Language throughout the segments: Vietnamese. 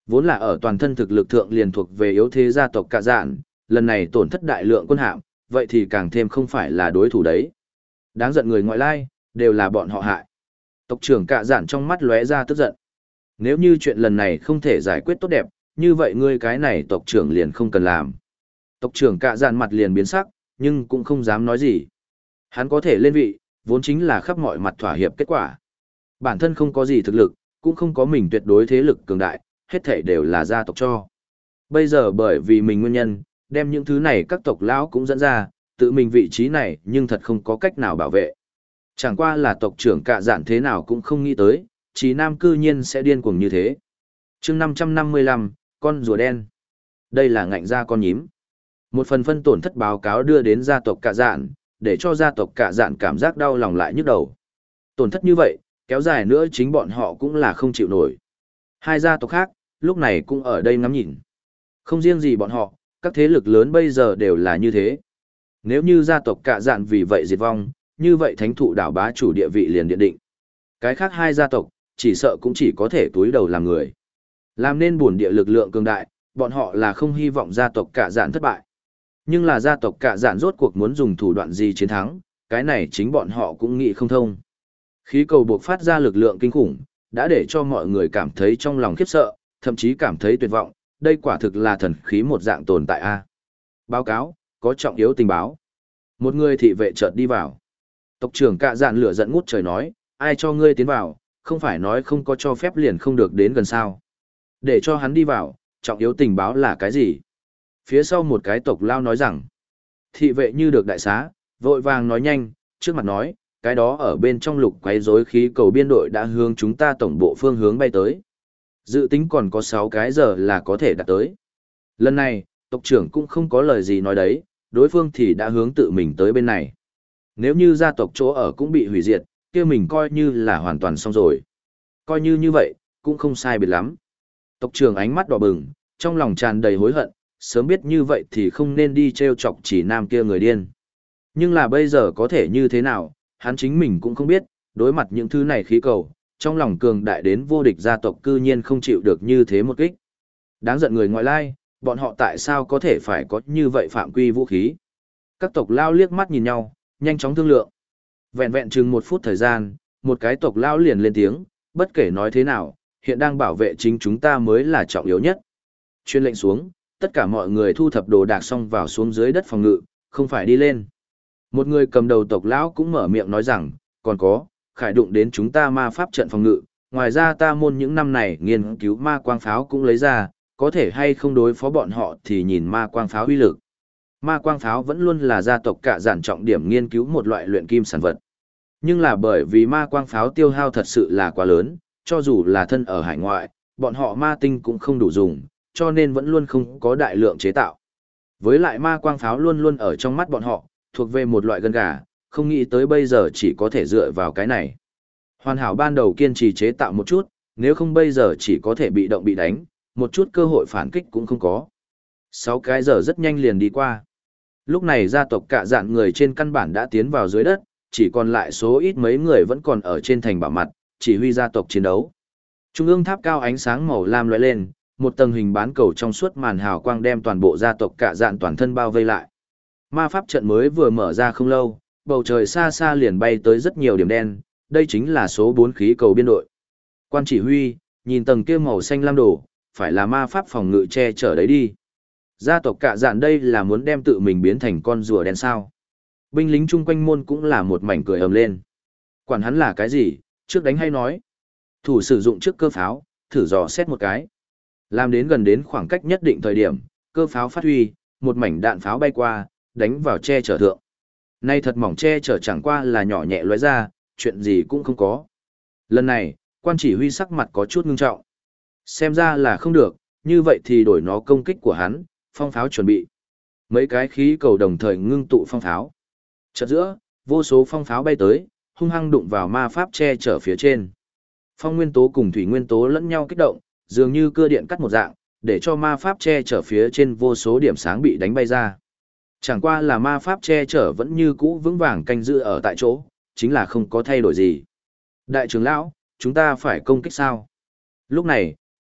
Vốn là ở toàn thân thực lực thượng liền thuộc về yếu thế gia tộc Cạ Dạn, lần này tổn thất đại lượng quân hạm, vậy thì càng thêm không phải là đối thủ đấy. Đáng giận người ngoại lai, đều là bọn họ hại. Tộc trưởng Cạ Dạn trong mắt lóe ra tức giận. Nếu như chuyện lần này không thể giải quyết tốt đẹp, như vậy ngươi cái này tộc trưởng liền không cần làm. Tộc trưởng Cạ Dạn mặt liền biến sắc, nhưng cũng không dám nói gì. Hắn có thể lên vị, vốn chính là khắp mọi mặt thỏa hiệp kết quả. Bản thân không có gì thực lực, cũng không có mình tuyệt đối thế lực cường đại, hết thảy đều là gia tộc cho. Bây giờ bởi vì mình nguyên nhân, đem những thứ này các tộc lão cũng dẫn ra, tự mình vị trí này nhưng thật không có cách nào bảo vệ. Chẳng qua là tộc trưởng Cạ Dạn thế nào cũng không nghĩ tới, Chí Nam cư nhiên sẽ điên cuồng như thế. Chương 555, con rùa đen. Đây là ngạnh gia con nhím. Một phần phân tổn thất báo cáo đưa đến gia tộc Cạ Dạn, để cho gia tộc Cạ Dạn cảm giác đau lòng lại nhức đầu. Tổn thất như vậy, kéo dài nữa chính bọn họ cũng là không chịu nổi. Hai gia tộc khác, lúc này cũng ở đây ngắm nhìn. Không riêng gì bọn họ, các thế lực lớn bây giờ đều là như thế. Nếu như gia tộc Cạ Dạn vì vậy diệt vong, như vậy thánh thụ đảo bá chủ địa vị liền điện định. Cái khác hai gia tộc, chỉ sợ cũng chỉ có thể túi đầu làm người. Làm nên bổn địa lực lượng cường đại, bọn họ là không hy vọng gia tộc Cạ Dạn thất bại. Nhưng là gia tộc Cạ Dạn rốt cuộc muốn dùng thủ đoạn gì chiến thắng, cái này chính bọn họ cũng nghĩ không thông. Khí cầu buộc phát ra lực lượng kinh khủng, đã để cho mọi người cảm thấy trong lòng khiếp sợ, thậm chí cảm thấy tuyệt vọng, đây quả thực là thần khí một dạng tồn tại a. Báo cáo, có trọng yếu tình báo. Một người thị vệ chợt đi vào. Tộc trưởng Cạ Dạn lửa giận ngút trời nói, ai cho ngươi tiến vào, không phải nói không có cho phép liền không được đến gần sao. Để cho hắn đi vào, trọng yếu tình báo là cái gì? Phía sau một cái tộc lao nói rằng, thị vệ như được đại xá, vội vàng nói nhanh, trước mặt nói, cái đó ở bên trong lục quấy rối khí cầu biên đội đã hướng chúng ta tổng bộ phương hướng bay tới. Dự tính còn có 6 cái giờ là có thể đạt tới. Lần này, tộc trưởng cũng không có lời gì nói đấy, đối phương thì đã hướng tự mình tới bên này. Nếu như gia tộc chỗ ở cũng bị hủy diệt, kia mình coi như là hoàn toàn xong rồi. Coi như vậy, cũng không sai biệt lắm. Tộc trưởng ánh mắt đỏ bừng, trong lòng tràn đầy hối hận, sớm biết như vậy thì không nên đi treo chọc Chỉ Nam kia người điên. Nhưng là bây giờ có thể như thế nào, hắn chính mình cũng không biết, đối mặt những thứ này khí cầu, trong lòng cường đại đến vô địch gia tộc cư nhiên không chịu được như thế một kích. Đáng giận người ngoại lai, bọn họ tại sao có thể phải có như vậy phạm quy vũ khí. Các tộc lao liếc mắt nhìn nhau, nhanh chóng thương lượng. Vẹn vẹn chừng 1 phút thời gian, một cái tộc lao liền lên tiếng, bất kể nói thế nào, hiện đang bảo vệ chính chúng ta mới là trọng yếu nhất. Chuyên lệnh xuống, tất cả mọi người thu thập đồ đạc xong vào xuống dưới đất phòng ngự, không phải đi lên. Một người cầm đầu tộc lão cũng mở miệng nói rằng, còn có, khải đụng đến chúng ta ma pháp trận phòng ngự, ngoài ra ta môn những năm này nghiên cứu ma quang pháo cũng lấy ra, có thể hay không đối phó bọn họ thì nhìn ma quang pháo uy lực. Ma quang pháo vẫn luôn là gia tộc Cạ Dạn trọng điểm nghiên cứu một loại luyện kim sản vật. Nhưng là bởi vì ma quang pháo tiêu hao thật sự là quá lớn, cho dù là thân ở hải ngoại, bọn họ ma tinh cũng không đủ dùng, cho nên vẫn luôn không có đại lượng chế tạo. Với lại ma quang pháo luôn luôn ở trong mắt bọn họ, thuộc về một loại gân gà, không nghĩ tới bây giờ chỉ có thể dựa vào cái này. Hoàn hảo ban đầu kiên trì chế tạo một chút, nếu không bây giờ chỉ có thể bị động bị đánh, một chút cơ hội phản kích cũng không có. 6 cái giờ rất nhanh liền đi qua. Lúc này gia tộc Cạ Dạn người trên căn bản đã tiến vào dưới đất, chỉ còn lại số ít mấy người vẫn còn ở trên thành bảo mặt, chỉ huy gia tộc chiến đấu. Trung ương tháp cao ánh sáng màu lam lóe lên, một tầng hình bán cầu trong suốt màn hào quang đem toàn bộ gia tộc Cạ Dạn toàn thân bao vây lại. Ma pháp trận mới vừa mở ra không lâu, bầu trời xa xa liền bay tới rất nhiều điểm đen, đây chính là số 4 khí cầu biên đội. Quan chỉ huy, nhìn tầng kia màu xanh lam đổ, phải là ma pháp phòng ngự che chở đấy đi. Gia tộc Cạ Dạn đây là muốn đem tự mình biến thành con rùa đen sao. Binh lính chung quanh môn cũng là một mảnh cười ầm lên. Quản hắn là cái gì, trước đánh hay nói. Thủ sử dụng trước cơ pháo, thử dò xét một cái. Làm đến gần đến khoảng cách nhất định thời điểm, cơ pháo phát huy, một mảnh đạn pháo bay qua, đánh vào che chở thượng. Nay thật mỏng che chở chẳng qua là nhỏ nhẹ lóe ra, chuyện gì cũng không có. Lần này, quan chỉ huy sắc mặt có chút ngưng trọng. Xem ra là không được, như vậy thì đổi nó công kích của hắn, phong pháo chuẩn bị. Mấy cái khí cầu đồng thời ngưng tụ phong pháo. Chợt giữa, vô số phong pháo bay tới, hung hăng đụng vào ma pháp che chở phía trên. Phong nguyên tố cùng thủy nguyên tố lẫn nhau kích động, dường như cưa điện cắt một dạng, để cho ma pháp che chở phía trên vô số điểm sáng bị đánh bay ra. Chẳng qua là ma pháp che chở vẫn như cũ vững vàng canh giữ ở tại chỗ, chính là không có thay đổi gì. Đại trưởng lão, chúng ta phải công kích sao? Lúc này,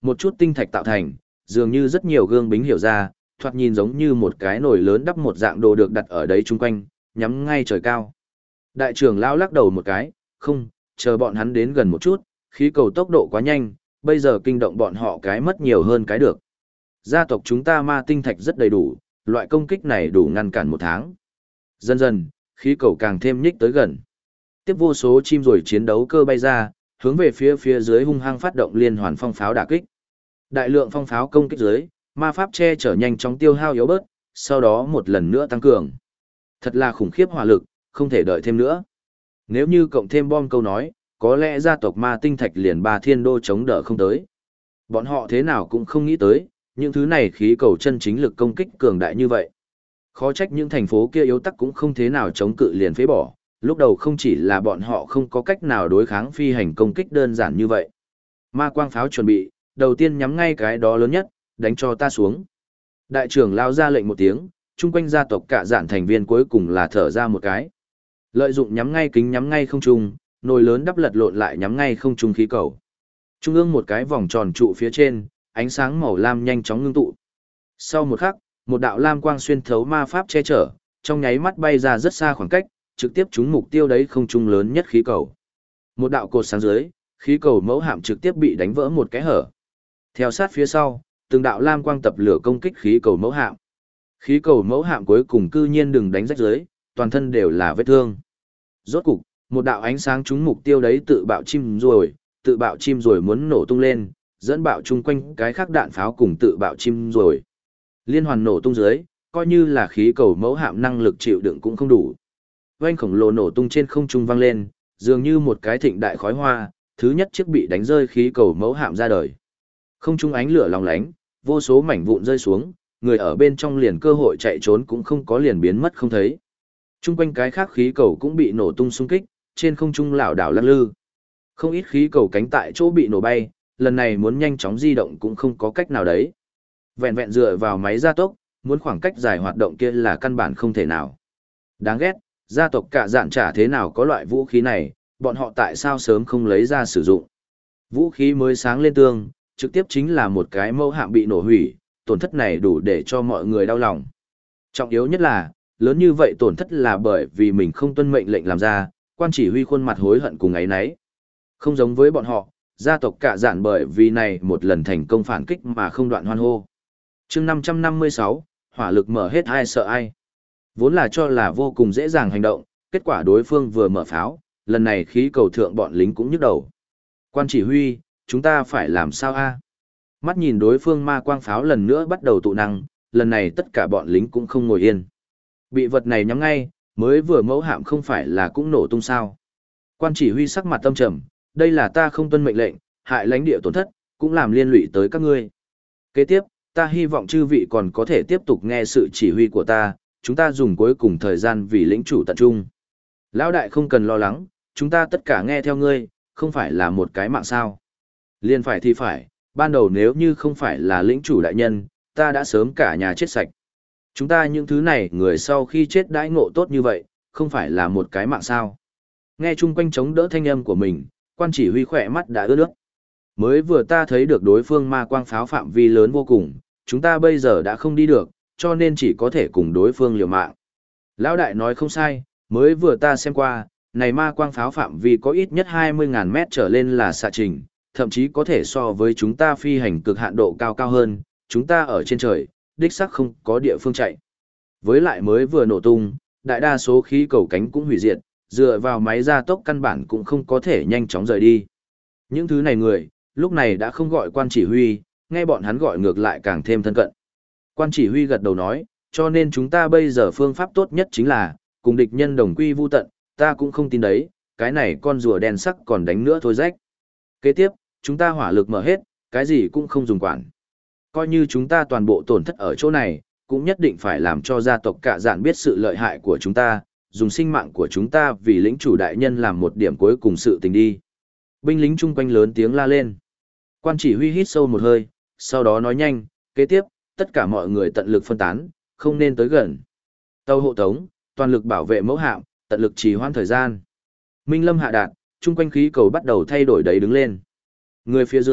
Một chút tinh thạch tạo thành, dường như rất nhiều gương bính hiểu ra, thoạt nhìn giống như một cái nồi lớn đắp một dạng đồ được đặt ở đấy chung quanh, nhắm ngay trời cao. Đại trưởng lão lắc đầu một cái, không, chờ bọn hắn đến gần một chút, khí cầu tốc độ quá nhanh, bây giờ kinh động bọn họ cái mất nhiều hơn cái được. Gia tộc chúng ta ma tinh thạch rất đầy đủ, loại công kích này đủ ngăn cản một tháng. Dần dần, khí cầu càng thêm nhích tới gần. Tiếp vô số chim rồi chiến đấu cơ bay ra, hướng về phía dưới hung hăng phát động liên hoàn phong pháo đả kích. Đại lượng phong pháo công kích dưới, ma pháp che chở nhanh chóng tiêu hao yếu bớt, sau đó một lần nữa tăng cường. Thật là khủng khiếp hỏa lực, không thể đợi thêm nữa. Nếu như cộng thêm bom câu nói, có lẽ gia tộc ma tinh thạch liền 3 thiên đô chống đỡ không tới. Bọn họ thế nào cũng không nghĩ tới, những thứ này khí cầu chân chính lực công kích cường đại như vậy. Khó trách những thành phố kia yếu tắc cũng không thế nào chống cự liền phế bỏ, lúc đầu không chỉ là bọn họ không có cách nào đối kháng phi hành công kích đơn giản như vậy. Ma quang pháo chuẩn bị, đầu tiên nhắm ngay cái đó lớn nhất, đánh cho ta xuống. Đại trưởng lao ra lệnh một tiếng, chung quanh gia tộc cả dạn thành viên cuối cùng là thở ra một cái. Lợi dụng nhắm ngay kính nhắm ngay không trung, nồi lớn đắp lật lộn lại nhắm ngay không trung khí cầu. Trung ương một cái vòng tròn trụ phía trên, ánh sáng màu lam nhanh chóng ngưng tụ. Sau một khắc, một đạo lam quang xuyên thấu ma pháp che chở, trong nháy mắt bay ra rất xa khoảng cách, trực tiếp trúng mục tiêu đấy không trung lớn nhất khí cầu. Một đạo cột sáng dưới, khí cầu mẫu hạm trực tiếp bị đánh vỡ một cái hở. Theo sát phía sau, từng đạo lam quang tập lửa công kích khí cầu mẫu hạm. Khí cầu mẫu hạm cuối cùng cư nhiên đừng đánh rách dưới, toàn thân đều là vết thương. Rốt cục, một đạo ánh sáng trúng mục tiêu đấy tự bạo chim rồi muốn nổ tung lên, dẫn bạo chung quanh cái khác đạn pháo cùng tự bạo chim rồi. Liên hoàn nổ tung dưới, coi như là khí cầu mẫu hạm năng lực chịu đựng cũng không đủ. Oanh khổng lồ nổ tung trên không trung vang lên, dường như một cái thịnh đại khói hoa, thứ nhất chiếc bị đánh rơi khí cầu mẫu hạm ra đời. Không trung ánh lửa lóng lánh, vô số mảnh vụn rơi xuống, người ở bên trong liền cơ hội chạy trốn cũng không có, liền biến mất không thấy. Trung quanh cái khác khí cầu cũng bị nổ tung xung kích, trên không trung lảo đảo lắc lư. Không ít khí cầu cánh tại chỗ bị nổ bay, lần này muốn nhanh chóng di động cũng không có cách nào đấy. Vẹn vẹn dựa vào máy gia tốc, muốn khoảng cách dài hoạt động kia là căn bản không thể nào. Đáng ghét, gia tộc cả dạn chả thế nào có loại vũ khí này, bọn họ tại sao sớm không lấy ra sử dụng. Vũ khí mới sáng lên tương, trực tiếp chính là một cái mẫu hạm bị nổ hủy, tổn thất này đủ để cho mọi người đau lòng. Trọng yếu nhất là, lớn như vậy tổn thất là bởi vì mình không tuân mệnh lệnh làm ra, quan chỉ huy khuôn mặt hối hận cùng ấy nấy. Không giống với bọn họ, gia tộc cả dạn bởi vì này một lần thành công phản kích mà không đoạn hoan hô. Chương 556, hỏa lực mở hết ai sợ ai. Vốn là cho là vô cùng dễ dàng hành động, kết quả đối phương vừa mở pháo, lần này khí cầu thượng bọn lính cũng nhức đầu. Quan chỉ huy, chúng ta phải làm sao a? Mắt nhìn đối phương ma quang pháo lần nữa bắt đầu tụ năng, lần này tất cả bọn lính cũng không ngồi yên. Bị vật này nhắm ngay, mới vừa mẫu hạm không phải là cũng nổ tung sao. Quan chỉ huy sắc mặt tâm trầm, đây là ta không tuân mệnh lệnh, hại lãnh địa tổn thất, cũng làm liên lụy tới các ngươi. Kế tiếp, ta hy vọng chư vị còn có thể tiếp tục nghe sự chỉ huy của ta, chúng ta dùng cuối cùng thời gian vì lĩnh chủ tận trung. Lão đại không cần lo lắng, chúng ta tất cả nghe theo ngươi, không phải là một cái mạng sao. Liên phải thì phải, ban đầu nếu như không phải là lĩnh chủ đại nhân, ta đã sớm cả nhà chết sạch. Chúng ta những thứ này người sau khi chết đãi ngộ tốt như vậy, không phải là một cái mạng sao. Nghe chung quanh chống đỡ thanh âm của mình, quan chỉ huy khỏe mắt đã ướt nước. Mới vừa ta thấy được đối phương ma quang pháo phạm vi lớn vô cùng, chúng ta bây giờ đã không đi được, cho nên chỉ có thể cùng đối phương liều mạng. Lão đại nói không sai, mới vừa ta xem qua, này ma quang pháo phạm vi có ít nhất 20.000 mét trở lên là xạ trình, thậm chí có thể so với chúng ta phi hành cực hạn độ cao hơn, chúng ta ở trên trời, đích xác không có địa phương chạy. Với lại mới vừa nổ tung, đại đa số khí cầu cánh cũng hủy diệt, dựa vào máy gia tốc căn bản cũng không có thể nhanh chóng rời đi. Những thứ này người, lúc này đã không gọi quan chỉ huy, nghe bọn hắn gọi ngược lại càng thêm thân cận. Quan chỉ huy gật đầu nói, cho nên chúng ta bây giờ phương pháp tốt nhất chính là, cùng địch nhân đồng quy vu tận, ta cũng không tin đấy, cái này con rùa đen sắc còn đánh nữa thôi rách. Kế tiếp, chúng ta hỏa lực mở hết, cái gì cũng không dùng quản. Coi như chúng ta toàn bộ tổn thất ở chỗ này, cũng nhất định phải làm cho gia tộc cả dạn biết sự lợi hại của chúng ta, dùng sinh mạng của chúng ta vì lĩnh chủ đại nhân làm một điểm cuối cùng sự tình đi. Binh lính chung quanh lớn tiếng la lên. Quan chỉ huy hít sâu một hơi, sau đó nói nhanh, kế tiếp, tất cả mọi người tận lực phân tán, không nên tới gần. Tàu hộ tống, toàn lực bảo vệ mẫu hạm, tận lực trì hoãn thời gian. Minh Lâm hạ đạt, chung quanh khí cầu bắt đầu thay đổi đấy đứng lên. Người phía dưới,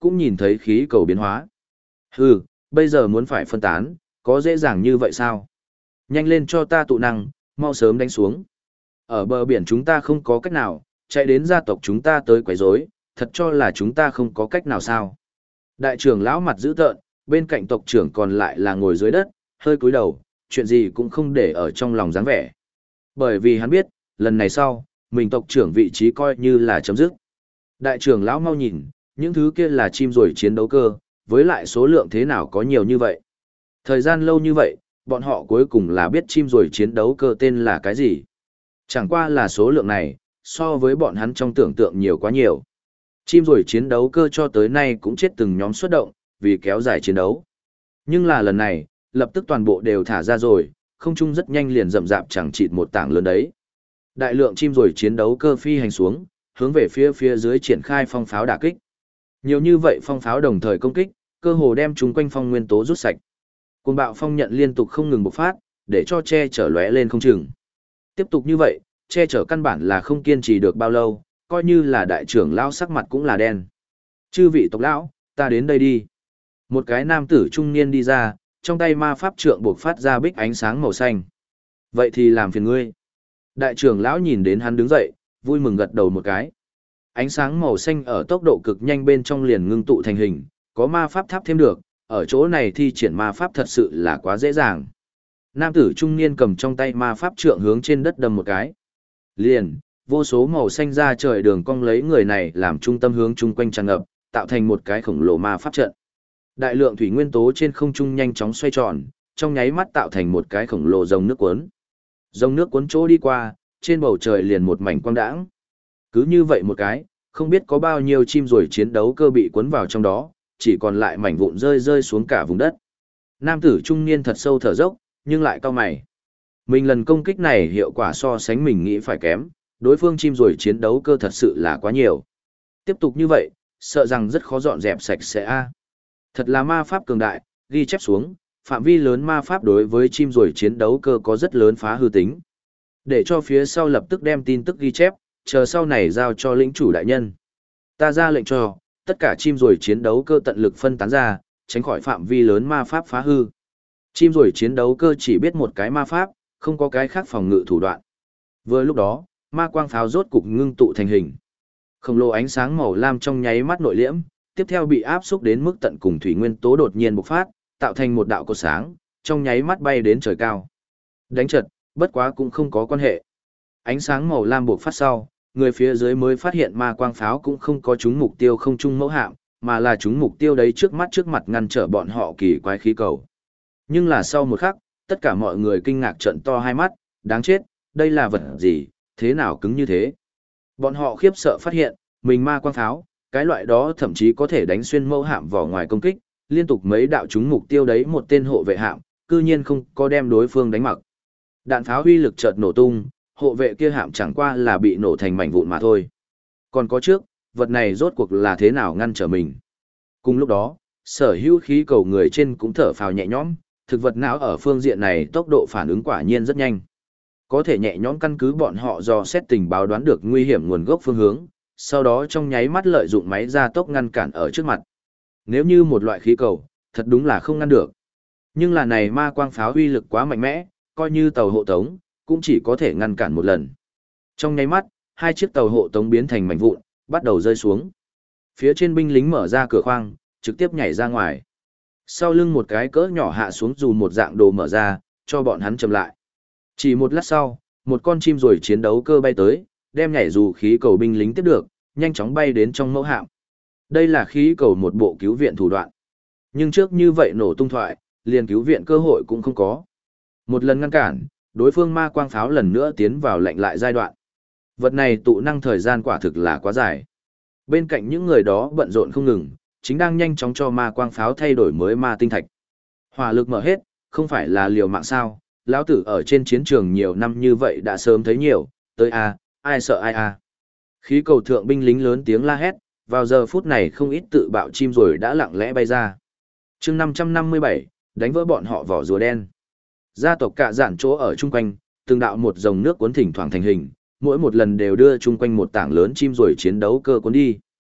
cũng nhìn thấy khí cầu biến hóa. Hừ, bây giờ muốn phải phân tán, có dễ dàng như vậy sao? Nhanh lên cho ta tụ năng, mau sớm đánh xuống. Ở bờ biển chúng ta không có cách nào, chạy đến gia tộc chúng ta tới quấy rối, thật cho là chúng ta không có cách nào sao? Đại trưởng lão mặt dữ tợn, bên cạnh tộc trưởng còn lại là ngồi dưới đất, hơi cúi đầu, chuyện gì cũng không để ở trong lòng dáng vẻ. Bởi vì hắn biết, lần này sau, mình tộc trưởng vị trí coi như là chấm dứt. Đại trưởng lão mau nhìn, những thứ kia là chim rồi chiến đấu cơ, với lại số lượng thế nào có nhiều như vậy. Thời gian lâu như vậy, bọn họ cuối cùng là biết chim rồi chiến đấu cơ tên là cái gì. Chẳng qua là số lượng này, so với bọn hắn trong tưởng tượng nhiều quá nhiều. Chim rồi chiến đấu cơ cho tới nay cũng chết từng nhóm xuất động, vì kéo dài chiến đấu. Nhưng là lần này, lập tức toàn bộ đều thả ra rồi, không trung rất nhanh liền rậm rạp chẳng chịt một tảng lớn đấy. Đại lượng chim rồi chiến đấu cơ phi hành xuống, hướng về phía dưới triển khai phong pháo đả kích. Nhiều như vậy phong pháo đồng thời công kích, cơ hồ đem chúng quanh phong nguyên tố rút sạch. Cuồng bạo phong nhận liên tục không ngừng bộc phát, để cho che chở lóe lên không chừng. Tiếp tục như vậy, che chở căn bản là không kiên trì được bao lâu, coi như là đại trưởng lão sắc mặt cũng là đen. Chư vị tộc lão, ta đến đây đi. Một cái nam tử trung niên đi ra, trong tay ma pháp trượng bộc phát ra bích ánh sáng màu xanh. Vậy thì làm phiền ngươi. Đại trưởng lão nhìn đến hắn đứng dậy, vui mừng gật đầu một cái. Ánh sáng màu xanh ở tốc độ cực nhanh bên trong liền ngưng tụ thành hình, có ma pháp tháp thêm được, ở chỗ này thi triển ma pháp thật sự là quá dễ dàng. Nam tử trung niên cầm trong tay ma pháp trượng hướng trên đất đâm một cái. Liền, vô số màu xanh ra trời đường cong lấy người này làm trung tâm hướng chung quanh tràn ngập, tạo thành một cái khổng lồ ma pháp trận. Đại lượng thủy nguyên tố trên không trung nhanh chóng xoay tròn, trong nháy mắt tạo thành một cái khổng lồ dòng nước cuốn. Dòng nước cuốn chỗ đi qua, trên bầu trời liền một mảnh quang đãng. Cứ như vậy một cái, không biết có bao nhiêu chim rồi chiến đấu cơ bị cuốn vào trong đó, chỉ còn lại mảnh vụn rơi xuống cả vùng đất. Nam tử trung niên thật sâu thở dốc, nhưng lại cau mày. Mình lần công kích này hiệu quả so sánh mình nghĩ phải kém, đối phương chim rồi chiến đấu cơ thật sự là quá nhiều. Tiếp tục như vậy, sợ rằng rất khó dọn dẹp sạch sẽ a. Thật là ma pháp cường đại, ghi chép xuống, phạm vi lớn ma pháp đối với chim rồi chiến đấu cơ có rất lớn phá hư tính. Để cho phía sau lập tức đem tin tức ghi chép, chờ sau này giao cho lĩnh chủ đại nhân. Ta ra lệnh cho, tất cả chim rồi chiến đấu cơ tận lực phân tán ra, tránh khỏi phạm vi lớn ma pháp phá hư. Chim rồi chiến đấu cơ chỉ biết một cái ma pháp, không có cái khác phòng ngự thủ đoạn. Vừa lúc đó, ma quang pháo rốt cục ngưng tụ thành hình. Khổng lồ ánh sáng màu lam trong nháy mắt nội liễm, tiếp theo bị áp xúc đến mức tận cùng thủy nguyên tố đột nhiên bộc phát, tạo thành một đạo cột sáng, trong nháy mắt bay đến trời cao. Đánh trật, bất quá cũng không có quan hệ. Ánh sáng màu lam bộc phát sau, người phía dưới mới phát hiện ma quang pháo cũng không có trúng mục tiêu không trung mẫu hạm, mà là trúng mục tiêu đấy trước mặt ngăn trở bọn họ kỳ quái khí cầu. Nhưng là sau một khắc, tất cả mọi người kinh ngạc trợn to hai mắt, đáng chết, đây là vật gì, thế nào cứng như thế. Bọn họ khiếp sợ phát hiện, mình ma quang pháo, cái loại đó thậm chí có thể đánh xuyên mẫu hạm vỏ ngoài công kích, liên tục mấy đạo trúng mục tiêu đấy một tên hộ vệ hạm, cư nhiên không có đem đối phương đánh mặc. Đạn pháo uy lực chợt nổ tung, hộ vệ kia hạm chẳng qua là bị nổ thành mảnh vụn mà thôi. Còn có trước, vật này rốt cuộc là thế nào ngăn trở mình. Cùng lúc đó, sở hữu khí cầu người trên cũng thở phào nhẹ nhõm, thực vật não ở phương diện này tốc độ phản ứng quả nhiên rất nhanh. Có thể nhẹ nhõm căn cứ bọn họ do xét tình báo đoán được nguy hiểm nguồn gốc phương hướng, sau đó trong nháy mắt lợi dụng máy gia tốc ngăn cản ở trước mặt. Nếu như một loại khí cầu, thật đúng là không ngăn được. Nhưng là này ma quang pháo uy lực quá mạnh mẽ, coi như tàu hộ tống, cũng chỉ có thể ngăn cản một lần. Trong nháy mắt, hai chiếc tàu hộ tống biến thành mảnh vụn, bắt đầu rơi xuống. Phía trên binh lính mở ra cửa khoang, trực tiếp nhảy ra ngoài. Sau lưng một cái cỡ nhỏ hạ xuống dù một dạng đồ mở ra, cho bọn hắn chầm lại. Chỉ một lát sau, một con chim rồi chiến đấu cơ bay tới, đem nhảy dù khí cầu binh lính tiếp được, nhanh chóng bay đến trong mẫu hạm. Đây là khí cầu một bộ cứu viện thủ đoạn. Nhưng trước như vậy nổ tung thoại, liền cứu viện cơ hội cũng không có. Một lần ngăn cản, đối phương ma quang pháo lần nữa tiến vào lệnh lại giai đoạn. Vật này tụ năng thời gian quả thực là quá dài. Bên cạnh những người đó bận rộn không ngừng, chính đang nhanh chóng cho ma quang pháo thay đổi mới ma tinh thạch. Hỏa lực mở hết, không phải là liều mạng sao, lão tử ở trên chiến trường nhiều năm như vậy đã sớm thấy nhiều, tới a, ai sợ ai a. Khí cầu thượng binh lính lớn tiếng la hét, vào giờ phút này không ít tự bạo chim rồi đã lặng lẽ bay ra. Chương 557, đánh vỡ bọn họ vỏ rùa đen. Gia tộc Cạ Dạn chỗ ở chung quanh, từng đạo một dòng nước cuốn thỉnh thoảng thành hình, mỗi một lần đều đưa chung quanh một tảng lớn chim rồi chiến đấu cơ cuốn đi.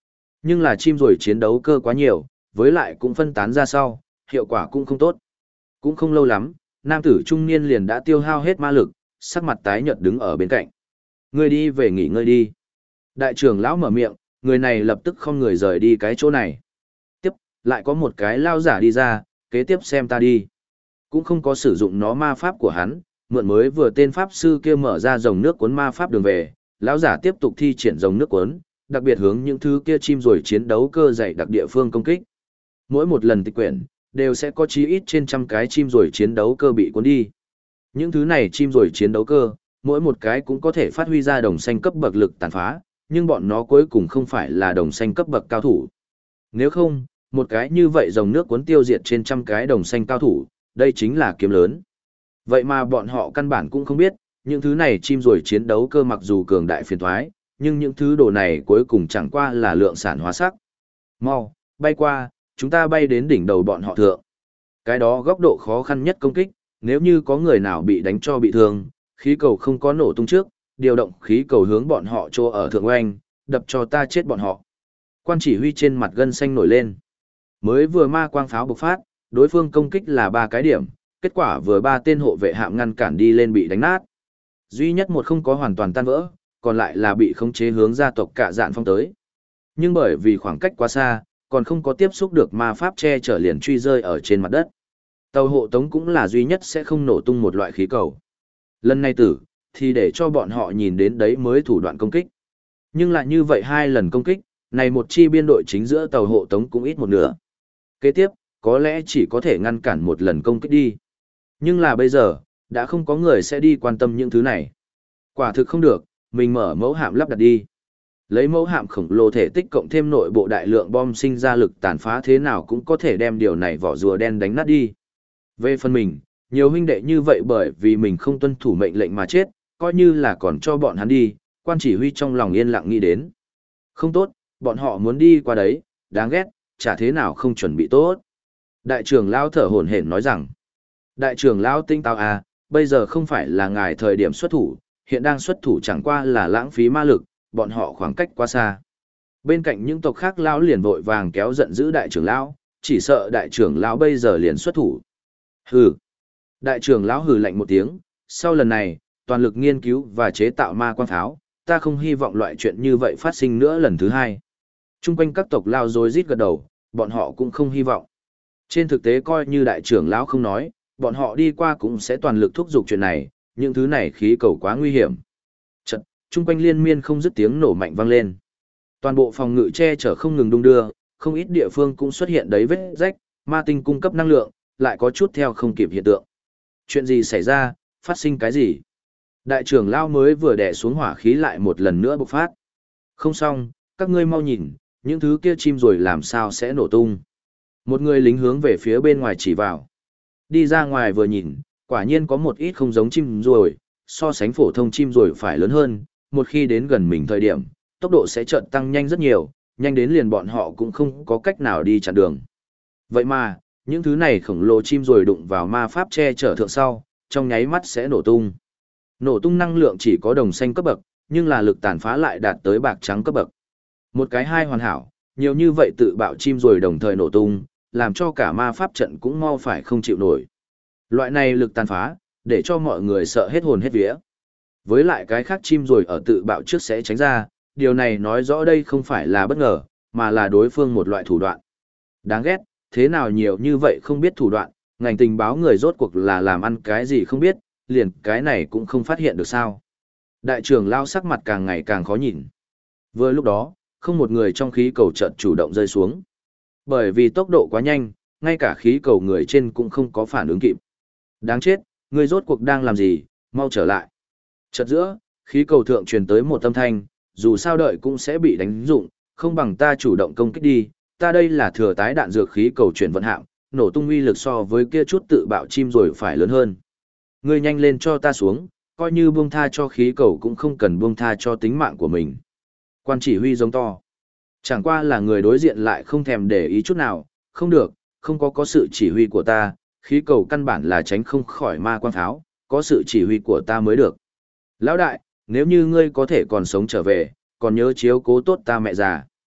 Nhưng là chim rồi chiến đấu cơ quá nhiều, với lại cũng phân tán ra sau, hiệu quả cũng không tốt. Cũng không lâu lắm, nam tử trung niên liền đã tiêu hao hết ma lực, sắc mặt tái nhợt đứng ở bên cạnh. Ngươi đi về nghỉ ngơi đi. Đại trưởng lão mở miệng, người này lập tức không người rời đi cái chỗ này. Tiếp, lại có một cái lao giả đi ra, kế tiếp xem ta đi. Cũng không có sử dụng nó ma pháp của hắn, mượn mới vừa tên pháp sư kia mở ra dòng nước cuốn ma pháp đường về, lão giả tiếp tục thi triển dòng nước cuốn, đặc biệt hướng những thứ kia chim rồi chiến đấu cơ dày đặc địa phương công kích. Mỗi một lần tịch quyển, đều sẽ có chí ít trên trăm cái chim rồi chiến đấu cơ bị cuốn đi. Những thứ này chim rồi chiến đấu cơ, mỗi một cái cũng có thể phát huy ra đồng xanh cấp bậc lực tàn phá, nhưng bọn nó cuối cùng không phải là đồng xanh cấp bậc cao thủ. Nếu không, một cái như vậy dòng nước cuốn tiêu diệt trên trăm cái đồng xanh cao thủ, đây chính là kiếm lớn. Vậy mà bọn họ căn bản cũng không biết, những thứ này chim rồi chiến đấu cơ mặc dù cường đại phiền thoái, nhưng những thứ đồ này cuối cùng chẳng qua là lượng sản hóa sắc. Mau, bay qua, chúng ta bay đến đỉnh đầu bọn họ thượng. Cái đó góc độ khó khăn nhất công kích, nếu như có người nào bị đánh cho bị thương, khí cầu không có nổ tung trước, điều động khí cầu hướng bọn họ chỗ ở thượng oanh, đập cho ta chết bọn họ. Quan chỉ huy trên mặt gân xanh nổi lên. Mới vừa ma quang pháo bộc phát, đối phương công kích là 3 cái điểm, kết quả vừa 3 tên hộ vệ hạm ngăn cản đi lên bị đánh nát. Duy nhất một không có hoàn toàn tan vỡ, còn lại là bị khống chế hướng gia tộc Cả Dạn Phong tới. Nhưng bởi vì khoảng cách quá xa, còn không có tiếp xúc được ma pháp che chở liền truy rơi ở trên mặt đất. Tàu hộ tống cũng là duy nhất sẽ không nổ tung một loại khí cầu. Lần này tử, thì để cho bọn họ nhìn đến đấy mới thủ đoạn công kích. Nhưng lại như vậy 2 lần công kích, này một chi biên đội chính giữa tàu hộ tống cũng ít một nửa. Kế tiếp, có lẽ chỉ có thể ngăn cản một lần công kích đi. Nhưng là bây giờ, đã không có người sẽ đi quan tâm những thứ này. Quả thực không được, mình mở mẫu hạm lắp đặt đi. Lấy mẫu hạm khổng lồ thể tích cộng thêm nội bộ đại lượng bom sinh ra lực tàn phá thế nào cũng có thể đem điều này vỏ rùa đen đánh nát đi. Về phần mình, nhiều huynh đệ như vậy bởi vì mình không tuân thủ mệnh lệnh mà chết, coi như là còn cho bọn hắn đi, quan chỉ huy trong lòng yên lặng nghĩ đến. Không tốt, bọn họ muốn đi qua đấy, đáng ghét, chả thế nào không chuẩn bị tốt. Đại trưởng lão thở hổn hển nói rằng, đại trưởng lão tinh táo à, bây giờ không phải là ngài thời điểm xuất thủ, hiện đang xuất thủ chẳng qua là lãng phí ma lực, bọn họ khoảng cách quá xa. Bên cạnh những tộc khác lão liền vội vàng kéo giận giữ đại trưởng lão, chỉ sợ đại trưởng lão bây giờ liền xuất thủ. Hừ. Đại trưởng lão hừ lạnh một tiếng, sau lần này, toàn lực nghiên cứu và chế tạo ma quang pháo, ta không hy vọng loại chuyện như vậy phát sinh nữa lần thứ 2. Trung quanh các tộc lao rối rít gật đầu, bọn họ cũng không hy vọng. Trên thực tế coi như đại trưởng lão không nói, bọn họ đi qua cũng sẽ toàn lực thúc giục chuyện này, những thứ này khí cầu quá nguy hiểm. Chật, trung quanh liên miên không dứt tiếng nổ mạnh vang lên. Toàn bộ phòng ngự che chở không ngừng đung đưa, không ít địa phương cũng xuất hiện đấy vết rách, ma tinh cung cấp năng lượng, lại có chút theo không kịp hiện tượng. Chuyện gì xảy ra, phát sinh cái gì? Đại trưởng lão mới vừa đè xuống hỏa khí lại một lần nữa bộc phát. Không xong, các ngươi mau nhìn, những thứ kia chim rồi làm sao sẽ nổ tung. Một người lính hướng về phía bên ngoài chỉ vào. Đi ra ngoài vừa nhìn, quả nhiên có một ít không giống chim rồi, so sánh phổ thông chim rồi phải lớn hơn, một khi đến gần mình thời điểm, tốc độ sẽ chợt tăng nhanh rất nhiều, nhanh đến liền bọn họ cũng không có cách nào đi chặn đường. Vậy mà, những thứ này khổng lồ chim rồi đụng vào ma pháp che chở thượng sau, trong nháy mắt sẽ nổ tung. Nổ tung năng lượng chỉ có đồng xanh cấp bậc, nhưng là lực tàn phá lại đạt tới bạc trắng cấp bậc. Một cái hai hoàn hảo, nhiều như vậy tự bạo chim rồi đồng thời nổ tung, làm cho cả ma pháp trận cũng mau phải không chịu nổi. Loại này lực tàn phá, để cho mọi người sợ hết hồn hết vía. Với lại cái khác chim rồi ở tự bạo trước sẽ tránh ra, điều này nói rõ đây không phải là bất ngờ, mà là đối phương một loại thủ đoạn. Đáng ghét, thế nào nhiều như vậy không biết thủ đoạn, ngành tình báo người rốt cuộc là làm ăn cái gì không biết, liền cái này cũng không phát hiện được sao. Đại trưởng lao sắc mặt càng ngày càng khó nhìn. Vừa lúc đó, không một người trong khí cầu chợt chủ động rơi xuống. Bởi vì tốc độ quá nhanh, ngay cả khí cầu người trên cũng không có phản ứng kịp. Đáng chết, người rốt cuộc đang làm gì, mau trở lại. Chợt giữa, khí cầu thượng truyền tới một âm thanh, dù sao đợi cũng sẽ bị đánh dụng, không bằng ta chủ động công kích đi, ta đây là thừa tái đạn dược khí cầu chuyển vận hạng, nổ tung uy lực so với kia chút tự bạo chim rồi phải lớn hơn. Ngươi nhanh lên cho ta xuống, coi như buông tha cho khí cầu cũng không cần buông tha cho tính mạng của mình. Quan chỉ huy giống to. Chẳng qua là người đối diện lại không thèm để ý chút nào, không được, không có sự chỉ huy của ta, khí cầu căn bản là tránh không khỏi ma quang pháo, có sự chỉ huy của ta mới được. Lão đại, nếu như ngươi có thể còn sống trở về, còn nhớ chiếu cố tốt ta mẹ già.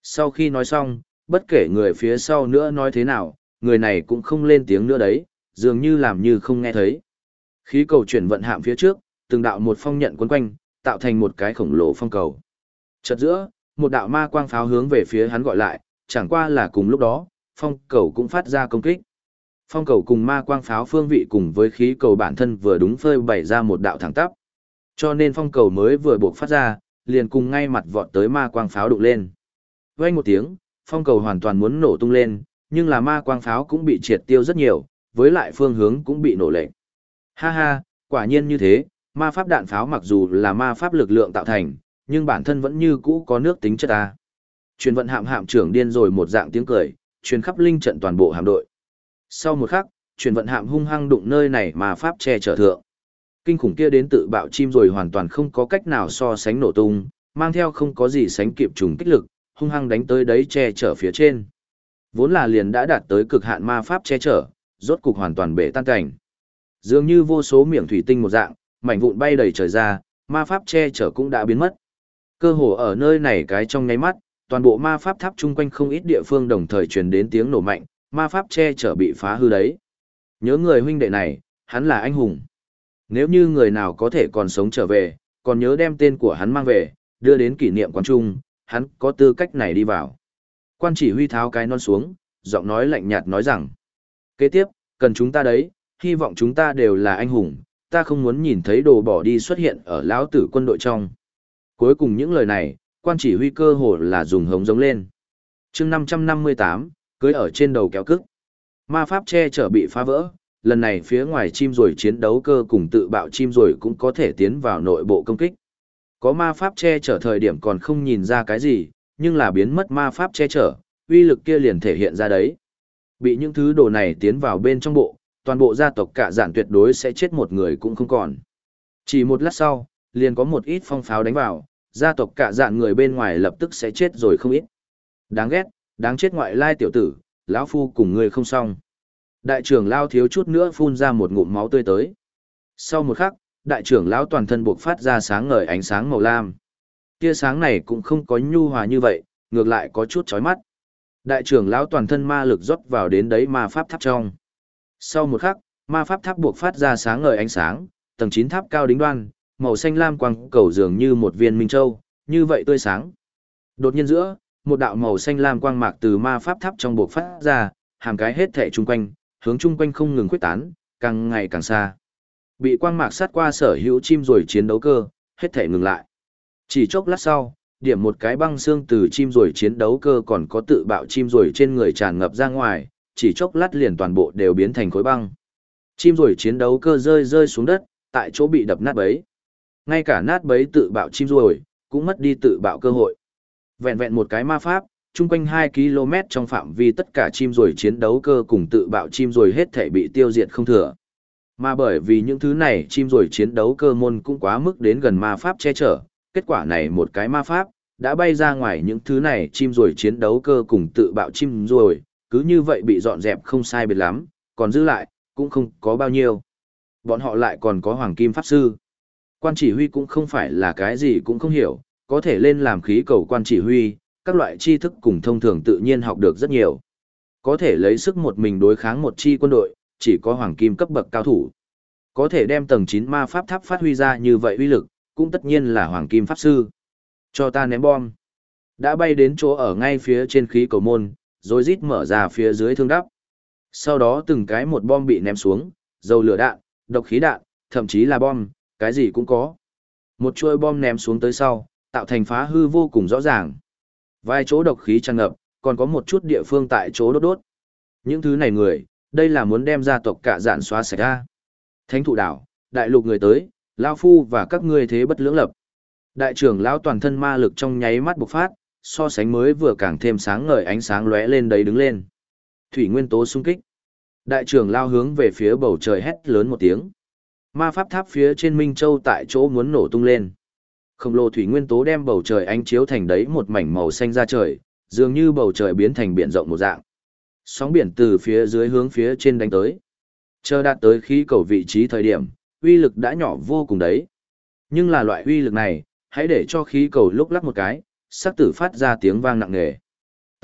Sau khi nói xong, bất kể người phía sau nữa nói thế nào, người này cũng không lên tiếng nữa đấy, dường như làm như không nghe thấy. Khí cầu chuyển vận hạm phía trước, từng đạo một phong nhận quấn quanh, tạo thành một cái khổng lồ phong cầu. Chợt giữa, một đạo ma quang pháo hướng về phía hắn gọi lại, chẳng qua là cùng lúc đó, phong cầu cũng phát ra công kích. Phong cầu cùng ma quang pháo phương vị cùng với khí cầu bản thân vừa đúng phơi bày ra một đạo thẳng tắp. Cho nên phong cầu mới vừa buộc phát ra, liền cùng ngay mặt vọt tới ma quang pháo đụng lên. Vang một tiếng, phong cầu hoàn toàn muốn nổ tung lên, nhưng là ma quang pháo cũng bị triệt tiêu rất nhiều, với lại phương hướng cũng bị nổ lệch. Ha ha, quả nhiên như thế, ma pháp đạn pháo mặc dù là ma pháp lực lượng tạo thành, nhưng bản thân vẫn như cũ có nước tính chất ta. Truyền vận hạm hạm trưởng điên rồi một dạng tiếng cười, truyền khắp linh trận toàn bộ hạm đội. Sau một khắc, truyền vận hạm hung hăng đụng nơi này mà pháp che chở thượng. Kinh khủng kia đến tự bạo chim rồi hoàn toàn không có cách nào so sánh nổ tung, mang theo không có gì sánh kịp trùng kích lực, hung hăng đánh tới đấy che chở phía trên. Vốn là liền đã đạt tới cực hạn ma pháp che chở, rốt cục hoàn toàn bể tan cảnh. Dường như vô số miệng thủy tinh một dạng, mảnh vụn bay đầy trời ra, ma pháp che chở cũng đã biến mất. Cơ hồ ở nơi này cái trong nháy mắt, toàn bộ ma pháp tháp chung quanh không ít địa phương đồng thời truyền đến tiếng nổ mạnh, ma pháp che chở bị phá hư đấy. Nhớ người huynh đệ này, hắn là anh hùng. Nếu như người nào có thể còn sống trở về, còn nhớ đem tên của hắn mang về, đưa đến kỷ niệm quán trung, hắn có tư cách này đi vào. Quan chỉ huy tháo cái non xuống, giọng nói lạnh nhạt nói rằng, kế tiếp, cần chúng ta đấy, hy vọng chúng ta đều là anh hùng, ta không muốn nhìn thấy đồ bỏ đi xuất hiện ở lão tử quân đội trong. Cuối cùng những lời này, quan chỉ huy cơ hồ là dùng hống giống lên. chương 558, cưới ở trên đầu kéo cức. Ma pháp che chở bị phá vỡ, lần này phía ngoài chim rồi chiến đấu cơ cùng tự bạo chim rồi cũng có thể tiến vào nội bộ công kích. Có ma pháp che chở thời điểm còn không nhìn ra cái gì, nhưng là biến mất ma pháp che chở, uy lực kia liền thể hiện ra đấy. Bị những thứ đồ này tiến vào bên trong bộ, toàn bộ gia tộc cả dạn tuyệt đối sẽ chết một người cũng không còn. Chỉ một lát sau, liền có một ít phong pháo đánh vào, gia tộc cả dạn người bên ngoài lập tức sẽ chết rồi không ít. Đáng ghét, đáng chết ngoại lai tiểu tử, lão phu cùng người không xong. Đại trưởng lão thiếu chút nữa phun ra một ngụm máu tươi tới. Sau một khắc, đại trưởng lão toàn thân buộc phát ra sáng ngời ánh sáng màu lam. Tia sáng này cũng không có nhu hòa như vậy, ngược lại có chút chói mắt. Đại trưởng lão toàn thân ma lực rót vào đến đấy ma pháp tháp trong. Sau một khắc, ma pháp tháp buộc phát ra sáng ngời ánh sáng, tầng 9 tháp cao đính đoan, màu xanh lam quang cầu dường như một viên minh châu, như vậy tươi sáng. Đột nhiên giữa, một đạo màu xanh lam quang mạc từ ma pháp tháp trong buộc phát ra, hàm cái hết thể chung quanh, hướng chung quanh không ngừng khuếch tán, càng ngày càng xa. Bị quang mạc sát qua sở hữu chim rồi chiến đấu cơ, hết thể ngừng lại. Chỉ chốc lát sau, điểm một cái băng xương từ chim rồi chiến đấu cơ còn có tự bạo chim rồi trên người tràn ngập ra ngoài, chỉ chốc lát liền toàn bộ đều biến thành khối băng. Chim rồi chiến đấu cơ rơi xuống đất, tại chỗ bị đập nát bấy. Ngay cả nát bấy tự bạo chim rồi, cũng mất đi tự bạo cơ hội. Vẹn vẹn một cái ma pháp, chung quanh 2 km trong phạm vi tất cả chim rồi chiến đấu cơ cùng tự bạo chim rồi hết thể bị tiêu diệt không thừa. Mà bởi vì những thứ này chim rồi chiến đấu cơ môn cũng quá mức đến gần ma pháp che chở, kết quả này một cái ma pháp, đã bay ra ngoài những thứ này chim rồi chiến đấu cơ cùng tự bạo chim rồi, cứ như vậy bị dọn dẹp không sai biệt lắm, còn giữ lại, cũng không có bao nhiêu. Bọn họ lại còn có hoàng kim pháp sư. Quan chỉ huy cũng không phải là cái gì cũng không hiểu, có thể lên làm khí cầu quan chỉ huy, các loại tri thức cùng thông thường tự nhiên học được rất nhiều. Có thể lấy sức một mình đối kháng một chi quân đội, chỉ có hoàng kim cấp bậc cao thủ. Có thể đem tầng 9 ma pháp tháp phát huy ra như vậy uy lực, cũng tất nhiên là hoàng kim pháp sư. Cho ta ném bom. Đã bay đến chỗ ở ngay phía trên khí cầu môn, rồi rít mở ra phía dưới thương đắp. Sau đó từng cái một bom bị ném xuống, dầu lửa đạn, độc khí đạn, thậm chí là bom, cái gì cũng có. Một chuôi bom ném xuống tới sau, tạo thành phá hư vô cùng rõ ràng. Vài chỗ độc khí tràn ngập, còn có một chút địa phương tại chỗ đốt đốt. Những thứ này người, đây là muốn đem gia tộc cả dạn xóa sạch ra. Thánh thụ đảo, đại lục người tới, lao phu và các ngươi thế bất lưỡng lập. Đại trưởng lão toàn thân ma lực trong nháy mắt bộc phát, so sánh mới vừa càng thêm sáng ngời ánh sáng lóe lên đấy đứng lên. Thủy nguyên tố xung kích. Đại trưởng lão hướng về phía bầu trời hét lớn một tiếng. Ma pháp tháp phía trên Minh Châu tại chỗ muốn nổ tung lên. Khổng lồ thủy nguyên tố đem bầu trời ánh chiếu thành đấy một mảnh màu xanh ra trời, dường như bầu trời biến thành biển rộng một dạng. Sóng biển từ phía dưới hướng phía trên đánh tới. Chờ đạt tới khí cầu vị trí thời điểm, uy lực đã nhỏ vô cùng đấy. Nhưng là loại uy lực này, hãy để cho khí cầu lúc lắc một cái, sắc tử phát ra tiếng vang nặng nề.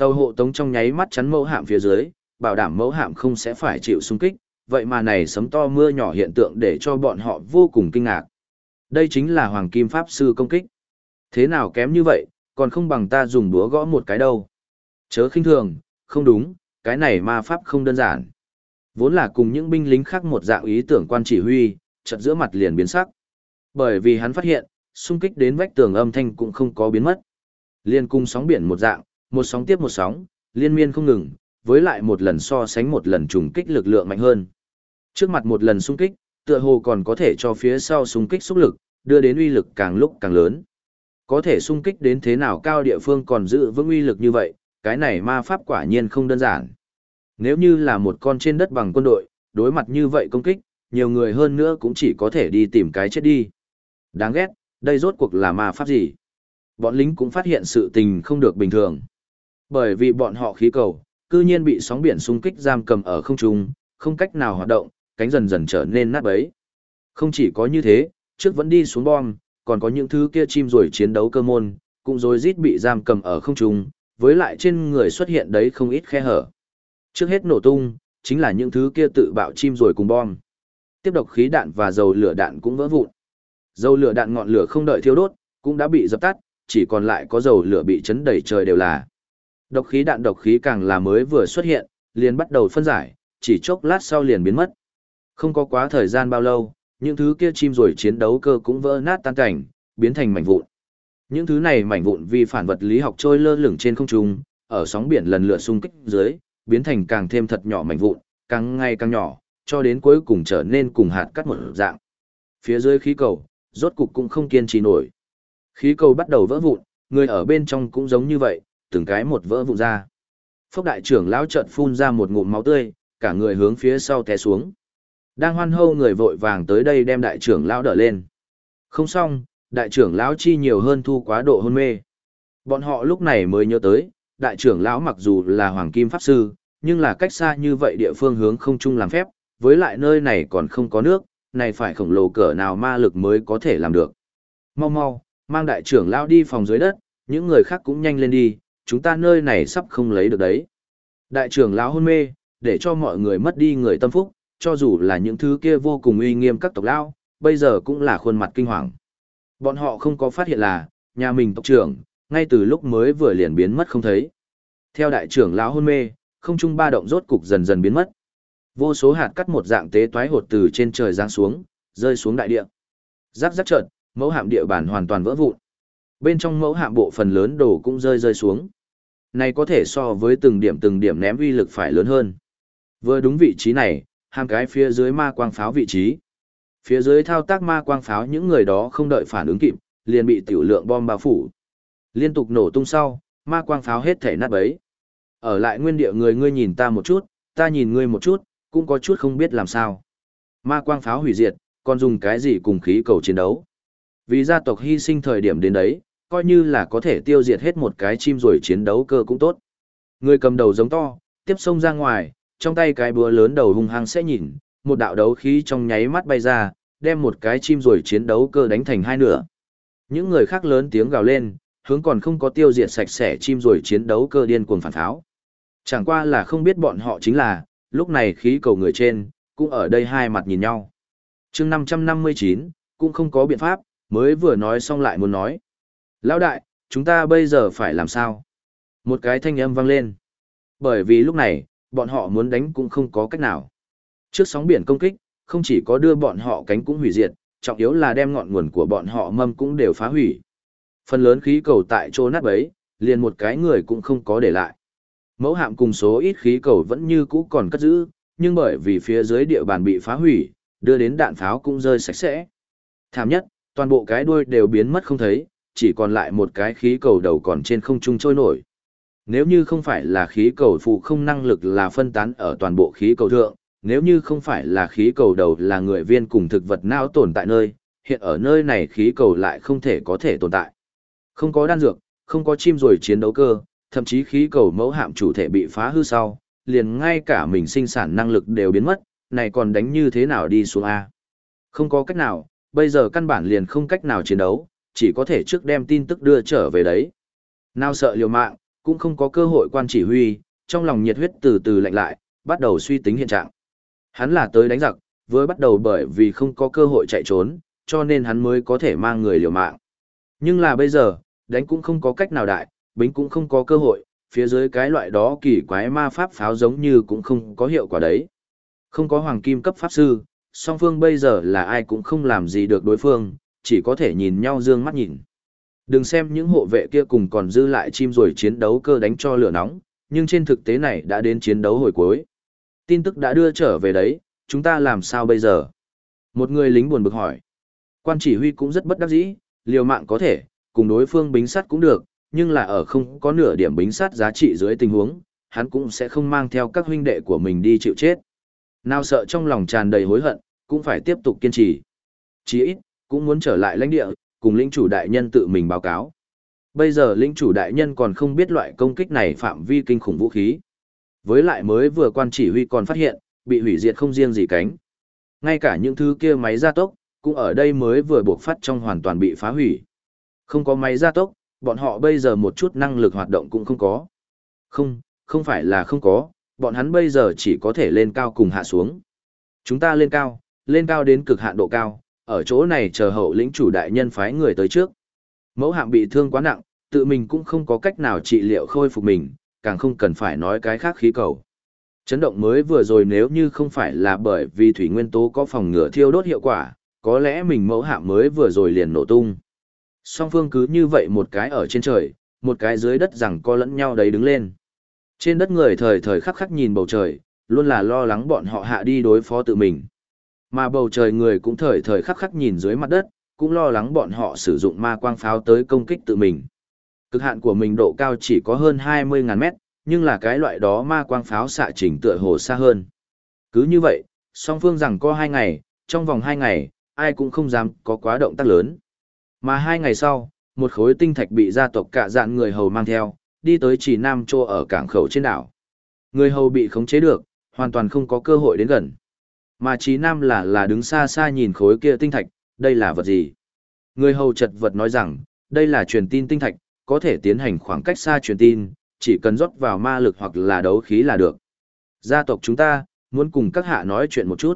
Tàu hộ tống trong nháy mắt chắn mẫu hạm phía dưới, bảo đảm mẫu hạm không sẽ phải chịu xung kích, vậy mà này sấm to mưa nhỏ hiện tượng để cho bọn họ vô cùng kinh ngạc. Đây chính là Hoàng Kim Pháp Sư công kích. Thế nào kém như vậy, còn không bằng ta dùng búa gõ một cái đâu. Chớ khinh thường, không đúng, cái này ma pháp không đơn giản. Vốn là cùng những binh lính khác một dạng ý tưởng quan chỉ huy, chợt giữa mặt liền biến sắc. Bởi vì hắn phát hiện, xung kích đến vách tường âm thanh cũng không có biến mất. Liên cung sóng biển một dạng, một sóng tiếp một sóng, liên miên không ngừng, với lại một lần so sánh một lần trùng kích lực lượng mạnh hơn. Trước mặt một lần xung kích, tựa hồ còn có thể cho phía sau xung kích xúc lực, đưa đến uy lực càng lúc càng lớn. Có thể xung kích đến thế nào cao địa phương còn giữ vững uy lực như vậy, cái này ma pháp quả nhiên không đơn giản. Nếu như là một con trên đất bằng quân đội, đối mặt như vậy công kích, nhiều người hơn nữa cũng chỉ có thể đi tìm cái chết đi. Đáng ghét, đây rốt cuộc là ma pháp gì? Bọn lính cũng phát hiện sự tình không được bình thường. Bởi vì bọn họ khí cầu, cư nhiên bị sóng biển xung kích giam cầm ở không trung, không cách nào hoạt động, cánh dần dần trở nên nát bấy. Không chỉ có như thế, trước vẫn đi xuống bom, còn có những thứ kia chim rồi chiến đấu cơ môn, cũng rồi rít bị giam cầm ở không trung, với lại trên người xuất hiện đấy không ít khe hở. Trước hết nổ tung, chính là những thứ kia tự bạo chim rồi cùng bom. Tiếp độc khí đạn và dầu lửa đạn cũng vỡ vụn. Dầu lửa đạn ngọn lửa không đợi thiêu đốt, cũng đã bị dập tắt, chỉ còn lại có dầu lửa bị chấn đầy trời đều là. Độc khí đạn độc khí càng là mới vừa xuất hiện, liền bắt đầu phân giải, chỉ chốc lát sau liền biến mất. Không có quá thời gian bao lâu, những thứ kia chim rồi chiến đấu cơ cũng vỡ nát tan cảnh, biến thành mảnh vụn. Những thứ này mảnh vụn vi phản vật lý học trôi lơ lửng trên không trung, ở sóng biển lần lượt xung kích dưới, biến thành càng thêm thật nhỏ mảnh vụn, càng ngày càng nhỏ, cho đến cuối cùng trở nên cùng hạt cát một dạng. Phía dưới khí cầu, rốt cục cũng không kiên trì nổi. Khí cầu bắt đầu vỡ vụn, người ở bên trong cũng giống như vậy, từng cái một vỡ vụn ra. Phốc đại trưởng lão chợt phun ra một ngụm máu tươi, cả người hướng phía sau té xuống. Đang hoan hô người vội vàng tới đây đem đại trưởng lão đỡ lên. Không xong, đại trưởng lão chi nhiều hơn thu quá độ hôn mê. Bọn họ lúc này mới nhớ tới, đại trưởng lão mặc dù là hoàng kim pháp sư, nhưng là cách xa như vậy địa phương hướng không chung làm phép, với lại nơi này còn không có nước, này phải khổng lồ cỡ nào ma lực mới có thể làm được. Mau mau, mang đại trưởng lão đi phòng dưới đất, những người khác cũng nhanh lên đi, chúng ta nơi này sắp không lấy được đấy. Đại trưởng lão hôn mê, để cho mọi người mất đi người tâm phúc, cho dù là những thứ kia vô cùng uy nghiêm các tộc lão, bây giờ cũng là khuôn mặt kinh hoàng. Bọn họ không có phát hiện là, nhà mình tộc trưởng, ngay từ lúc mới vừa liền biến mất không thấy. Theo đại trưởng lão hôn mê, không trung ba động rốt cục dần dần biến mất. Vô số hạt cắt một dạng tế toái hột từ trên trời giáng xuống, rơi xuống đại địa. Rắc rắc chợt, mẫu hạm địa bản hoàn toàn vỡ vụn. Bên trong mẫu hạm bộ phần lớn đồ cũng rơi xuống. Này có thể so với từng điểm ném uy lực phải lớn hơn. Vừa đúng vị trí này, hàm cái phía dưới ma quang pháo vị trí. Phía dưới thao tác ma quang pháo những người đó không đợi phản ứng kịp, liền bị tiểu lượng bom bao phủ. Liên tục nổ tung sau, ma quang pháo hết thể nát bấy. Ở lại nguyên địa người ngươi nhìn ta một chút, ta nhìn ngươi một chút, cũng có chút không biết làm sao. Ma quang pháo hủy diệt, còn dùng cái gì cùng khí cầu chiến đấu. Vì gia tộc hy sinh thời điểm đến đấy, coi như là có thể tiêu diệt hết một cái chim rồi chiến đấu cơ cũng tốt. Người cầm đầu giống to, tiếp xông ra ngoài, trong tay cái búa lớn đầu hung hăng sẽ nhìn, một đạo đấu khí trong nháy mắt bay ra, đem một cái chim rồi chiến đấu cơ đánh thành hai nửa. Những người khác lớn tiếng gào lên, hướng còn không có tiêu diệt sạch sẽ chim rồi chiến đấu cơ điên cuồng phản pháo. Chẳng qua là không biết bọn họ chính là, lúc này khí cầu người trên, cũng ở đây hai mặt nhìn nhau. chương 559, cũng không có biện pháp, mới vừa nói xong lại muốn nói. Lão đại, chúng ta bây giờ phải làm sao? Một cái thanh âm vang lên. Bởi vì lúc này, bọn họ muốn đánh cũng không có cách nào. Trước sóng biển công kích, không chỉ có đưa bọn họ cánh cũng hủy diệt, trọng yếu là đem ngọn nguồn của bọn họ mâm cũng đều phá hủy. Phần lớn khí cầu tại chỗ nát bấy, liền một cái người cũng không có để lại. Mẫu hạm cùng số ít khí cầu vẫn như cũ còn cất giữ, nhưng bởi vì phía dưới địa bàn bị phá hủy, đưa đến đạn pháo cũng rơi sạch sẽ. Thảm nhất, toàn bộ cái đuôi đều biến mất không thấy, chỉ còn lại một cái khí cầu đầu còn trên không trung trôi nổi. Nếu như không phải là khí cầu phụ không năng lực là phân tán ở toàn bộ khí cầu thượng, nếu như không phải là khí cầu đầu là người viên cùng thực vật não tồn tại nơi, hiện ở nơi này khí cầu lại không thể có thể tồn tại. Không có đan dược, không có chim rồi chiến đấu cơ, thậm chí khí cầu mẫu hạm chủ thể bị phá hư sau, liền ngay cả mình sinh sản năng lực đều biến mất, này còn đánh như thế nào đi xuống A. Không có cách nào, bây giờ căn bản liền không cách nào chiến đấu, chỉ có thể trước đem tin tức đưa trở về đấy. Nào sợ liều mạng, Cũng không có cơ hội quan chỉ huy, trong lòng nhiệt huyết từ từ lạnh lại, bắt đầu suy tính hiện trạng. Hắn là tới đánh giặc, vừa bắt đầu bởi vì không có cơ hội chạy trốn, cho nên hắn mới có thể mang người liều mạng. Nhưng là bây giờ, đánh cũng không có cách nào đại, bính cũng không có cơ hội, phía dưới cái loại đó kỳ quái ma pháp pháo giống như cũng không có hiệu quả đấy. Không có hoàng kim cấp pháp sư, song phương bây giờ là ai cũng không làm gì được đối phương, chỉ có thể nhìn nhau dương mắt nhìn. Đừng xem những hộ vệ kia cùng còn dư lại chim rồi chiến đấu cơ đánh cho lửa nóng, nhưng trên thực tế này đã đến chiến đấu hồi cuối. Tin tức đã đưa trở về đấy, chúng ta làm sao bây giờ? Một người lính buồn bực hỏi. Quan chỉ huy cũng rất bất đắc dĩ, liều mạng có thể, cùng đối phương bính sắt cũng được, nhưng là ở không có nửa điểm bính sắt giá trị dưới tình huống, hắn cũng sẽ không mang theo các huynh đệ của mình đi chịu chết. Nào sợ trong lòng tràn đầy hối hận, cũng phải tiếp tục kiên trì. Chí ít, cũng muốn trở lại lãnh địa, cùng lĩnh chủ đại nhân tự mình báo cáo. Bây giờ lĩnh chủ đại nhân còn không biết loại công kích này phạm vi kinh khủng vũ khí. Với lại mới vừa quan chỉ huy còn phát hiện, bị hủy diệt không riêng gì cánh. Ngay cả những thứ kia máy gia tốc, cũng ở đây mới vừa buộc phát trong hoàn toàn bị phá hủy. Không có máy gia tốc, bọn họ bây giờ một chút năng lực hoạt động cũng không có. Không phải là không có, bọn hắn bây giờ chỉ có thể lên cao cùng hạ xuống. Chúng ta lên cao đến cực hạn độ cao, ở chỗ này chờ hậu lĩnh chủ đại nhân phái người tới trước. Mẫu hạm bị thương quá nặng, tự mình cũng không có cách nào trị liệu khôi phục mình, càng không cần phải nói cái khác khí cầu. Chấn động mới vừa rồi nếu như không phải là bởi vì thủy nguyên tố có phòng ngừa thiêu đốt hiệu quả, có lẽ mình mẫu hạm mới vừa rồi liền nổ tung. Song phương cứ như vậy một cái ở trên trời, một cái dưới đất rằng co lẫn nhau đấy đứng lên. Trên đất người thời thời khắc khắc nhìn bầu trời, luôn là lo lắng bọn họ hạ đi đối phó tự mình. Mà bầu trời người cũng thời thời khắc khắc nhìn dưới mặt đất, cũng lo lắng bọn họ sử dụng ma quang pháo tới công kích tự mình. Cực hạn của mình độ cao chỉ có hơn 20.000 mét, nhưng là cái loại đó ma quang pháo xạ trình tựa hồ xa hơn. Cứ như vậy, song phương rằng có 2 ngày, trong vòng 2 ngày, ai cũng không dám có quá động tác lớn. Mà 2 ngày sau, một khối tinh thạch bị gia tộc cả dạn người hầu mang theo, đi tới Chỉ Nam Chô ở cảng khẩu trên đảo. Người hầu bị khống chế được, hoàn toàn không có cơ hội đến gần. Mà Chí Nam là đứng xa xa nhìn khối kia tinh thạch, đây là vật gì? Người hầu chật vật nói rằng, đây là truyền tin tinh thạch, có thể tiến hành khoảng cách xa truyền tin, chỉ cần rót vào ma lực hoặc là đấu khí là được. Gia tộc chúng ta, muốn cùng các hạ nói chuyện một chút.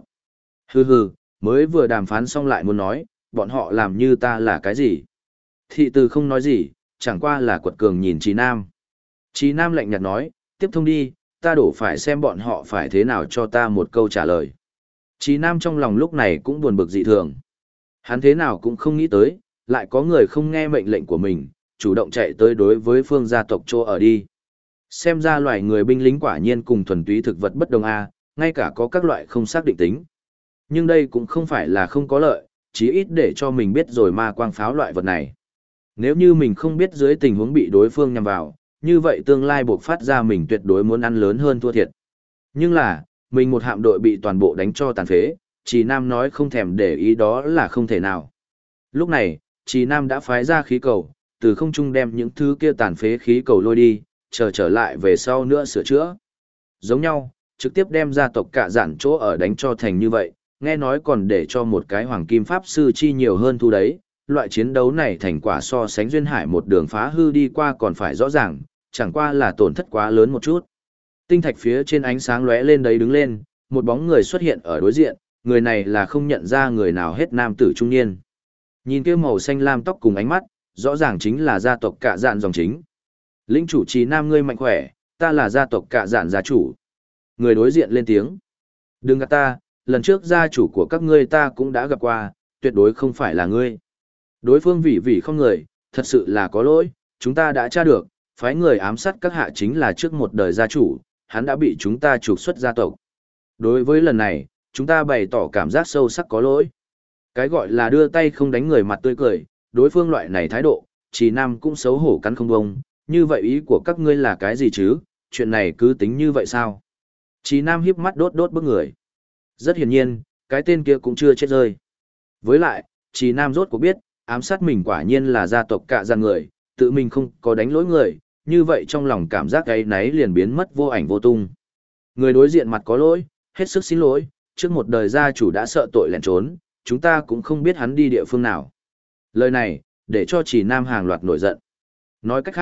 Hừ, mới vừa đàm phán xong lại muốn nói, bọn họ làm như ta là cái gì? Thị từ không nói gì, chẳng qua là quật cường nhìn Chí Nam. Chí Nam lạnh nhạt nói, tiếp thông đi, ta đổ phải xem bọn họ phải thế nào cho ta một câu trả lời. Chí Nam trong lòng lúc này cũng buồn bực dị thường. Hắn thế nào cũng không nghĩ tới, lại có người không nghe mệnh lệnh của mình, chủ động chạy tới đối với phương gia tộc Chô ở đi. Xem ra loài người binh lính quả nhiên cùng thuần túy thực vật bất đồng a, ngay cả có các loại không xác định tính. Nhưng đây cũng không phải là không có lợi, chí ít để cho mình biết rồi ma quang pháo loại vật này. Nếu như mình không biết dưới tình huống bị đối phương nhằm vào, như vậy tương lai buộc phát ra mình tuyệt đối muốn ăn lớn hơn thua thiệt. Nhưng là, mình một hạm đội bị toàn bộ đánh cho tàn phế, Trì Nam nói không thèm để ý đó là không thể nào. Lúc này, Trì Nam đã phái ra khí cầu, từ không trung đem những thứ kia tàn phế khí cầu lôi đi, chờ trở lại về sau nữa sửa chữa. Giống nhau, trực tiếp đem gia tộc cả dạn chỗ ở đánh cho thành như vậy, nghe nói còn để cho một cái hoàng kim pháp sư chi nhiều hơn thu đấy. Loại chiến đấu này thành quả so sánh duyên hải một đường phá hư đi qua còn phải rõ ràng, chẳng qua là tổn thất quá lớn một chút. Tinh thạch phía trên ánh sáng lóe lên đấy đứng lên, một bóng người xuất hiện ở đối diện, người này là không nhận ra người nào hết nam tử trung niên. Nhìn kia màu xanh lam tóc cùng ánh mắt, rõ ràng chính là gia tộc cả dạn dòng chính. Lĩnh chủ Trì Nam ngươi mạnh khỏe, ta là gia tộc cả dạn gia chủ. Người đối diện lên tiếng. Đừng gạt ta, lần trước gia chủ của các ngươi ta cũng đã gặp qua, tuyệt đối không phải là ngươi. Đối phương vì không người, thật sự là có lỗi, chúng ta đã tra được, phái người ám sát các hạ chính là trước một đời gia chủ, hắn đã bị chúng ta trục xuất gia tộc. Đối với lần này, chúng ta bày tỏ cảm giác sâu sắc có lỗi. Cái gọi là đưa tay không đánh người mặt tươi cười, đối phương loại này thái độ, Trì Nam cũng xấu hổ cắn không bông, như vậy ý của các ngươi là cái gì chứ, chuyện này cứ tính như vậy sao? Trì Nam hiếp mắt đốt bức người. Rất hiển nhiên, cái tên kia cũng chưa chết rơi. Với lại, Trì Nam rốt cuộc biết, ám sát mình quả nhiên là gia tộc cả gian người, tự mình không có đánh lỗi người, như vậy trong lòng cảm giác ấy náy liền biến mất vô ảnh vô tung. Người đối diện mặt có lỗi, hết sức xin lỗi, trước một đời gia chủ đã sợ tội lẻn trốn, chúng ta cũng không biết hắn đi địa phương nào. Lời này, để cho Trì Nam hàng loạt nổi giận. Nói cách khác,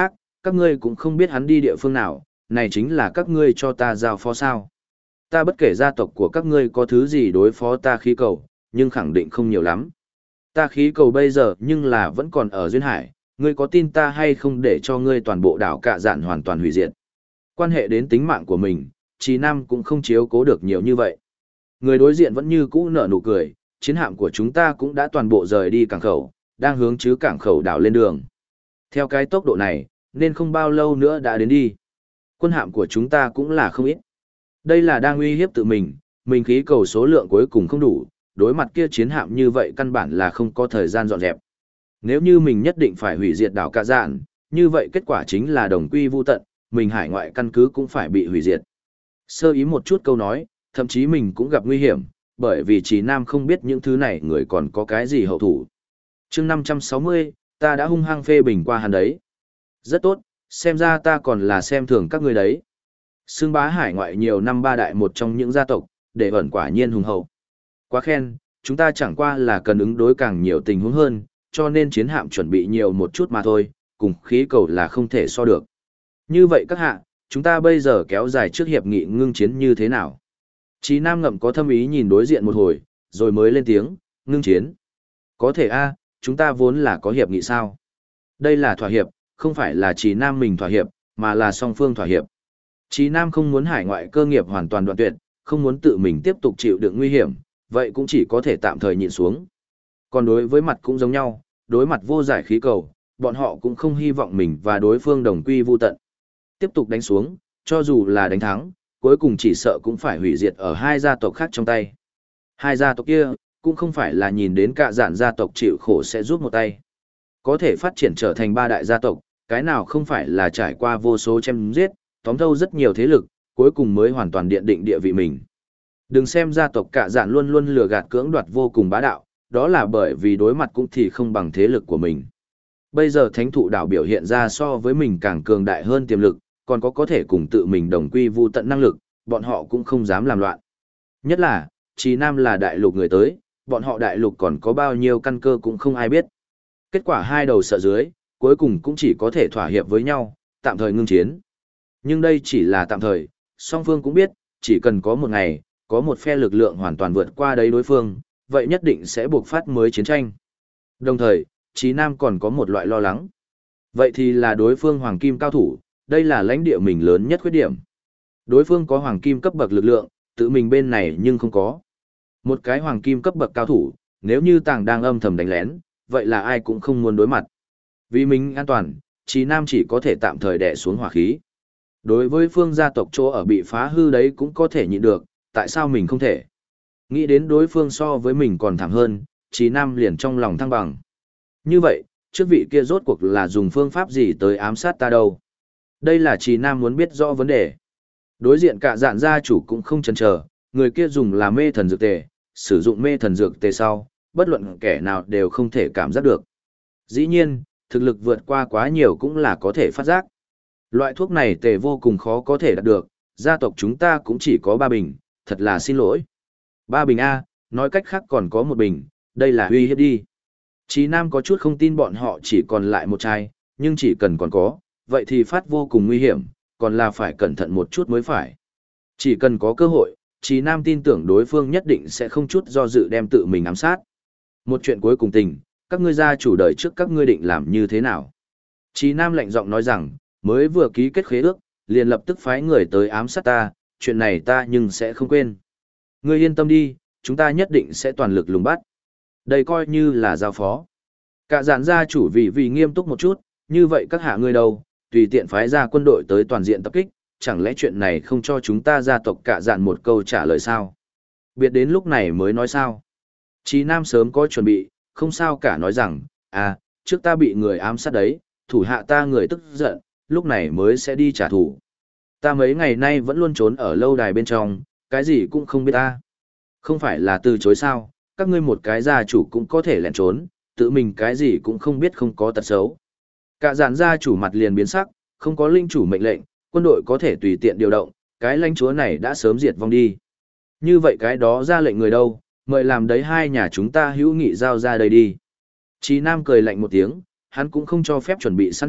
các ngươi cũng không biết hắn đi địa phương nào, này chính là các ngươi cho ta giao phó sao. Ta bất kể gia tộc của các ngươi có thứ gì đối phó ta khí cầu, nhưng khẳng định không nhiều lắm. Ta khí cầu bây giờ nhưng là vẫn còn ở duyên hải, ngươi có tin ta hay không để cho ngươi toàn bộ đảo Cạ Dạn hoàn toàn hủy diệt. Quan hệ đến tính mạng của mình, Chí Nam cũng không chiếu cố được nhiều như vậy. Người đối diện vẫn như cũ nở nụ cười, chiến hạm của chúng ta cũng đã toàn bộ rời đi cảng khẩu, đang hướng chứ cảng khẩu đảo lên đường. Theo cái tốc độ này, nên không bao lâu nữa đã đến đi. Quân hạm của chúng ta cũng là không ít. Đây là đang uy hiếp tự mình khí cầu số lượng cuối cùng không đủ, đối mặt kia chiến hạm như vậy căn bản là không có thời gian dọn dẹp. Nếu như mình nhất định phải hủy diệt đảo Cạ Dạn, như vậy kết quả chính là đồng quy vu tận, mình hải ngoại căn cứ cũng phải bị hủy diệt. Sơ ý một chút câu nói, thậm chí mình cũng gặp nguy hiểm, bởi vì Chí Nam không biết những thứ này người còn có cái gì hậu thủ. Chương 560, ta đã hung hăng phê bình qua hắn đấy. Rất tốt, xem ra ta còn là xem thường các ngươi đấy. Xưng bá hải ngoại nhiều năm ba đại một trong những gia tộc, để ẩn quả nhiên hùng hậu. Quá khen, chúng ta chẳng qua là cần ứng đối càng nhiều tình huống hơn, cho nên chiến hạm chuẩn bị nhiều một chút mà thôi, cùng khí cầu là không thể so được. Như vậy các hạ, chúng ta bây giờ kéo dài trước hiệp nghị ngưng chiến như thế nào? Chí Nam ngậm có thâm ý nhìn đối diện một hồi, rồi mới lên tiếng, ngưng chiến. Có thể a, chúng ta vốn là có hiệp nghị sao? Đây là thỏa hiệp, không phải là Chí Nam mình thỏa hiệp, mà là song phương thỏa hiệp. Chí Nam không muốn hải ngoại cơ nghiệp hoàn toàn đoạn tuyệt, không muốn tự mình tiếp tục chịu đựng nguy hiểm, vậy cũng chỉ có thể tạm thời nhịn xuống. Còn đối với mặt cũng giống nhau, đối mặt vô giải khí cầu, bọn họ cũng không hy vọng mình và đối phương đồng quy vu tận. Tiếp tục đánh xuống, cho dù là đánh thắng, cuối cùng chỉ sợ cũng phải hủy diệt ở hai gia tộc khác trong tay. Hai gia tộc kia, cũng không phải là nhìn đến Cạ Dạn gia tộc chịu khổ sẽ giúp một tay. Có thể phát triển trở thành ba đại gia tộc, cái nào không phải là trải qua vô số chém giết, tóm thâu rất nhiều thế lực, cuối cùng mới hoàn toàn điện định địa vị mình. Đừng xem gia tộc Cạ Dạn luôn luôn lừa gạt cưỡng đoạt vô cùng bá đạo, đó là bởi vì đối mặt cũng thì không bằng thế lực của mình. Bây giờ thánh thụ đảo biểu hiện ra so với mình càng cường đại hơn tiềm lực, còn có thể cùng tự mình đồng quy vu tận năng lực, bọn họ cũng không dám làm loạn. Nhất là, Chí Nam là đại lục người tới, bọn họ đại lục còn có bao nhiêu căn cơ cũng không ai biết. Kết quả hai đầu sợ dưới, cuối cùng cũng chỉ có thể thỏa hiệp với nhau, tạm thời ngưng chiến. Nhưng đây chỉ là tạm thời, song phương cũng biết, chỉ cần có một ngày, có một phe lực lượng hoàn toàn vượt qua đấy đối phương, vậy nhất định sẽ buộc phát mới chiến tranh. Đồng thời, Chí Nam còn có một loại lo lắng. Vậy thì là đối phương hoàng kim cao thủ, đây là lãnh địa mình lớn nhất khuyết điểm. Đối phương có hoàng kim cấp bậc lực lượng, tự mình bên này nhưng không có. Một cái hoàng kim cấp bậc cao thủ, nếu như tàng đang âm thầm đánh lén, vậy là ai cũng không muốn đối mặt. Vì mình an toàn, Chí Nam chỉ có thể tạm thời đè xuống hỏa khí. Đối với phương gia tộc chỗ ở bị phá hư đấy cũng có thể nhịn được, tại sao mình không thể? Nghĩ đến đối phương so với mình còn thảm hơn, Chí Nam liền trong lòng thăng bằng. Như vậy, trước vị kia rốt cuộc là dùng phương pháp gì tới ám sát ta đâu? Đây là Chí Nam muốn biết rõ vấn đề. Đối diện Cạ Dạn gia chủ cũng không chần chờ, người kia dùng là mê thần dược tề, sử dụng mê thần dược tề sau, bất luận kẻ nào đều không thể cảm giác được. Dĩ nhiên, thực lực vượt qua quá nhiều cũng là có thể phát giác. Loại thuốc này tề vô cùng khó có thể đạt được, gia tộc chúng ta cũng chỉ có 3 bình, thật là xin lỗi. 3 bình A, nói cách khác còn có 1 bình, đây là uy hiếp đi. Chí Nam có chút không tin bọn họ chỉ còn lại 1 chai, nhưng chỉ cần còn có, vậy thì phát vô cùng nguy hiểm, còn là phải cẩn thận một chút mới phải. Chỉ cần có cơ hội, Chí Nam tin tưởng đối phương nhất định sẽ không chút do dự đem tự mình ám sát. Một chuyện cuối cùng tình, các ngươi gia chủ đời trước các ngươi định làm như thế nào? Chí Nam lạnh giọng nói rằng, mới vừa ký kết khế ước, liền lập tức phái người tới ám sát ta, chuyện này ta nhưng sẽ không quên. Ngươi yên tâm đi, chúng ta nhất định sẽ toàn lực lùng bắt. Đây coi như là giao phó. Cạ Dạn gia chủ vì nghiêm túc một chút, như vậy các hạ ngươi đâu, tùy tiện phái ra quân đội tới toàn diện tập kích, chẳng lẽ chuyện này không cho chúng ta gia tộc Cạ Dạn một câu trả lời sao? Biệt đến lúc này mới nói sao? Chí Nam sớm có chuẩn bị, không sao cả nói rằng, trước ta bị người ám sát đấy, thủ hạ ta người tức giận, lúc này mới sẽ đi trả thù. Ta mấy ngày nay vẫn luôn trốn ở lâu đài bên trong, cái gì cũng không biết ta. Không phải là từ chối sao, các ngươi một cái gia chủ cũng có thể lẻn trốn, tự mình cái gì cũng không biết không có tật xấu. Cạ Dạn gia chủ mặt liền biến sắc, không có linh chủ mệnh lệnh, quân đội có thể tùy tiện điều động, cái lãnh chúa này đã sớm diệt vong đi. Như vậy cái đó ra lệnh người đâu, mời làm đấy hai nhà chúng ta hữu nghị giao ra đây đi. Chí Nam cười lạnh một tiếng, hắn cũng không cho phép chuẩn bị sẵn hiệp,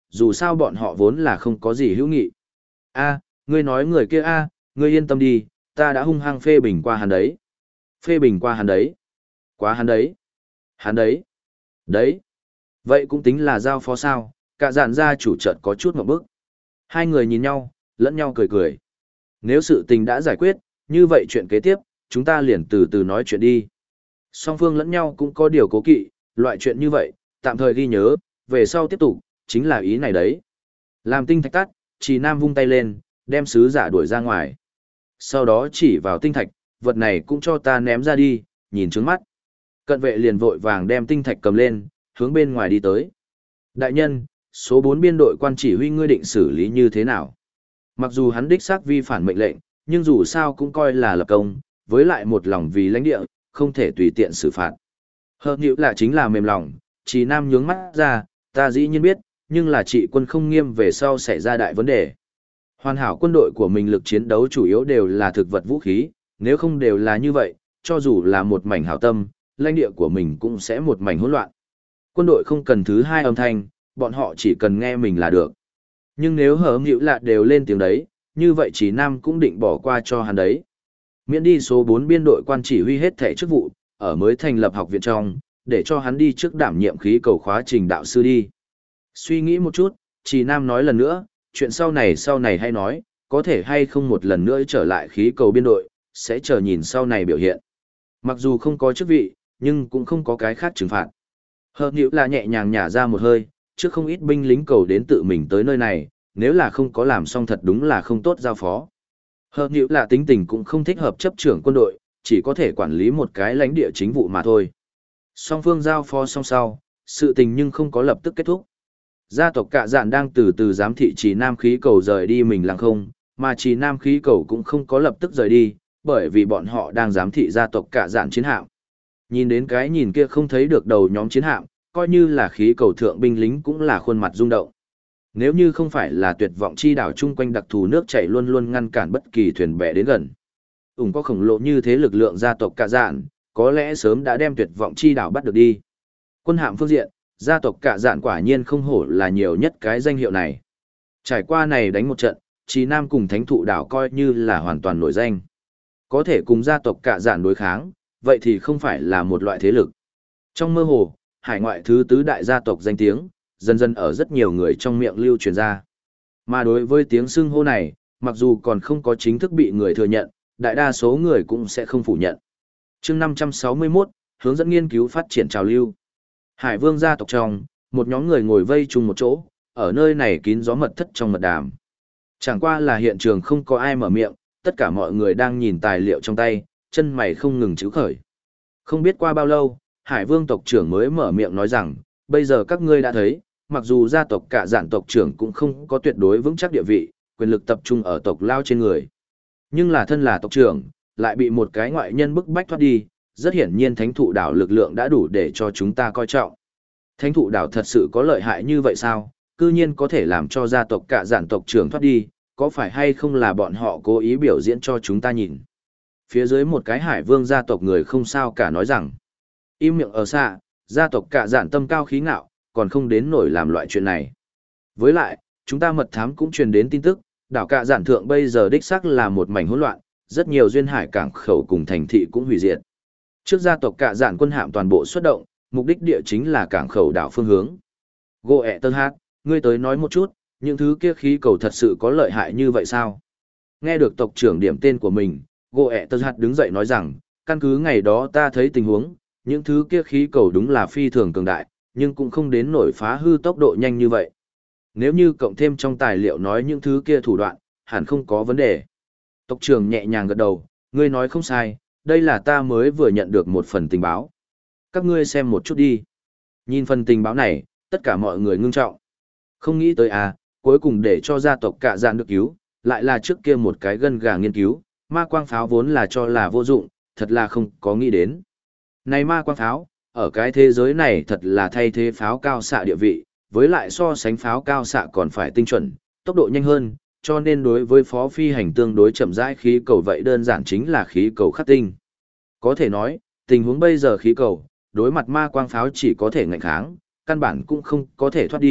dù sao bọn họ vốn là không có gì hữu nghị. A, ngươi nói người kia a, ngươi yên tâm đi, ta đã hung hăng phê bình qua hắn đấy. Phê bình qua hắn đấy. Quá hắn đấy. Hắn đấy. Đấy. Vậy cũng tính là giao phó sao, cả dàn gia chủ chợt có chút ngượng bức. Hai người nhìn nhau, lẫn nhau cười cười. Nếu sự tình đã giải quyết, như vậy chuyện kế tiếp, chúng ta liền từ từ nói chuyện đi. Song phương lẫn nhau cũng có điều cố kỵ, loại chuyện như vậy, tạm thời ghi nhớ, về sau tiếp tục, chính là ý này đấy. Làm tinh thạch tắt, Trì Nam vung tay lên, đem sứ giả đuổi ra ngoài. Sau đó chỉ vào tinh thạch, vật này cũng cho ta ném ra đi, nhìn trướng mắt. Cận vệ liền vội vàng đem tinh thạch cầm lên, hướng bên ngoài đi tới. Đại nhân, số 4 biên đội quan chỉ huy ngươi định xử lý như thế nào? Mặc dù hắn đích xác vi phản mệnh lệnh, nhưng dù sao cũng coi là lập công, với lại một lòng vì lãnh địa, không thể tùy tiện xử phạt. Hợp nhữ là chính là mềm lòng, Trì Nam nhướng mắt ra, ta dĩ nhiên biết, nhưng là trị quân không nghiêm về sau xảy ra đại vấn đề. Hoàn hảo quân đội của mình lực chiến đấu chủ yếu đều là thực vật vũ khí, nếu không đều là như vậy, cho dù là một mảnh hảo tâm, lãnh địa của mình cũng sẽ một mảnh hỗn loạn. Quân đội không cần thứ hai âm thanh, bọn họ chỉ cần nghe mình là được. Nhưng nếu hở nhữ lạ đều lên tiếng đấy, như vậy Trì Nam cũng định bỏ qua cho hắn đấy. Miễn đi số 4 biên đội quan chỉ huy hết thẻ chức vụ, ở mới thành lập học viện trong, để cho hắn đi trước đảm nhiệm khí cầu khóa trình đạo sư đi. Suy nghĩ một chút, Trì Nam nói lần nữa, chuyện sau này hay nói, có thể hay không một lần nữa trở lại khí cầu biên đội, sẽ chờ nhìn sau này biểu hiện. Mặc dù không có chức vị, nhưng cũng không có cái khác trừng phạt. Hợp nhữ là nhẹ nhàng nhả ra một hơi, trước không ít binh lính cầu đến tự mình tới nơi này, nếu là không có làm xong thật đúng là không tốt giao phó. Hợp nhữ là tính tình cũng không thích hợp chấp trưởng quân đội, chỉ có thể quản lý một cái lãnh địa chính vụ mà thôi. Song phương giao phó song sau, sự tình nhưng không có lập tức kết thúc. Gia tộc Cạ Dạn đang từ từ giám thị Trì Nam khí cầu rời đi mình lăng không, mà Trì Nam khí cầu cũng không có lập tức rời đi, bởi vì bọn họ đang giám thị gia tộc Cạ Dạn chiến hạm. Nhìn đến cái nhìn kia không thấy được đầu nhóm chiến hạm, coi như là khí cầu thượng binh lính cũng là khuôn mặt rung động. Nếu như không phải là tuyệt vọng chi đảo chung quanh đặc thù nước chảy luôn luôn ngăn cản bất kỳ thuyền bè đến gần. Có khổng lồ như thế lực lượng gia tộc Cạ Dạn, có lẽ sớm đã đem tuyệt vọng chi đảo bắt được đi. Quân hạm phương diện, gia tộc Cạ Dạn quả nhiên không hổ là nhiều nhất cái danh hiệu này. Trải qua này đánh một trận, Trì Nam cùng Thánh Thụ đảo coi như là hoàn toàn nổi danh. Có thể cùng gia tộc Cạ Dạn đối kháng, vậy thì không phải là một loại thế lực. Trong mơ hồ, hải ngoại thứ tứ đại gia tộc danh tiếng, dần dần ở rất nhiều người trong miệng lưu truyền ra. Mà đối với tiếng xưng hô này, mặc dù còn không có chính thức bị người thừa nhận, đại đa số người cũng sẽ không phủ nhận. Chương 561, hướng dẫn nghiên cứu phát triển trào lưu. Hải Vương gia tộc trong, một nhóm người ngồi vây chung một chỗ, ở nơi này kín gió mật thất trong mật đàm. Chẳng qua là hiện trường không có ai mở miệng, tất cả mọi người đang nhìn tài liệu trong tay, chân mày không ngừng chữ khởi. Không biết qua bao lâu, Hải Vương tộc trưởng mới mở miệng nói rằng, bây giờ các ngươi đã thấy, mặc dù gia tộc Cạ Dạn tộc trưởng cũng không có tuyệt đối vững chắc địa vị, quyền lực tập trung ở tộc Lao trên người. Nhưng là thân là tộc trưởng, lại bị một cái ngoại nhân bức bách thoát đi, rất hiển nhiên Thánh Thụ đảo lực lượng đã đủ để cho chúng ta coi trọng. Thánh Thụ đảo thật sự có lợi hại như vậy sao? Cư nhiên có thể làm cho gia tộc Cạ Dạn tộc trưởng thoát đi, có phải hay không là bọn họ cố ý biểu diễn cho chúng ta nhìn? Phía dưới một cái Hải Vương gia tộc người không sao cả nói rằng, im miệng ở xa, gia tộc Cạ Dạn tâm cao khí ngạo, còn không đến nổi làm loại chuyện này. Với lại, chúng ta mật thám cũng truyền đến tin tức, đảo Cạ Dạn thượng bây giờ đích xác là một mảnh hỗn loạn, rất nhiều duyên hải cảng khẩu cùng thành thị cũng hủy diệt. Trước gia tộc Cạ Dạn quân hạm toàn bộ xuất động, mục đích địa chính là cảng khẩu đảo phương hướng. Gỗ ẹ tân hát, ngươi tới nói một chút, những thứ kia khí cầu thật sự có lợi hại như vậy sao? Nghe được tộc trưởng điểm tên của mình, gỗ ẹ tân hát đứng dậy nói rằng, căn cứ ngày đó ta thấy tình huống, những thứ kia khí cầu đúng là phi thường cường đại, nhưng cũng không đến nổi phá hư tốc độ nhanh như vậy. Nếu như cộng thêm trong tài liệu nói những thứ kia thủ đoạn, hẳn không có vấn đề. Tộc trưởng nhẹ nhàng gật đầu, ngươi nói không sai, đây là ta mới vừa nhận được một phần tình báo. Các ngươi xem một chút đi. Nhìn phần tình báo này, tất cả mọi người ngưng trọng. Không nghĩ tới cuối cùng để cho gia tộc Cạ Dạn được cứu, lại là trước kia một cái gân gà nghiên cứu, ma quang pháo vốn là cho là vô dụng, thật là không có nghĩ đến. Này ma quang pháo, ở cái thế giới này thật là thay thế pháo cao xạ địa vị, với lại so sánh pháo cao xạ còn phải tinh chuẩn, tốc độ nhanh hơn, cho nên đối với phó phi hành tương đối chậm rãi khí cầu vậy đơn giản chính là khí cầu khắc tinh. Có thể nói, tình huống bây giờ khí cầu, đối mặt ma quang pháo chỉ có thể ngạnh kháng, căn bản cũng không có thể thoát đi,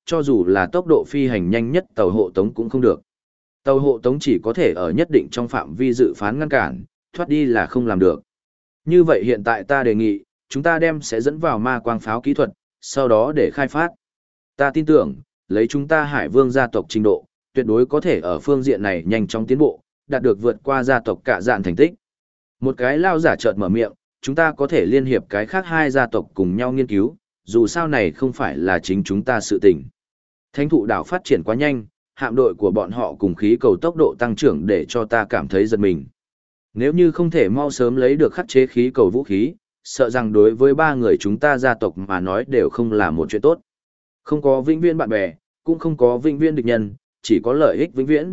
cho dù là tốc độ phi hành nhanh nhất tàu hộ tống cũng không được. Tàu hộ tống chỉ có thể ở nhất định trong phạm vi dự phán ngăn cản, thoát đi là không làm được. Như vậy hiện tại ta đề nghị, chúng ta sẽ dẫn vào ma quang pháo kỹ thuật, sau đó để khai phát. Ta tin tưởng, lấy chúng ta Hải Vương gia tộc trình độ, tuyệt đối có thể ở phương diện này nhanh chóng tiến bộ, đạt được vượt qua gia tộc cả dạn thành tích. Một cái lao giả chợt mở miệng, chúng ta có thể liên hiệp cái khác hai gia tộc cùng nhau nghiên cứu, dù sao này không phải là chính chúng ta sự tình. Thánh thụ đảo phát triển quá nhanh, hạm đội của bọn họ cùng khí cầu tốc độ tăng trưởng để cho ta cảm thấy giật mình. Nếu như không thể mau sớm lấy được khắc chế khí cầu vũ khí, sợ rằng đối với ba người chúng ta gia tộc mà nói đều không là một chuyện tốt. Không có vĩnh viễn bạn bè, cũng không có vĩnh viễn địch nhân, chỉ có lợi ích vĩnh viễn.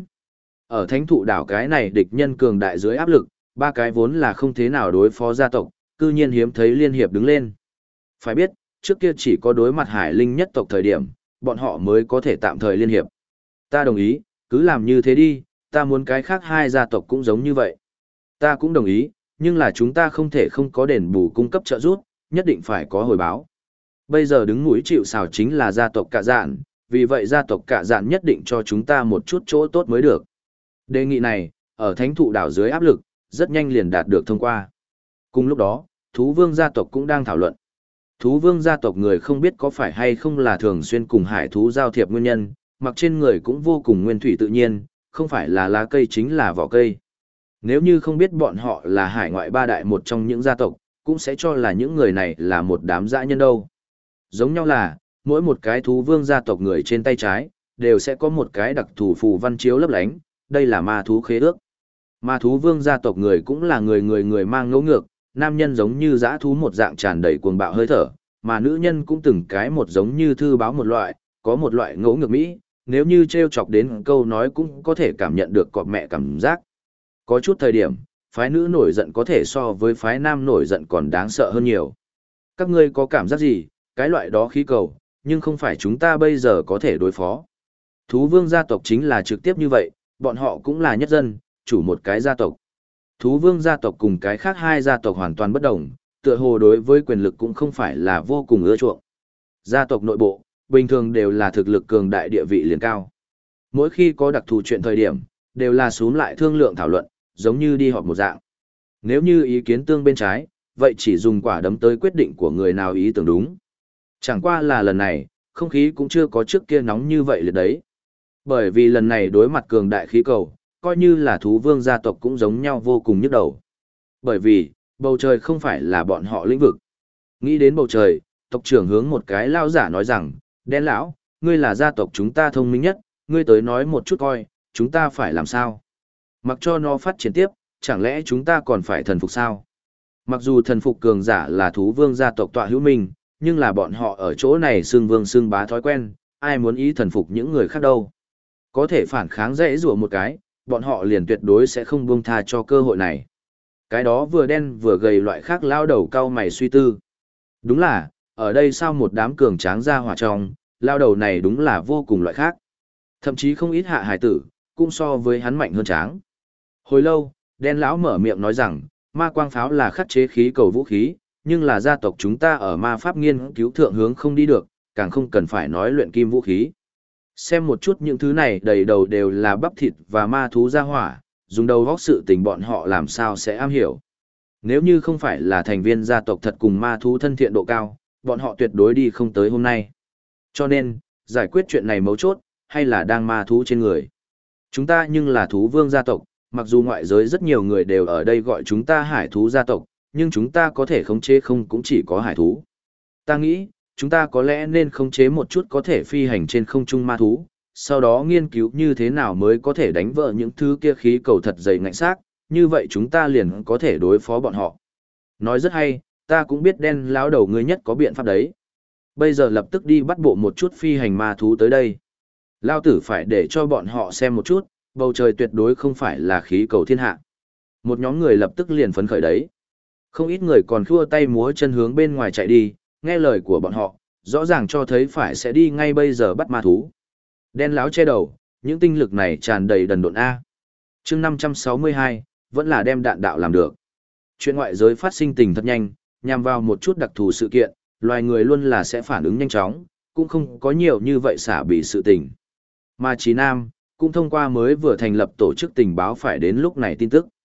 Ở thánh thụ đảo cái này địch nhân cường đại dưới áp lực, ba cái vốn là không thế nào đối phó gia tộc, cư nhiên hiếm thấy liên hiệp đứng lên. Phải biết, trước kia chỉ có đối mặt hải linh nhất tộc thời điểm, bọn họ mới có thể tạm thời liên hiệp. Ta đồng ý, cứ làm như thế đi, ta muốn cái khác hai gia tộc cũng giống như vậy. Ta cũng đồng ý, nhưng là chúng ta không thể không có đền bù cung cấp trợ giúp, nhất định phải có hồi báo. Bây giờ đứng mũi chịu sào chính là gia tộc Cả Dạn, vì vậy gia tộc Cả Dạn nhất định cho chúng ta một chút chỗ tốt mới được. Đề nghị này, ở thánh thụ đảo dưới áp lực, rất nhanh liền đạt được thông qua. Cùng lúc đó, thú vương gia tộc cũng đang thảo luận. Thú vương gia tộc người không biết có phải hay không là thường xuyên cùng hải thú giao thiệp nguyên nhân, mặc trên người cũng vô cùng nguyên thủy tự nhiên, không phải là lá cây chính là vỏ cây. Nếu như không biết bọn họ là hải ngoại ba đại một trong những gia tộc, cũng sẽ cho là những người này là một đám dã nhân đâu. Giống nhau là, mỗi một cái thú vương gia tộc người trên tay trái, đều sẽ có một cái đặc thù phù văn chiếu lấp lánh, đây là ma thú khế ước. Ma thú vương gia tộc người cũng là người mang ngẫu ngược, nam nhân giống như dã thú một dạng tràn đầy cuồng bạo hơi thở, mà nữ nhân cũng từng cái một giống như thư báo một loại, có một loại ngẫu ngược mỹ, nếu như trêu chọc đến câu nói cũng có thể cảm nhận được cọp mẹ cảm giác. Có chút thời điểm, phái nữ nổi giận có thể so với phái nam nổi giận còn đáng sợ hơn nhiều. Các ngươi có cảm giác gì, cái loại đó khí cầu, nhưng không phải chúng ta bây giờ có thể đối phó. Thú vương gia tộc chính là trực tiếp như vậy, bọn họ cũng là nhất dân, chủ một cái gia tộc. Thú vương gia tộc cùng cái khác hai gia tộc hoàn toàn bất đồng, tựa hồ đối với quyền lực cũng không phải là vô cùng ưa chuộng. Gia tộc nội bộ, bình thường đều là thực lực cường đại địa vị liền cao. Mỗi khi có đặc thù chuyện thời điểm, đều là xuống lại thương lượng thảo luận, giống như đi họp một dạng. Nếu như ý kiến tương bên trái, vậy chỉ dùng quả đấm tới quyết định của người nào ý tưởng đúng. Chẳng qua là lần này, không khí cũng chưa có trước kia nóng như vậy liệt đấy. Bởi vì lần này đối mặt cường đại khí cầu, coi như là thú vương gia tộc cũng giống nhau vô cùng nhức đầu. Bởi vì, bầu trời không phải là bọn họ lĩnh vực. Nghĩ đến bầu trời, tộc trưởng hướng một cái lao giả nói rằng, đen lão, ngươi là gia tộc chúng ta thông minh nhất, ngươi tới nói một chút coi, chúng ta phải làm sao? Mặc cho nó phát triển tiếp, chẳng lẽ chúng ta còn phải thần phục sao? Mặc dù thần phục cường giả là thú vương gia tộc tọa hữu minh, nhưng là bọn họ ở chỗ này xưng vương xưng bá thói quen, ai muốn ý thần phục những người khác đâu. Có thể phản kháng dễ rủa một cái, bọn họ liền tuyệt đối sẽ không buông tha cho cơ hội này. Cái đó vừa đen vừa gầy loại khác lao đầu cao mày suy tư. Đúng là, ở đây sao một đám cường tráng ra hỏa trong, lao đầu này đúng là vô cùng loại khác. Thậm chí không ít hạ hải tử, cũng so với hắn mạnh hơn tráng. Hồi lâu, đen lão mở miệng nói rằng, ma quang pháo là khắc chế khí cầu vũ khí, nhưng là gia tộc chúng ta ở ma pháp nghiên cứu thượng hướng không đi được, càng không cần phải nói luyện kim vũ khí. Xem một chút những thứ này đầy đầu đều là bắp thịt và ma thú ra hỏa, dùng đầu góc sự tình bọn họ làm sao sẽ am hiểu. Nếu như không phải là thành viên gia tộc thật cùng ma thú thân thiện độ cao, bọn họ tuyệt đối đi không tới hôm nay. Cho nên, giải quyết chuyện này mấu chốt, hay là đang ma thú trên người. Chúng ta nhưng là thú vương gia tộc, mặc dù ngoại giới rất nhiều người đều ở đây gọi chúng ta hải thú gia tộc, nhưng chúng ta có thể khống chế không cũng chỉ có hải thú. Ta nghĩ, chúng ta có lẽ nên khống chế một chút có thể phi hành trên không trung ma thú, sau đó nghiên cứu như thế nào mới có thể đánh vỡ những thứ kia khí cầu thật dày ngạnh xác, như vậy chúng ta liền có thể đối phó bọn họ. Nói rất hay, ta cũng biết đen lão đầu ngươi nhất có biện pháp đấy. Bây giờ lập tức đi bắt bộ một chút phi hành ma thú tới đây. Lao tử phải để cho bọn họ xem một chút, bầu trời tuyệt đối không phải là khí cầu thiên hạ. Một nhóm người lập tức liền phấn khởi đấy. Không ít người còn khua tay múa chân hướng bên ngoài chạy đi, nghe lời của bọn họ, rõ ràng cho thấy phải sẽ đi ngay bây giờ bắt ma thú. Đen láo che đầu, những tinh lực này tràn đầy đần độn A. chương 562, vẫn là đem đạn đạo làm được. Chuyện ngoại giới phát sinh tình thật nhanh, nhằm vào một chút đặc thù sự kiện, loài người luôn là sẽ phản ứng nhanh chóng, cũng không có nhiều như vậy xả bị sự tình. Mà Chí Nam, cũng thông qua mới vừa thành lập tổ chức tình báo phải đến lúc này tin tức.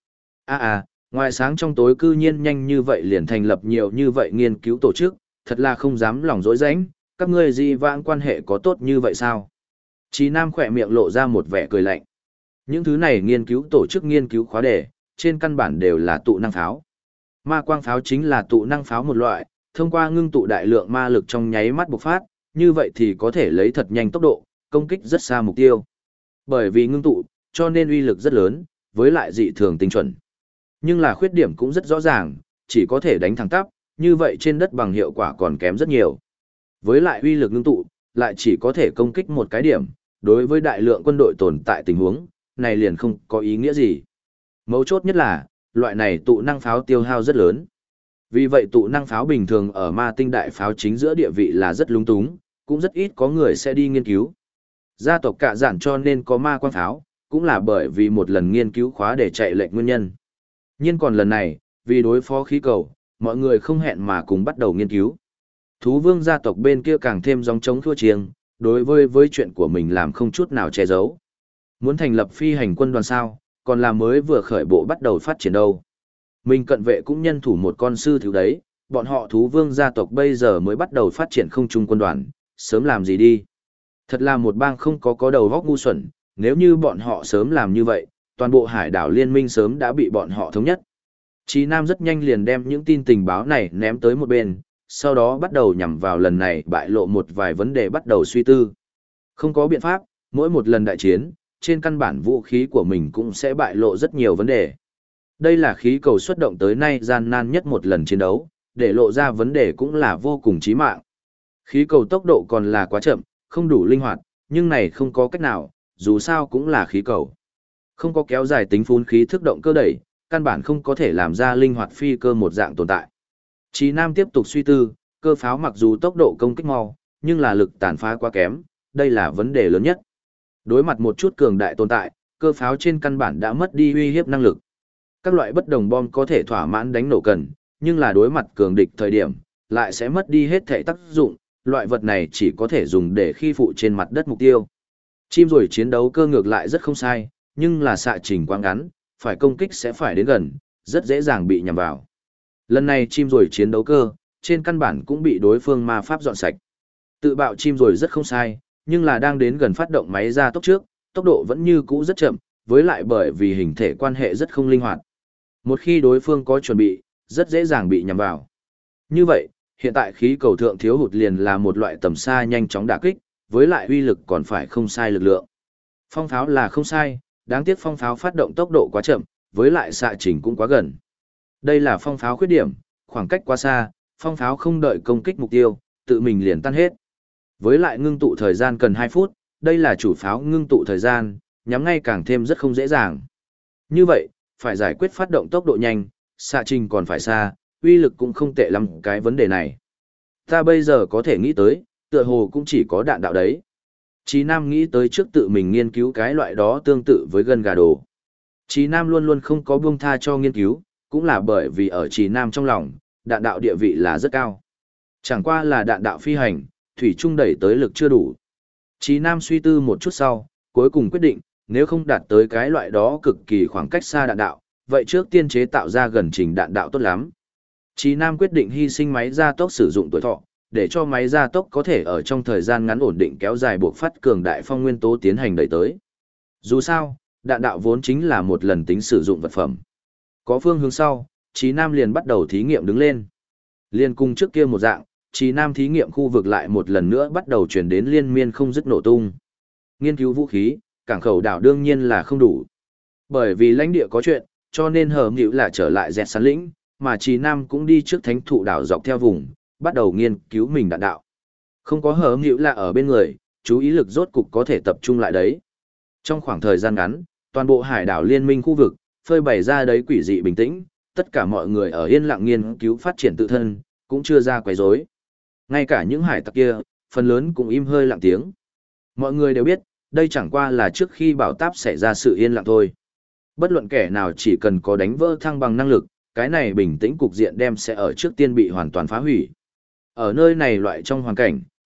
Ngoài sáng trong tối cư nhiên nhanh như vậy liền thành lập nhiều như vậy nghiên cứu tổ chức, thật là không dám lòng dối rãnh, các ngươi dị vãng quan hệ có tốt như vậy sao? Chí Nam khỏe miệng lộ ra một vẻ cười lạnh. Những thứ này nghiên cứu tổ chức nghiên cứu khóa đề, trên căn bản đều là tụ năng pháo. Ma quang pháo chính là tụ năng pháo một loại, thông qua ngưng tụ đại lượng ma lực trong nháy mắt bộc phát, như vậy thì có thể lấy thật nhanh tốc độ, công kích rất xa mục tiêu. Bởi vì ngưng tụ, cho nên uy lực rất lớn, với lại dị thường tinh chuẩn. Nhưng là khuyết điểm cũng rất rõ ràng, chỉ có thể đánh thẳng tắp, như vậy trên đất bằng hiệu quả còn kém rất nhiều. Với lại uy lực ngưng tụ, lại chỉ có thể công kích một cái điểm, đối với đại lượng quân đội tồn tại tình huống, này liền không có ý nghĩa gì. Mấu chốt nhất là, loại này tụ năng pháo tiêu hao rất lớn. Vì vậy tụ năng pháo bình thường ở ma tinh đại pháo chính giữa địa vị là rất lung túng, cũng rất ít có người sẽ đi nghiên cứu. Gia tộc Cạ Dạn cho nên có ma quang pháo, cũng là bởi vì một lần nghiên cứu khóa để chạy lệnh nguyên nhân. Nhưng còn lần này, vì đối phó khí cầu, mọi người không hẹn mà cùng bắt đầu nghiên cứu. Thú vương gia tộc bên kia càng thêm gióng trống thua chiêng, đối với chuyện của mình làm không chút nào che giấu. Muốn thành lập phi hành quân đoàn sao, còn là mới vừa khởi bộ bắt đầu phát triển đâu. Mình cận vệ cũng nhân thủ một con sư thiếu đấy, bọn họ thú vương gia tộc bây giờ mới bắt đầu phát triển không trung quân đoàn, sớm làm gì đi. Thật là một bang không có đầu góc ngu xuẩn, nếu như bọn họ sớm làm như vậy, toàn bộ hải đảo liên minh sớm đã bị bọn họ thống nhất. Chí Nam rất nhanh liền đem những tin tình báo này ném tới một bên, sau đó bắt đầu nhằm vào lần này bại lộ một vài vấn đề bắt đầu suy tư. Không có biện pháp, mỗi một lần đại chiến, trên căn bản vũ khí của mình cũng sẽ bại lộ rất nhiều vấn đề. Đây là khí cầu xuất động tới nay gian nan nhất một lần chiến đấu, để lộ ra vấn đề cũng là vô cùng chí mạng. Khí cầu tốc độ còn là quá chậm, không đủ linh hoạt, nhưng này không có cách nào, dù sao cũng là khí cầu. Không có kéo dài tính phun khí thức động cơ đẩy, căn bản không có thể làm ra linh hoạt phi cơ một dạng tồn tại. Chí Nam tiếp tục suy tư, cơ pháo mặc dù tốc độ công kích mau, nhưng là lực tàn phá quá kém, đây là vấn đề lớn nhất. Đối mặt một chút cường đại tồn tại, cơ pháo trên căn bản đã mất đi uy hiếp năng lực. Các loại bất đồng bom có thể thỏa mãn đánh nổ cần, nhưng là đối mặt cường địch thời điểm, lại sẽ mất đi hết thể tác dụng, loại vật này chỉ có thể dùng để khi phụ trên mặt đất mục tiêu. Chim rồi chiến đấu cơ ngược lại rất không sai, nhưng là xạ trình quá ngắn, phải công kích sẽ phải đến gần, rất dễ dàng bị nhầm vào. Lần này chim rồi chiến đấu cơ, trên căn bản cũng bị đối phương ma pháp dọn sạch. Tự bạo chim rồi rất không sai, nhưng là đang đến gần phát động máy ra tốc trước, tốc độ vẫn như cũ rất chậm, với lại bởi vì hình thể quan hệ rất không linh hoạt. Một khi đối phương có chuẩn bị, rất dễ dàng bị nhầm vào. Như vậy, hiện tại khí cầu thượng thiếu hụt liền là một loại tầm xa nhanh chóng đả kích, với lại uy lực còn phải không sai lực lượng. Phong pháo là không sai, đáng tiếc phong pháo phát động tốc độ quá chậm, với lại xạ trình cũng quá gần. Đây là phong pháo khuyết điểm, khoảng cách quá xa, phong pháo không đợi công kích mục tiêu, tự mình liền tan hết. Với lại ngưng tụ thời gian cần 2 phút, đây là chủ pháo ngưng tụ thời gian, nhắm ngay càng thêm rất không dễ dàng. Như vậy, phải giải quyết phát động tốc độ nhanh, xạ trình còn phải xa, uy lực cũng không tệ lắm cái vấn đề này. Ta bây giờ có thể nghĩ tới, tựa hồ cũng chỉ có đạn đạo đấy. Chí Nam nghĩ tới trước tự mình nghiên cứu cái loại đó tương tự với gân gà đồ. Chí Nam luôn luôn không có buông tha cho nghiên cứu, cũng là bởi vì ở Chí Nam trong lòng, đạn đạo địa vị là rất cao. Chẳng qua là đạn đạo phi hành, thủy trung đẩy tới lực chưa đủ. Chí Nam suy tư một chút sau, cuối cùng quyết định, nếu không đạt tới cái loại đó cực kỳ khoảng cách xa đạn đạo, vậy trước tiên chế tạo ra gần trình đạn đạo tốt lắm. Chí Nam quyết định hy sinh máy gia tốc sử dụng tuổi thọ, để cho máy gia tốc có thể ở trong thời gian ngắn ổn định kéo dài buộc phát cường đại phong nguyên tố tiến hành đẩy tới. Dù sao, đạn đạo vốn chính là một lần tính sử dụng vật phẩm. Có phương hướng sau, Chí Nam liền bắt đầu thí nghiệm đứng lên. Liên cùng trước kia một dạng, Chí Nam thí nghiệm khu vực lại một lần nữa bắt đầu chuyển đến liên miên không dứt nổ tung. Nghiên cứu vũ khí, cảng khẩu đảo đương nhiên là không đủ. Bởi vì lãnh địa có chuyện, cho nên Hờ Nghịu là trở lại dẹt sán lĩnh, mà Chí Nam cũng đi trước thánh thụ đảo dọc theo vùng, bắt đầu nghiên cứu mình đạn đạo. Không có Hờ Nghịu là ở bên người, chú ý lực rốt cục có thể tập trung lại đấy. Trong khoảng thời gian ngắn, toàn bộ hải đảo liên minh khu vực, phơi bày ra đấy quỷ dị bình tĩnh, tất cả mọi người ở yên lặng nghiên cứu phát triển tự thân, cũng chưa ra quấy rối. Ngay cả những hải tặc kia, phần lớn cũng im hơi lặng tiếng. Mọi người đều biết, đây chẳng qua là trước khi bảo táp xảy ra sự yên lặng thôi. Bất luận kẻ nào chỉ cần có đánh vỡ thăng bằng năng lực, cái này bình tĩnh cục diện đem sẽ ở trước tiên bị hoàn toàn phá hủy. Ở nơi này loại trong hoàn cảnh,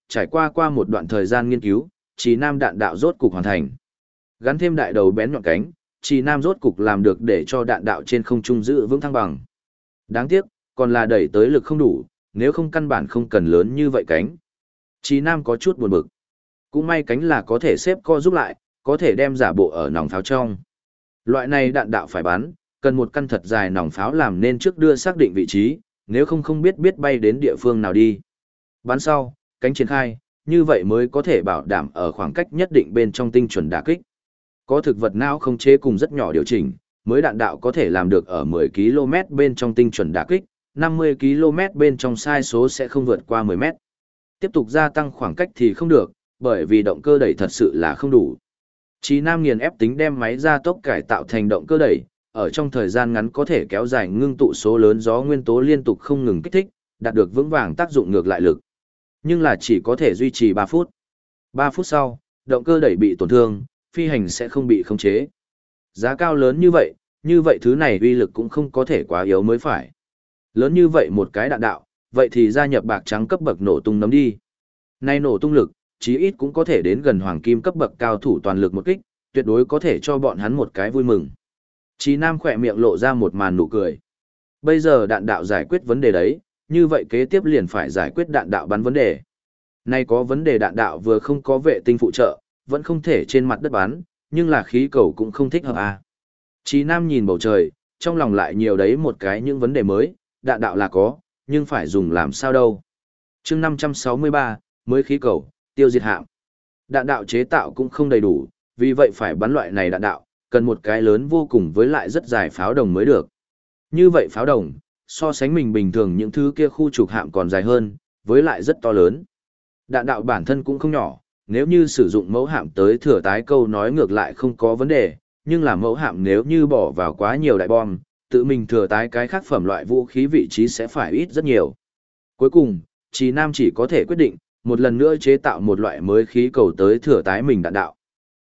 trải qua một đoạn thời gian nghiên cứu, Trì Nam đạn đạo rốt cục hoàn thành. Gắn thêm đại đầu bén nhọn cánh, Trì Nam rốt cục làm được để cho đạn đạo trên không trung giữ vững thăng bằng. Đáng tiếc, còn là đẩy tới lực không đủ, nếu không căn bản không cần lớn như vậy cánh. Trì Nam có chút buồn bực. Cũng may cánh là có thể xếp co giúp lại, có thể đem giả bộ ở nòng pháo trong. Loại này đạn đạo phải bắn, cần một căn thật dài nòng pháo làm nên trước đưa xác định vị trí, nếu không biết bay đến địa phương nào đi. Bắn sau, cánh triển khai, như vậy mới có thể bảo đảm ở khoảng cách nhất định bên trong tinh chuẩn đả kích. Có thực vật não không chế cùng rất nhỏ điều chỉnh, mới đạn đạo có thể làm được ở 10 km bên trong tinh chuẩn đả kích, 50 km bên trong sai số sẽ không vượt qua 10 mét. Tiếp tục gia tăng khoảng cách thì không được, bởi vì động cơ đẩy thật sự là không đủ. Chí Nam nghiền ép tính đem máy gia tốc cải tạo thành động cơ đẩy, ở trong thời gian ngắn có thể kéo dài ngưng tụ số lớn gió nguyên tố liên tục không ngừng kích thích, đạt được vững vàng tác dụng ngược lại lực. Nhưng là chỉ có thể duy trì 3 phút. 3 phút sau, động cơ đẩy bị tổn thương, phi hành sẽ không bị khống chế. Giá cao lớn như vậy thứ này uy lực cũng không có thể quá yếu mới phải. Lớn như vậy một cái đạn đạo, vậy thì gia nhập bạc trắng cấp bậc nổ tung nấm đi. Nay nổ tung lực, chí ít cũng có thể đến gần hoàng kim cấp bậc cao thủ toàn lực một kích, tuyệt đối có thể cho bọn hắn một cái vui mừng. Chí Nam khỏe miệng lộ ra một màn nụ cười. Bây giờ đạn đạo giải quyết vấn đề đấy, như vậy kế tiếp liền phải giải quyết đạn đạo bắn vấn đề. Nay có vấn đề đạn đạo vừa không có vệ tinh phụ trợ, vẫn không thể trên mặt đất bắn, nhưng là khí cầu cũng không thích hợp à. Chí Nam nhìn bầu trời, trong lòng lại nhiều đấy một cái những vấn đề mới, đạn đạo là có, nhưng phải dùng làm sao đâu. Chương 563, mới khí cầu, tiêu diệt hạm. Đạn đạo chế tạo cũng không đầy đủ, vì vậy phải bắn loại này đạn đạo, cần một cái lớn vô cùng với lại rất dài pháo đồng mới được. Như vậy pháo đồng, so sánh mình bình thường những thứ kia khu trục hạm còn dài hơn, với lại rất to lớn. Đạn đạo bản thân cũng không nhỏ, nếu như sử dụng mẫu hạm tới thừa tái câu nói ngược lại không có vấn đề, nhưng là mẫu hạm nếu như bỏ vào quá nhiều đại bom, tự mình thừa tái cái khác phẩm loại vũ khí vị trí sẽ phải ít rất nhiều. Cuối cùng, Chí Nam chỉ có thể quyết định, một lần nữa chế tạo một loại mới khí cầu tới thừa tái mình đạn đạo.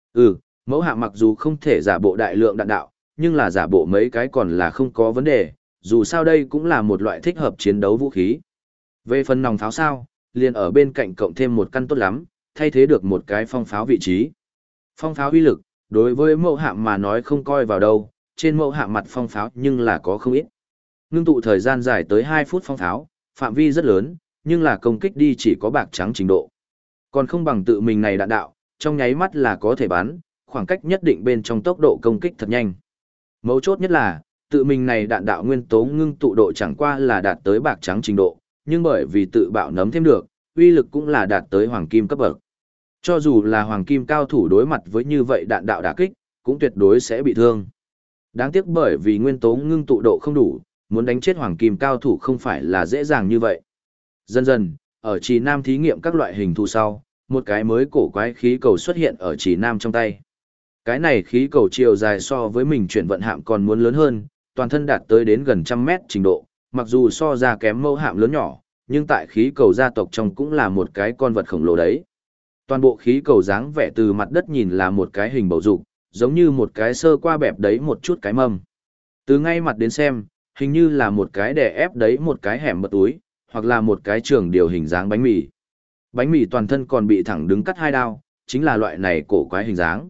Mẫu hạm mặc dù không thể giả bộ đại lượng đạn đạo, nhưng là giả bộ mấy cái còn là không có vấn đề, dù sao đây cũng là một loại thích hợp chiến đấu vũ khí. Về phần nòng pháo sao, liền ở bên cạnh cộng thêm một căn tốt lắm, thay thế được một cái phong pháo vị trí. Phong pháo uy lực, đối với mẫu hạm mà nói không coi vào đâu, trên mẫu hạm mặt phong pháo nhưng là có không ít. Ngưng tụ thời gian dài tới 2 phút phong pháo, phạm vi rất lớn, nhưng là công kích đi chỉ có bạc trắng trình độ. Còn không bằng tự mình này đạn đạo, trong nháy mắt là có thể bắn, khoảng cách nhất định bên trong tốc độ công kích thật nhanh. Mấu chốt nhất là, tự mình này đạn đạo nguyên tố ngưng tụ độ chẳng qua là đạt tới bạc trắng trình độ, nhưng bởi vì tự bạo nấm thêm được, uy lực cũng là đạt tới hoàng kim cấp bậc. Cho dù là hoàng kim cao thủ đối mặt với như vậy đạn đạo đả kích, cũng tuyệt đối sẽ bị thương. Đáng tiếc bởi vì nguyên tố ngưng tụ độ không đủ, muốn đánh chết hoàng kim cao thủ không phải là dễ dàng như vậy. Dần dần, ở Chí Nam thí nghiệm các loại hình thù sau, một cái mới cổ quái khí cầu xuất hiện ở Chí Nam trong tay. Cái này khí cầu chiều dài so với mình chuyển vận hạm còn muốn lớn hơn, toàn thân đạt tới đến gần 100 mét trình độ, mặc dù so ra kém mẫu hạm lớn nhỏ, nhưng tại khí cầu gia tộc trong cũng là một cái con vật khổng lồ đấy. Toàn bộ khí cầu dáng vẻ từ mặt đất nhìn là một cái hình bầu dục, giống như một cái sơ qua bẹp đấy một chút cái mâm. Từ ngay mặt đến xem, hình như là một cái đè ép đấy một cái hẻm mật túi, hoặc là một cái trường điều hình dáng bánh mì. Bánh mì toàn thân còn bị thẳng đứng cắt 2 đao, chính là loại này cổ quái hình dáng.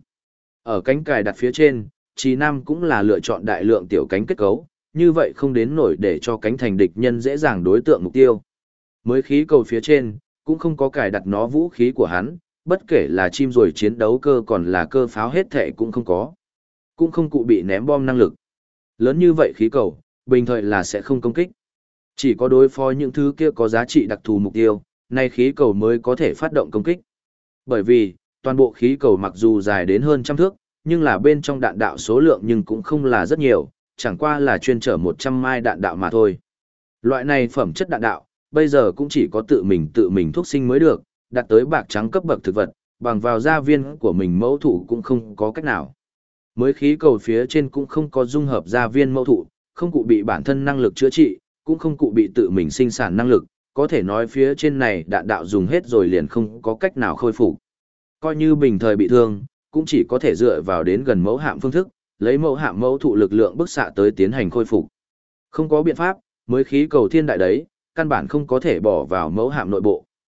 Ở cánh cài đặt phía trên, Chí Nam cũng là lựa chọn đại lượng tiểu cánh kết cấu, như vậy không đến nổi để cho cánh thành địch nhân dễ dàng đối tượng mục tiêu. Mới khí cầu phía trên, cũng không có cài đặt nó vũ khí của hắn, bất kể là chim rồi chiến đấu cơ còn là cơ pháo hết thệ cũng không có. Cũng không cụ bị ném bom năng lực. Lớn như vậy khí cầu, bình thời là sẽ không công kích. Chỉ có đối phó những thứ kia có giá trị đặc thù mục tiêu, nay khí cầu mới có thể phát động công kích. Bởi vì, toàn bộ khí cầu mặc dù dài đến hơn 100 thước, nhưng là bên trong đạn đạo số lượng nhưng cũng không là rất nhiều, chẳng qua là chuyên chở 100 mai đạn đạo mà thôi. Loại này phẩm chất đạn đạo, bây giờ cũng chỉ có tự mình thuốc sinh mới được, đạt tới bạc trắng cấp bậc thực vật, bằng vào gia viên của mình mẫu thụ cũng không có cách nào. Mới khí cầu phía trên cũng không có dung hợp gia viên mẫu thụ, không cụ bị bản thân năng lực chữa trị, cũng không cụ bị tự mình sinh sản năng lực, có thể nói phía trên này đạn đạo dùng hết rồi liền không có cách nào khôi phục. Coi như bình thời bị thương, cũng chỉ có thể dựa vào đến gần mẫu hạm phương thức, lấy mẫu hạm mẫu thụ lực lượng bức xạ tới tiến hành khôi phục. Không có biện pháp, mới khí cầu thiên đại đấy, căn bản không có thể bỏ vào mẫu hạm nội bộ.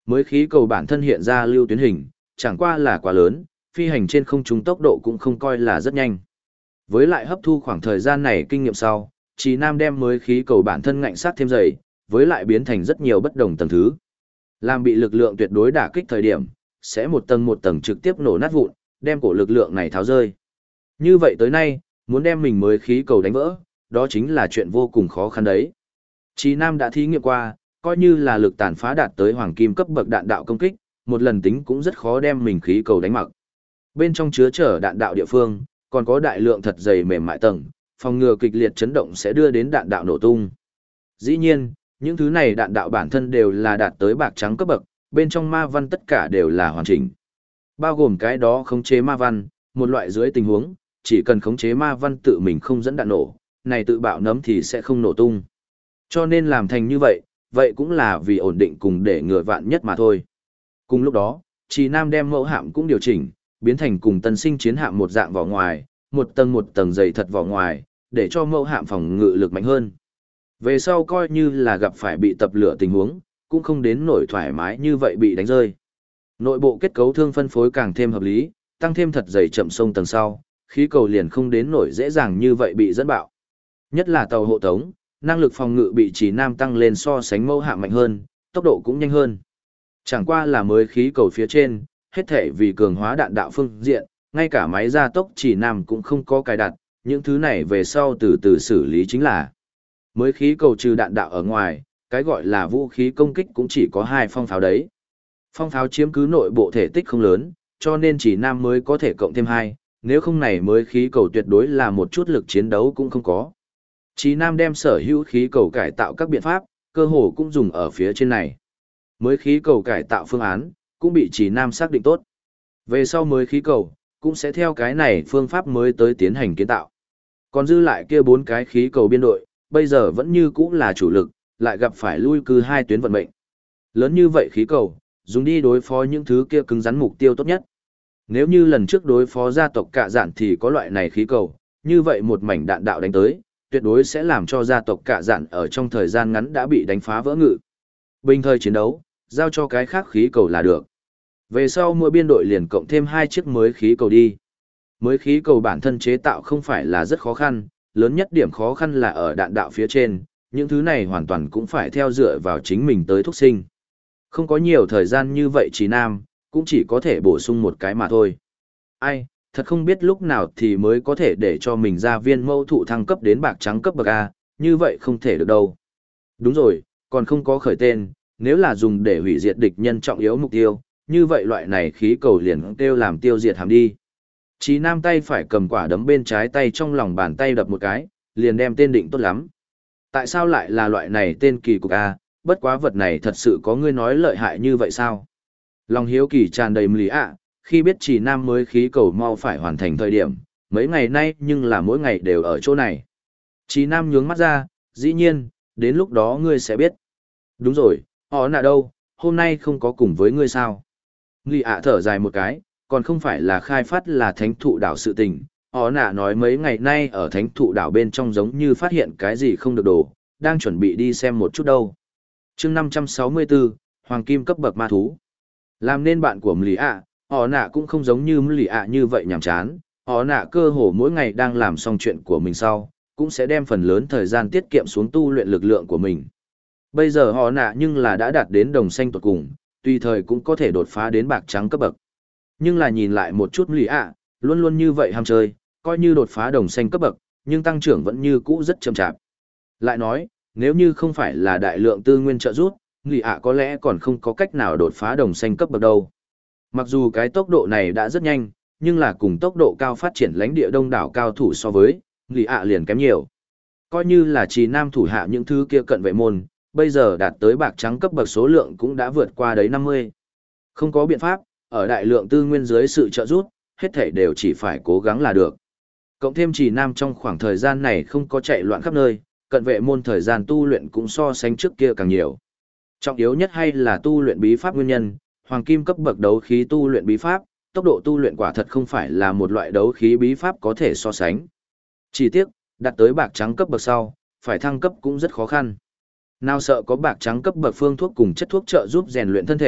Mới khí cầu bản thân hiện ra lưu tuyến hình, chẳng qua là quá lớn, phi hành trên không trung tốc độ cũng không coi là rất nhanh. Với lại hấp thu khoảng thời gian này kinh nghiệm sau, Trì Nam đem mới khí cầu bản thân ngạnh sát thêm dày, với lại biến thành rất nhiều bất đồng tầng thứ. Làm bị lực lượng tuyệt đối đả kích thời điểm, sẽ một tầng trực tiếp nổ nát vụn, đem cổ lực lượng này tháo rơi. Như vậy tới nay, muốn đem mình mới khí cầu đánh vỡ, đó chính là chuyện vô cùng khó khăn đấy. Trì Nam đã thí nghiệm qua, coi như là lực tàn phá đạt tới hoàng kim cấp bậc đạn đạo công kích, một lần tính cũng rất khó đem mình khí cầu đánh mặc. Bên trong chứa chở đạn đạo địa phương, còn có đại lượng thật dày mềm mại tầng, phòng ngừa kịch liệt chấn động sẽ đưa đến đạn đạo nổ tung. Dĩ nhiên, những thứ này đạn đạo bản thân đều là đạt tới bạc trắng cấp bậc, bên trong ma văn tất cả đều là hoàn chỉnh. Bao gồm cái đó khống chế ma văn, một loại dưới tình huống, chỉ cần khống chế ma văn tự mình không dẫn đạn nổ, này tự bạo nấm thì sẽ không nổ tung. Cho nên làm thành như vậy, vậy cũng là vì ổn định cùng để ngừa vạn nhất mà thôi. Cùng lúc đó, Trì Nam đem mẫu hạm cũng điều chỉnh, biến thành cùng tân sinh chiến hạm một dạng vỏ ngoài, một tầng dày thật vỏ ngoài, để cho mẫu hạm phòng ngự lực mạnh hơn. Về sau coi như là gặp phải bị tập lửa tình huống, cũng không đến nổi thoải mái như vậy bị đánh rơi. Nội bộ kết cấu thương phân phối càng thêm hợp lý, tăng thêm thật dày chậm sông tầng sau, khí cầu liền không đến nổi dễ dàng như vậy bị dẫn bạo. Nhất là tàu hộ tống, năng lực phòng ngự bị Trì Nam tăng lên so sánh mẫu hạm mạnh hơn, tốc độ cũng nhanh hơn. Chẳng qua là mới khí cầu phía trên, hết thể vì cường hóa đạn đạo phương diện, ngay cả máy gia tốc Trì Nam cũng không có cài đặt, những thứ này về sau từ từ xử lý chính là. Mới khí cầu trừ đạn đạo ở ngoài, cái gọi là vũ khí công kích cũng chỉ có 2 phong pháo đấy. Phong pháo chiếm cứ nội bộ thể tích không lớn, cho nên Trì Nam mới có thể cộng thêm 2, nếu không này mới khí cầu tuyệt đối là một chút lực chiến đấu cũng không có. Trì Nam đem sở hữu khí cầu cải tạo các biện pháp, cơ hồ cũng dùng ở phía trên này. Mới khí cầu cải tạo phương án, cũng bị Trì Nam xác định tốt. Về sau mới khí cầu, cũng sẽ theo cái này phương pháp mới tới tiến hành kiến tạo. Còn dư lại kia 4 cái khí cầu biên đội, bây giờ vẫn như cũ là chủ lực, lại gặp phải lui cư 2 tuyến vận mệnh. Lớn như vậy khí cầu, dùng đi đối phó những thứ kia cứng rắn mục tiêu tốt nhất. Nếu như lần trước đối phó gia tộc Cạ Dạn thì có loại này khí cầu, như vậy một mảnh đạn đạo đánh tới, tuyệt đối sẽ làm cho gia tộc Cạ Dạn ở trong thời gian ngắn đã bị đánh phá vỡ ngự. Bình thời chiến đấu, giao cho cái khác khí cầu là được. Về sau mỗi biên đội liền cộng thêm 2 chiếc mới khí cầu đi. Mới khí cầu bản thân chế tạo không phải là rất khó khăn, lớn nhất điểm khó khăn là ở đạn đạo phía trên, những thứ này hoàn toàn cũng phải theo dựa vào chính mình tới thúc sinh. Không có nhiều thời gian như vậy Trì Nam, cũng chỉ có thể bổ sung một cái mà thôi. Ai, thật không biết lúc nào thì mới có thể để cho mình ra viên mẫu thụ thăng cấp đến bạc trắng cấp bậc A, như vậy không thể được đâu. Đúng rồi, còn không có khởi tên, nếu là dùng để hủy diệt địch nhân trọng yếu mục tiêu, như vậy loại này khí cầu liền kêu làm tiêu diệt hàm đi. Trì Nam tay phải cầm quả đấm bên trái tay trong lòng bàn tay đập một cái, liền đem tên định tốt lắm. Tại sao lại là loại này tên kỳ cục A, bất quá vật này thật sự có ngươi nói lợi hại như vậy sao? Lòng hiếu kỳ tràn đầy mlý ạ, khi biết Trì Nam mới khí cầu mau phải hoàn thành thời điểm, mấy ngày nay nhưng là mỗi ngày đều ở chỗ này. Trì Nam nhướng mắt ra, dĩ nhiên, đến lúc đó ngươi sẽ biết. Đúng rồi, họ nạ đâu, hôm nay không có cùng với ngươi sao? Lý ạ thở dài một cái, còn không phải là khai phát là thánh thụ đảo sự tình. Họ nạ nói mấy ngày nay ở thánh thụ đảo bên trong giống như phát hiện cái gì không được đổ, đang chuẩn bị đi xem một chút đâu. chương 564, Hoàng Kim cấp bậc ma thú. Làm nên bạn của Lý ạ, họ nạ cũng không giống như Lý ạ như vậy nhàm chán. Họ nạ cơ hồ mỗi ngày đang làm xong chuyện của mình sau, cũng sẽ đem phần lớn thời gian tiết kiệm xuống tu luyện lực lượng của mình. Bây giờ họ nạ nhưng là đã đạt đến đồng xanh tuột cùng, tùy thời cũng có thể đột phá đến bạc trắng cấp bậc. Nhưng là nhìn lại một chút Lý ạ, luôn luôn như vậy ham chơi, coi như đột phá đồng xanh cấp bậc, nhưng tăng trưởng vẫn như cũ rất chậm chạp. Lại nói, nếu như không phải là đại lượng tư nguyên trợ giúp, Lý ạ có lẽ còn không có cách nào đột phá đồng xanh cấp bậc đâu. Mặc dù cái tốc độ này đã rất nhanh, nhưng là cùng tốc độ cao phát triển lãnh địa đông đảo cao thủ so với, Lý ạ liền kém nhiều. Coi như là Trì Nam thủ hạ những thứ kia cận vệ môn, bây giờ đạt tới bạc trắng cấp bậc số lượng cũng đã vượt qua đấy 50. Không có biện pháp, ở đại lượng tư nguyên dưới sự trợ giúp, hết thảy đều chỉ phải cố gắng là được. Cộng thêm Trì Nam trong khoảng thời gian này không có chạy loạn khắp nơi, cận vệ môn thời gian tu luyện cũng so sánh trước kia càng nhiều. Trọng yếu nhất hay là tu luyện bí pháp nguyên nhân, hoàng kim cấp bậc đấu khí tu luyện bí pháp, tốc độ tu luyện quả thật không phải là một loại đấu khí bí pháp có thể so sánh. Chỉ tiếc, đạt tới bạc trắng cấp bậc sau, phải thăng cấp cũng rất khó khăn. Nào sợ có bạc trắng cấp bậc phương thuốc cùng chất thuốc trợ giúp rèn luyện thân thể,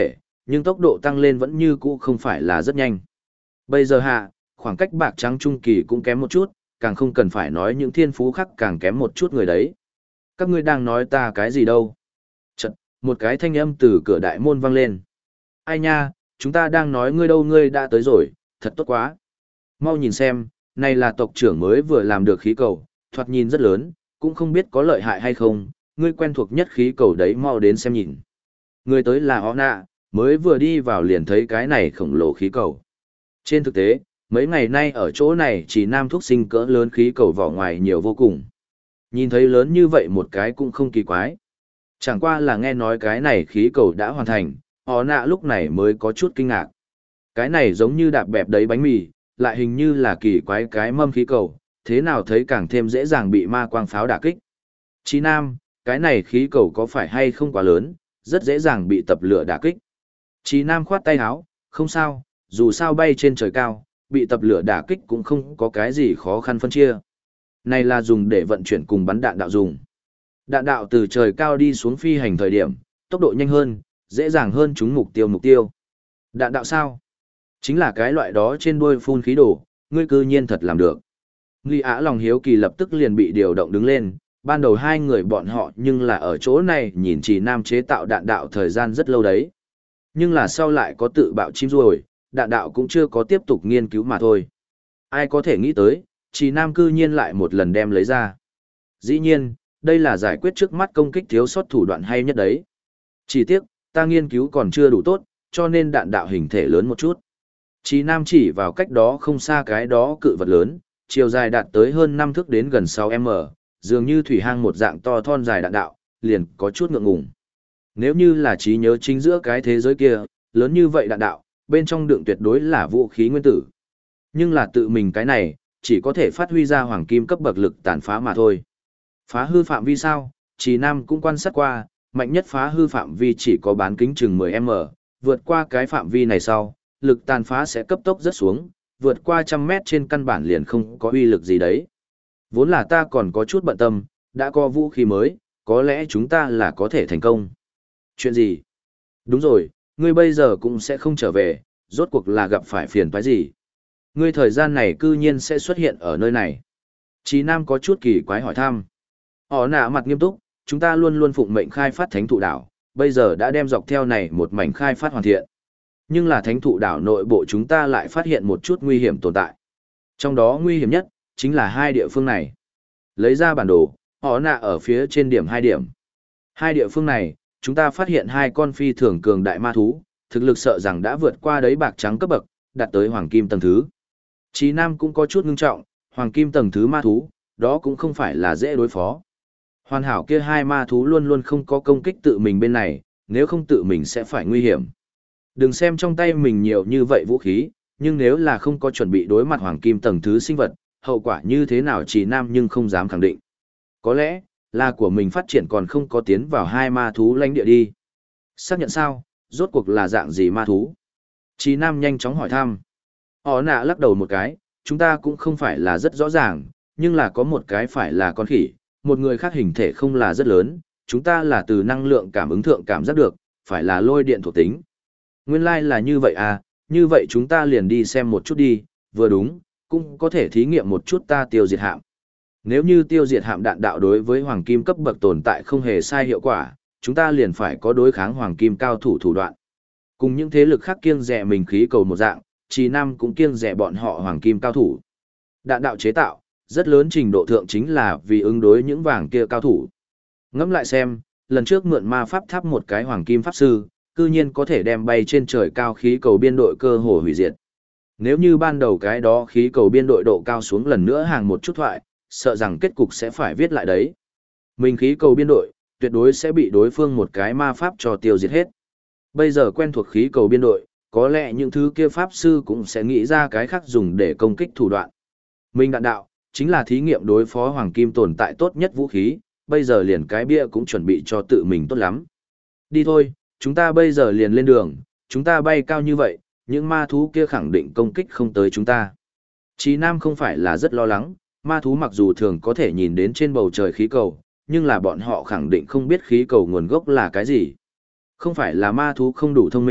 nhưng tốc độ tăng lên vẫn như cũ không phải là rất nhanh. Bây giờ khoảng cách bạc trắng trung kỳ cũng kém một chút, càng không cần phải nói những thiên phú khác càng kém một chút người đấy. Các ngươi đang nói ta cái gì đâu? Chật, một cái thanh âm từ cửa đại môn vang lên. Ai nha, chúng ta đang nói ngươi đâu, ngươi đã tới rồi, thật tốt quá. Mau nhìn xem, này là tộc trưởng mới vừa làm được khí cầu, thoạt nhìn rất lớn, cũng không biết có lợi hại hay không, ngươi quen thuộc nhất khí cầu đấy, mau đến xem nhìn. Người tới là họ nạ, mới vừa đi vào liền thấy cái này khổng lồ khí cầu. Trên thực tế, mấy ngày nay ở chỗ này chỉ nam thuốc sinh cỡ lớn khí cầu vỏ ngoài nhiều vô cùng. Nhìn thấy lớn như vậy một cái cũng không kỳ quái. Chẳng qua là nghe nói cái này khí cầu đã hoàn thành, họ nạ lúc này mới có chút kinh ngạc. Cái này giống như đạp bẹp đấy bánh mì, lại hình như là kỳ quái cái mâm khí cầu, thế nào thấy càng thêm dễ dàng bị ma quang pháo đả kích. Chí Nam, cái này khí cầu có phải hay không quá lớn, rất dễ dàng bị tập lửa đả kích. Chí Nam khoát tay áo, không sao, dù sao bay trên trời cao, bị tập lửa đả kích cũng không có cái gì khó khăn phân chia. Này là dùng để vận chuyển cùng bắn đạn đạo dùng. Đạn đạo từ trời cao đi xuống phi hành thời điểm, tốc độ nhanh hơn, dễ dàng hơn trúng mục tiêu. Đạn đạo sao? Chính là cái loại đó trên đuôi phun khí đổ, ngươi cư nhiên thật làm được. Nghi Á lòng hiếu kỳ lập tức liền bị điều động đứng lên, ban đầu hai người bọn họ nhưng là ở chỗ này nhìn Chỉ Nam chế tạo đạn đạo thời gian rất lâu đấy. Nhưng là sau lại có tự bạo chim ruồi, đạn đạo cũng chưa có tiếp tục nghiên cứu mà thôi. Ai có thể nghĩ tới, Chỉ Nam cư nhiên lại một lần đem lấy ra. Dĩ nhiên, đây là giải quyết trước mắt công kích thiếu sót thủ đoạn hay nhất đấy. Chỉ tiếc, ta nghiên cứu còn chưa đủ tốt, cho nên đạn đạo hình thể lớn một chút. Chỉ Nam chỉ vào cách đó không xa cái đó cự vật lớn, chiều dài đạt tới hơn 5 thước đến gần 6m, dường như thủy hang một dạng to thon dài đạn đạo, liền có chút ngượng ngùng. Nếu như là trí nhớ chính giữa cái thế giới kia, lớn như vậy đạn đạo, bên trong đựng tuyệt đối là vũ khí nguyên tử. Nhưng là tự mình cái này, chỉ có thể phát huy ra hoàng kim cấp bậc lực tàn phá mà thôi. Phá hư phạm vi sao? Chỉ Nam cũng quan sát qua, mạnh nhất phá hư phạm vi chỉ có bán kính chừng 10m, vượt qua cái phạm vi này sau, lực tàn phá sẽ cấp tốc rất xuống, vượt qua 100 mét trên căn bản liền không có uy lực gì đấy. Vốn là ta còn có chút bận tâm, đã có vũ khí mới, có lẽ chúng ta là có thể thành công. Chuyện gì? Đúng rồi, ngươi bây giờ cũng sẽ không trở về, rốt cuộc là gặp phải phiền toái gì? Ngươi thời gian này cư nhiên sẽ xuất hiện ở nơi này. Chí Nam có chút kỳ quái hỏi thăm. Họ nạ mặt nghiêm túc, chúng ta luôn luôn phụng mệnh khai phát thánh thụ đảo, bây giờ đã đem dọc theo này một mảnh khai phát hoàn thiện. Nhưng là thánh thụ đảo nội bộ chúng ta lại phát hiện một chút nguy hiểm tồn tại. Trong đó nguy hiểm nhất, chính là hai địa phương này. Lấy ra bản đồ, họ nạ ở phía trên điểm 2 điểm. Hai địa phương này, chúng ta phát hiện 2 con phi thường cường đại ma thú, thực lực sợ rằng đã vượt qua đấy bạc trắng cấp bậc, đạt tới hoàng kim tầng thứ. Chí Nam cũng có chút ngưng trọng, hoàng kim tầng thứ ma thú, đó cũng không phải là dễ đối phó. Hoàn hảo kia 2 ma thú luôn luôn không có công kích tự mình bên này, nếu không tự mình sẽ phải nguy hiểm. Đừng xem trong tay mình nhiều như vậy vũ khí, nhưng nếu là không có chuẩn bị đối mặt hoàng kim tầng thứ sinh vật, hậu quả như thế nào Chỉ Nam nhưng không dám khẳng định. Có lẽ, là của mình phát triển còn không có tiến vào 2 ma thú lãnh địa đi. Xác nhận sao, rốt cuộc là dạng gì ma thú? Chỉ Nam nhanh chóng hỏi thăm. Họ nạ lắc đầu một cái, chúng ta cũng không phải là rất rõ ràng, nhưng là có một cái phải là con khỉ, một người khác hình thể không là rất lớn, chúng ta là từ năng lượng cảm ứng thượng cảm giác được, phải là lôi điện thuộc tính. Nguyên lai là như vậy à, như vậy chúng ta liền đi xem một chút đi, vừa đúng, cũng có thể thí nghiệm một chút ta tiêu diệt hạm. Nếu như tiêu diệt hạm đạn đạo đối với hoàng kim cấp bậc tồn tại không hề sai hiệu quả, chúng ta liền phải có đối kháng hoàng kim cao thủ thủ đoạn. Cùng những thế lực khác kiêng dè mình khí cầu một dạng, Chỉ Nam cũng kiêng dè bọn họ hoàng kim cao thủ. Đạn đạo chế tạo, rất lớn trình độ thượng chính là vì ứng đối những vàng kia cao thủ. Ngẫm lại xem, lần trước mượn ma pháp tháp một cái hoàng kim pháp sư, cư nhiên có thể đem bay trên trời cao khí cầu biên đội cơ hồ hủy diệt. Nếu như ban đầu cái đó khí cầu biên đội độ cao xuống lần nữa hàng một chút thoại, sợ rằng kết cục sẽ phải viết lại đấy. Mình khí cầu biên đội, tuyệt đối sẽ bị đối phương một cái ma pháp cho tiêu diệt hết. Bây giờ quen thuộc khí cầu biên đội, có lẽ những thứ kia pháp sư cũng sẽ nghĩ ra cái khác dùng để công kích thủ đoạn. Mình đạn đạo, chính là thí nghiệm đối phó hoàng kim tồn tại tốt nhất vũ khí, bây giờ liền cái bia cũng chuẩn bị cho tự mình tốt lắm. Đi thôi, chúng ta bây giờ liền lên đường, chúng ta bay cao như vậy, những ma thú kia khẳng định công kích không tới chúng ta. Chí Nam không phải là rất lo lắng, ma thú mặc dù thường có thể nhìn đến trên bầu trời khí cầu, nhưng là bọn họ khẳng định không biết khí cầu nguồn gốc là cái gì. Không phải là ma thú không đủ thông minh,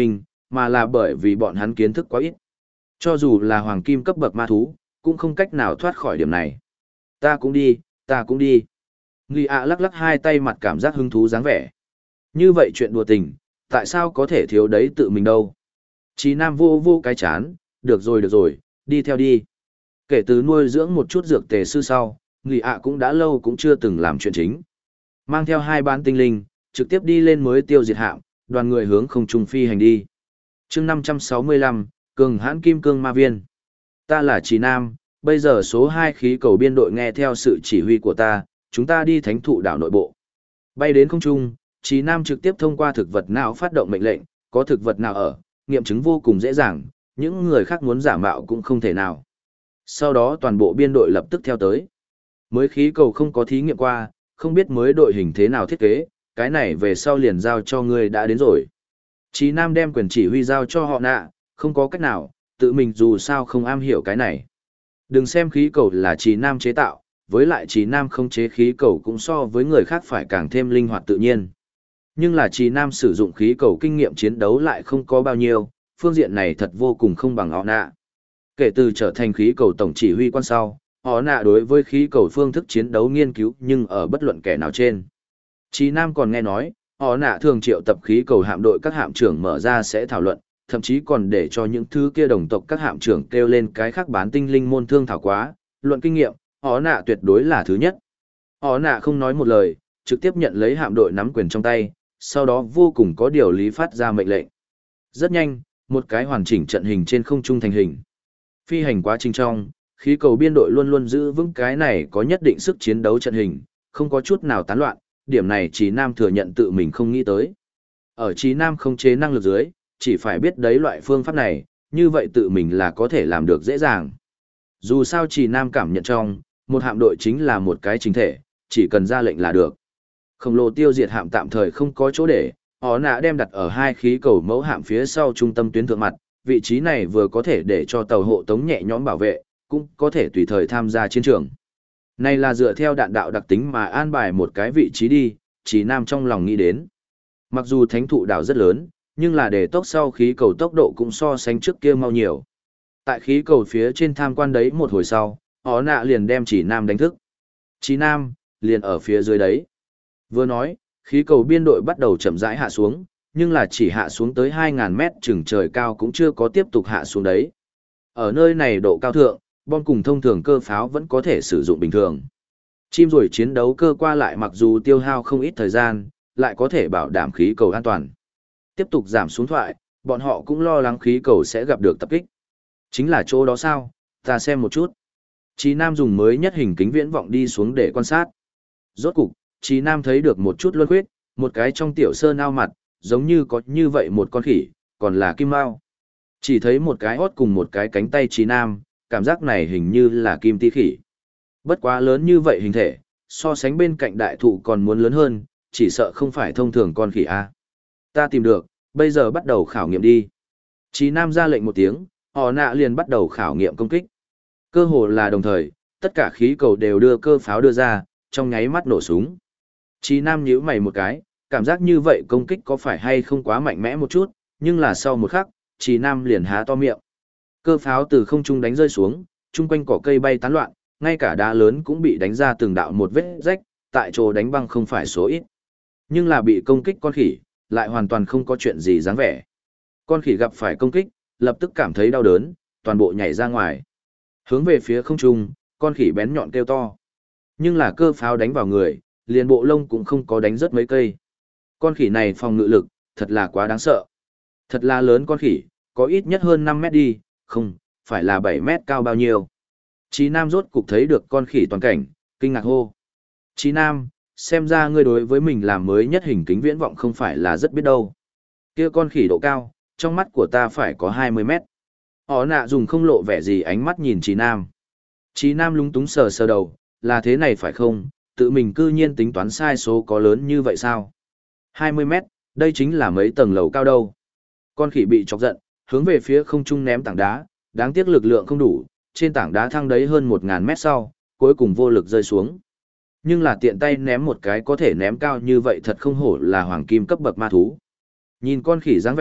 mà là bởi vì bọn hắn kiến thức quá ít. Cho dù là hoàng kim cấp bậc ma thú, cũng không cách nào thoát khỏi điểm này. Ta cũng đi, ta cũng đi. Nghi ạ lắc lắc hai tay mặt cảm giác hứng thú dáng vẻ. Như vậy chuyện đùa tình, tại sao có thể thiếu đấy tự mình đâu. Chí Nam vô vô cái chán, được rồi, đi theo đi. Kể từ nuôi dưỡng một chút dược tề sư sau, Nghi ạ cũng đã lâu cũng chưa từng làm chuyện chính. Mang theo hai bán tinh linh, trực tiếp đi lên mới tiêu diệt hạm, đoàn người hướng không trung phi hành đi. chương 565, Cường hãn kim cương ma viên. Ta là Chí Nam, bây giờ số 2 khí cầu biên đội nghe theo sự chỉ huy của ta, chúng ta đi thánh thụ đảo nội bộ. Bay đến không trung, Chí Nam trực tiếp thông qua thực vật nào phát động mệnh lệnh, có thực vật nào ở, nghiệm chứng vô cùng dễ dàng, những người khác muốn giả mạo cũng không thể nào. Sau đó toàn bộ biên đội lập tức theo tới. Mới khí cầu không có thí nghiệm qua, không biết mới đội hình thế nào thiết kế, cái này về sau liền giao cho ngươi đã đến rồi. Chí Nam đem quyền chỉ huy giao cho họ nạ, không có cách nào, tự mình dù sao không am hiểu cái này. Đừng xem khí cầu là Chí Nam chế tạo, với lại Chí Nam không chế khí cầu cũng so với người khác phải càng thêm linh hoạt tự nhiên. Nhưng là Chí Nam sử dụng khí cầu kinh nghiệm chiến đấu lại không có bao nhiêu, phương diện này thật vô cùng không bằng họ nạ. Kể từ trở thành khí cầu tổng chỉ huy quan sau, họ nạ đối với khí cầu phương thức chiến đấu nghiên cứu nhưng ở bất luận kẻ nào trên. Chí Nam còn nghe nói, họ nạ thường triệu tập khí cầu hạm đội các hạm trưởng mở ra sẽ thảo luận, thậm chí còn để cho những thứ kia đồng tộc các hạm trưởng kêu lên cái khác bán tinh linh môn thương thảo quá, luận kinh nghiệm, họ nạ tuyệt đối là thứ nhất. Họ nạ không nói một lời, trực tiếp nhận lấy hạm đội nắm quyền trong tay, sau đó vô cùng có điều lý phát ra mệnh lệnh. Rất nhanh, một cái hoàn chỉnh trận hình trên không trung thành hình. Phi hành quá trình trong, khí cầu biên đội luôn luôn giữ vững cái này có nhất định sức chiến đấu trận hình, không có chút nào tán loạn, điểm này Chí Nam thừa nhận tự mình không nghĩ tới. Ở Chí Nam không chế năng lực dưới, chỉ phải biết đấy loại phương pháp này, như vậy tự mình là có thể làm được dễ dàng. Dù sao Chí Nam cảm nhận trong, một hạm đội chính là một cái chính thể, chỉ cần ra lệnh là được. Khổng lồ tiêu diệt hạm tạm thời không có chỗ để, họ nạ đem đặt ở hai khí cầu mẫu hạm phía sau trung tâm tuyến thượng mặt, vị trí này vừa có thể để cho tàu hộ tống nhẹ nhõm bảo vệ, cũng có thể tùy thời tham gia chiến trường. Này là dựa theo đạn đạo đặc tính mà an bài một cái vị trí đi, Chí Nam trong lòng nghĩ đến. Mặc dù thánh thụ đảo rất lớn, nhưng là để tốc sau khí cầu tốc độ cũng so sánh trước kia mau nhiều. Tại khí cầu phía trên tham quan đấy một hồi sau, họ nạ liền đem Chí Nam đánh thức. Chí Nam, liền ở phía dưới đấy. Vừa nói, khí cầu biên đội bắt đầu chậm rãi hạ xuống, nhưng là chỉ hạ xuống tới 2.000 mét chừng trời cao cũng chưa có tiếp tục hạ xuống đấy. Ở nơi này độ cao thượng, bom cùng thông thường cơ pháo vẫn có thể sử dụng bình thường. Chim ruồi chiến đấu cơ qua lại mặc dù tiêu hao không ít thời gian, lại có thể bảo đảm khí cầu an toàn. Tiếp tục giảm xuống thoại, bọn họ cũng lo lắng khí cầu sẽ gặp được tập kích. Chính là chỗ đó sao, ta xem một chút. Chí Nam dùng mới nhất hình kính viễn vọng đi xuống để quan sát. Rốt cục, Chí Nam thấy được một chút luân khuyết, một cái trong tiểu sơn ao mặt, giống như có như vậy một con khỉ, còn là kim mao. Chỉ thấy một cái hót cùng một cái cánh tay Chí Nam, cảm giác này hình như là kim tí khỉ. Bất quá lớn như vậy hình thể, so sánh bên cạnh đại thụ còn muốn lớn hơn, chỉ sợ không phải thông thường con khỉ a. Ta tìm được, bây giờ bắt đầu khảo nghiệm đi. Chí Nam ra lệnh một tiếng, họ nạ liền bắt đầu khảo nghiệm công kích. Cơ hồ là đồng thời, tất cả khí cầu đều đưa cơ pháo đưa ra, trong nháy mắt nổ súng. Chí Nam nhíu mày một cái, cảm giác như vậy công kích có phải hay không quá mạnh mẽ một chút, nhưng là sau một khắc, Chí Nam liền há to miệng. Cơ pháo từ không trung đánh rơi xuống, chung quanh cỏ cây bay tán loạn, ngay cả đá lớn cũng bị đánh ra từng đạo một vết rách, tại chỗ đánh băng không phải số ít. Nhưng là bị công kích con khỉ, lại hoàn toàn không có chuyện gì dáng vẻ. Con khỉ gặp phải công kích, lập tức cảm thấy đau đớn, toàn bộ nhảy ra ngoài. Hướng về phía không trung, con khỉ bén nhọn kêu to. Nhưng là cơ pháo đánh vào người, liền bộ lông cũng không có đánh rớt mấy cây. Con khỉ này phòng ngự lực, thật là quá đáng sợ. Thật là lớn con khỉ, có ít nhất hơn 5 mét đi, không, phải là 7 mét cao bao nhiêu. Chí Nam rốt cục thấy được con khỉ toàn cảnh, kinh ngạc hô. Chí Nam, xem ra ngươi đối với mình làm mới nhất hình kính viễn vọng không phải là rất biết đâu. Kia con khỉ độ cao, trong mắt của ta phải có 20 mét. Họ nạ dùng không lộ vẻ gì ánh mắt nhìn Chí Nam. Chí Nam lúng túng sờ sờ đầu, là thế này phải không, tự mình cư nhiên tính toán sai số có lớn như vậy sao? 20 mét, đây chính là mấy tầng lầu cao đâu. Con khỉ bị chọc giận, hướng về phía không trung ném tảng đá, đáng tiếc lực lượng không đủ, trên tảng đá thăng đấy hơn 1.000 mét sau, cuối cùng vô lực rơi xuống. Nhưng là tiện tay ném một cái có thể ném cao như vậy thật không hổ là hoàng kim cấp bậc ma thú. Nhìn con khỉ dáng vẻ,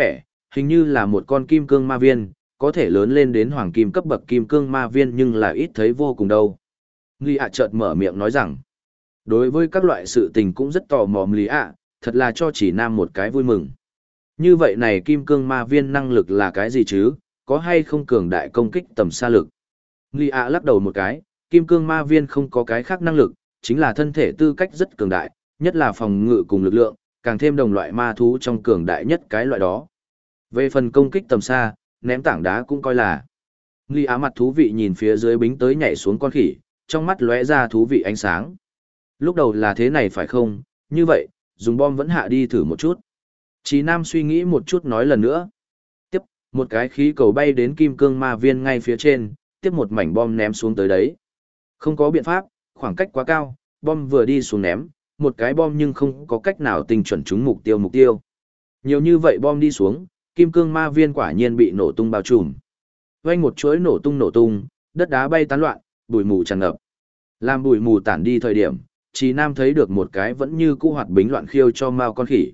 hình như là một con kim cương ma viên, có thể lớn lên đến hoàng kim cấp bậc kim cương ma viên nhưng là ít thấy vô cùng đâu. Lý ạ chợt mở miệng nói rằng, đối với các loại sự tình cũng rất tò mò Lý ạ, thật là cho chỉ nam một cái vui mừng. Như vậy này kim cương ma viên năng lực là cái gì chứ, có hay không cường đại công kích tầm xa lực? Lý ạ lắc đầu một cái, kim cương ma viên không có cái khác năng lực, chính là thân thể tư cách rất cường đại, nhất là phòng ngự cùng lực lượng, càng thêm đồng loại ma thú trong cường đại nhất cái loại đó. Về phần công kích tầm xa, ném tảng đá cũng coi là. Lý Á mặt thú vị nhìn phía dưới bính tới nhảy xuống con khỉ, trong mắt lóe ra thú vị ánh sáng. Lúc đầu là thế này phải không, như vậy, dùng bom vẫn hạ đi thử một chút. Chí Nam suy nghĩ một chút nói lần nữa. Tiếp, một cái khí cầu bay đến kim cương ma viên ngay phía trên, tiếp một mảnh bom ném xuống tới đấy. Không có biện pháp, khoảng cách quá cao, bom vừa đi xuống ném, một cái bom nhưng không có cách nào tinh chuẩn trúng mục tiêu. Nhiều như vậy bom đi xuống, kim cương ma viên quả nhiên bị nổ tung bao trùm. Vang một chuỗi nổ tung, đất đá bay tán loạn, bụi mù tràn ngập. Làm bụi mù tản đi thời điểm, Chí Nam thấy được một cái vẫn như cũ hoạt bính loạn khiêu cho mao con khỉ.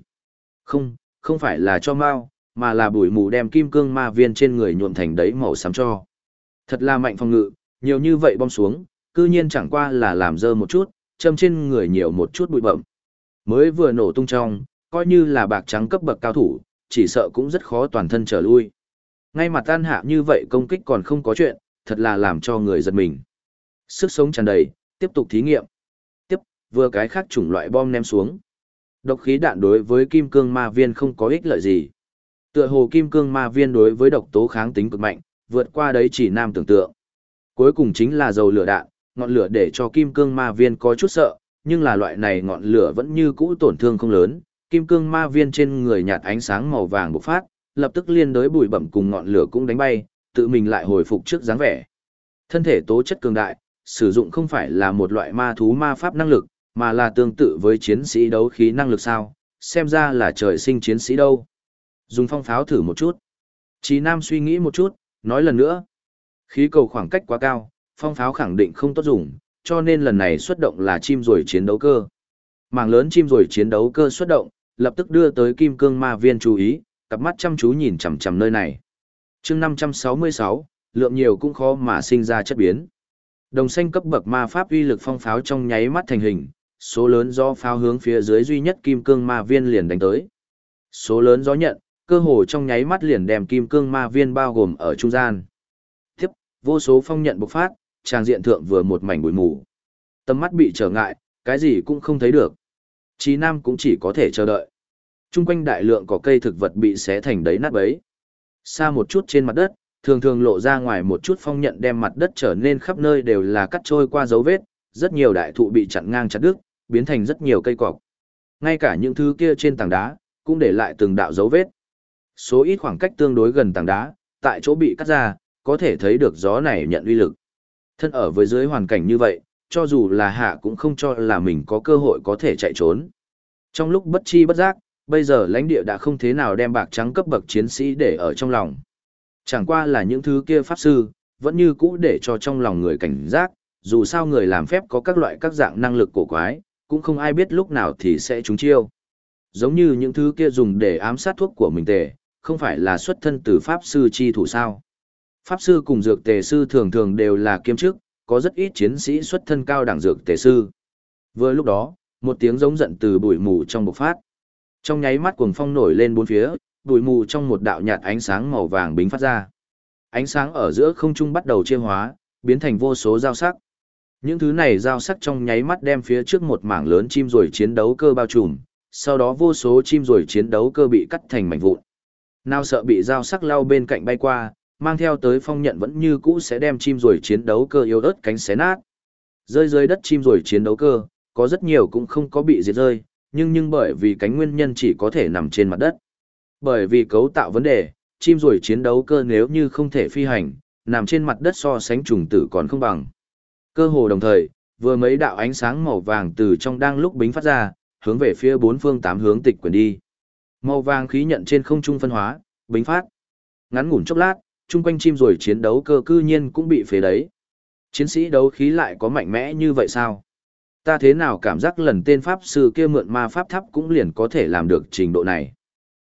Không phải là cho mao, mà là bụi mù đem kim cương ma viên trên người nhuộm thành đấy màu xám cho. Thật là mạnh phòng ngự, nhiều như vậy bom xuống, cư nhiên chẳng qua là làm dơ một chút, châm trên người nhiều một chút bụi bậm. Mới vừa nổ tung trong, coi như là bạc trắng cấp bậc cao thủ, chỉ sợ cũng rất khó toàn thân trở lui. Ngay mặt tan hạ như vậy công kích còn không có chuyện, thật là làm cho người giật mình. Sức sống tràn đầy, tiếp tục thí nghiệm. Tiếp, vừa cái khác chủng loại bom ném xuống. Độc khí đạn đối với kim cương ma viên không có ích lợi gì. Tựa hồ kim cương ma viên đối với độc tố kháng tính cực mạnh, vượt qua đấy chỉ nam tưởng tượng. Cuối cùng chính là dầu lửa đạn, ngọn lửa để cho kim cương ma viên có chút sợ, nhưng là loại này ngọn lửa vẫn như cũ tổn thương không lớn. Kim cương ma viên trên người nhạt ánh sáng màu vàng bộc phát, lập tức liên đối bụi bẩm cùng ngọn lửa cũng đánh bay, tự mình lại hồi phục trước dáng vẻ. Thân thể tố chất cường đại, sử dụng không phải là một loại ma thú ma pháp năng lực, mà là tương tự với chiến sĩ đấu khí năng lực sao, xem ra là trời sinh chiến sĩ đâu. Dùng phong pháo thử một chút. Chí Nam suy nghĩ một chút, nói lần nữa. Khí cầu khoảng cách quá cao, phong pháo khẳng định không tốt dùng, cho nên lần này xuất động là chim rồi chiến đấu cơ. Mảng lớn chim rồi chiến đấu cơ xuất động, lập tức đưa tới kim cương ma viên chú ý, cặp mắt chăm chú nhìn chằm chằm nơi này. Chương 566, lượng nhiều cũng khó mà sinh ra chất biến. Đồng xanh cấp bậc ma pháp uy lực phong pháo trong nháy mắt thành hình, số lớn gió pháo hướng phía dưới duy nhất kim cương ma viên liền đánh tới. Số lớn gió nhận, cơ hồ trong nháy mắt liền đem kim cương ma viên bao gồm ở trung gian. Tiếp, vô số phong nhận bộc phát, tràng diện thượng vừa một mảnh bụi mù. Tầm mắt bị trở ngại, cái gì cũng không thấy được. Chí Nam cũng chỉ có thể chờ đợi. Trung quanh đại lượng có cây thực vật bị xé thành đấy nát bấy. Xa một chút trên mặt đất, thường thường lộ ra ngoài một chút phong nhận đem mặt đất trở nên khắp nơi đều là cắt trôi qua dấu vết, rất nhiều đại thụ bị chặn ngang chặt đứt, biến thành rất nhiều cây cọc. Ngay cả những thứ kia trên tảng đá, cũng để lại từng đạo dấu vết. Số ít khoảng cách tương đối gần tảng đá, tại chỗ bị cắt ra, có thể thấy được gió này nhận uy lực. Thân ở với dưới hoàn cảnh như vậy, cho dù là hạ cũng không cho là mình có cơ hội có thể chạy trốn. Trong lúc bất chi bất giác, bây giờ lãnh địa đã không thế nào đem bạc trắng cấp bậc chiến sĩ để ở trong lòng. Chẳng qua là những thứ kia pháp sư, vẫn như cũ để cho trong lòng người cảnh giác, dù sao người làm phép có các loại các dạng năng lực cổ quái, cũng không ai biết lúc nào thì sẽ trúng chiêu. Giống như những thứ kia dùng để ám sát thuốc của mình tề, không phải là xuất thân từ pháp sư chi thủ sao. Pháp sư cùng dược tề sư thường thường đều là kiêm chức, có rất ít chiến sĩ xuất thân cao đẳng dược tề sư. Vừa lúc đó, một tiếng giống giận từ bụi mù trong bộc phát. Trong nháy mắt cuồng phong nổi lên bốn phía, bụi mù trong một đạo nhạt ánh sáng màu vàng bính phát ra. Ánh sáng ở giữa không trung bắt đầu chia hóa, biến thành vô số dao sắc. Những thứ này dao sắc trong nháy mắt đem phía trước một mảng lớn chim rồi chiến đấu cơ bao trùm, sau đó vô số chim rồi chiến đấu cơ bị cắt thành mảnh vụn. Nào sợ bị dao sắc lao bên cạnh bay qua, mang theo tới phong nhận vẫn như cũ sẽ đem chim rồi chiến đấu cơ yếu ớt cánh xé nát. Rơi dưới đất chim rồi chiến đấu cơ, có rất nhiều cũng không có bị diệt rơi, nhưng bởi vì cánh nguyên nhân chỉ có thể nằm trên mặt đất. Bởi vì cấu tạo vấn đề, chim rồi chiến đấu cơ nếu như không thể phi hành, nằm trên mặt đất so sánh trùng tử còn không bằng. Cơ hồ đồng thời, vừa mấy đạo ánh sáng màu vàng từ trong đang lúc bính phát ra, hướng về phía bốn phương tám hướng tịch quyển đi. Màu vàng khí nhận trên không trung phân hóa, bính phát. Ngắn ngủn chốc lát, chung quanh chim rồi chiến đấu cơ cư nhiên cũng bị phế đấy. Chiến sĩ đấu khí lại có mạnh mẽ như vậy sao? Ta thế nào cảm giác lần tên pháp sư kia mượn ma pháp tháp cũng liền có thể làm được trình độ này.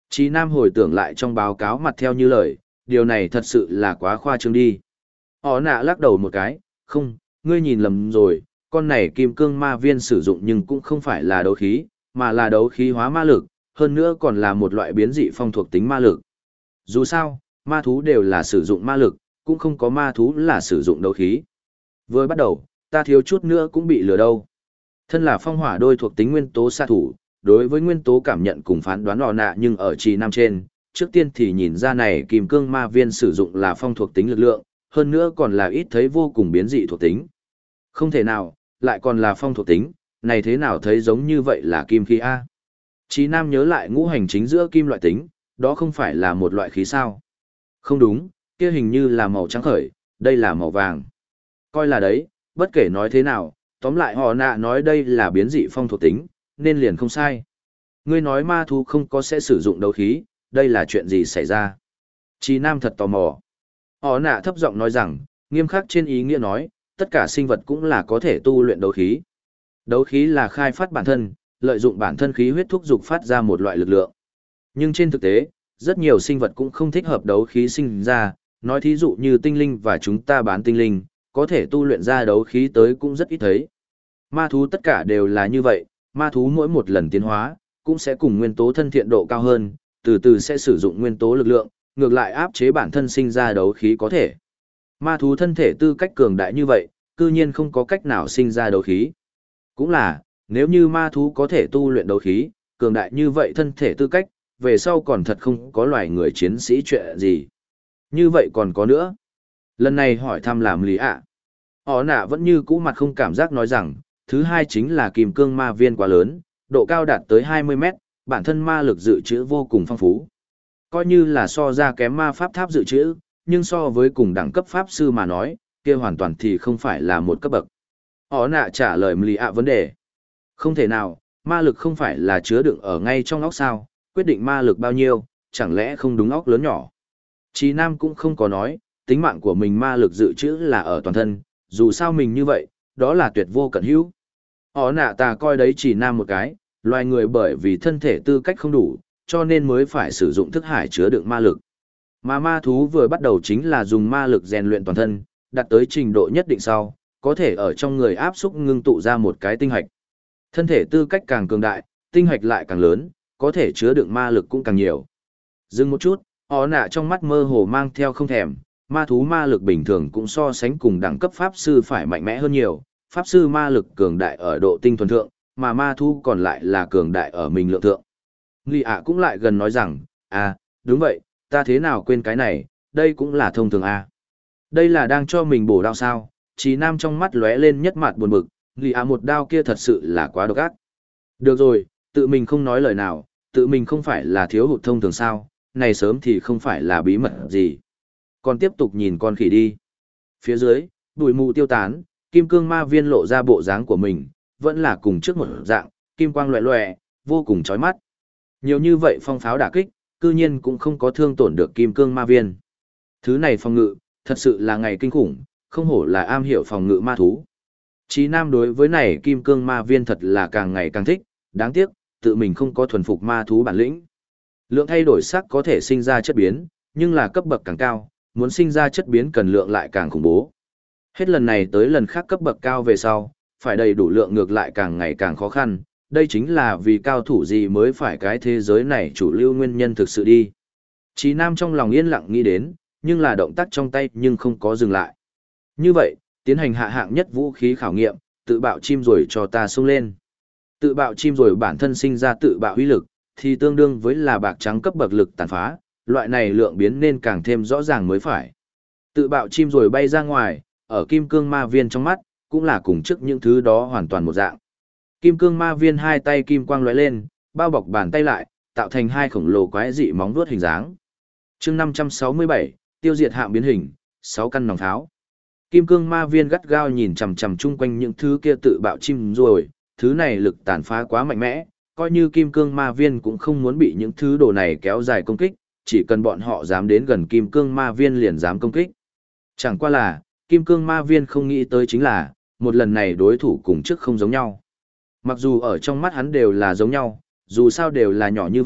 Chí Nam hồi tưởng lại trong báo cáo mặt theo như lời, điều này thật sự là quá khoa trương đi. Họ nạ lắc đầu một cái, không, ngươi nhìn lầm rồi, con này kim cương ma viên sử dụng nhưng cũng không phải là đấu khí, mà là đấu khí hóa ma lực, hơn nữa còn là một loại biến dị phong thuộc tính ma lực. Dù sao, ma thú đều là sử dụng ma lực, cũng không có ma thú là sử dụng đấu khí. Vừa bắt đầu, ta thiếu chút nữa cũng bị lừa đâu. Thân là phong hỏa đôi thuộc tính nguyên tố xạ thủ, đối với nguyên tố cảm nhận cùng phán đoán lò nạ nhưng ở Trì Nam trên, trước tiên thì nhìn ra này kim cương ma viên sử dụng là phong thuộc tính lực lượng, hơn nữa còn là ít thấy vô cùng biến dị thuộc tính. Không thể nào, lại còn là phong thuộc tính, này thế nào thấy giống như vậy là kim khí A. Trì Nam nhớ lại ngũ hành chính giữa kim loại tính, đó không phải là một loại khí sao. Không đúng, kia hình như là màu trắng khởi, đây là màu vàng. Coi là đấy, bất kể nói thế nào, tóm lại họ nạ nói đây là biến dị phong thuộc tính, nên liền không sai. Ngươi nói ma thú không có sẽ sử dụng đấu khí, đây là chuyện gì xảy ra? Chí Nam thật tò mò. Họ nạ thấp giọng nói rằng, nghiêm khắc trên ý nghĩa nói, tất cả sinh vật cũng là có thể tu luyện đấu khí. Đấu khí là khai phát bản thân, lợi dụng bản thân khí huyết thúc dục phát ra một loại lực lượng. Nhưng trên thực tế, rất nhiều sinh vật cũng không thích hợp đấu khí sinh ra, nói thí dụ như tinh linh và chúng ta bán tinh linh, có thể tu luyện ra đấu khí tới cũng rất ít thấy. Ma thú tất cả đều là như vậy, ma thú mỗi một lần tiến hóa, cũng sẽ cùng nguyên tố thân thiện độ cao hơn, từ từ sẽ sử dụng nguyên tố lực lượng, ngược lại áp chế bản thân sinh ra đấu khí có thể. Ma thú thân thể tư cách cường đại như vậy, cư nhiên không có cách nào sinh ra đấu khí. Cũng là, nếu như ma thú có thể tu luyện đấu khí, cường đại như vậy thân thể tư cách, về sau còn thật không có loài người chiến sĩ chuyện gì. Như vậy còn có nữa. Lần này hỏi thăm làm lý ạ. Họ nạ vẫn như cũ mặt không cảm giác nói rằng, thứ hai chính là kim cương ma viên quá lớn, độ cao đạt tới 20 mét, bản thân ma lực dự trữ vô cùng phong phú. Coi như là so ra kém ma pháp tháp dự trữ, nhưng so với cùng đẳng cấp pháp sư mà nói, kia hoàn toàn thì không phải là một cấp bậc. Họ nạ trả lời lý ạ vấn đề. Không thể nào, ma lực không phải là chứa đựng ở ngay trong óc sao, quyết định ma lực bao nhiêu, chẳng lẽ không đúng óc lớn nhỏ. Chí Nam cũng không có nói, tính mạng của mình ma lực dự trữ là ở toàn thân, dù sao mình như vậy, đó là tuyệt vô cận hữu. Họ nạ ta coi đấy chỉ Nam một cái, loài người bởi vì thân thể tư cách không đủ, cho nên mới phải sử dụng thức hải chứa đựng ma lực. Mà ma thú vừa bắt đầu chính là dùng ma lực rèn luyện toàn thân, đạt tới trình độ nhất định sau, có thể ở trong người áp xúc ngưng tụ ra một cái tinh hạch. Thân thể tư cách càng cường đại, tinh hạch lại càng lớn, có thể chứa đựng ma lực cũng càng nhiều. Dừng một chút, họ nạ trong mắt mơ hồ mang theo không thèm, ma thú ma lực bình thường cũng so sánh cùng đẳng cấp pháp sư phải mạnh mẽ hơn nhiều, pháp sư ma lực cường đại ở độ tinh thuần thượng, mà ma thú còn lại là cường đại ở mình lượng thượng. Lý ạ cũng lại gần nói rằng, à, đúng vậy, ta thế nào quên cái này, đây cũng là thông thường à. Đây là đang cho mình bổ đao sao, Chí Nam trong mắt lóe lên nhất mặt buồn bực, Lý ạ một đao kia thật sự là quá độc ác. Được rồi, tự mình không nói lời nào, tự mình không phải là thiếu hụt thông thường sao, này sớm thì không phải là bí mật gì. Còn tiếp tục nhìn con khỉ đi. Phía dưới, bụi mù tiêu tán, kim cương ma viên lộ ra bộ dáng của mình, vẫn là cùng trước một dạng, kim quang loẹ loẹ, vô cùng chói mắt. Nhiều như vậy phong pháo đả kích, cư nhiên cũng không có thương tổn được kim cương ma viên. Thứ này phòng ngự, thật sự là ngày kinh khủng, không hổ là am hiểu phòng ngự ma thú. Chí Nam đối với này kim cương ma viên thật là càng ngày càng thích, đáng tiếc, tự mình không có thuần phục ma thú bản lĩnh. Lượng thay đổi sắc có thể sinh ra chất biến, nhưng là cấp bậc càng cao, muốn sinh ra chất biến cần lượng lại càng khủng bố. Hết lần này tới lần khác cấp bậc cao về sau, phải đầy đủ lượng ngược lại càng ngày càng khó khăn, đây chính là vì cao thủ gì mới phải cái thế giới này chủ lưu nguyên nhân thực sự đi. Chí Nam trong lòng yên lặng nghĩ đến, nhưng là động tác trong tay nhưng không có dừng lại. Như vậy, tiến hành hạ hạng nhất vũ khí khảo nghiệm, tự bạo chim rồi cho ta xông lên. Tự bạo chim rồi bản thân sinh ra tự bạo uy lực, thì tương đương với là bạc trắng cấp bậc lực tàn phá, loại này lượng biến nên càng thêm rõ ràng mới phải. Tự bạo chim rồi bay ra ngoài, ở kim cương ma viên trong mắt, cũng là cùng trước những thứ đó hoàn toàn một dạng. Kim cương ma viên hai tay kim quang lóe lên, bao bọc bàn tay lại, tạo thành hai khổng lồ quái dị móng vuốt hình dáng. Chương 567, tiêu diệt hạng biến hình, 6 căn nòng tháo. Kim cương ma viên gắt gao nhìn chằm chằm chung quanh những thứ kia tự bạo chim rồi, thứ này lực tàn phá quá mạnh mẽ, coi như kim cương ma viên cũng không muốn bị những thứ đồ này kéo dài công kích, chỉ cần bọn họ dám đến gần kim cương ma viên liền dám công kích. Chẳng qua là, kim cương ma viên không nghĩ tới chính là, một lần này đối thủ cùng trước không giống nhau. Mặc dù ở trong mắt hắn đều là giống nhau, dù sao đều là nhỏ như vậy,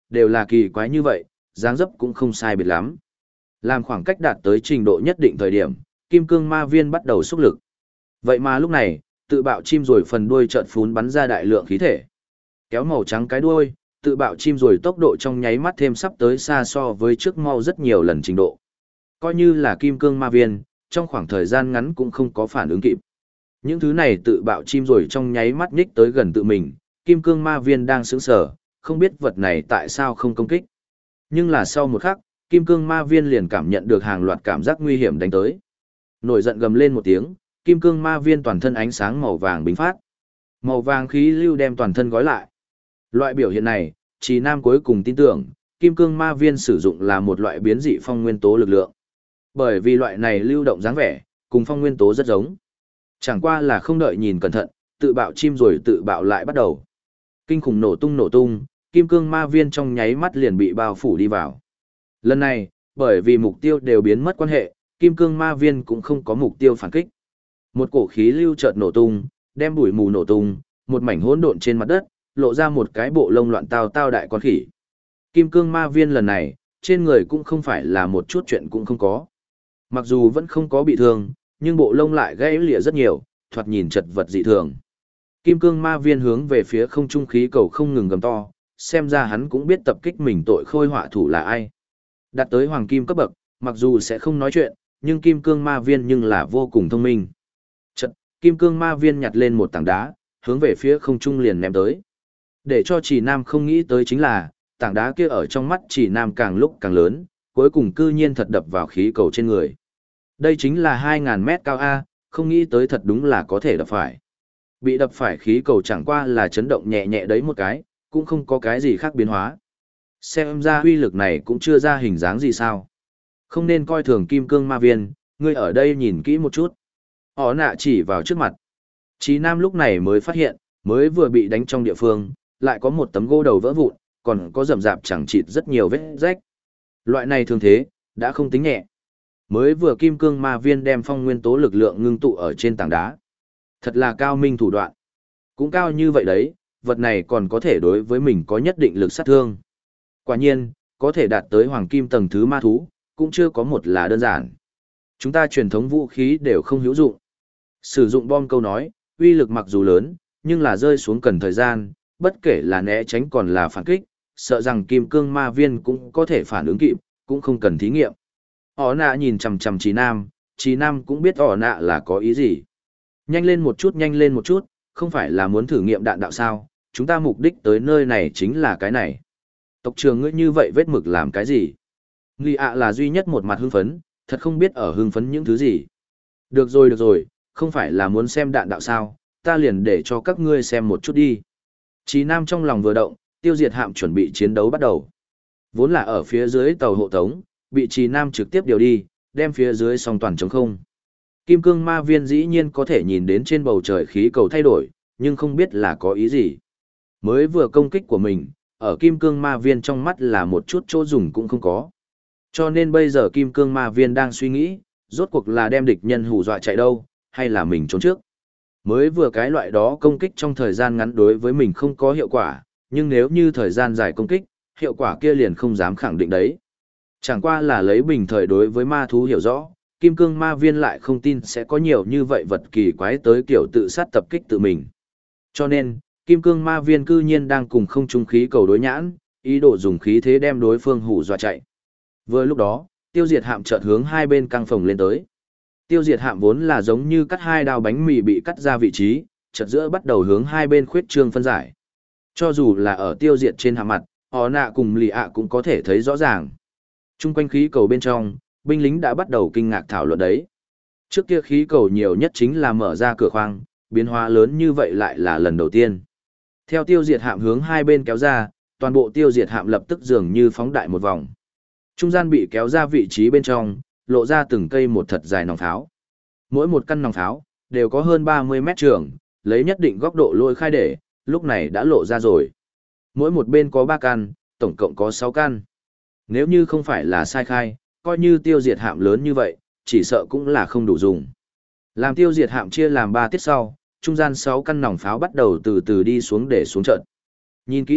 đều là kỳ quái như vậy, dáng dấp cũng không sai biệt lắm. Làm khoảng cách đạt tới trình độ nhất định thời điểm, kim cương ma viên bắt đầu xúc lực. Vậy mà lúc này, tự bạo chim rồi phần đuôi chợt phún bắn ra đại lượng khí thể. Kéo màu trắng cái đuôi, tự bạo chim rồi tốc độ trong nháy mắt thêm sắp tới xa so với trước mau rất nhiều lần trình độ. Coi như là kim cương ma viên, trong khoảng thời gian ngắn cũng không có phản ứng kịp. Những thứ này tự bạo chim rồi trong nháy mắt nhích tới gần tự mình, kim cương ma viên đang sững sờ, không biết vật này tại sao không công kích. Nhưng là sau một khắc, kim cương ma viên liền cảm nhận được hàng loạt cảm giác nguy hiểm đánh tới. Nổi giận gầm lên một tiếng, kim cương ma viên toàn thân ánh sáng màu vàng bính phát. Màu vàng khí lưu đem toàn thân gói lại. Loại biểu hiện này, Trì Nam cuối cùng tin tưởng, kim cương ma viên sử dụng là một loại biến dị phong nguyên tố lực lượng. Bởi vì loại này lưu động dáng vẻ, cùng phong nguyên tố rất giống. Chẳng qua là không đợi nhìn cẩn thận, tự bạo chim rồi tự bạo lại bắt đầu. Kinh khủng nổ tung, kim cương ma viên trong nháy mắt liền bị bao phủ đi vào. Lần này, bởi vì mục tiêu đều biến mất quan hệ, kim cương ma viên cũng không có mục tiêu phản kích. Một cổ khí lưu chợt nổ tung, đem bụi mù nổ tung, một mảnh hỗn độn trên mặt đất, lộ ra một cái bộ lông loạn tao đại con khỉ. Kim cương ma viên lần này, trên người cũng không phải là một chút chuyện cũng không có. Mặc dù vẫn không có bị thương, nhưng bộ lông lại gãy lìa rất nhiều, thoạt nhìn chật vật dị thường. Kim cương ma viên hướng về phía không trung khí cầu không ngừng gầm to, xem ra hắn cũng biết tập kích mình tội khôi họa thủ là ai. Đạt tới hoàng kim cấp bậc, mặc dù sẽ không nói chuyện, nhưng kim cương ma viên nhưng là vô cùng thông minh. Chật, kim cương ma viên nhặt lên một tảng đá, hướng về phía không trung liền ném tới. Để cho Trì Nam không nghĩ tới chính là, tảng đá kia ở trong mắt Trì Nam càng lúc càng lớn, cuối cùng cư nhiên thật đập vào khí cầu trên người. Đây chính là 2.000 mét cao A, không nghĩ tới thật đúng là có thể đập phải. Bị đập phải khí cầu chẳng qua là chấn động nhẹ nhẹ đấy một cái, cũng không có cái gì khác biến hóa. Xem ra uy lực này cũng chưa ra hình dáng gì sao. Không nên coi thường kim cương ma viên, ngươi ở đây nhìn kỹ một chút. Họ nạ chỉ vào trước mặt. Chí Nam lúc này mới phát hiện, mới vừa bị đánh trong địa phương, lại có một tấm gỗ đầu vỡ vụn, còn có rậm rạp chẳng chịt rất nhiều vết rách. Loại này thường thế, đã không tính nhẹ. Mới vừa kim cương ma viên đem phong nguyên tố lực lượng ngưng tụ ở trên tảng đá. Thật là cao minh thủ đoạn. Cũng cao như vậy đấy, vật này còn có thể đối với mình có nhất định lực sát thương. Quả nhiên, có thể đạt tới hoàng kim tầng thứ ma thú, cũng chưa có một là đơn giản. Chúng ta truyền thống vũ khí đều không hữu dụng. Sử dụng bom câu nói, uy lực mặc dù lớn, nhưng là rơi xuống cần thời gian, bất kể là né tránh còn là phản kích, sợ rằng kim cương ma viên cũng có thể phản ứng kịp, cũng không cần thí nghiệm. Họ nạ nhìn chằm chằm Chí Nam cũng biết họ nạ là có ý gì. Nhanh lên một chút, không phải là muốn thử nghiệm đạn đạo sao, chúng ta mục đích tới nơi này chính là cái này. Tộc trưởng ngươi như vậy vết mực làm cái gì? Nghi ạ là duy nhất một mặt hưng phấn, thật không biết ở hưng phấn những thứ gì. Được rồi, không phải là muốn xem đạn đạo sao, ta liền để cho các ngươi xem một chút đi. Chí Nam trong lòng vừa động, tiêu diệt hạm chuẩn bị chiến đấu bắt đầu. Vốn là ở phía dưới tàu hộ tống, bị Chí Nam trực tiếp điều đi, đem phía dưới song toàn trống không. Kim cương ma viên dĩ nhiên có thể nhìn đến trên bầu trời khí cầu thay đổi, nhưng không biết là có ý gì. Mới vừa công kích của mình, ở kim cương ma viên trong mắt là một chút chỗ dùng cũng không có. Cho nên bây giờ kim cương ma viên đang suy nghĩ, rốt cuộc là đem địch nhân hù dọa chạy đâu, hay là mình trốn trước. Mới vừa cái loại đó công kích trong thời gian ngắn đối với mình không có hiệu quả, nhưng nếu như thời gian dài công kích, hiệu quả kia liền không dám khẳng định đấy. Chẳng qua là lấy bình thời đối với ma thú hiểu rõ, kim cương ma viên lại không tin sẽ có nhiều như vậy vật kỳ quái tới kiểu tự sát tập kích tự mình. Cho nên, kim cương ma viên cư nhiên đang cùng không trung khí cầu đối nhãn, ý đồ dùng khí thế đem đối phương hù dọa chạy. Vừa lúc đó, tiêu diệt hạm chợt hướng hai bên căng phồng lên tới. Tiêu diệt hạm vốn là giống như cắt hai đao bánh mì bị cắt ra vị trí, chợt giữa bắt đầu hướng hai bên khuyết trương phân giải. Cho dù là ở tiêu diệt trên hạm mặt, họ nạ cùng lì ạ cũng có thể thấy rõ ràng. Trung quanh khí cầu bên trong, binh lính đã bắt đầu kinh ngạc thảo luận đấy. Trước kia khí cầu nhiều nhất chính là mở ra cửa khoang, biến hóa lớn như vậy lại là lần đầu tiên. Theo tiêu diệt hạm hướng hai bên kéo ra, toàn bộ tiêu diệt hạm lập tức dường như phóng đại một vòng. Trung gian bị kéo ra vị trí bên trong, lộ ra từng cây một thật dài nòng pháo. Mỗi một căn nòng pháo đều có hơn 30 mét trường, lấy nhất định góc độ lôi khai để, lúc này đã lộ ra rồi. Mỗi một bên có 3 căn, tổng cộng có 6 căn. Nếu như không phải là sai khai, coi như tiêu diệt hạm lớn như vậy, chỉ sợ cũng là không đủ dùng. Làm tiêu diệt hạm chia làm 3 tiết sau, trung gian 6 căn nòng pháo bắt đầu từ từ đi xuống để xuống trận. Nhìn kỹ,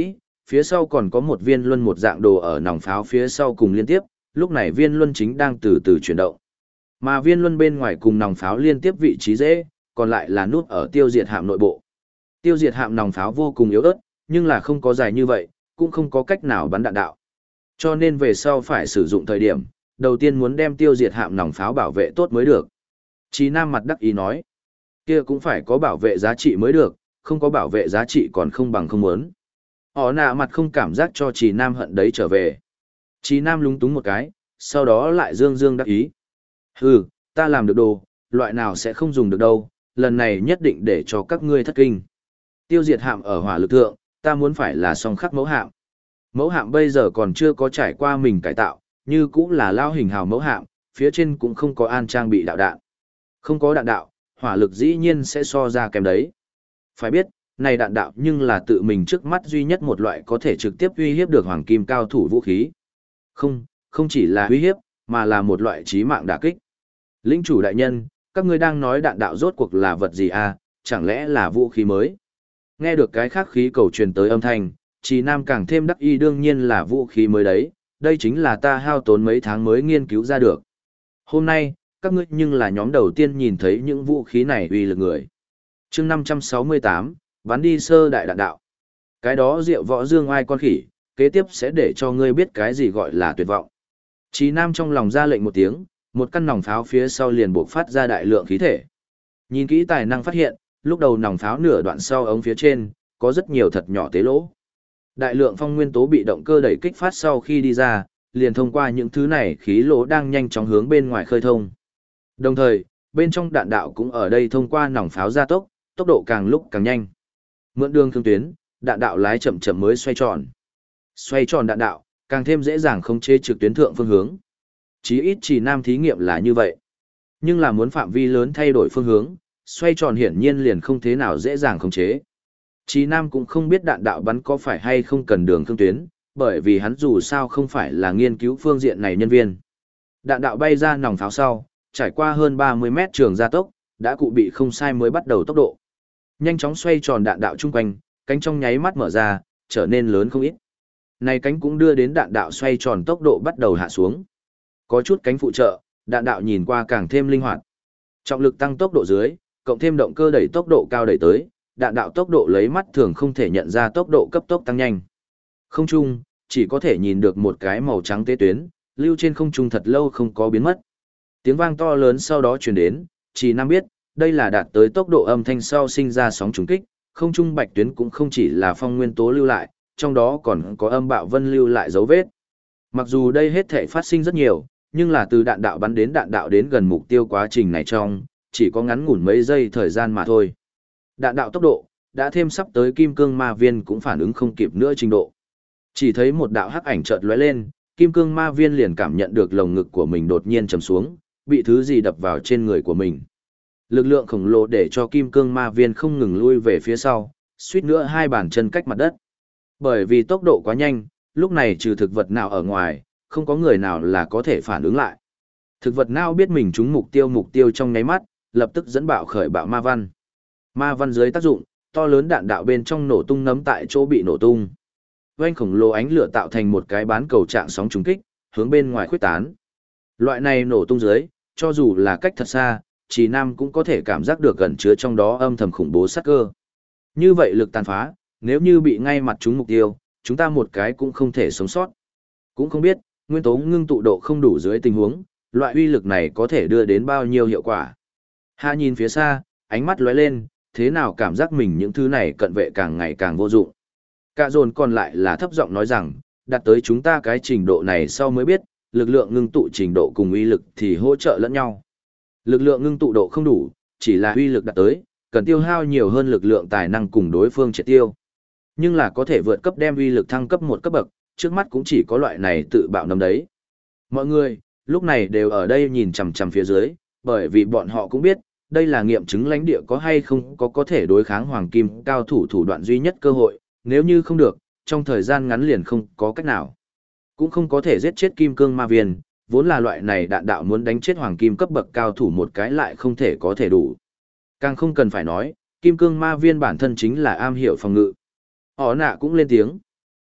Phía sau còn có một viên luân một dạng đồ ở nòng pháo phía sau cùng liên tiếp, lúc này viên luân chính đang từ từ chuyển động. Mà viên luân bên ngoài cùng nòng pháo liên tiếp vị trí dễ, còn lại là nút ở tiêu diệt hạm nội bộ. Tiêu diệt hạm nòng pháo vô cùng yếu ớt, nhưng là không có dài như vậy, cũng không có cách nào bắn đạn đạo. Cho nên về sau phải sử dụng thời điểm, đầu tiên muốn đem tiêu diệt hạm nòng pháo bảo vệ tốt mới được. Chí Nam mặt đắc ý nói, kia cũng phải có bảo vệ giá trị mới được, không có bảo vệ giá trị còn không bằng không muốn. Họ nạ mặt không cảm giác cho Chí Nam hận đấy trở về. Chí Nam lúng túng một cái, sau đó lại dương dương đắc ý. Hừ, ta làm được đồ, loại nào sẽ không dùng được đâu, lần này nhất định để cho các ngươi thất kinh. Tiêu diệt hạm ở hỏa lực thượng, ta muốn phải là song khắc mẫu hạm. Mẫu hạm bây giờ còn chưa có trải qua mình cải tạo, như cũng là lao hình hào mẫu hạm, phía trên cũng không có an trang bị đạo đạn. Không có đạn đạo, hỏa lực dĩ nhiên sẽ so ra kém đấy. Phải biết, này đạn đạo nhưng là tự mình trước mắt duy nhất một loại có thể trực tiếp uy hiếp được hoàng kim cao thủ vũ khí. Không, không chỉ là uy hiếp, mà là một loại chí mạng đả kích. Lĩnh chủ đại nhân, các ngươi đang nói đạn đạo rốt cuộc là vật gì à, chẳng lẽ là vũ khí mới? Nghe được cái khác khí cầu truyền tới âm thanh, Chí Nam càng thêm đắc ý, đương nhiên là vũ khí mới đấy, đây chính là ta hao tốn mấy tháng mới nghiên cứu ra được. Hôm nay, các ngươi nhưng là nhóm đầu tiên nhìn thấy những vũ khí này uy lực người. Chương 568, bắn đi sơ đại đạn đạo. Cái đó Diệu Võ Dương Oai con khỉ, kế tiếp sẽ để cho ngươi biết cái gì gọi là tuyệt vọng. Chí Nam trong lòng ra lệnh một tiếng, một căn nòng pháo phía sau liền bộc phát ra đại lượng khí thể. Nhìn kỹ tài năng phát hiện, lúc đầu nòng pháo nửa đoạn sau ống phía trên, có rất nhiều thật nhỏ tế lỗ. Đại lượng phong nguyên tố bị động cơ đẩy kích phát sau khi đi ra, liền thông qua những thứ này khí lỗ đang nhanh chóng hướng bên ngoài khơi thông. Đồng thời, bên trong đạn đạo cũng ở đây thông qua nòng pháo gia tốc, tốc độ càng lúc càng nhanh. Mượn đường thương tuyến, đạn đạo lái chậm chậm mới xoay tròn. Xoay tròn đạn đạo, càng thêm dễ dàng khống chế trực tuyến thượng phương hướng. Chí ít Chí Nam thí nghiệm là như vậy. Nhưng là muốn phạm vi lớn thay đổi phương hướng, xoay tròn hiển nhiên liền không thế nào dễ dàng khống chế. Chí Nam cũng không biết đạn đạo bắn có phải hay không cần đường thương tuyến, bởi vì hắn dù sao không phải là nghiên cứu phương diện này nhân viên. Đạn đạo bay ra nòng pháo sau, trải qua hơn 30 mét trường gia tốc, đã cụ bị không sai mới bắt đầu tốc độ. Nhanh chóng xoay tròn đạn đạo chung quanh, cánh trong nháy mắt mở ra, trở nên lớn không ít. Này cánh cũng đưa đến đạn đạo xoay tròn tốc độ bắt đầu hạ xuống. Có chút cánh phụ trợ, đạn đạo nhìn qua càng thêm linh hoạt. Trọng lực tăng tốc độ dưới, cộng thêm động cơ đẩy tốc độ cao đẩy tới, đạn đạo tốc độ lấy mắt thường không thể nhận ra tốc độ cấp tốc tăng nhanh. Không trung, chỉ có thể nhìn được một cái màu trắng tế tuyến, lưu trên không trung thật lâu không có biến mất. Tiếng vang to lớn sau đó truyền đến, Chí Nam biết, đây là đạt tới tốc độ âm thanh sau sinh ra sóng trùng kích, không trung bạch tuyến cũng không chỉ là phong nguyên tố lưu lại, trong đó còn có âm bạo vân lưu lại dấu vết. Mặc dù đây hết thể phát sinh rất nhiều, nhưng là từ đạn đạo bắn đến đạn đạo đến gần mục tiêu quá trình này trong, chỉ có ngắn ngủn mấy giây thời gian mà thôi. Đạn đạo tốc độ, đã thêm sắp tới kim cương ma viên cũng phản ứng không kịp nữa trình độ. Chỉ thấy một đạo hắc ảnh chợt lóe lên, kim cương ma viên liền cảm nhận được lồng ngực của mình đột nhiên trầm xuống, bị thứ gì đập vào trên người của mình. Lực lượng khổng lồ để cho kim cương ma viên không ngừng lui về phía sau, suýt nữa hai bàn chân cách mặt đất. Bởi vì tốc độ quá nhanh, lúc này trừ thực vật nào ở ngoài, không có người nào là có thể phản ứng lại. Thực vật nào biết mình trúng mục tiêu trong nháy mắt, lập tức dẫn bạo khởi bạo ma văn. Ma văn dưới tác dụng, to lớn đạn đạo bên trong nổ tung nấm tại chỗ bị nổ tung. Oanh khổng lồ ánh lửa tạo thành một cái bán cầu trạng sóng trùng kích, hướng bên ngoài khuếch tán. Loại này nổ tung dưới, cho dù là cách thật xa, Chí Nam cũng có thể cảm giác được gần chứa trong đó âm thầm khủng bố sát cơ. Như vậy lực tàn phá, nếu như bị ngay mặt trúng mục tiêu, chúng ta một cái cũng không thể sống sót. Cũng không biết, nguyên tố ngưng tụ độ không đủ dưới tình huống, loại uy lực này có thể đưa đến bao nhiêu hiệu quả. Hạ nhìn phía xa, ánh mắt lóe lên, thế nào cảm giác mình những thứ này cận vệ càng ngày càng vô dụng. Cả dồn còn lại là thấp giọng nói rằng, đạt tới chúng ta cái trình độ này sau mới biết, lực lượng ngưng tụ trình độ cùng uy lực thì hỗ trợ lẫn nhau. Lực lượng ngưng tụ độ không đủ, chỉ là uy lực đạt tới, cần tiêu hao nhiều hơn lực lượng tài năng cùng đối phương triệt tiêu. Nhưng là có thể vượt cấp đem uy lực thăng cấp một cấp bậc, trước mắt cũng chỉ có loại này tự bạo nấm đấy. Mọi người, lúc này đều ở đây nhìn chằm chằm phía dưới, bởi vì bọn họ cũng biết, đây là nghiệm chứng lãnh địa có hay không có thể đối kháng hoàng kim cao thủ thủ đoạn duy nhất cơ hội, nếu như không được, trong thời gian ngắn liền không có cách nào. Cũng không có thể giết chết kim cương ma viên, vốn là loại này đạn đạo muốn đánh chết hoàng kim cấp bậc cao thủ một cái lại không thể có thể đủ. Càng không cần phải nói, kim cương ma viên bản thân chính là am hiểu phòng ngự. Họ nạ cũng lên tiếng.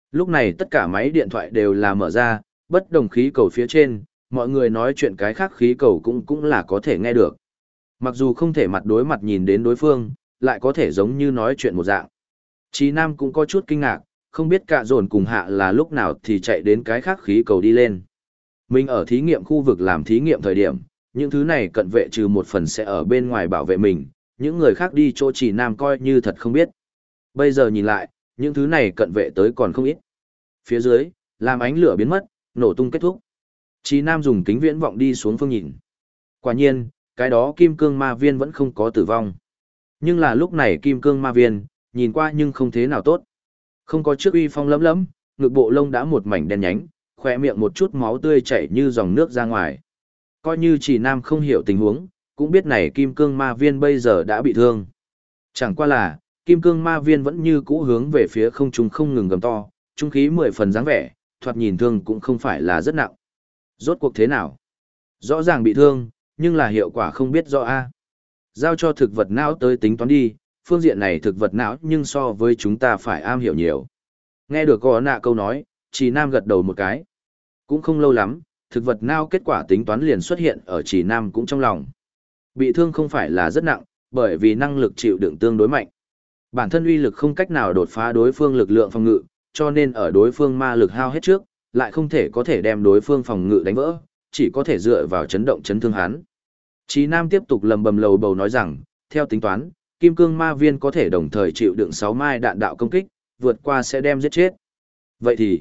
Lúc này tất cả máy điện thoại đều là mở ra, bất đồng khí cầu phía trên, mọi người nói chuyện cái khác khí cầu cũng là có thể nghe được. Mặc dù không thể mặt đối mặt nhìn đến đối phương, lại có thể giống như nói chuyện một dạng. Chí Nam cũng có chút kinh ngạc, không biết cả dồn cùng hạ là lúc nào thì chạy đến cái khác khí cầu đi lên. Mình ở thí nghiệm khu vực làm thí nghiệm thời điểm, những thứ này cận vệ trừ một phần sẽ ở bên ngoài bảo vệ mình, những người khác đi chỗ Chí Nam coi như thật không biết. Bây giờ nhìn lại, những thứ này cận vệ tới còn không ít. Phía dưới, làm ánh lửa biến mất, nổ tung kết thúc. Chí Nam dùng kính viễn vọng đi xuống phương nhìn. Quả nhiên, cái đó kim cương ma viên vẫn không có tử vong. Nhưng là lúc này kim cương ma viên, nhìn qua nhưng không thế nào tốt. Không có trước uy phong lấm lấm, ngực bộ lông đã một mảnh đen nhánh, khỏe miệng một chút máu tươi chảy như dòng nước ra ngoài. Coi như Chí Nam không hiểu tình huống, cũng biết này kim cương ma viên bây giờ đã bị thương. Chẳng qua là, kim cương ma viên vẫn như cũ hướng về phía không trung không ngừng gầm to, trung khí 10 phần dáng vẻ, thoạt nhìn thương cũng không phải là rất nặng. Rốt cuộc thế nào? Rõ ràng bị thương, nhưng là hiệu quả không biết rõ a. Giao cho thực vật não tới tính toán đi, phương diện này thực vật não nhưng so với chúng ta phải am hiểu nhiều. Nghe được có nạ câu nói, Chí Nam gật đầu một cái. Cũng không lâu lắm, thực vật não kết quả tính toán liền xuất hiện ở Chí Nam cũng trong lòng. Bị thương không phải là rất nặng, bởi vì năng lực chịu đựng tương đối mạnh. Bản thân uy lực không cách nào đột phá đối phương lực lượng phòng ngự, cho nên ở đối phương ma lực hao hết trước, lại không thể có thể đem đối phương phòng ngự đánh vỡ, chỉ có thể dựa vào chấn động chấn thương hắn. Chí Nam tiếp tục lầm bầm lầu bầu nói rằng, theo tính toán, kim cương ma viên có thể đồng thời chịu đựng 6 mai đạn đạo công kích, vượt qua sẽ đem giết chết. Vậy thì,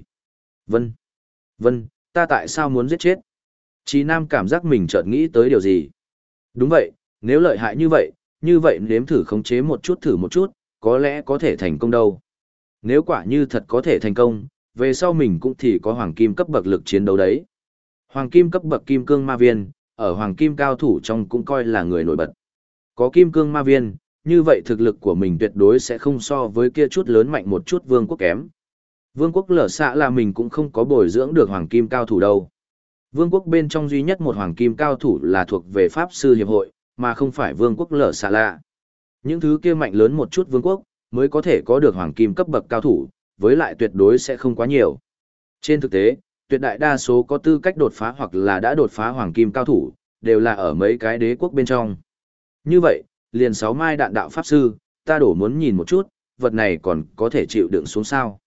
Vân, ta tại sao muốn giết chết? Chí Nam cảm giác mình chợt nghĩ tới điều gì. Đúng vậy, nếu lợi hại như vậy nếm thử khống chế một chút thử một chút, có lẽ có thể thành công đâu. Nếu quả như thật có thể thành công, về sau mình cũng thì có hoàng kim cấp bậc lực chiến đấu đấy. Hoàng kim cấp bậc kim cương ma viên, ở hoàng kim cao thủ trong cũng coi là người nổi bật. Có kim cương ma viên, như vậy thực lực của mình tuyệt đối sẽ không so với kia chút lớn mạnh một chút vương quốc kém. Vương quốc lở xạ là mình cũng không có bồi dưỡng được hoàng kim cao thủ đâu. Vương quốc bên trong duy nhất một hoàng kim cao thủ là thuộc về Pháp sư hiệp hội, mà không phải vương quốc lở xạ lạ. Những thứ kia mạnh lớn một chút vương quốc, mới có thể có được hoàng kim cấp bậc cao thủ, với lại tuyệt đối sẽ không quá nhiều. Trên thực tế, tuyệt đại đa số có tư cách đột phá hoặc là đã đột phá hoàng kim cao thủ, đều là ở mấy cái đế quốc bên trong. Như vậy, liền 6 mai đạn đạo pháp sư, ta đổ muốn nhìn một chút, vật này còn có thể chịu đựng xuống sao.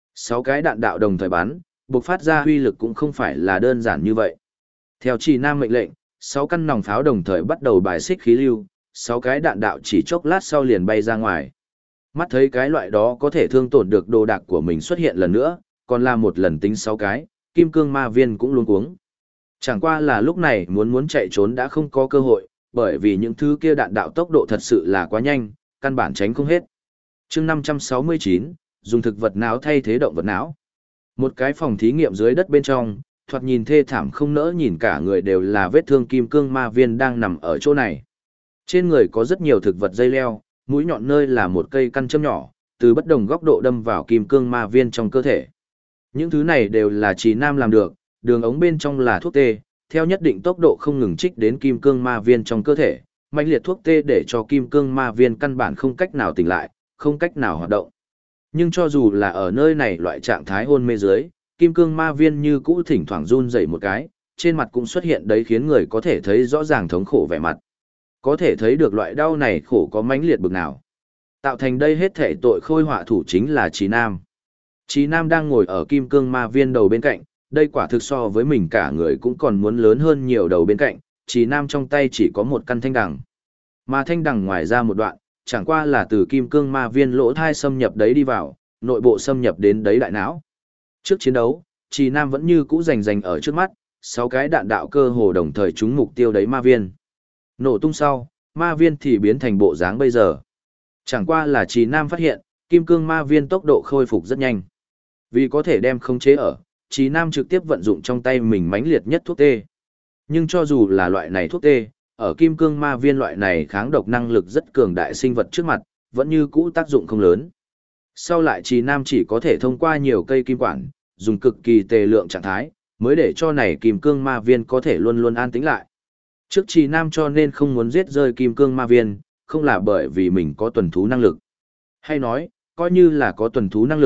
6 cái đạn đạo đồng thời bắn, bộc phát ra huy lực cũng không phải là đơn giản như vậy. Theo Chí Nam mệnh lệnh, 6 căn nòng pháo đồng thời bắt đầu bài xích khí lưu, 6 cái đạn đạo chỉ chốc lát sau liền bay ra ngoài. Mắt thấy cái loại đó có thể thương tổn được đồ đạc của mình xuất hiện lần nữa, còn là một lần tính 6 cái, kim cương ma viên cũng luống cuống. Chẳng qua là lúc này muốn chạy trốn đã không có cơ hội, bởi vì những thứ kia đạn đạo tốc độ thật sự là quá nhanh, căn bản tránh không hết. Chương 569, dùng thực vật não thay thế động vật não. Một cái phòng thí nghiệm dưới đất bên trong, thoạt nhìn thê thảm không nỡ nhìn cả người đều là vết thương kim cương ma viên đang nằm ở chỗ này. Trên người có rất nhiều thực vật dây leo, mũi nhọn nơi là một cây căn châm nhỏ, từ bất đồng góc độ đâm vào kim cương ma viên trong cơ thể. Những thứ này đều là Chí Nam làm được, đường ống bên trong là thuốc tê, theo nhất định tốc độ không ngừng trích đến kim cương ma viên trong cơ thể, mãnh liệt thuốc tê để cho kim cương ma viên căn bản không cách nào tỉnh lại, không cách nào hoạt động. Nhưng cho dù là ở nơi này loại trạng thái hôn mê dưới, kim cương ma viên như cũ thỉnh thoảng run rẩy một cái, trên mặt cũng xuất hiện đấy khiến người có thể thấy rõ ràng thống khổ vẻ mặt. Có thể thấy được loại đau này khổ có mãnh liệt bực nào. Tạo thành đây hết thể tội khôi họa thủ chính là Chí Nam. Chí Nam đang ngồi ở kim cương ma viên đầu bên cạnh, đây quả thực so với mình cả người cũng còn muốn lớn hơn nhiều đầu bên cạnh, Chí Nam trong tay chỉ có một căn thanh đằng. Mà thanh đằng ngoài ra một đoạn, chẳng qua là từ kim cương ma viên lỗ thai xâm nhập đấy đi vào, nội bộ xâm nhập đến đấy đại não. Trước chiến đấu, Chí Nam vẫn như cũ rành ở trước mắt, 6 cái đạn đạo cơ hồ đồng thời trúng mục tiêu đấy ma viên. Nổ tung sau, ma viên thì biến thành bộ dáng bây giờ. Chẳng qua là Chí Nam phát hiện, kim cương ma viên tốc độ khôi phục rất nhanh. Vì có thể đem khống chế ở, Chí Nam trực tiếp vận dụng trong tay mình mãnh liệt nhất thuốc tê. Nhưng cho dù là loại này thuốc tê, ở kim cương ma viên loại này kháng độc năng lực rất cường đại sinh vật trước mặt, vẫn như cũ tác dụng không lớn. Sau lại Chí Nam chỉ có thể thông qua nhiều cây kim quản, dùng cực kỳ tề lượng trạng thái, mới để cho này kim cương ma viên có thể luôn luôn an tĩnh lại. Trước Chí Nam cho nên không muốn giết rơi kim cương ma viên, không là bởi vì mình có tuần thú năng lực. Hay nói, coi như là có tuần thú năng lực,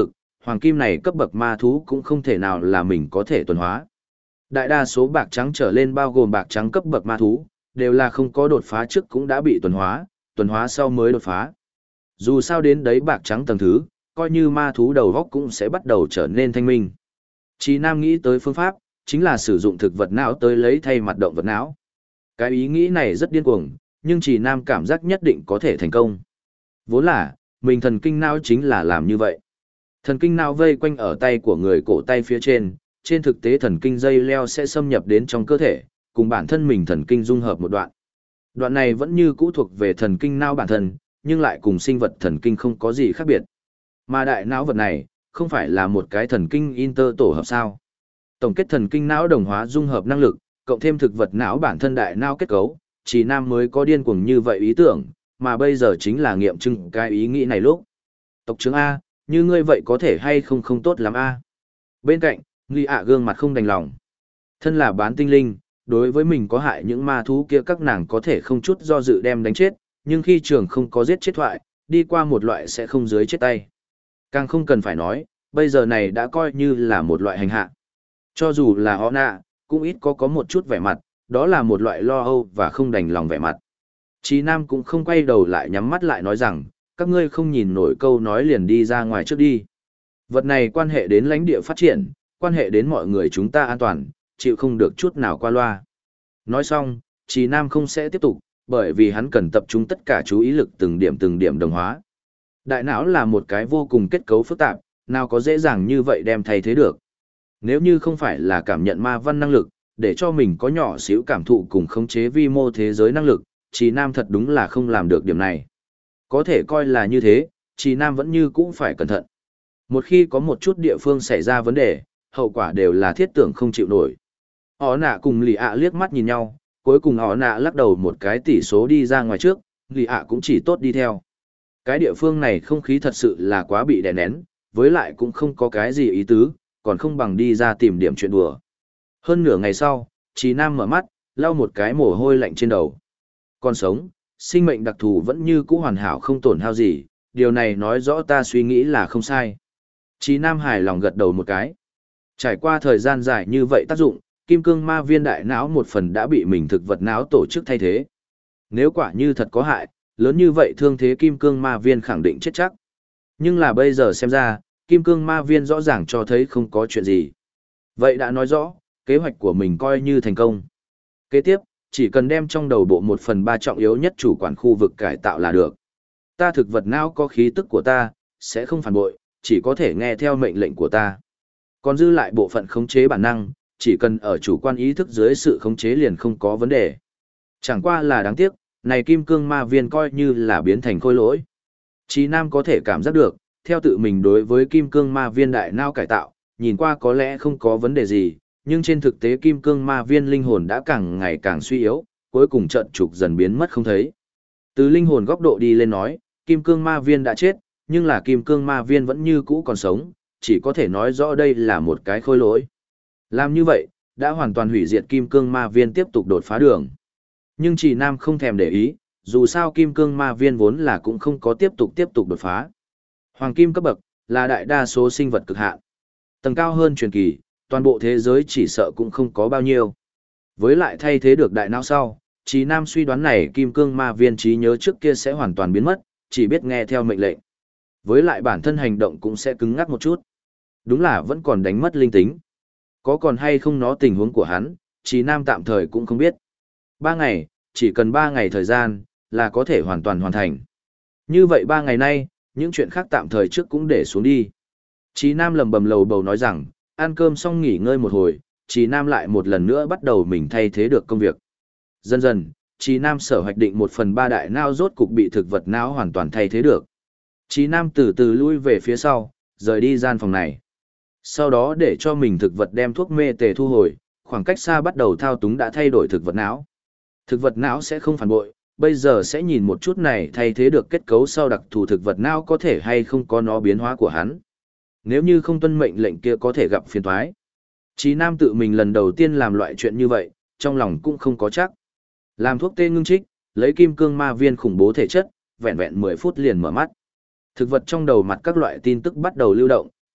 hoàng kim này cấp bậc ma thú cũng không thể nào là mình có thể tuần hóa. Đại đa số bạc trắng trở lên bao gồm bạc trắng cấp bậc ma thú, đều là không có đột phá trước cũng đã bị tuần hóa sau mới đột phá. Dù sao đến đấy bạc trắng tầng thứ, coi như ma thú đầu góc cũng sẽ bắt đầu trở nên thanh minh. Chí Nam nghĩ tới phương pháp, chính là sử dụng thực vật não tới lấy thay mặt động vật não. Cái ý nghĩ này rất điên cuồng, nhưng Chí Nam cảm giác nhất định có thể thành công. Vốn là, mình thần kinh não chính là làm như vậy. Thần kinh não vây quanh ở tay của người cổ tay phía trên thực tế thần kinh dây leo sẽ xâm nhập đến trong cơ thể, cùng bản thân mình thần kinh dung hợp một đoạn. Đoạn này vẫn như cũ thuộc về thần kinh não bản thân, nhưng lại cùng sinh vật thần kinh không có gì khác biệt. Mà đại não vật này, không phải là một cái thần kinh inter tổ hợp sao. Tổng kết thần kinh não đồng hóa dung hợp năng lực, cộng thêm thực vật não bản thân đại não kết cấu, Chí Nam mới có điên cuồng như vậy ý tưởng, mà bây giờ chính là nghiệm chứng cái ý nghĩ này lúc. Tộc trưởng A, như ngươi vậy có thể hay không không tốt lắm A. Bên cạnh, Lý ạ gương mặt không đành lòng. Thân là bán tinh linh, đối với mình có hại những ma thú kia các nàng có thể không chút do dự đem đánh chết, nhưng khi trường không có giết chết thoại, đi qua một loại sẽ không dưới chết tay. Càng không cần phải nói, bây giờ này đã coi như là một loại hành hạ. Cho dù là họ nạ, cũng ít có một chút vẻ mặt, đó là một loại lo âu và không đành lòng vẻ mặt. Chí Nam cũng không quay đầu lại nhắm mắt lại nói rằng, các ngươi không nhìn nổi câu nói liền đi ra ngoài trước đi. Vật này quan hệ đến lãnh địa phát triển, quan hệ đến mọi người chúng ta an toàn, chịu không được chút nào qua loa. Nói xong, Chí Nam không sẽ tiếp tục, bởi vì hắn cần tập trung tất cả chú ý lực từng điểm đồng hóa. Đại não là một cái vô cùng kết cấu phức tạp, nào có dễ dàng như vậy đem thay thế được. Nếu như không phải là cảm nhận ma văn năng lực, để cho mình có nhỏ xíu cảm thụ cùng khống chế vi mô thế giới năng lực, Chí Nam thật đúng là không làm được điểm này. Có thể coi là như thế, Chí Nam vẫn như cũ phải cẩn thận. Một khi có một chút địa phương xảy ra vấn đề, hậu quả đều là thiết tưởng không chịu nổi. Họ nạ cùng Lý ạ liếc mắt nhìn nhau, cuối cùng họ nạ lắc đầu một cái tỷ số đi ra ngoài trước, Lý ạ cũng chỉ tốt đi theo. Cái địa phương này không khí thật sự là quá bị đè nén, với lại cũng không có cái gì ý tứ, còn không bằng đi ra tìm điểm chuyện đùa. Hơn nửa ngày sau, Chí Nam mở mắt, lau một cái mồ hôi lạnh trên đầu. Còn sống, sinh mệnh đặc thù vẫn như cũ hoàn hảo không tổn hao gì, điều này nói rõ ta suy nghĩ là không sai. Chí Nam hài lòng gật đầu một cái. Trải qua thời gian dài như vậy tác dụng, kim cương ma viên đại não một phần đã bị mình thực vật não tổ chức thay thế. Nếu quả như thật có hại, lớn như vậy thương thế kim cương ma viên khẳng định chết chắc. Nhưng là bây giờ xem ra, kim cương ma viên rõ ràng cho thấy không có chuyện gì. Vậy đã nói rõ, kế hoạch của mình coi như thành công. Kế tiếp, chỉ cần đem trong đầu bộ 1/3 trọng yếu nhất chủ quản khu vực cải tạo là được. Ta thực vật não có khí tức của ta, sẽ không phản bội, chỉ có thể nghe theo mệnh lệnh của ta. Còn dư lại bộ phận khống chế bản năng, chỉ cần ở chủ quan ý thức dưới sự khống chế liền không có vấn đề. Chẳng qua là đáng tiếc, này kim cương ma viên coi như là biến thành khôi lỗi. Chí Nam có thể cảm giác được, theo tự mình đối với kim cương ma viên đại não cải tạo, nhìn qua có lẽ không có vấn đề gì, nhưng trên thực tế kim cương ma viên linh hồn đã càng ngày càng suy yếu, cuối cùng trận trục dần biến mất không thấy. Từ linh hồn góc độ đi lên nói, kim cương ma viên đã chết, nhưng là kim cương ma viên vẫn như cũ còn sống, chỉ có thể nói rõ đây là một cái khôi lỗi. Làm như vậy, đã hoàn toàn hủy diệt kim cương ma viên tiếp tục đột phá đường. Nhưng Chí Nam không thèm để ý, dù sao kim cương ma viên vốn là cũng không có tiếp tục đột phá. Hoàng kim cấp bậc, là đại đa số sinh vật cực hạn. Tầng cao hơn truyền kỳ, toàn bộ thế giới chỉ sợ cũng không có bao nhiêu. Với lại thay thế được đại não sau, Chí Nam suy đoán này kim cương ma viên trí nhớ trước kia sẽ hoàn toàn biến mất, chỉ biết nghe theo mệnh lệnh. Với lại bản thân hành động cũng sẽ cứng ngắc một chút. Đúng là vẫn còn đánh mất linh tính. Có còn hay không nó tình huống của hắn, Chí Nam tạm thời cũng không biết. 3 ngày, chỉ cần 3 ngày thời gian, là có thể hoàn toàn hoàn thành. Như vậy 3 ngày nay, những chuyện khác tạm thời trước cũng để xuống đi. Chí Nam lầm bầm lầu bầu nói rằng, ăn cơm xong nghỉ ngơi một hồi, Chí Nam lại một lần nữa bắt đầu mình thay thế được công việc. Dần dần, Chí Nam sở hoạch định 1/3 đại não rốt cục bị thực vật não hoàn toàn thay thế được. Chí Nam từ từ lui về phía sau, rời đi gian phòng này. Sau đó để cho mình thực vật đem thuốc mê tề thu hồi, khoảng cách xa bắt đầu thao túng đã thay đổi thực vật não. Thực vật não sẽ không phản bội, bây giờ sẽ nhìn một chút này thay thế được kết cấu sau đặc thù thực vật não có thể hay không có nó biến hóa của hắn. Nếu như không tuân mệnh lệnh kia có thể gặp phiền toái. Chí Nam tự mình lần đầu tiên làm loại chuyện như vậy, trong lòng cũng không có chắc. Làm thuốc tê ngưng trích, lấy kim cương ma viên khủng bố thể chất, vẹn vẹn 10 phút liền mở mắt. Thực vật trong đầu mặt các loại tin tức bắt đầu lưu động,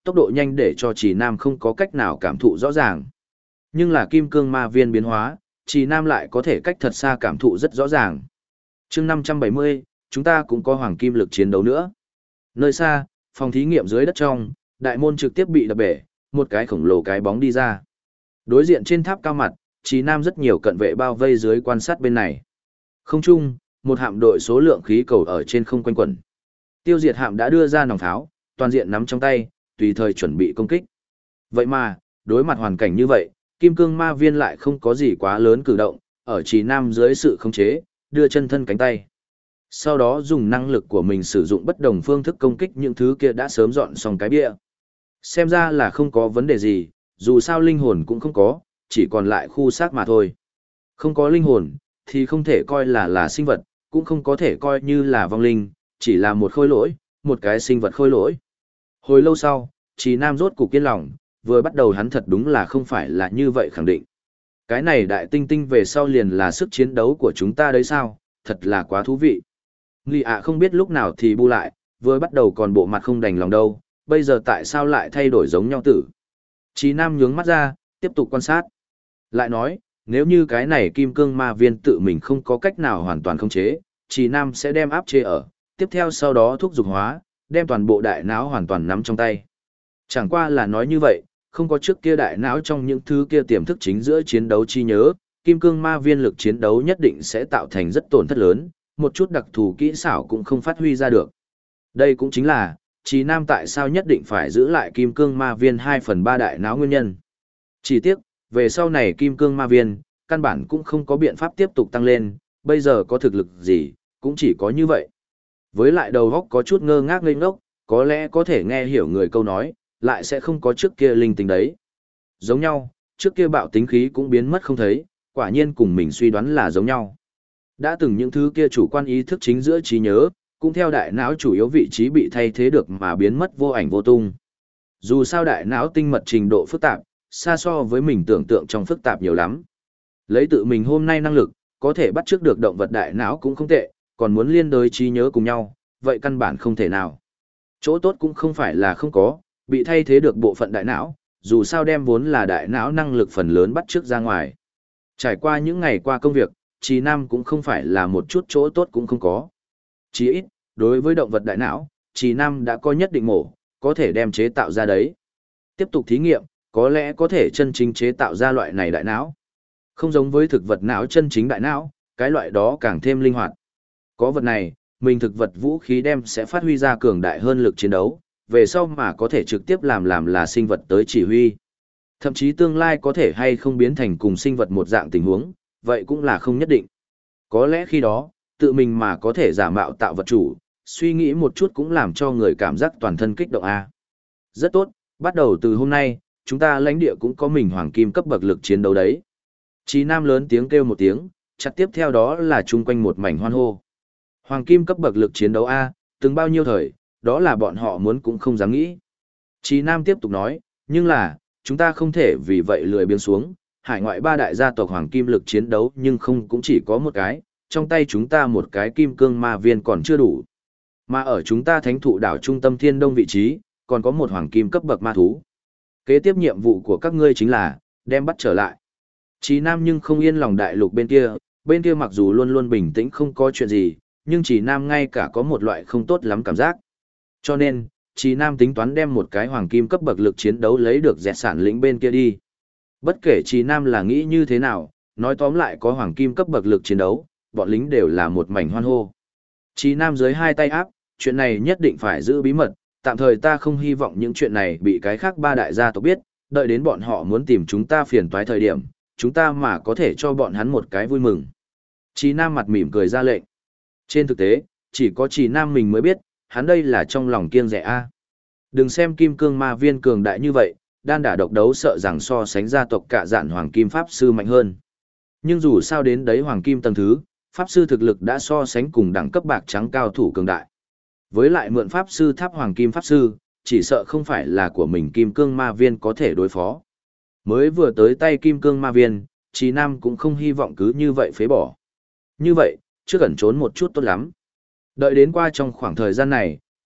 tốc độ nhanh để cho Trì Nam không có cách nào cảm thụ rõ ràng. Nhưng là kim cương ma viên biến hóa, Trì Nam lại có thể cách thật xa cảm thụ rất rõ ràng. Chương 570, chúng ta cũng có hoàng kim lực chiến đấu nữa. Nơi xa, phòng thí nghiệm dưới đất trong, đại môn trực tiếp bị đập bể, một cái khổng lồ cái bóng đi ra. Đối diện trên tháp cao mặt, Trì Nam rất nhiều cận vệ bao vây dưới quan sát bên này. Không trung, một hạm đội số lượng khí cầu ở trên không quanh quẩn. Tiêu diệt hạm đã đưa ra nòng pháo, toàn diện nắm trong tay, tùy thời chuẩn bị công kích. Vậy mà, đối mặt hoàn cảnh như vậy, kim cương ma viên lại không có gì quá lớn cử động, ở Trì Nam dưới sự khống chế, đưa chân thân cánh tay. Sau đó dùng năng lực của mình sử dụng bất đồng phương thức công kích những thứ kia đã sớm dọn xong cái bia. Xem ra là không có vấn đề gì, dù sao linh hồn cũng không có, chỉ còn lại khu xác mà thôi. Không có linh hồn, thì không thể coi là sinh vật, cũng không có thể coi như là vong linh, chỉ là một khôi lỗi, một cái sinh vật khôi lỗi. Hồi lâu sau, Trì Nam rốt cục yên lòng, vừa bắt đầu hắn thật đúng là không phải là như vậy khẳng định. Cái này đại tinh tinh về sau liền là sức chiến đấu của chúng ta đấy sao, thật là quá thú vị. Lì ạ không biết lúc nào thì bu lại, vừa bắt đầu còn bộ mặt không đành lòng đâu, bây giờ tại sao lại thay đổi giống nhau tử. Trì Nam nhướng mắt ra, tiếp tục quan sát. Lại nói, nếu như cái này kim cương ma viên tự mình không có cách nào hoàn toàn khống chế, Trì Nam sẽ đem áp chế ở, tiếp theo sau đó thúc dục hóa, đem toàn bộ đại não hoàn toàn nắm trong tay. Chẳng qua là nói như vậy, không có trước kia đại não trong những thứ kia tiềm thức chính giữa chiến đấu chi nhớ, kim cương ma viên lực chiến đấu nhất định sẽ tạo thành rất tổn thất lớn, một chút đặc thù kỹ xảo cũng không phát huy ra được. Đây cũng chính là, Trì Nam tại sao nhất định phải giữ lại kim cương ma viên 2/3 đại não nguyên nhân. Chỉ tiếc, về sau này kim cương ma viên, căn bản cũng không có biện pháp tiếp tục tăng lên, bây giờ có thực lực gì, cũng chỉ có như vậy. Với lại đầu góc có chút ngơ ngác ngây ngốc, có lẽ có thể nghe hiểu người câu nói, lại sẽ không có trước kia linh tính đấy. Giống nhau, trước kia bạo tính khí cũng biến mất không thấy, quả nhiên cùng mình suy đoán là giống nhau. Đã từng những thứ kia chủ quan ý thức chính giữa trí nhớ, cũng theo đại não chủ yếu vị trí bị thay thế được mà biến mất vô ảnh vô tung. Dù sao đại não tinh mật trình độ phức tạp, xa so với mình tưởng tượng trong phức tạp nhiều lắm. Lấy tự mình hôm nay năng lực, có thể bắt chước được động vật đại não cũng không tệ, còn muốn liên đới trí nhớ cùng nhau, vậy căn bản không thể nào. Chỗ tốt cũng không phải là không có, bị thay thế được bộ phận đại não, dù sao đem vốn là đại não năng lực phần lớn bắt chước ra ngoài. Trải qua những ngày qua công việc, Trì Nam cũng không phải là một chút chỗ tốt cũng không có. Chỉ ít, đối với động vật đại não, Trì Nam đã có nhất định mổ, có thể đem chế tạo ra đấy. Tiếp tục thí nghiệm, có lẽ có thể chân chính chế tạo ra loại này đại não. Không giống với thực vật não chân chính đại não, cái loại đó càng thêm linh hoạt. Có vật này, mình thực vật vũ khí đem sẽ phát huy ra cường đại hơn lực chiến đấu, về sau mà có thể trực tiếp làm là sinh vật tới chỉ huy. Thậm chí tương lai có thể hay không biến thành cùng sinh vật một dạng tình huống, vậy cũng là không nhất định. Có lẽ khi đó, tự mình mà có thể giả mạo tạo vật chủ, suy nghĩ một chút cũng làm cho người cảm giác toàn thân kích động a. Rất tốt, bắt đầu từ hôm nay, chúng ta lãnh địa cũng có mình hoàng kim cấp bậc lực chiến đấu đấy. Chí Nam lớn tiếng kêu một tiếng, chặt tiếp theo đó là chung quanh một mảnh hoan hô. Hoàng kim cấp bậc lực chiến đấu a, từng bao nhiêu thời, đó là bọn họ muốn cũng không dám nghĩ. Chí Nam tiếp tục nói, nhưng là, chúng ta không thể vì vậy lười biếng xuống, hải ngoại ba đại gia tộc hoàng kim lực chiến đấu nhưng không cũng chỉ có một cái, trong tay chúng ta một cái kim cương ma viên còn chưa đủ. Mà ở chúng ta thánh thụ đảo trung tâm thiên đông vị trí, còn có một hoàng kim cấp bậc ma thú. Kế tiếp nhiệm vụ của các ngươi chính là, đem bắt trở lại. Chí Nam nhưng không yên lòng đại lục bên kia mặc dù luôn luôn bình tĩnh không có chuyện gì, nhưng Chí Nam ngay cả có một loại không tốt lắm cảm giác. Cho nên, Chí Nam tính toán đem một cái hoàng kim cấp bậc lực chiến đấu lấy được dẹt sản lĩnh bên kia đi. Bất kể Chí Nam là nghĩ như thế nào, nói tóm lại có hoàng kim cấp bậc lực chiến đấu, bọn lính đều là một mảnh hoan hô. Chí Nam dưới hai tay áp, chuyện này nhất định phải giữ bí mật, tạm thời ta không hy vọng những chuyện này bị cái khác ba đại gia tộc biết, đợi đến bọn họ muốn tìm chúng ta phiền toái thời điểm, chúng ta mà có thể cho bọn hắn một cái vui mừng. Chí Nam mặt mỉm cười ra lệnh. Trên thực tế, chỉ có Chí Nam mình mới biết, hắn đây là trong lòng kiêng dè a. Đừng xem kim cương ma viên cường đại như vậy, đan đả độc đấu sợ rằng so sánh gia tộc cả dạn hoàng kim pháp sư mạnh hơn. Nhưng dù sao đến đấy hoàng kim tầng thứ, pháp sư thực lực đã so sánh cùng đẳng cấp bạc trắng cao thủ cường đại. Với lại mượn pháp sư tháp hoàng kim pháp sư, chỉ sợ không phải là của mình kim cương ma viên có thể đối phó. Mới vừa tới tay kim cương ma viên, Chí Nam cũng không hy vọng cứ như vậy phế bỏ. Như vậy, trước ẩn trốn một chút tốt lắm. Đợi đến qua trong khoảng thời gian này,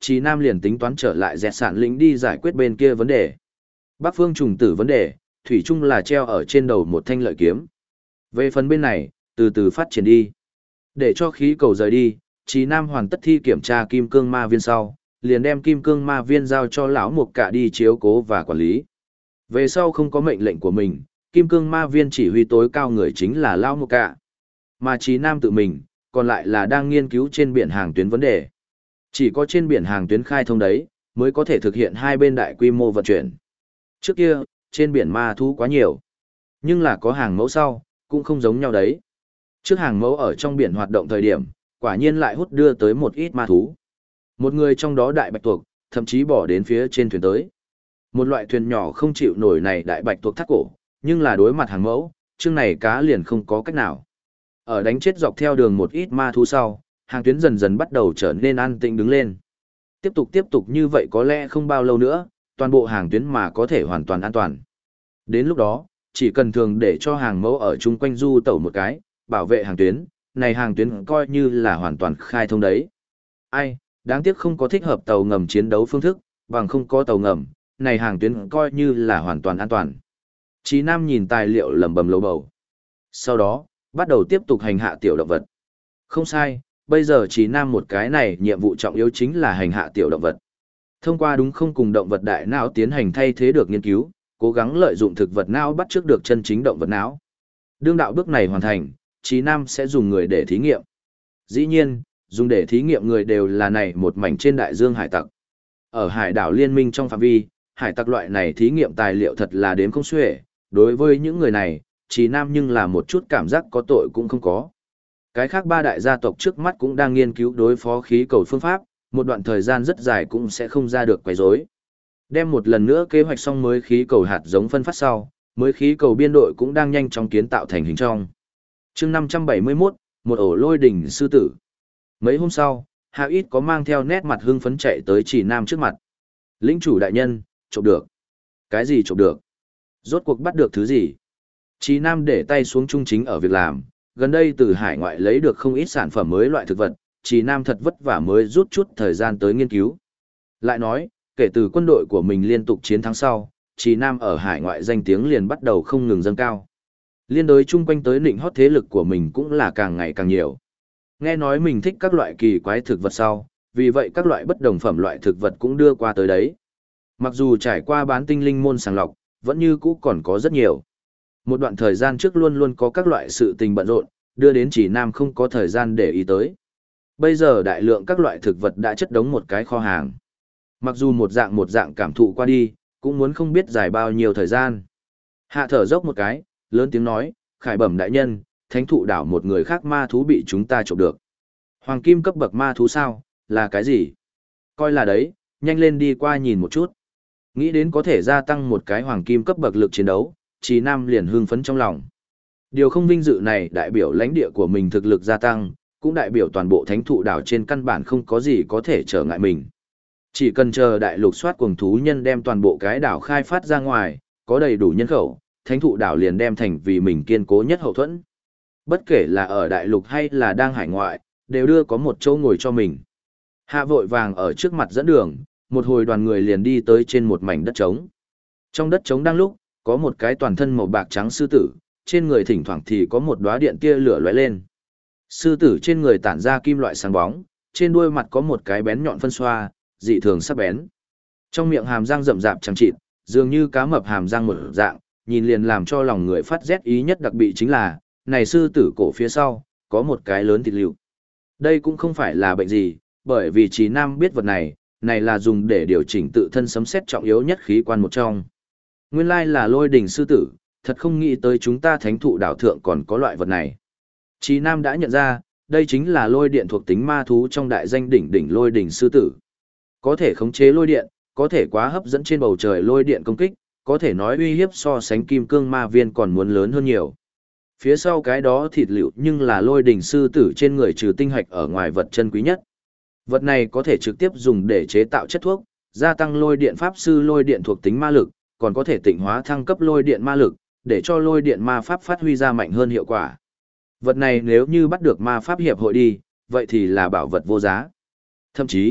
Chí Nam liền tính toán trở lại dẹt sản lĩnh đi giải quyết bên kia vấn đề. Bắc phương trùng tử vấn đề, thủy chung là treo ở trên đầu một thanh lợi kiếm. Về phần bên này, từ từ phát triển đi. Để cho khí cầu rời đi, Chí Nam hoàn tất thi kiểm tra kim cương ma viên sau, liền đem kim cương ma viên giao cho lão mục cả đi chiếu cố và quản lý. Về sau không có mệnh lệnh của mình, kim cương ma viên chỉ huy tối cao người chính là lão mục cả. Mà Chí Nam tự mình, còn lại là đang nghiên cứu trên biển hàng tuyến vấn đề. Chỉ có trên biển hàng tuyến khai thông đấy, mới có thể thực hiện hai bên đại quy mô vận chuyển. Trước kia, trên biển ma thú quá nhiều. Nhưng là có hàng mẫu sau, cũng không giống nhau đấy. Trước hàng mẫu ở trong biển hoạt động thời điểm, quả nhiên lại hút đưa tới một ít ma thú. Một người trong đó đại bạch tuộc, thậm chí bỏ đến phía trên thuyền tới. Một loại thuyền nhỏ không chịu nổi này đại bạch tuộc thắt cổ, nhưng là đối mặt hàng mẫu, chương này cá liền không có cách nào. Ở đánh chết dọc theo đường một ít ma thú sau, hàng tuyến dần dần bắt đầu trở nên an tĩnh đứng lên. Tiếp tục như vậy có lẽ không bao lâu nữa, toàn bộ hàng tuyến mà có thể hoàn toàn an toàn. Đến lúc đó, chỉ cần thường để cho hàng mẫu ở chung quanh du tẩu một cái, bảo vệ hàng tuyến, này hàng tuyến coi như là hoàn toàn khai thông đấy. Ai, đáng tiếc không có thích hợp tàu ngầm chiến đấu phương thức, bằng không có tàu ngầm, này hàng tuyến coi như là hoàn toàn an toàn. Chí Nam nhìn tài liệu lẩm bẩm lầu bầu. Sau đó, bắt đầu tiếp tục hành hạ tiểu động vật. Không sai, bây giờ Chí Nam một cái này nhiệm vụ trọng yếu chính là hành hạ tiểu động vật. Thông qua đúng không cùng động vật đại não tiến hành thay thế được nghiên cứu, cố gắng lợi dụng thực vật não bắt chước được chân chính động vật não. Đương đạo bước này hoàn thành, Chí Nam sẽ dùng người để thí nghiệm. Dĩ nhiên, dùng để thí nghiệm người đều là này một mảnh trên đại dương hải tặc. Ở hải đảo liên minh trong phạm vi, hải tặc loại này thí nghiệm tài liệu thật là đếm không xuể, đối với những người này, Chí Nam nhưng là một chút cảm giác có tội cũng không có. Cái khác ba đại gia tộc trước mắt cũng đang nghiên cứu đối phó khí cầu phương pháp, một đoạn thời gian rất dài cũng sẽ không ra được quấy rối. Đem một lần nữa kế hoạch xong mới khí cầu hạt giống phân phát sau, mới khí cầu biên đội cũng đang nhanh chóng kiến tạo thành hình trong. Chương 571, một ổ lôi đỉnh sư tử. Mấy hôm sau, Hạ Ít có mang theo nét mặt hưng phấn chạy tới Chỉ Nam trước mặt. Lĩnh chủ đại nhân, chụp được. Cái gì chụp được? Rốt cuộc bắt được thứ gì? Chỉ Nam để tay xuống trung chính ở việc làm, gần đây từ hải ngoại lấy được không ít sản phẩm mới loại thực vật, Chỉ Nam thật vất vả mới rút chút thời gian tới nghiên cứu. Lại nói, kể từ quân đội của mình liên tục chiến thắng sau, Chỉ Nam ở hải ngoại danh tiếng liền bắt đầu không ngừng dâng cao. Liên đối chung quanh tới nịnh hót thế lực của mình cũng là càng ngày càng nhiều. Nghe nói mình thích các loại kỳ quái thực vật sau, vì vậy các loại bất đồng phẩm loại thực vật cũng đưa qua tới đấy. Mặc dù trải qua bán tinh linh môn sàng lọc, vẫn như cũ còn có rất nhiều. Một đoạn thời gian trước luôn luôn có các loại sự tình bận rộn, đưa đến Chỉ Nam không có thời gian để ý tới. Bây giờ đại lượng các loại thực vật đã chất đống một cái kho hàng. Mặc dù một dạng cảm thụ qua đi, cũng muốn không biết dài bao nhiêu thời gian. Hạ thở dốc một cái, lớn tiếng nói, Khải Bẩm đại nhân, thánh thụ đảo một người khác ma thú bị chúng ta trộm được. Hoàng kim cấp bậc ma thú sao, là cái gì? Coi là đấy, nhanh lên đi qua nhìn một chút. Nghĩ đến có thể gia tăng một cái hoàng kim cấp bậc lực chiến đấu, Chí Nam liền hưng phấn trong lòng. Điều không vinh dự này đại biểu lãnh địa của mình thực lực gia tăng, cũng đại biểu toàn bộ thánh thụ đảo trên căn bản không có gì có thể trở ngại mình. Chỉ cần chờ đại lục soát cuồng thú nhân đem toàn bộ cái đảo khai phát ra ngoài, có đầy đủ nhân khẩu, thánh thụ đảo liền đem thành vì mình kiên cố nhất hậu thuẫn. Bất kể là ở đại lục hay là đang hải ngoại, đều đưa có một chỗ ngồi cho mình. Hạ vội vàng ở trước mặt dẫn đường, một hồi đoàn người liền đi tới trên một mảnh đất trống. Trong đất trống đang lúc, có một cái toàn thân màu bạc trắng sư tử, trên người thỉnh thoảng thì có một đóa điện tia lửa lóe lên. Sư tử trên người tản ra kim loại sáng bóng, trên đuôi mặt có một cái bén nhọn phân xoa, dị thường sắc bén. Trong miệng hàm răng rậm rạp trắng trịt, dường như cá mập hàm răng một dạng, nhìn liền làm cho lòng người phát rét ý nhất đặc biệt chính là, này sư tử cổ phía sau, có một cái lớn thịt lưu. Đây cũng không phải là bệnh gì, bởi vì Chí Nam biết vật này, này là dùng để điều chỉnh tự thân sấm sét trọng yếu nhất khí quan một trong. Nguyên lai là lôi đỉnh sư tử, thật không nghĩ tới chúng ta thánh thụ đảo thượng còn có loại vật này. Chí Nam đã nhận ra, đây chính là lôi điện thuộc tính ma thú trong đại danh đỉnh lôi đỉnh sư tử. Có thể khống chế lôi điện, có thể quá hấp dẫn trên bầu trời lôi điện công kích, có thể nói uy hiếp so sánh kim cương ma viên còn muốn lớn hơn nhiều. Phía sau cái đó thịt liệu nhưng là lôi đỉnh sư tử trên người trừ tinh hạch ở ngoài vật chân quý nhất. Vật này có thể trực tiếp dùng để chế tạo chất thuốc, gia tăng lôi điện pháp sư lôi điện thuộc tính ma lực, còn có thể tịnh hóa thăng cấp lôi điện ma lực, để cho lôi điện ma pháp phát huy ra mạnh hơn hiệu quả. Vật này nếu như bắt được ma pháp hiệp hội đi, vậy thì là bảo vật vô giá. Thậm chí,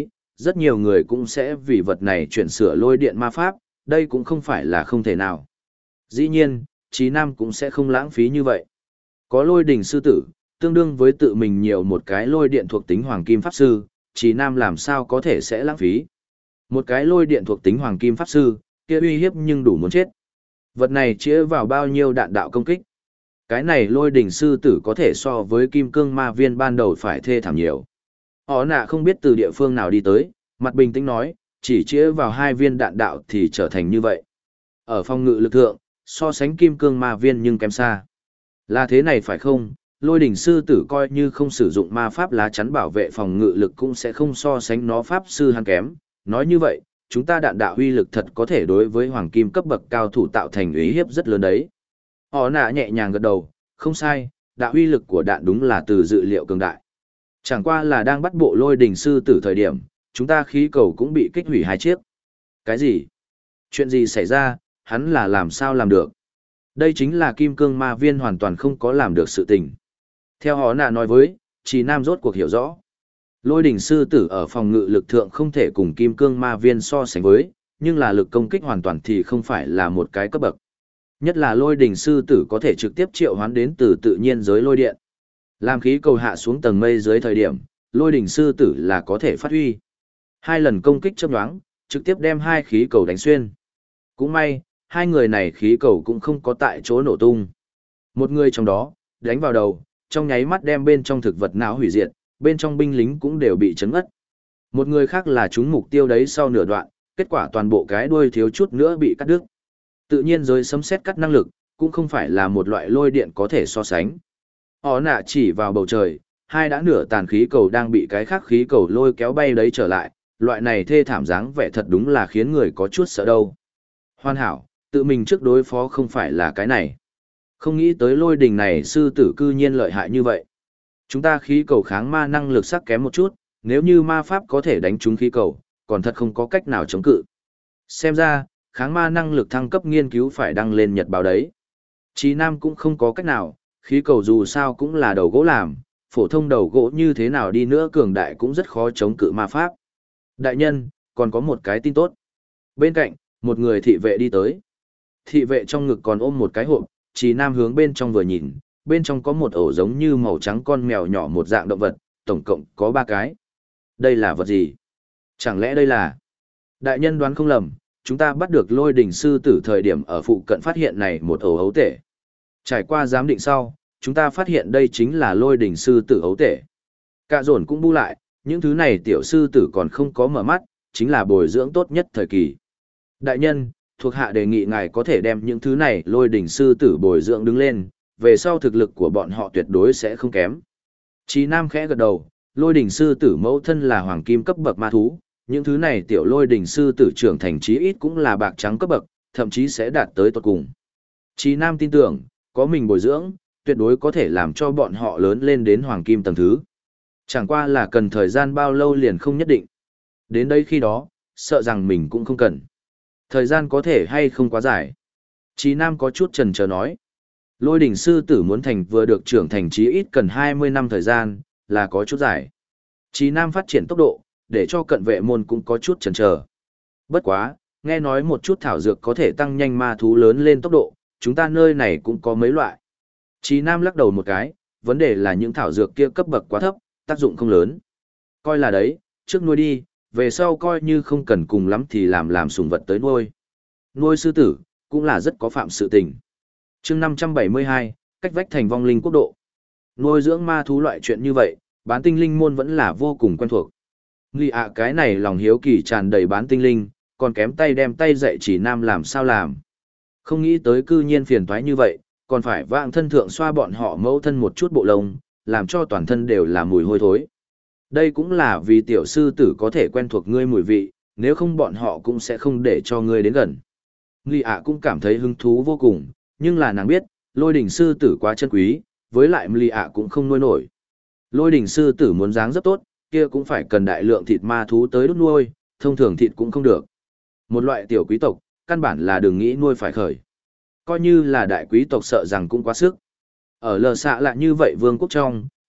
rất nhiều người cũng sẽ vì vật này chuyển sửa lôi điện ma pháp, đây cũng không phải là không thể nào. Dĩ nhiên, Trí Nam cũng sẽ không lãng phí như vậy. Có lôi đỉnh sư tử, tương đương với tự mình nhiều một cái lôi điện thuộc tính hoàng kim pháp sư, Trí Nam làm sao có thể sẽ lãng phí. Một cái lôi điện thuộc tính hoàng kim pháp sư, kia uy hiếp nhưng đủ muốn chết. Vật này chĩa vào bao nhiêu đạn đạo công kích. Cái này lôi đỉnh sư tử có thể so với kim cương ma viên ban đầu phải thê thảm nhiều. Họ nạ không biết từ địa phương nào đi tới, mặt bình tĩnh nói, chỉ chĩa vào 2 viên đạn đạo thì trở thành như vậy. Ở phòng ngự lực thượng, so sánh kim cương ma viên nhưng kém xa. Là thế này phải không? Lôi đỉnh sư tử coi như không sử dụng ma pháp lá chắn bảo vệ phòng ngự lực cũng sẽ không so sánh nó pháp sư hắn kém. Nói như vậy, chúng ta đạn đạo uy lực thật có thể đối với hoàng kim cấp bậc cao thủ tạo thành uy hiếp rất lớn đấy. Họ nạ nhẹ nhàng gật đầu, không sai, đạo uy lực của đạn đúng là từ dự liệu cường đại. Chẳng qua là đang bắt bộ lôi đỉnh sư tử thời điểm, chúng ta khí cầu cũng bị kích hủy 2 chiếc. Cái gì? Chuyện gì xảy ra, hắn là làm sao làm được? Đây chính là kim cương ma viên hoàn toàn không có làm được sự tình. Theo họ nạ nói với, Trí Nam rốt cuộc hiểu rõ. Lôi đỉnh sư tử ở phòng ngự lực thượng không thể cùng kim cương ma viên so sánh với, nhưng là lực công kích hoàn toàn thì không phải là một cái cấp bậc. Nhất là lôi đỉnh sư tử có thể trực tiếp triệu hoán đến từ tự nhiên giới lôi điện. Làm khí cầu hạ xuống tầng mây dưới thời điểm, lôi đỉnh sư tử là có thể phát huy. 2 lần công kích chớp nhoáng, trực tiếp đem 2 khí cầu đánh xuyên. Cũng may, 2 người này khí cầu cũng không có tại chỗ nổ tung. Một người trong đó, đánh vào đầu, trong nháy mắt đem bên trong thực vật não hủy diệt, bên trong binh lính cũng đều bị chấn ngất. Một người khác là trúng mục tiêu đấy sau nửa đoạn, kết quả toàn bộ cái đuôi thiếu chút nữa bị cắt đứt. Tự nhiên giới sấm sét cắt năng lực, cũng không phải là một loại lôi điện có thể so sánh. Họ nạ chỉ vào bầu trời, 2 đã nửa tàn khí cầu đang bị cái khác khí cầu lôi kéo bay đấy trở lại, loại này thê thảm dáng vẻ thật đúng là khiến người có chút sợ đâu. Hoàn hảo, tự mình trước đối phó không phải là cái này. Không nghĩ tới lôi đình này sư tử cư nhiên lợi hại như vậy. Chúng ta khí cầu kháng ma năng lực sắc kém một chút, nếu như ma pháp có thể đánh trúng khí cầu, còn thật không có cách nào chống cự. Xem ra, kháng ma năng lực thăng cấp nghiên cứu phải đăng lên nhật báo đấy. Chí Nam cũng không có cách nào, khí cầu dù sao cũng là đầu gỗ làm, phổ thông đầu gỗ như thế nào đi nữa cường đại cũng rất khó chống cự ma pháp. Đại nhân, còn có một cái tin tốt. Bên cạnh, một người thị vệ đi tới. Thị vệ trong ngực còn ôm một cái hộp, Chí Nam hướng bên trong vừa nhìn, bên trong có một ổ giống như màu trắng con mèo nhỏ một dạng động vật, tổng cộng có 3 cái. Đây là vật gì? Chẳng lẽ đây là... Đại nhân đoán không lầm, chúng ta bắt được lôi đỉnh sư tử thời điểm ở phụ cận phát hiện này một ổ ấu tể. Trải qua giám định sau, chúng ta phát hiện đây chính là lôi đỉnh sư tử ấu tể. Cả dồn cũng bu lại, những thứ này tiểu sư tử còn không có mở mắt, chính là bồi dưỡng tốt nhất thời kỳ. Đại nhân, thuộc hạ đề nghị ngài có thể đem những thứ này lôi đỉnh sư tử bồi dưỡng đứng lên, về sau thực lực của bọn họ tuyệt đối sẽ không kém. Chí Nam khẽ gật đầu, lôi đỉnh sư tử mẫu thân là hoàng kim cấp bậc ma thú, những thứ này tiểu lôi đỉnh sư tử trưởng thành chí ít cũng là bạc trắng cấp bậc, thậm chí sẽ đạt tới tột cùng. Chí Nam tin tưởng, có mình bồi dưỡng, tuyệt đối có thể làm cho bọn họ lớn lên đến hoàng kim tầng thứ. Chẳng qua là cần thời gian bao lâu liền không nhất định. Đến đây khi đó, sợ rằng mình cũng không cần. Thời gian có thể hay không quá dài. Chí Nam có chút chần chờ nói. Lôi đỉnh sư tử muốn thành vừa được trưởng thành chí ít cần 20 năm thời gian, là có chút dài. Chí Nam phát triển tốc độ, để cho cận vệ môn cũng có chút chần chờ. Bất quá, nghe nói một chút thảo dược có thể tăng nhanh ma thú lớn lên tốc độ, chúng ta nơi này cũng có mấy loại. Chí Nam lắc đầu một cái, vấn đề là những thảo dược kia cấp bậc quá thấp, tác dụng không lớn. Coi là đấy, trước nuôi đi, về sau coi như không cần cùng lắm thì làm sủng vật tới nuôi. Nuôi sư tử, cũng là rất có phạm sự tình. Chương 572, cách vách thành vong linh quốc độ. Nuôi dưỡng ma thú loại chuyện như vậy, bán tinh linh môn vẫn là vô cùng quen thuộc. Nghĩ cái này lòng hiếu kỳ tràn đầy bán tinh linh, còn kém tay đem tay dạy chỉ Nam làm sao làm. Không nghĩ tới cư nhiên phiền toái như vậy, còn phải vạng thân thượng xoa bọn họ mẫu thân một chút bộ lông, làm cho toàn thân đều là mùi hôi thối. Đây cũng là vì tiểu sư tử có thể quen thuộc ngươi mùi vị, nếu không bọn họ cũng sẽ không để cho ngươi đến gần. Nghĩ cũng cảm thấy hứng thú vô cùng, nhưng là nàng biết, lôi đỉnh sư tử quá chân quý, với lại Mli cũng không nuôi nổi. Lôi đỉnh sư tử muốn dáng rất tốt, kia cũng phải cần đại lượng thịt ma thú tới đút nuôi, thông thường thịt cũng không được. Một loại tiểu quý tộc, căn bản là đừng nghĩ nuôi phải khởi. Coi như là đại quý tộc sợ rằng cũng quá sức. Ở lờ xạ lại như vậy vương quốc trong,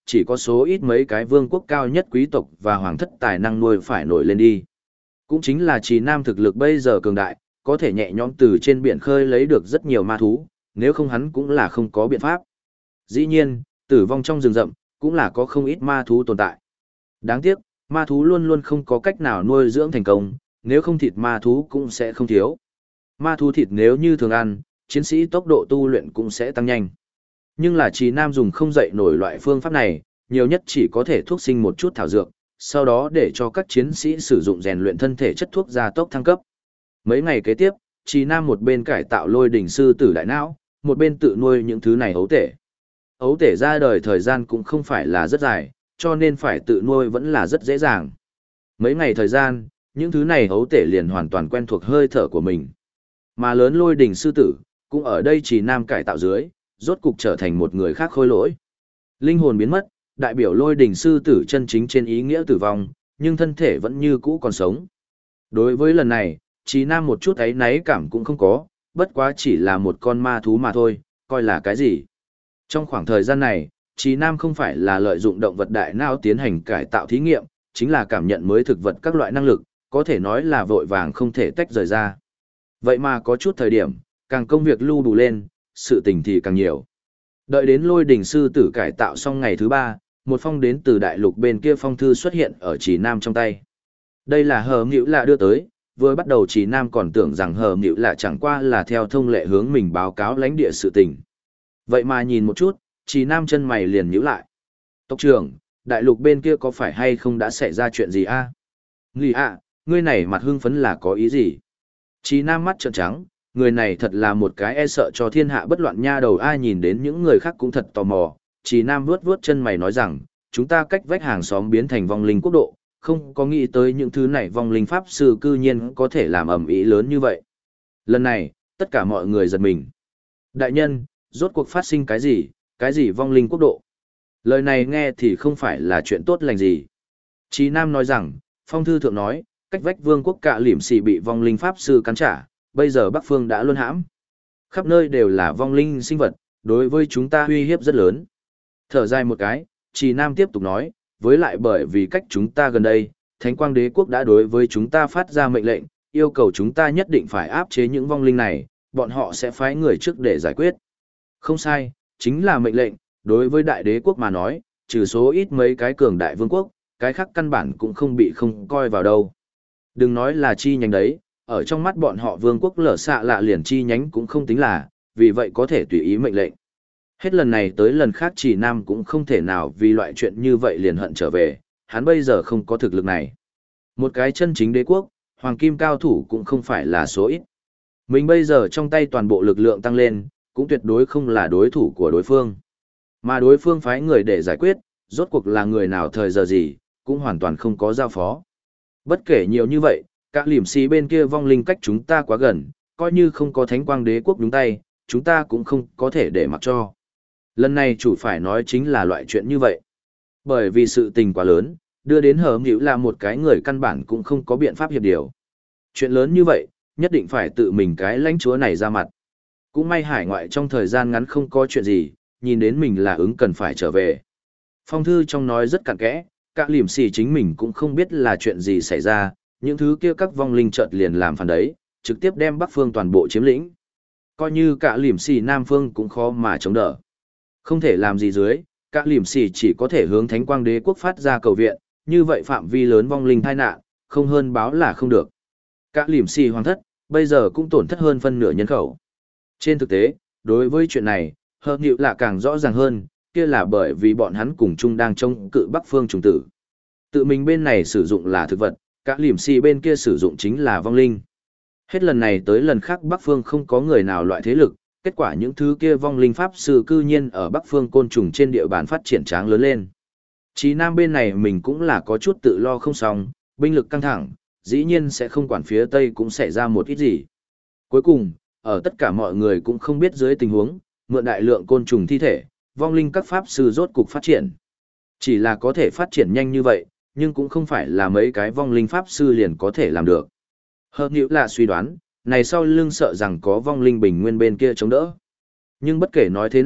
chỉ có số ít mấy cái vương quốc cao nhất quý tộc và hoàng thất tài năng nuôi phải nổi lên đi. Cũng chính là Trì Nam thực lực bây giờ cường đại, có thể nhẹ nhõm từ trên biển khơi lấy được rất nhiều ma thú, nếu không hắn cũng là không có biện pháp. Dĩ nhiên, tử vong trong rừng rậm, cũng là có không ít ma thú tồn tại. Đáng tiếc, ma thú luôn luôn không có cách nào nuôi dưỡng thành công, nếu không thịt ma thú cũng sẽ không thiếu. Ma thú thịt nếu như thường ăn, chiến sĩ tốc độ tu luyện cũng sẽ tăng nhanh. Nhưng là Trì Nam dùng không dậy nổi loại phương pháp này, nhiều nhất chỉ có thể thuốc sinh một chút thảo dược, sau đó để cho các chiến sĩ sử dụng rèn luyện thân thể chất thuốc gia tốc thăng cấp. Mấy ngày kế tiếp, Trì Nam một bên cải tạo lôi đỉnh sư tử đại não, một bên tự nuôi những thứ này ấu tể. Ấu tể ra đời thời gian cũng không phải là rất dài, cho nên phải tự nuôi vẫn là rất dễ dàng. Mấy ngày thời gian, những thứ này ấu tể liền hoàn toàn quen thuộc hơi thở của mình. Mà lớn lôi đỉnh sư tử, cũng ở đây Trì Nam cải tạo dưới, rốt cục trở thành một người khác khôi lỗi. Linh hồn biến mất, đại biểu lôi đỉnh sư tử chân chính trên ý nghĩa tử vong, nhưng thân thể vẫn như cũ còn sống. Đối với lần này, Trì Nam một chút ấy náy cảm cũng không có, bất quá chỉ là một con ma thú mà thôi, coi là cái gì. Trong khoảng thời gian này, Trì Nam không phải là lợi dụng động vật đại não tiến hành cải tạo thí nghiệm, chính là cảm nhận mới thực vật các loại năng lực, có thể nói là vội vàng không thể tách rời ra. Vậy mà có chút thời điểm, càng công việc lưu đủ lên, sự tình thì càng nhiều. Đợi đến lôi đỉnh sư tử cải tạo xong ngày thứ 3, một phong đến từ đại lục bên kia phong thư xuất hiện ở Trì Nam trong tay. Đây là Hờ Mữu Lạ đưa tới, vừa bắt đầu Trì Nam còn tưởng rằng Hờ Mữu Lạ chẳng qua là theo thông lệ hướng mình báo cáo lãnh địa sự tình. Vậy mà nhìn một chút, Trì Nam chân mày liền nhíu lại. Tộc trưởng, đại lục bên kia có phải hay không đã xảy ra chuyện gì a? Nghi ạ, ngươi này mặt hưng phấn là có ý gì? Trì Nam mắt trợn trắng, người này thật là một cái e sợ cho thiên hạ bất loạn nha đầu, ai nhìn đến những người khác cũng thật tò mò. Trì Nam vuốt vuốt chân mày nói rằng, chúng ta cách vách hàng xóm biến thành vong linh quốc độ, không có nghĩ tới những thứ này vong linh pháp sư cư nhiên có thể làm ầm ĩ lớn như vậy. Lần này, tất cả mọi người giật mình. Đại nhân, rốt cuộc phát sinh cái gì vong linh quốc độ? Lời này nghe thì không phải là chuyện tốt lành gì. Trì Nam nói rằng, phong thư thượng nói, cách vách vương quốc Cạ Lỉm Xì bị vong linh pháp sư cắn trả, bây giờ Bắc Phương đã luân hãm. Khắp nơi đều là vong linh sinh vật, đối với chúng ta uy hiếp rất lớn. Thở dài một cái, Trì Nam tiếp tục nói, với lại bởi vì cách chúng ta gần đây, Thánh Quang Đế quốc đã đối với chúng ta phát ra mệnh lệnh, yêu cầu chúng ta nhất định phải áp chế những vong linh này, bọn họ sẽ phái người trước để giải quyết. Không sai, chính là mệnh lệnh, đối với đại đế quốc mà nói, trừ số ít mấy cái cường đại vương quốc, cái khác căn bản cũng không bị không coi vào đâu. Đừng nói là chi nhánh đấy, ở trong mắt bọn họ vương quốc lở xạ lạ liền chi nhánh cũng không tính là, vì vậy có thể tùy ý mệnh lệnh. Hết lần này tới lần khác Trì Nam cũng không thể nào vì loại chuyện như vậy liền hận trở về, hắn bây giờ không có thực lực này. Một cái chân chính đế quốc, hoàng kim cao thủ cũng không phải là số ít. Mình bây giờ trong tay toàn bộ lực lượng tăng lên, cũng tuyệt đối không là đối thủ của đối phương. Mà đối phương phái người để giải quyết, rốt cuộc là người nào thời giờ gì, cũng hoàn toàn không có giao phó. Bất kể nhiều như vậy, Cạ Lỉm Xì bên kia vong linh cách chúng ta quá gần, coi như không có Thánh Quang Đế quốc nhúng tay, chúng ta cũng không có thể để mặc cho. Lần này chủ phải nói chính là loại chuyện như vậy. Bởi vì sự tình quá lớn, đưa đến Hờ Mữu là một cái người căn bản cũng không có biện pháp hiệp điều. Chuyện lớn như vậy, nhất định phải tự mình cái lãnh chúa này ra mặt. Cũng may hải ngoại trong thời gian ngắn không có chuyện gì, nhìn đến mình là ứng cần phải trở về. Phong thư trong nói rất cặn kẽ, Cạ Lỉm Xì chính mình cũng không biết là chuyện gì xảy ra, những thứ kia các vong linh chợt liền làm phản đấy, trực tiếp đem Bắc Phương toàn bộ chiếm lĩnh. Coi như Cạ Lỉm Xì Nam Phương cũng khó mà chống đỡ. Không thể làm gì dưới, Cạ Lỉm Xì chỉ có thể hướng Thánh Quang Đế quốc phát ra cầu viện, như vậy phạm vi lớn vong linh tai nạn, không hơn báo là không được. Cạ Lỉm Xì hoàng thất, bây giờ cũng tổn thất hơn phân nửa nhân khẩu. Trên thực tế, đối với chuyện này, Hờ Mữu là càng rõ ràng hơn, kia là bởi vì bọn hắn cùng chung đang chống cự Bắc Phương trùng tử. Tự mình bên này sử dụng là thực vật, Cạ Lỉm Xì bên kia sử dụng chính là vong linh. Hết lần này tới lần khác Bắc Phương không có người nào loại thế lực, kết quả những thứ kia vong linh pháp sư cư nhiên ở Bắc Phương côn trùng trên địa bàn phát triển tráng lớn lên. Chí Nam bên này mình cũng là có chút tự lo không xong, binh lực căng thẳng, dĩ nhiên sẽ không quản phía Tây cũng xảy ra một ít gì. Cuối cùng, ở tất cả mọi người cũng không biết dưới tình huống, mượn đại lượng côn trùng thi thể, vong linh các pháp sư rốt cục phát triển. Chỉ là có thể phát triển nhanh như vậy, nhưng cũng không phải là mấy cái vong linh pháp sư liền có thể làm được. Hợp nhữ là suy đoán, này sau lưng sợ rằng có vong linh bình nguyên bên kia chống đỡ. Nhưng bất kể nói thế nào,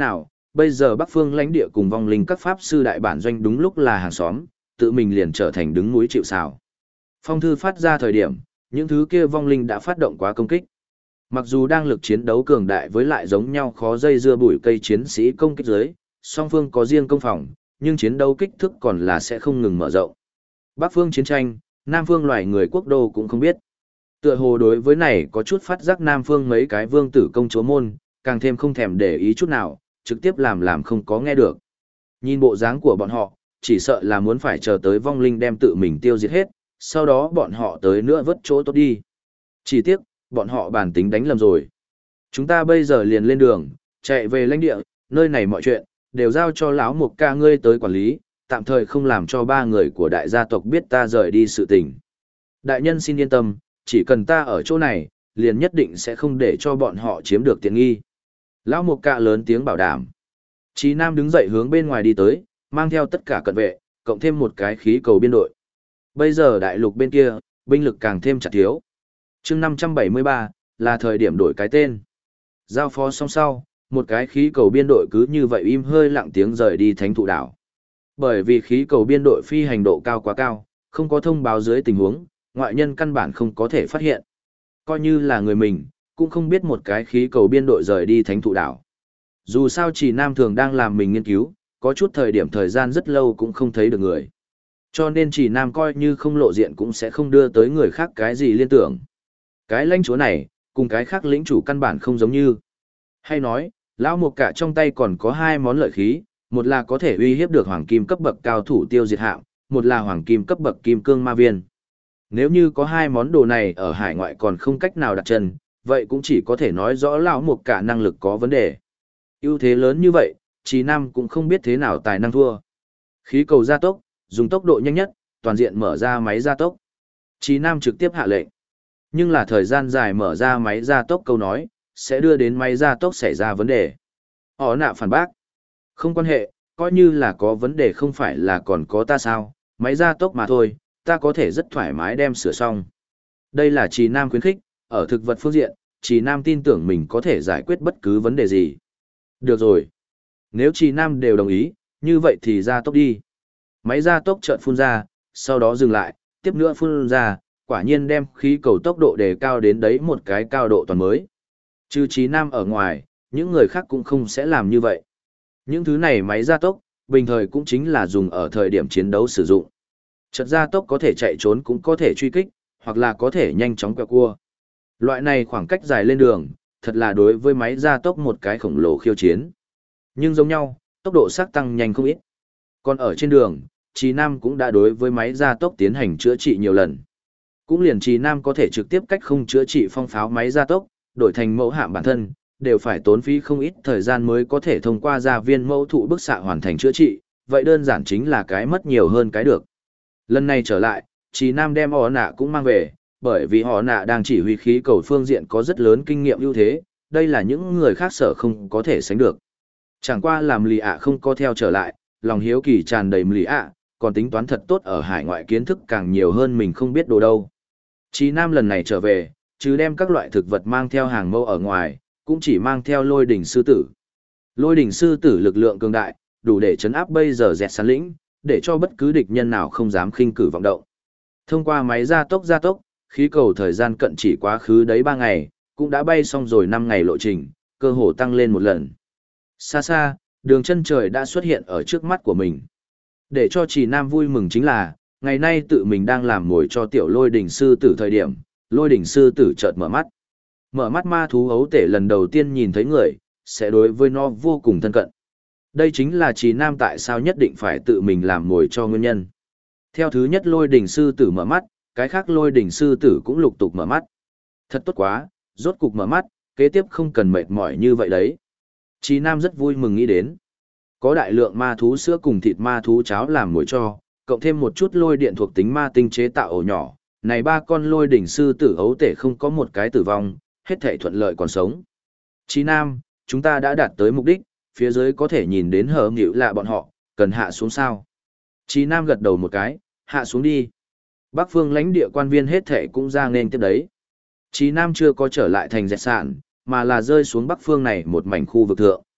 bây giờ Bắc Phương lãnh địa cùng vong linh các pháp sư đại bản doanh đúng lúc là hàng xóm, tự mình liền trở thành đứng núi chịu sào. Phong thư phát ra thời điểm, những thứ kia vong linh đã phát động quá công kích. Mặc dù đang lực chiến đấu cường đại với lại giống nhau khó dây dưa bụi cây chiến sĩ công kích dưới, song phương có riêng công phòng, nhưng chiến đấu kích thước còn là sẽ không ngừng mở rộng. Bắc phương chiến tranh, Nam phương loài người quốc đô cũng không biết. Tựa hồ đối với này có chút phát giác Nam phương mấy cái vương tử công chúa môn, càng thêm không thèm để ý chút nào, trực tiếp làm không có nghe được. Nhìn bộ dáng của bọn họ, chỉ sợ là muốn phải chờ tới vong linh đem tự mình tiêu diệt hết, sau đó bọn họ tới nữa vớt chỗ tốt đi. Chỉ tiếc, bọn họ bản tính đánh lầm rồi. Chúng ta bây giờ liền lên đường, chạy về lãnh địa, nơi này mọi chuyện, đều giao cho lão Mục ca ngươi tới quản lý, tạm thời không làm cho ba người của đại gia tộc biết ta rời đi sự tình. Đại nhân xin yên tâm, chỉ cần ta ở chỗ này, liền nhất định sẽ không để cho bọn họ chiếm được tiện nghi. Lão Mục ca lớn tiếng bảo đảm. Chí Nam đứng dậy hướng bên ngoài đi tới, mang theo tất cả cận vệ, cộng thêm một cái khí cầu biên đội. Bây giờ đại lục bên kia, binh lực càng thêm chặt thiếu. Chương 573, là thời điểm đổi cái tên. Giao phó xong sau, một cái khí cầu biên đội cứ như vậy im hơi lặng tiếng rời đi thánh thụ đảo. Bởi vì khí cầu biên đội phi hành độ cao quá cao, không có thông báo dưới tình huống, ngoại nhân căn bản không có thể phát hiện. Coi như là người mình, cũng không biết một cái khí cầu biên đội rời đi thánh thụ đảo. Dù sao chỉ Nam thường đang làm mình nghiên cứu, có chút thời gian rất lâu cũng không thấy được người. Cho nên chỉ Nam coi như không lộ diện cũng sẽ không đưa tới người khác cái gì liên tưởng. Cái lãnh chúa này, cùng cái khác lĩnh chủ căn bản không giống như. Hay nói, lão Mục cả trong tay còn có hai món lợi khí, một là có thể uy hiếp được hoàng kim cấp bậc cao thủ tiêu diệt hạng, một là hoàng kim cấp bậc kim cương ma viên. Nếu như có hai món đồ này ở hải ngoại còn không cách nào đặt chân, vậy cũng chỉ có thể nói rõ lão Mục cả năng lực có vấn đề. Ưu thế lớn như vậy, Chí Nam cũng không biết thế nào tài năng thua. Khí cầu gia tốc, dùng tốc độ nhanh nhất, toàn diện mở ra máy gia tốc. Chí Nam trực tiếp hạ lệnh. Nhưng là thời gian dài mở ra máy gia tốc câu nói, sẽ đưa đến máy gia tốc xảy ra vấn đề. Họ nạ phản bác. Không quan hệ, coi như là có vấn đề không phải là còn có ta sao, máy gia tốc mà thôi, ta có thể rất thoải mái đem sửa xong. Đây là Chí Nam khuyến khích, ở thực vật phương diện, Chí Nam tin tưởng mình có thể giải quyết bất cứ vấn đề gì. Được rồi. Nếu Chí Nam đều đồng ý, như vậy thì gia tốc đi. Máy gia tốc chợt phun ra, sau đó dừng lại, tiếp nữa phun ra, quả nhiên đem khí cầu tốc độ đề cao đến đấy một cái cao độ toàn mới. Trừ Chí Nam ở ngoài, những người khác cũng không sẽ làm như vậy. Những thứ này máy gia tốc, bình thời cũng chính là dùng ở thời điểm chiến đấu sử dụng. Chợt gia tốc có thể chạy trốn cũng có thể truy kích, hoặc là có thể nhanh chóng quẹo cua. Loại này khoảng cách dài lên đường, thật là đối với máy gia tốc một cái khổng lồ khiêu chiến. Nhưng giống nhau, tốc độ sắc tăng nhanh không ít. Còn ở trên đường, Chí Nam cũng đã đối với máy gia tốc tiến hành chữa trị nhiều lần. Cũng liền Chí Nam có thể trực tiếp cách không chữa trị phong pháo máy gia tốc, đổi thành mẫu hạm bản thân, đều phải tốn phí không ít thời gian mới có thể thông qua gia viên mẫu thụ bức xạ hoàn thành chữa trị, vậy đơn giản chính là cái mất nhiều hơn cái được. Lần này trở lại, Chí Nam đem họ nạ cũng mang về, bởi vì họ nạ đang chỉ huy khí cầu phương diện có rất lớn kinh nghiệm ưu thế, đây là những người khác sở không có thể sánh được. Chẳng qua làm lì ạ không có theo trở lại, lòng hiếu kỳ tràn đầy lì ạ, còn tính toán thật tốt ở hải ngoại kiến thức càng nhiều hơn mình không biết đồ đâu. Chí Nam lần này trở về, chứ đem các loại thực vật mang theo hàng mẫu ở ngoài, cũng chỉ mang theo lôi đỉnh sư tử. Lôi đỉnh sư tử lực lượng cường đại, đủ để chấn áp bây giờ dẹt sán lĩnh, để cho bất cứ địch nhân nào không dám khinh cử vọng động. Thông qua máy gia tốc, khí cầu thời gian cận chỉ quá khứ đấy 3 ngày, cũng đã bay xong rồi 5 ngày lộ trình, cơ hồ tăng lên một lần. Xa xa, đường chân trời đã xuất hiện ở trước mắt của mình. Để cho Chí Nam vui mừng chính là, ngày nay tự mình đang làm mồi cho tiểu lôi đỉnh sư tử thời điểm, lôi đỉnh sư tử chợt mở mắt. Mở mắt ma thú ấu tể lần đầu tiên nhìn thấy người, sẽ đối với nó vô cùng thân cận. Đây chính là Chí Nam tại sao nhất định phải tự mình làm mồi cho nguyên nhân. Theo thứ nhất lôi đỉnh sư tử mở mắt, cái khác lôi đỉnh sư tử cũng lục tục mở mắt. Thật tốt quá, rốt cục mở mắt, kế tiếp không cần mệt mỏi như vậy đấy. Chí Nam rất vui mừng nghĩ đến. Có đại lượng ma thú sữa cùng thịt ma thú cháo làm mồi cho, cộng thêm một chút lôi điện thuộc tính ma tinh chế tạo ổ nhỏ. Này 3 con lôi đỉnh sư tử ấu tể không có một cái tử vong, hết thảy thuận lợi còn sống. Chí Nam, chúng ta đã đạt tới mục đích, phía dưới có thể nhìn đến hở nghịu lạ bọn họ, cần hạ xuống sao. Chí Nam gật đầu một cái, hạ xuống đi. Bắc phương lãnh địa quan viên hết thảy cũng ra nên tiếp đấy. Chí Nam chưa có trở lại thành dẹt sạn, mà là rơi xuống bắc phương này một mảnh khu vực thượng.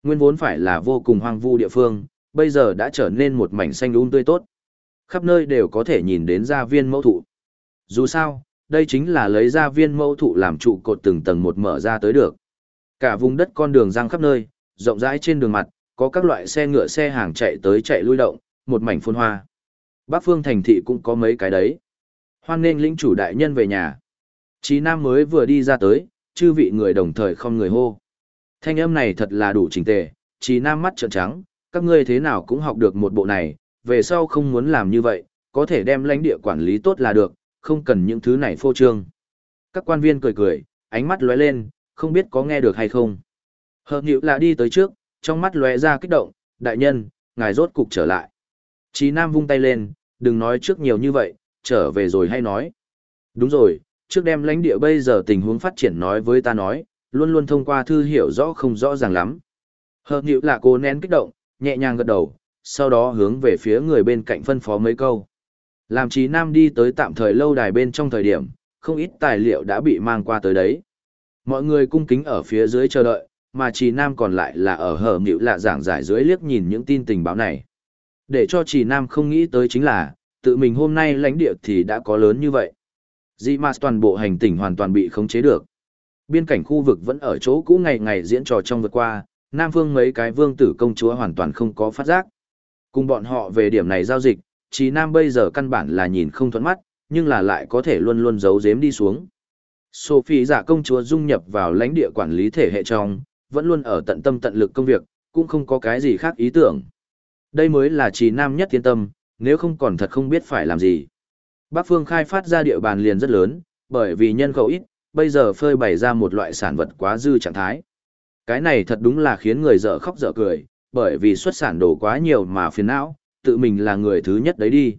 Nguyên vốn phải là vô cùng hoang vu địa phương, bây giờ đã trở nên một mảnh xanh tươi tốt. Khắp nơi đều có thể nhìn đến gia viên mẫu thụ. Dù sao, đây chính là lấy gia viên mẫu thụ làm trụ cột từng tầng một mở ra tới được. Cả vùng đất con đường giang khắp nơi, rộng rãi trên đường mặt, có các loại xe ngựa xe hàng chạy tới chạy lui động, một mảnh phồn hoa. Bắc phương thành thị cũng có mấy cái đấy. Hoan nghênh lĩnh chủ đại nhân về nhà. Chí Nam mới vừa đi ra tới, chư vị người đồng thời không người hô. Thanh âm này thật là đủ chỉnh tề, Chí Nam mắt trợn trắng, các ngươi thế nào cũng học được một bộ này, về sau không muốn làm như vậy, có thể đem lãnh địa quản lý tốt là được, không cần những thứ này phô trương. Các quan viên cười cười, ánh mắt lóe lên, không biết có nghe được hay không. Hợp nhịu là đi tới trước, trong mắt lóe ra kích động, đại nhân, ngài rốt cục trở lại. Chí Nam vung tay lên, đừng nói trước nhiều như vậy, trở về rồi hay nói. Đúng rồi, trước đem lãnh địa bây giờ tình huống phát triển nói với ta nói, luôn luôn thông qua thư hiểu rõ không rõ ràng lắm. Hợp nhịu là cố nén kích động, nhẹ nhàng gật đầu, sau đó hướng về phía người bên cạnh phân phó mấy câu. Làm Chí Nam đi tới tạm thời lâu đài bên trong thời điểm, không ít tài liệu đã bị mang qua tới đấy. Mọi người cung kính ở phía dưới chờ đợi, mà Chí Nam còn lại là ở hở nhịu lạ giảng giải dưới liếc nhìn những tin tình báo này. Để cho Chí Nam không nghĩ tới chính là, tự mình hôm nay lãnh địa thì đã có lớn như vậy. Dị mà toàn bộ hành tinh hoàn toàn bị khống chế được. Biên cảnh khu vực vẫn ở chỗ cũ ngày ngày diễn trò trong vượt qua, Nam Phương mấy cái vương tử công chúa hoàn toàn không có phát giác. Cùng bọn họ về điểm này giao dịch, Chí Nam bây giờ căn bản là nhìn không thuận mắt, nhưng là lại có thể luôn luôn giấu giếm đi xuống. Sophie giả công chúa dung nhập vào lãnh địa quản lý thể hệ trong, vẫn luôn ở tận tâm tận lực công việc, cũng không có cái gì khác ý tưởng. Đây mới là Chí Nam nhất yên tâm, nếu không còn thật không biết phải làm gì. Bắc Phương khai phát ra địa bàn liền rất lớn, bởi vì nhân khẩu ít, bây giờ phơi bày ra một loại sản vật quá dư trạng thái. Cái này thật đúng là khiến người dở khóc dở cười, bởi vì xuất sản đồ quá nhiều mà phiền não, tự mình là người thứ nhất đấy đi.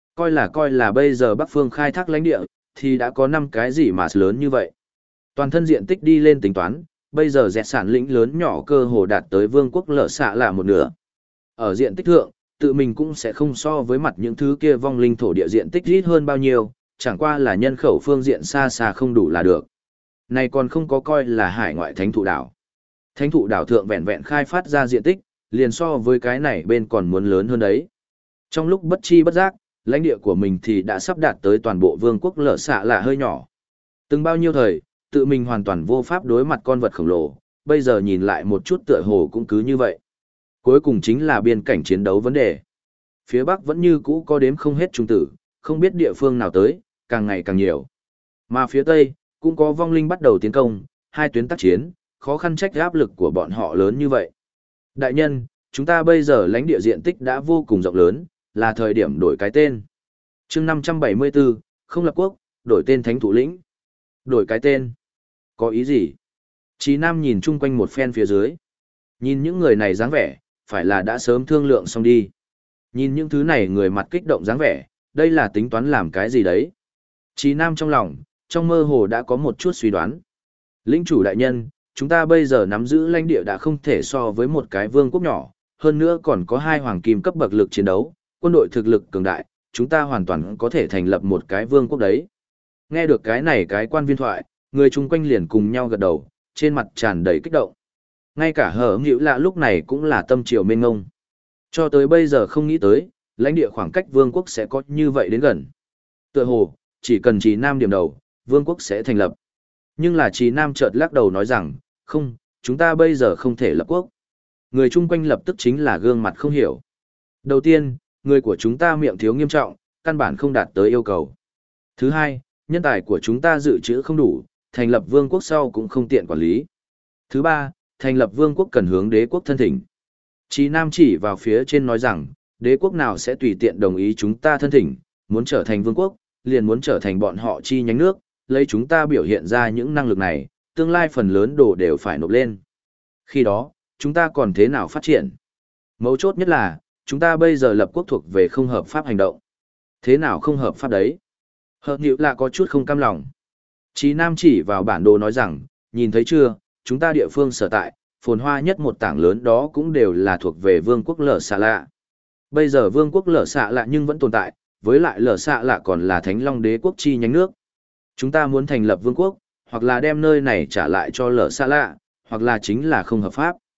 Coi là bây giờ Bắc Phương khai thác lãnh địa, thì đã có 5 cái gì mà lớn như vậy. Toàn thân diện tích đi lên tính toán, bây giờ dẹt sản lĩnh lớn nhỏ cơ hồ đạt tới vương quốc lở xạ là một nửa. Ở diện tích thượng, tự mình cũng sẽ không so với mặt những thứ kia vong linh thổ địa diện tích ít hơn bao nhiêu, chẳng qua là nhân khẩu phương diện xa xa không đủ là được. Này còn không có coi là hải ngoại thánh thụ đảo. Thánh thụ đảo thượng vẹn vẹn khai phát ra diện tích, liền so với cái này bên còn muốn lớn hơn đấy. Trong lúc bất chi bất giác, lãnh địa của mình thì đã sắp đạt tới toàn bộ vương quốc lở xạ là hơi nhỏ. Từng bao nhiêu thời, tự mình hoàn toàn vô pháp đối mặt con vật khổng lồ, bây giờ nhìn lại một chút tựa hồ cũng cứ như vậy. Cuối cùng chính là biên cảnh chiến đấu vấn đề. Phía Bắc vẫn như cũ có đếm không hết trung tử, không biết địa phương nào tới, càng ngày càng nhiều. Mà phía Tây, cũng có vong linh bắt đầu tiến công, hai tuyến tác chiến, khó khăn trách áp lực của bọn họ lớn như vậy. Đại nhân, chúng ta bây giờ lãnh địa diện tích đã vô cùng rộng lớn, là thời điểm đổi cái tên. chương 574, không lập quốc, đổi tên thánh thủ lĩnh. Đổi cái tên. Có ý gì? Chí Nam nhìn chung quanh một phen phía dưới. Nhìn những người này dáng vẻ, phải là đã sớm thương lượng xong đi. Nhìn những thứ này người mặt kích động dáng vẻ, đây là tính toán làm cái gì đấy. Chí Nam trong lòng, trong mơ hồ đã có một chút suy đoán. Lĩnh chủ đại nhân, chúng ta bây giờ nắm giữ lãnh địa đã không thể so với một cái vương quốc nhỏ, hơn nữa còn có 2 hoàng kim cấp bậc lực chiến đấu, quân đội thực lực cường đại, chúng ta hoàn toàn có thể thành lập một cái vương quốc đấy. Nghe được cái này cái quan viên thoại, người chung quanh liền cùng nhau gật đầu, trên mặt tràn đầy kích động. Ngay cả hở nghĩu lạ lúc này cũng là tâm triều mênh ngông. Cho tới bây giờ không nghĩ tới, lãnh địa khoảng cách vương quốc sẽ có như vậy đến gần. Tựa hồ, chỉ cần Chí Nam điểm đầu, vương quốc sẽ thành lập. Nhưng là Chí Nam chợt lắc đầu nói rằng, không, chúng ta bây giờ không thể lập quốc. Người chung quanh lập tức chính là gương mặt không hiểu. Đầu tiên, người của chúng ta miệng thiếu nghiêm trọng, căn bản không đạt tới yêu cầu. Thứ hai, nhân tài của chúng ta dự trữ không đủ, thành lập vương quốc sau cũng không tiện quản lý. Thứ ba, thành lập vương quốc cần hướng đế quốc thân thỉnh. Chí Nam chỉ vào phía trên nói rằng, đế quốc nào sẽ tùy tiện đồng ý chúng ta thân thỉnh, muốn trở thành vương quốc, liền muốn trở thành bọn họ chi nhánh nước, lấy chúng ta biểu hiện ra những năng lực này, tương lai phần lớn đồ đều phải nộp lên. Khi đó, chúng ta còn thế nào phát triển? Mấu chốt nhất là, chúng ta bây giờ lập quốc thuộc về không hợp pháp hành động. Thế nào không hợp pháp đấy? Hợp nhịu là có chút không cam lòng. Chí Nam chỉ vào bản đồ nói rằng, nhìn thấy chưa, chúng ta địa phương sở tại, phồn hoa nhất một tảng lớn đó cũng đều là thuộc về vương quốc lở xạ lạ. Bây giờ vương quốc lở xạ lạ nhưng vẫn tồn tại, với lại lở xạ lạ còn là thánh long đế quốc chi nhánh nước. Chúng ta muốn thành lập vương quốc, hoặc là đem nơi này trả lại cho lở xạ lạ, hoặc là chính là không hợp pháp.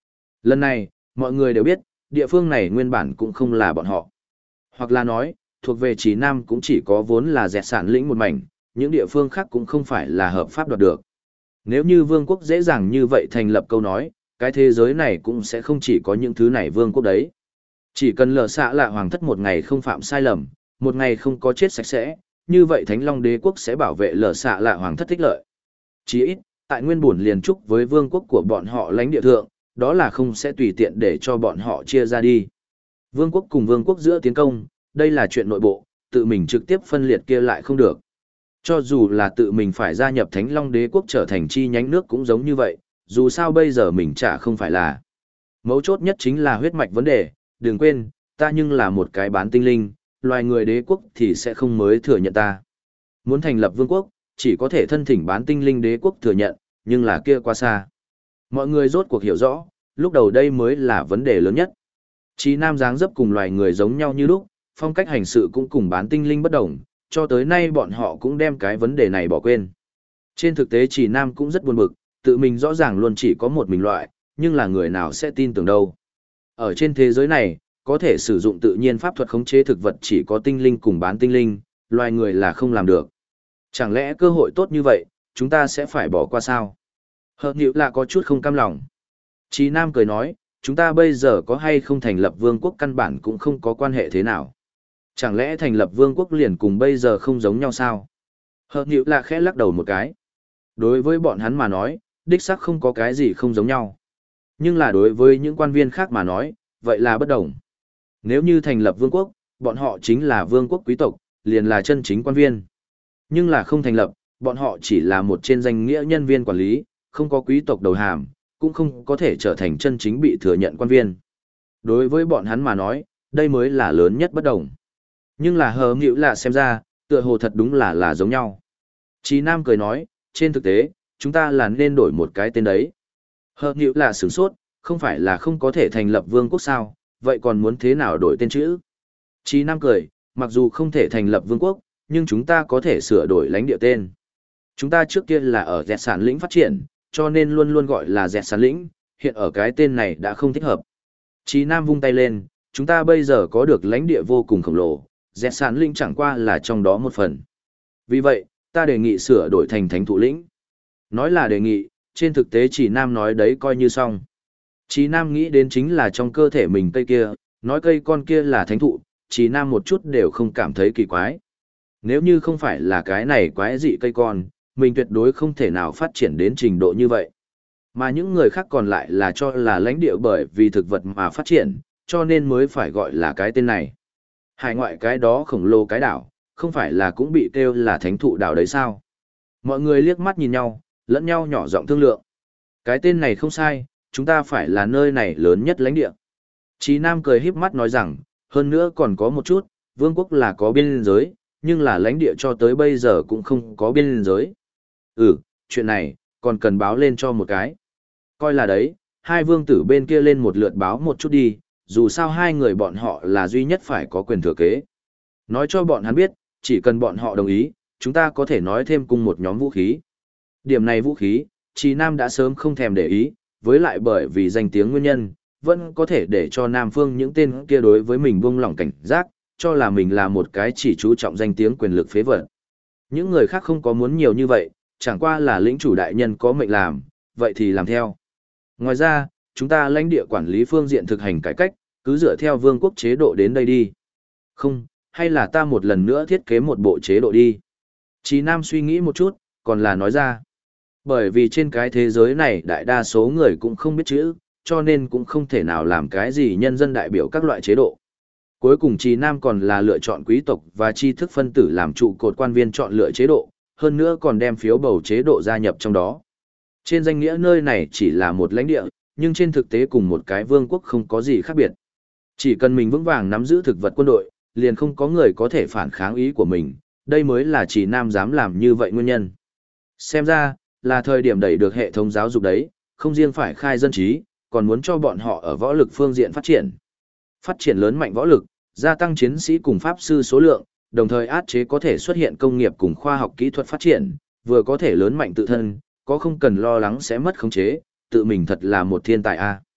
Lần này, mọi người đều biết, địa phương này nguyên bản cũng không là bọn họ. Hoặc là nói, thuộc về Trì Nam cũng chỉ có vốn là dẹt sản lĩnh một mảnh, những địa phương khác cũng không phải là hợp pháp đoạt được. Nếu như vương quốc dễ dàng như vậy thành lập câu nói, cái thế giới này cũng sẽ không chỉ có những thứ này vương quốc đấy. Chỉ cần lờ xạ lạ hoàng thất một ngày không phạm sai lầm, một ngày không có chết sạch sẽ, như vậy Thánh Long Đế quốc sẽ bảo vệ lờ xạ lạ hoàng thất thích lợi. Chỉ ít, tại nguyên bổn liền trúc với vương quốc của bọn họ lãnh địa thượng, đó là không sẽ tùy tiện để cho bọn họ chia ra đi. Vương quốc cùng vương quốc giữa tiến công, đây là chuyện nội bộ, tự mình trực tiếp phân liệt kia lại không được. Cho dù là tự mình phải gia nhập Thánh Long Đế quốc trở thành chi nhánh nước cũng giống như vậy, dù sao bây giờ mình chả không phải là. Mấu chốt nhất chính là huyết mạch vấn đề, đừng quên, ta nhưng là một cái bán tinh linh, loài người đế quốc thì sẽ không mới thừa nhận ta. Muốn thành lập vương quốc, chỉ có thể thân thỉnh bán tinh linh đế quốc thừa nhận, nhưng là kia quá xa. Mọi người rốt cuộc hiểu rõ, lúc đầu đây mới là vấn đề lớn nhất. Chí Nam dáng dấp cùng loài người giống nhau như lúc, phong cách hành sự cũng cùng bán tinh linh bất đồng, cho tới nay bọn họ cũng đem cái vấn đề này bỏ quên. Trên thực tế Chí Nam cũng rất buồn bực, tự mình rõ ràng luôn chỉ có một mình loại, nhưng là người nào sẽ tin tưởng đâu. Ở trên thế giới này, có thể sử dụng tự nhiên pháp thuật khống chế thực vật chỉ có tinh linh cùng bán tinh linh, loài người là không làm được. Chẳng lẽ cơ hội tốt như vậy, chúng ta sẽ phải bỏ qua sao? Hợp nhịu là có chút không cam lòng. Chí Nam cười nói, chúng ta bây giờ có hay không thành lập vương quốc căn bản cũng không có quan hệ thế nào. Chẳng lẽ thành lập vương quốc liền cùng bây giờ không giống nhau sao? Hợp nhịu là khẽ lắc đầu một cái. Đối với bọn hắn mà nói, đích xác không có cái gì không giống nhau. Nhưng là đối với những quan viên khác mà nói, vậy là bất đồng. Nếu như thành lập vương quốc, bọn họ chính là vương quốc quý tộc, liền là chân chính quan viên. Nhưng là không thành lập, bọn họ chỉ là một trên danh nghĩa nhân viên quản lý, không có quý tộc đầu hàm, cũng không có thể trở thành chân chính bị thừa nhận quan viên. Đối với bọn hắn mà nói, đây mới là lớn nhất bất đồng. Nhưng là hờ nghịu là xem ra, tựa hồ thật đúng là giống nhau. Chí Nam cười nói, trên thực tế, chúng ta là nên đổi một cái tên đấy. Hờ nghịu là sửng sốt, không phải là không có thể thành lập vương quốc sao, vậy còn muốn thế nào đổi tên chữ? Chí Nam cười, mặc dù không thể thành lập vương quốc, nhưng chúng ta có thể sửa đổi lãnh địa tên. Chúng ta trước kia là ở dẹt sản lĩnh phát triển, cho nên luôn luôn gọi là dẹt sản lĩnh, hiện ở cái tên này đã không thích hợp. Chí Nam vung tay lên, chúng ta bây giờ có được lãnh địa vô cùng khổng lồ, dẹt sản lĩnh chẳng qua là trong đó một phần. Vì vậy, ta đề nghị sửa đổi thành thánh thụ lĩnh. Nói là đề nghị, trên thực tế Chí Nam nói đấy coi như xong. Chí Nam nghĩ đến chính là trong cơ thể mình cây kia, nói cây con kia là thánh thụ, Chí Nam một chút đều không cảm thấy kỳ quái. Nếu như không phải là cái này quái dị cây con, mình tuyệt đối không thể nào phát triển đến trình độ như vậy. Mà những người khác còn lại là cho là lãnh địa bởi vì thực vật mà phát triển, cho nên mới phải gọi là cái tên này. Hải ngoại cái đó khổng lồ cái đảo, không phải là cũng bị kêu là thánh thụ đảo đấy sao? Mọi người liếc mắt nhìn nhau, lẫn nhau nhỏ giọng thương lượng. Cái tên này không sai, chúng ta phải là nơi này lớn nhất lãnh địa. Chí Nam cười híp mắt nói rằng, hơn nữa còn có một chút, vương quốc là có biên giới, nhưng là lãnh địa cho tới bây giờ cũng không có biên giới. Chuyện này, còn cần báo lên cho một cái. Coi là đấy, hai vương tử bên kia lên một lượt báo một chút đi, dù sao hai người bọn họ là duy nhất phải có quyền thừa kế. Nói cho bọn hắn biết, chỉ cần bọn họ đồng ý, chúng ta có thể nói thêm cùng một nhóm vũ khí. Điểm này vũ khí, Chí Nam đã sớm không thèm để ý, với lại bởi vì danh tiếng nguyên nhân, vẫn có thể để cho Nam Phương những tên kia đối với mình buông lỏng cảnh giác, cho là mình là một cái chỉ chú trọng danh tiếng quyền lực phế vật. Những người khác không có muốn nhiều như vậy, chẳng qua là lĩnh chủ đại nhân có mệnh làm, vậy thì làm theo. Ngoài ra, chúng ta lãnh địa quản lý phương diện thực hành cải cách, cứ dựa theo vương quốc chế độ đến đây đi. Không, hay là ta một lần nữa thiết kế một bộ chế độ đi. Chí Nam suy nghĩ một chút, còn là nói ra. Bởi vì trên cái thế giới này đại đa số người cũng không biết chữ, cho nên cũng không thể nào làm cái gì nhân dân đại biểu các loại chế độ. Cuối cùng Chí Nam còn là lựa chọn quý tộc và tri thức phân tử làm trụ cột quan viên chọn lựa chế độ, hơn nữa còn đem phiếu bầu chế độ gia nhập trong đó. Trên danh nghĩa nơi này chỉ là một lãnh địa, nhưng trên thực tế cùng một cái vương quốc không có gì khác biệt. Chỉ cần mình vững vàng nắm giữ thực vật quân đội, liền không có người có thể phản kháng ý của mình, đây mới là Chí Nam dám làm như vậy nguyên nhân. Xem ra, là thời điểm đẩy được hệ thống giáo dục đấy, không riêng phải khai dân trí, còn muốn cho bọn họ ở võ lực phương diện phát triển. Phát triển lớn mạnh võ lực, gia tăng chiến sĩ cùng pháp sư số lượng, đồng thời áp chế có thể xuất hiện công nghiệp cùng khoa học kỹ thuật phát triển, vừa có thể lớn mạnh tự thân, có không cần lo lắng sẽ mất khống chế, tự mình thật là một thiên tài a.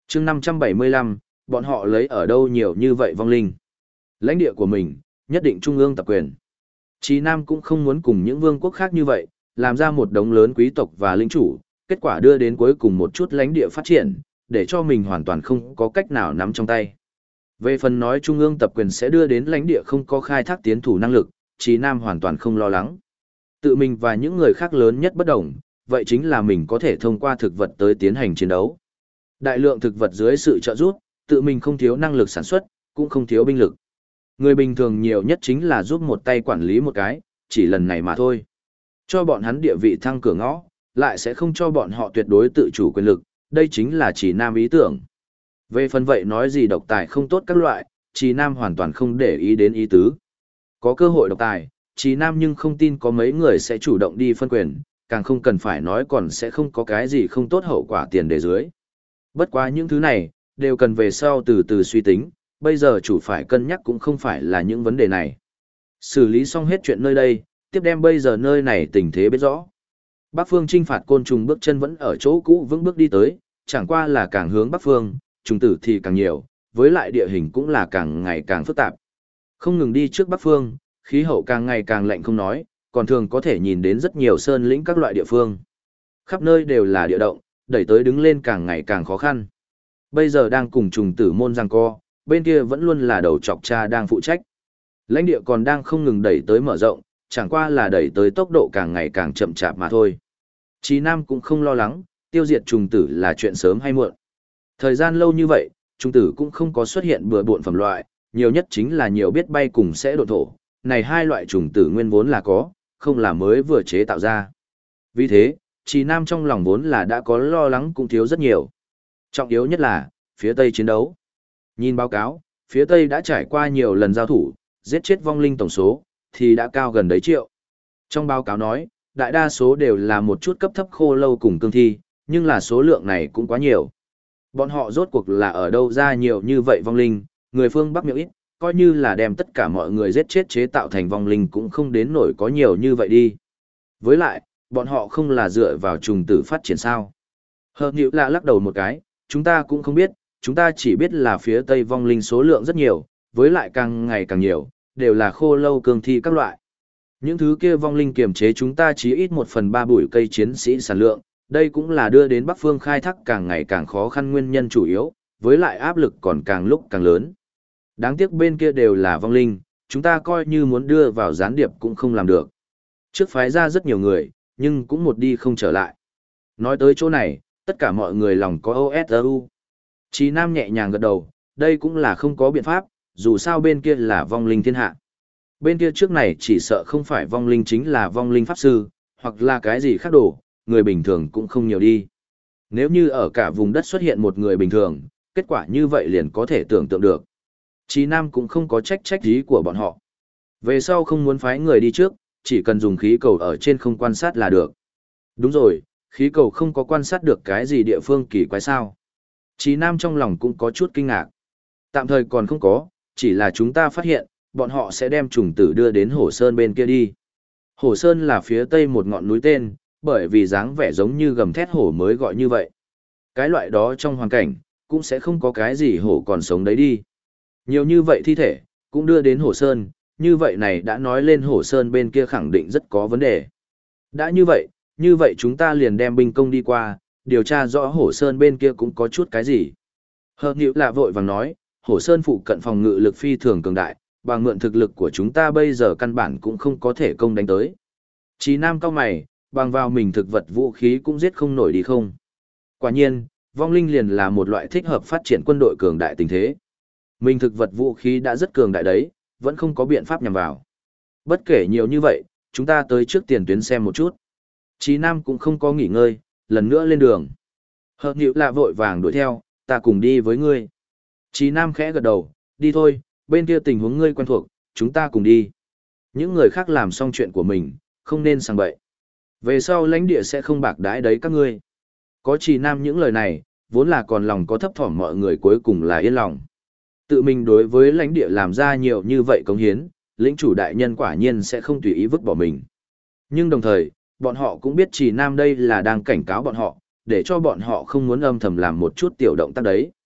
chương 575, bọn họ lấy ở đâu nhiều như vậy vong linh. Lãnh địa của mình, nhất định trung ương tập quyền. Chí Nam cũng không muốn cùng những vương quốc khác như vậy, làm ra một đống lớn quý tộc và lĩnh chủ, kết quả đưa đến cuối cùng một chút lãnh địa phát triển, để cho mình hoàn toàn không có cách nào nắm trong tay. Về phần nói trung ương tập quyền sẽ đưa đến lãnh địa không có khai thác tiến thủ năng lực, Chí Nam hoàn toàn không lo lắng. Tự mình và những người khác lớn nhất bất đồng, vậy chính là mình có thể thông qua thực vật tới tiến hành chiến đấu. Đại lượng thực vật dưới sự trợ giúp, tự mình không thiếu năng lực sản xuất, cũng không thiếu binh lực. Người bình thường nhiều nhất chính là giúp một tay quản lý một cái, chỉ lần này mà thôi. Cho bọn hắn địa vị thăng cửa ngõ, lại sẽ không cho bọn họ tuyệt đối tự chủ quyền lực, đây chính là Chỉ Nam ý tưởng. Về phần vậy nói gì độc tài không tốt các loại, Chỉ Nam hoàn toàn không để ý đến ý tứ. Có cơ hội độc tài, Chỉ Nam nhưng không tin có mấy người sẽ chủ động đi phân quyền, càng không cần phải nói còn sẽ không có cái gì không tốt hậu quả tiền đề dưới. Bất quá những thứ này, đều cần về sau từ từ suy tính, bây giờ chủ phải cân nhắc cũng không phải là những vấn đề này. Xử lý xong hết chuyện nơi đây, tiếp đem bây giờ nơi này tình thế biết rõ. Bắc phương trinh phạt côn trùng bước chân vẫn ở chỗ cũ vững bước đi tới, chẳng qua là càng hướng bắc phương, trùng tử thì càng nhiều, với lại địa hình cũng là càng ngày càng phức tạp. Không ngừng đi trước bắc phương, khí hậu càng ngày càng lạnh không nói, còn thường có thể nhìn đến rất nhiều sơn lĩnh các loại địa phương. Khắp nơi đều là địa động, đẩy tới đứng lên càng ngày càng khó khăn. Bây giờ đang cùng trùng tử môn giằng co, bên kia vẫn luôn là đầu chọc cha đang phụ trách. Lãnh địa còn đang không ngừng đẩy tới mở rộng, chẳng qua là đẩy tới tốc độ càng ngày càng chậm chạp mà thôi. Chí Nam cũng không lo lắng, tiêu diệt trùng tử là chuyện sớm hay muộn. Thời gian lâu như vậy, trùng tử cũng không có xuất hiện bừa bộn phẩm loại, nhiều nhất chính là nhiều biết bay cùng sẽ độn thổ. Này hai loại trùng tử nguyên vốn là có, không là mới vừa chế tạo ra. Vì thế, Chí Nam trong lòng vốn là đã có lo lắng cũng thiếu rất nhiều. Trọng yếu nhất là, phía Tây chiến đấu. Nhìn báo cáo, phía Tây đã trải qua nhiều lần giao thủ, giết chết vong linh tổng số, thì đã cao gần đấy triệu. Trong báo cáo nói, đại đa số đều là một chút cấp thấp khô lâu cùng cương thi, nhưng là số lượng này cũng quá nhiều. Bọn họ rốt cuộc là ở đâu ra nhiều như vậy vong linh, người phương Bắc miệng ít, coi như là đem tất cả mọi người giết chết chế tạo thành vong linh cũng không đến nổi có nhiều như vậy đi. Với lại, bọn họ không là dựa vào trùng tử phát triển sao. Hợp nhữ là lắc đầu một cái, chúng ta cũng không biết, chúng ta chỉ biết là phía Tây vong linh số lượng rất nhiều, với lại càng ngày càng nhiều, đều là khô lâu cương thi các loại. Những thứ kia vong linh kiềm chế chúng ta chỉ ít 1/3 bụi cây chiến sĩ sản lượng, đây cũng là đưa đến Bắc Phương khai thác càng ngày càng khó khăn nguyên nhân chủ yếu, với lại áp lực còn càng lúc càng lớn. Đáng tiếc bên kia đều là vong linh, chúng ta coi như muốn đưa vào gián điệp cũng không làm được. Trước phái ra rất nhiều người, nhưng cũng một đi không trở lại. Nói tới chỗ này, tất cả mọi người lòng có OSU. Chí Nam nhẹ nhàng gật đầu, đây cũng là không có biện pháp, dù sao bên kia là vong linh thiên hạ. Bên kia trước này chỉ sợ không phải vong linh chính là vong linh pháp sư, hoặc là cái gì khác đổ, người bình thường cũng không nhiều đi. Nếu như ở cả vùng đất xuất hiện một người bình thường, kết quả như vậy liền có thể tưởng tượng được. Chí Nam cũng không có trách ý của bọn họ. Về sau không muốn phái người đi trước, chỉ cần dùng khí cầu ở trên không quan sát là được. Đúng rồi, khí cầu không có quan sát được cái gì địa phương kỳ quái sao. Chí Nam trong lòng cũng có chút kinh ngạc. Tạm thời còn không có, chỉ là chúng ta phát hiện, bọn họ sẽ đem trùng tử đưa đến Hổ Sơn bên kia đi. Hổ Sơn là phía tây một ngọn núi tên, bởi vì dáng vẻ giống như gầm thét hổ mới gọi như vậy. Cái loại đó trong hoàn cảnh, cũng sẽ không có cái gì hổ còn sống đấy đi. Nhiều như vậy thi thể, cũng đưa đến Hổ Sơn, như vậy này đã nói lên Hổ Sơn bên kia khẳng định rất có vấn đề. Đã như vậy chúng ta liền đem binh công đi qua, điều tra rõ Hổ Sơn bên kia cũng có chút cái gì. Hợp nhữ lạ vội vàng nói, Hổ Sơn phụ cận phòng ngự lực phi thường cường đại, bằng mượn thực lực của chúng ta bây giờ căn bản cũng không có thể công đánh tới. Chí Nam cao mày, bằng vào mình thực vật vũ khí cũng giết không nổi đi không. Quả nhiên, vong linh liền là một loại thích hợp phát triển quân đội cường đại tình thế. Mình thực vật vũ khí đã rất cường đại đấy, vẫn không có biện pháp nhằm vào. Bất kể nhiều như vậy, chúng ta tới trước tiền tuyến xem một chút. Chí Nam cũng không có nghỉ ngơi, lần nữa lên đường. Hợp nhữ lạ vội vàng đuổi theo, ta cùng đi với ngươi. Chí Nam khẽ gật đầu, đi thôi, bên kia tình huống ngươi quen thuộc, chúng ta cùng đi. Những người khác làm xong chuyện của mình, không nên sang bậy. Về sau lãnh địa sẽ không bạc đãi đấy các ngươi. Có Chí Nam những lời này, vốn là còn lòng có thấp thỏm mọi người cuối cùng là yên lòng. Tự mình đối với lãnh địa làm ra nhiều như vậy cống hiến, lĩnh chủ đại nhân quả nhiên sẽ không tùy ý vứt bỏ mình. Nhưng đồng thời, bọn họ cũng biết Chí Nam đây là đang cảnh cáo bọn họ, để cho bọn họ không muốn âm thầm làm một chút tiểu động tác đấy.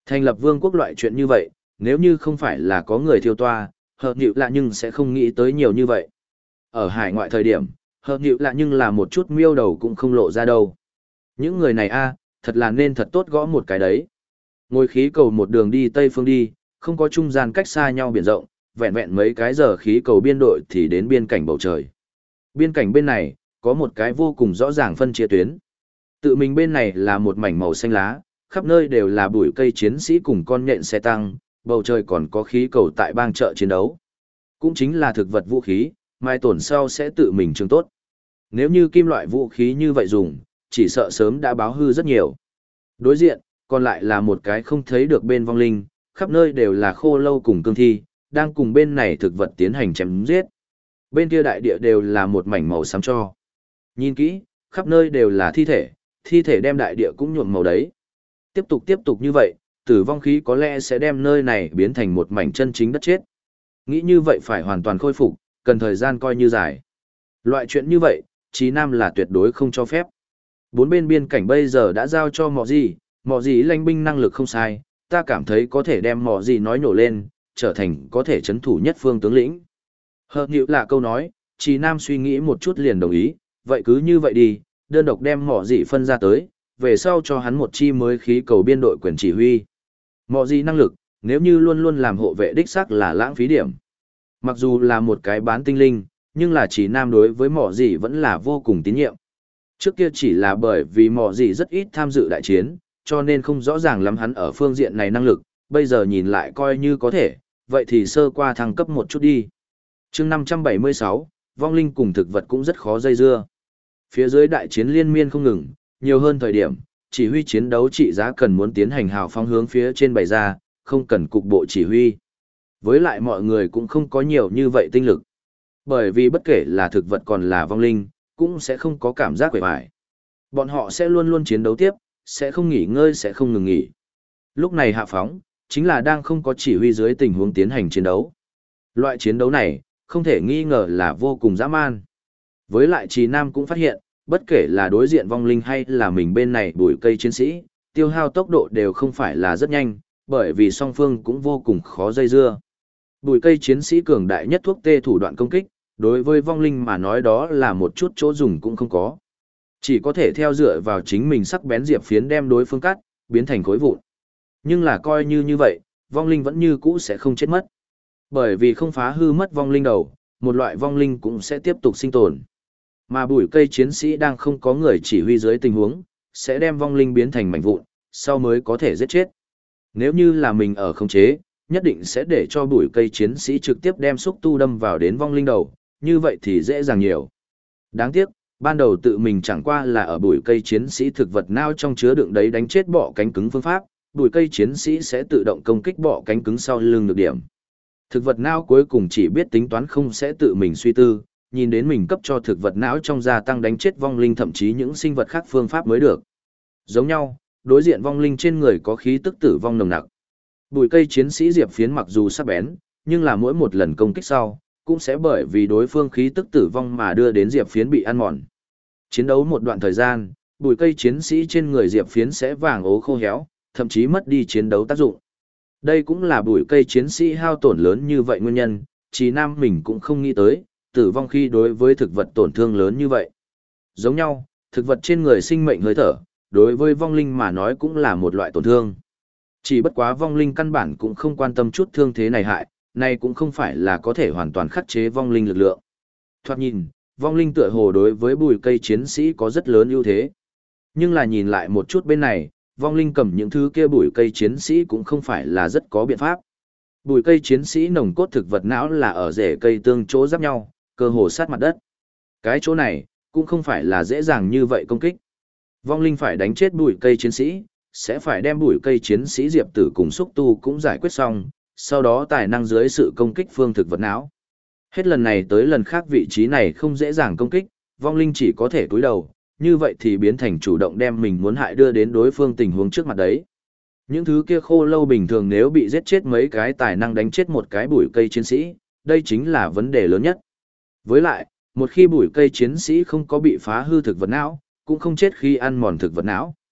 Thành lập vương quốc loại chuyện như vậy, nếu như không phải là có người thiêu toa, hợp nhịu lạ nhưng sẽ không nghĩ tới nhiều như vậy. Ở hải ngoại thời điểm, hợp nhịu lạ nhưng là một chút miêu đầu cũng không lộ ra đâu. Những người này thật là nên thật tốt gõ một cái đấy. Ngồi khí cầu một đường đi Tây Phương đi, không có trung gian cách xa nhau biển rộng, vẹn vẹn mấy cái giờ khí cầu biên đội thì đến biên cảnh bầu trời. Biên cảnh bên này, có một cái vô cùng rõ ràng phân chia tuyến. Tự mình bên này là một mảnh màu xanh lá, khắp nơi đều là bụi cây chiến sĩ cùng con nhện xe tăng, bầu trời còn có khí cầu tại bang chợ chiến đấu. Cũng chính là thực vật vũ khí, mai tổn sau sẽ tự mình trường tốt. Nếu như kim loại vũ khí như vậy dùng, chỉ sợ sớm đã báo hư rất nhiều. Đối diện, còn lại là một cái không thấy được bên vong linh, khắp nơi đều là khô lâu cùng cương thi, đang cùng bên này thực vật tiến hành chém giết. Bên kia đại địa đều là một mảnh màu xám cho. Nhìn kỹ, khắp nơi đều là thi thể đem đại địa cũng nhuộm màu đấy. Tiếp tục như vậy, tử vong khí có lẽ sẽ đem nơi này biến thành một mảnh chân chính đất chết. Nghĩ như vậy phải hoàn toàn khôi phục, cần thời gian coi như dài. Loại chuyện như vậy, Chí Nam là tuyệt đối không cho phép. Bốn bên biên cảnh bây giờ đã giao cho mọ gì lãnh binh năng lực không sai, ta cảm thấy có thể đem mọ gì nói nhổ lên, trở thành có thể chấn thủ nhất phương tướng lĩnh. Hợp nhịu là câu nói, Chí Nam suy nghĩ một chút liền đồng ý, vậy cứ như vậy đi, đơn độc đem mọ gì phân ra tới, về sau cho hắn một chi mới khí cầu biên đội quyền chỉ huy. Mọ gì năng lực, nếu như luôn luôn làm hộ vệ đích xác là lãng phí điểm. Mặc dù là một cái bán tinh linh, nhưng là Chí Nam đối với mọ gì vẫn là vô cùng tín nhiệm. Trước kia chỉ là bởi vì mọ gì rất ít tham dự đại chiến, cho nên không rõ ràng lắm hắn ở phương diện này năng lực, bây giờ nhìn lại coi như có thể, vậy thì sơ qua thăng cấp một chút đi. Chương 576, vong linh cùng thực vật cũng rất khó dây dưa. Phía dưới đại chiến liên miên không ngừng, nhiều hơn thời điểm, chỉ huy chiến đấu trị giá cần muốn tiến hành hào phóng hướng phía trên bày ra, không cần cục bộ chỉ huy. Với lại mọi người cũng không có nhiều như vậy tinh lực. Bởi vì bất kể là thực vật còn là vong linh, cũng sẽ không có cảm giác quệ vải. Bọn họ sẽ luôn luôn chiến đấu tiếp, sẽ không nghỉ ngơi sẽ không ngừng nghỉ. Lúc này hạ phóng, chính là đang không có chỉ huy dưới tình huống tiến hành chiến đấu. Loại chiến đấu này, không thể nghi ngờ là vô cùng dã man. Với lại Trì Nam cũng phát hiện, bất kể là đối diện vong linh hay là mình bên này bụi cây chiến sĩ, tiêu hao tốc độ đều không phải là rất nhanh, bởi vì song phương cũng vô cùng khó dây dưa. Bụi cây chiến sĩ cường đại nhất thuốc tê thủ đoạn công kích, đối với vong linh mà nói đó là một chút chỗ dùng cũng không có. Chỉ có thể theo dựa vào chính mình sắc bén diệp phiến đem đối phương cắt, biến thành khối vụn. Nhưng là coi như vậy, vong linh vẫn như cũ sẽ không chết mất. Bởi vì không phá hư mất vong linh đầu, một loại vong linh cũng sẽ tiếp tục sinh tồn. Mà bụi cây chiến sĩ đang không có người chỉ huy dưới tình huống, sẽ đem vong linh biến thành mảnh vụn, sau mới có thể giết chết. Nếu như là mình ở khống chế, nhất định sẽ để cho bụi cây chiến sĩ trực tiếp đem xúc tu đâm vào đến vong linh đầu, như vậy thì dễ dàng nhiều. Đáng tiếc, ban đầu tự mình chẳng qua là ở bụi cây chiến sĩ thực vật nao trong chứa đựng đấy đánh chết bọ cánh cứng phương pháp, bụi cây chiến sĩ sẽ tự động công kích bọ cánh cứng sau lưng được điểm. Thực vật não cuối cùng chỉ biết tính toán không sẽ tự mình suy tư, nhìn đến mình cấp cho thực vật não trong gia tăng đánh chết vong linh thậm chí những sinh vật khác phương pháp mới được. Giống nhau, đối diện vong linh trên người có khí tức tử vong nồng nặc. Bụi cây chiến sĩ diệp phiến mặc dù sắc bén, nhưng là mỗi một lần công kích sau, cũng sẽ bởi vì đối phương khí tức tử vong mà đưa đến diệp phiến bị ăn mòn. Chiến đấu một đoạn thời gian, bụi cây chiến sĩ trên người diệp phiến sẽ vàng ố khô héo, thậm chí mất đi chiến đấu tác dụng. Đây cũng là bụi cây chiến sĩ hao tổn lớn như vậy nguyên nhân, Chí Nam mình cũng không nghĩ tới, tử vong khi đối với thực vật tổn thương lớn như vậy. Giống nhau, thực vật trên người sinh mệnh hơi thở, đối với vong linh mà nói cũng là một loại tổn thương. Chỉ bất quá vong linh căn bản cũng không quan tâm chút thương thế này hại, này cũng không phải là có thể hoàn toàn khắc chế vong linh lực lượng. Thoạt nhìn, vong linh tựa hồ đối với bụi cây chiến sĩ có rất lớn ưu thế. Nhưng là nhìn lại một chút bên này, vong linh cầm những thứ kia bụi cây chiến sĩ cũng không phải là rất có biện pháp. Bụi cây chiến sĩ nồng cốt thực vật não là ở rễ cây tương chỗ giáp nhau, cơ hồ sát mặt đất. Cái chỗ này, cũng không phải là dễ dàng như vậy công kích. Vong linh phải đánh chết bụi cây chiến sĩ, sẽ phải đem bụi cây chiến sĩ diệp tử cùng xúc tu cũng giải quyết xong, sau đó tài năng dưới sự công kích phương thực vật não. Hết lần này tới lần khác vị trí này không dễ dàng công kích, vong linh chỉ có thể cúi đầu, như vậy thì biến thành chủ động đem mình muốn hại đưa đến đối phương tình huống trước mặt đấy. Những thứ kia khô lâu bình thường nếu bị giết chết mấy cái tài năng đánh chết một cái bụi cây chiến sĩ, đây chính là vấn đề lớn nhất. Với lại, một khi bụi cây chiến sĩ không có bị phá hư thực vật não, cũng không chết khi ăn mòn thực vật não.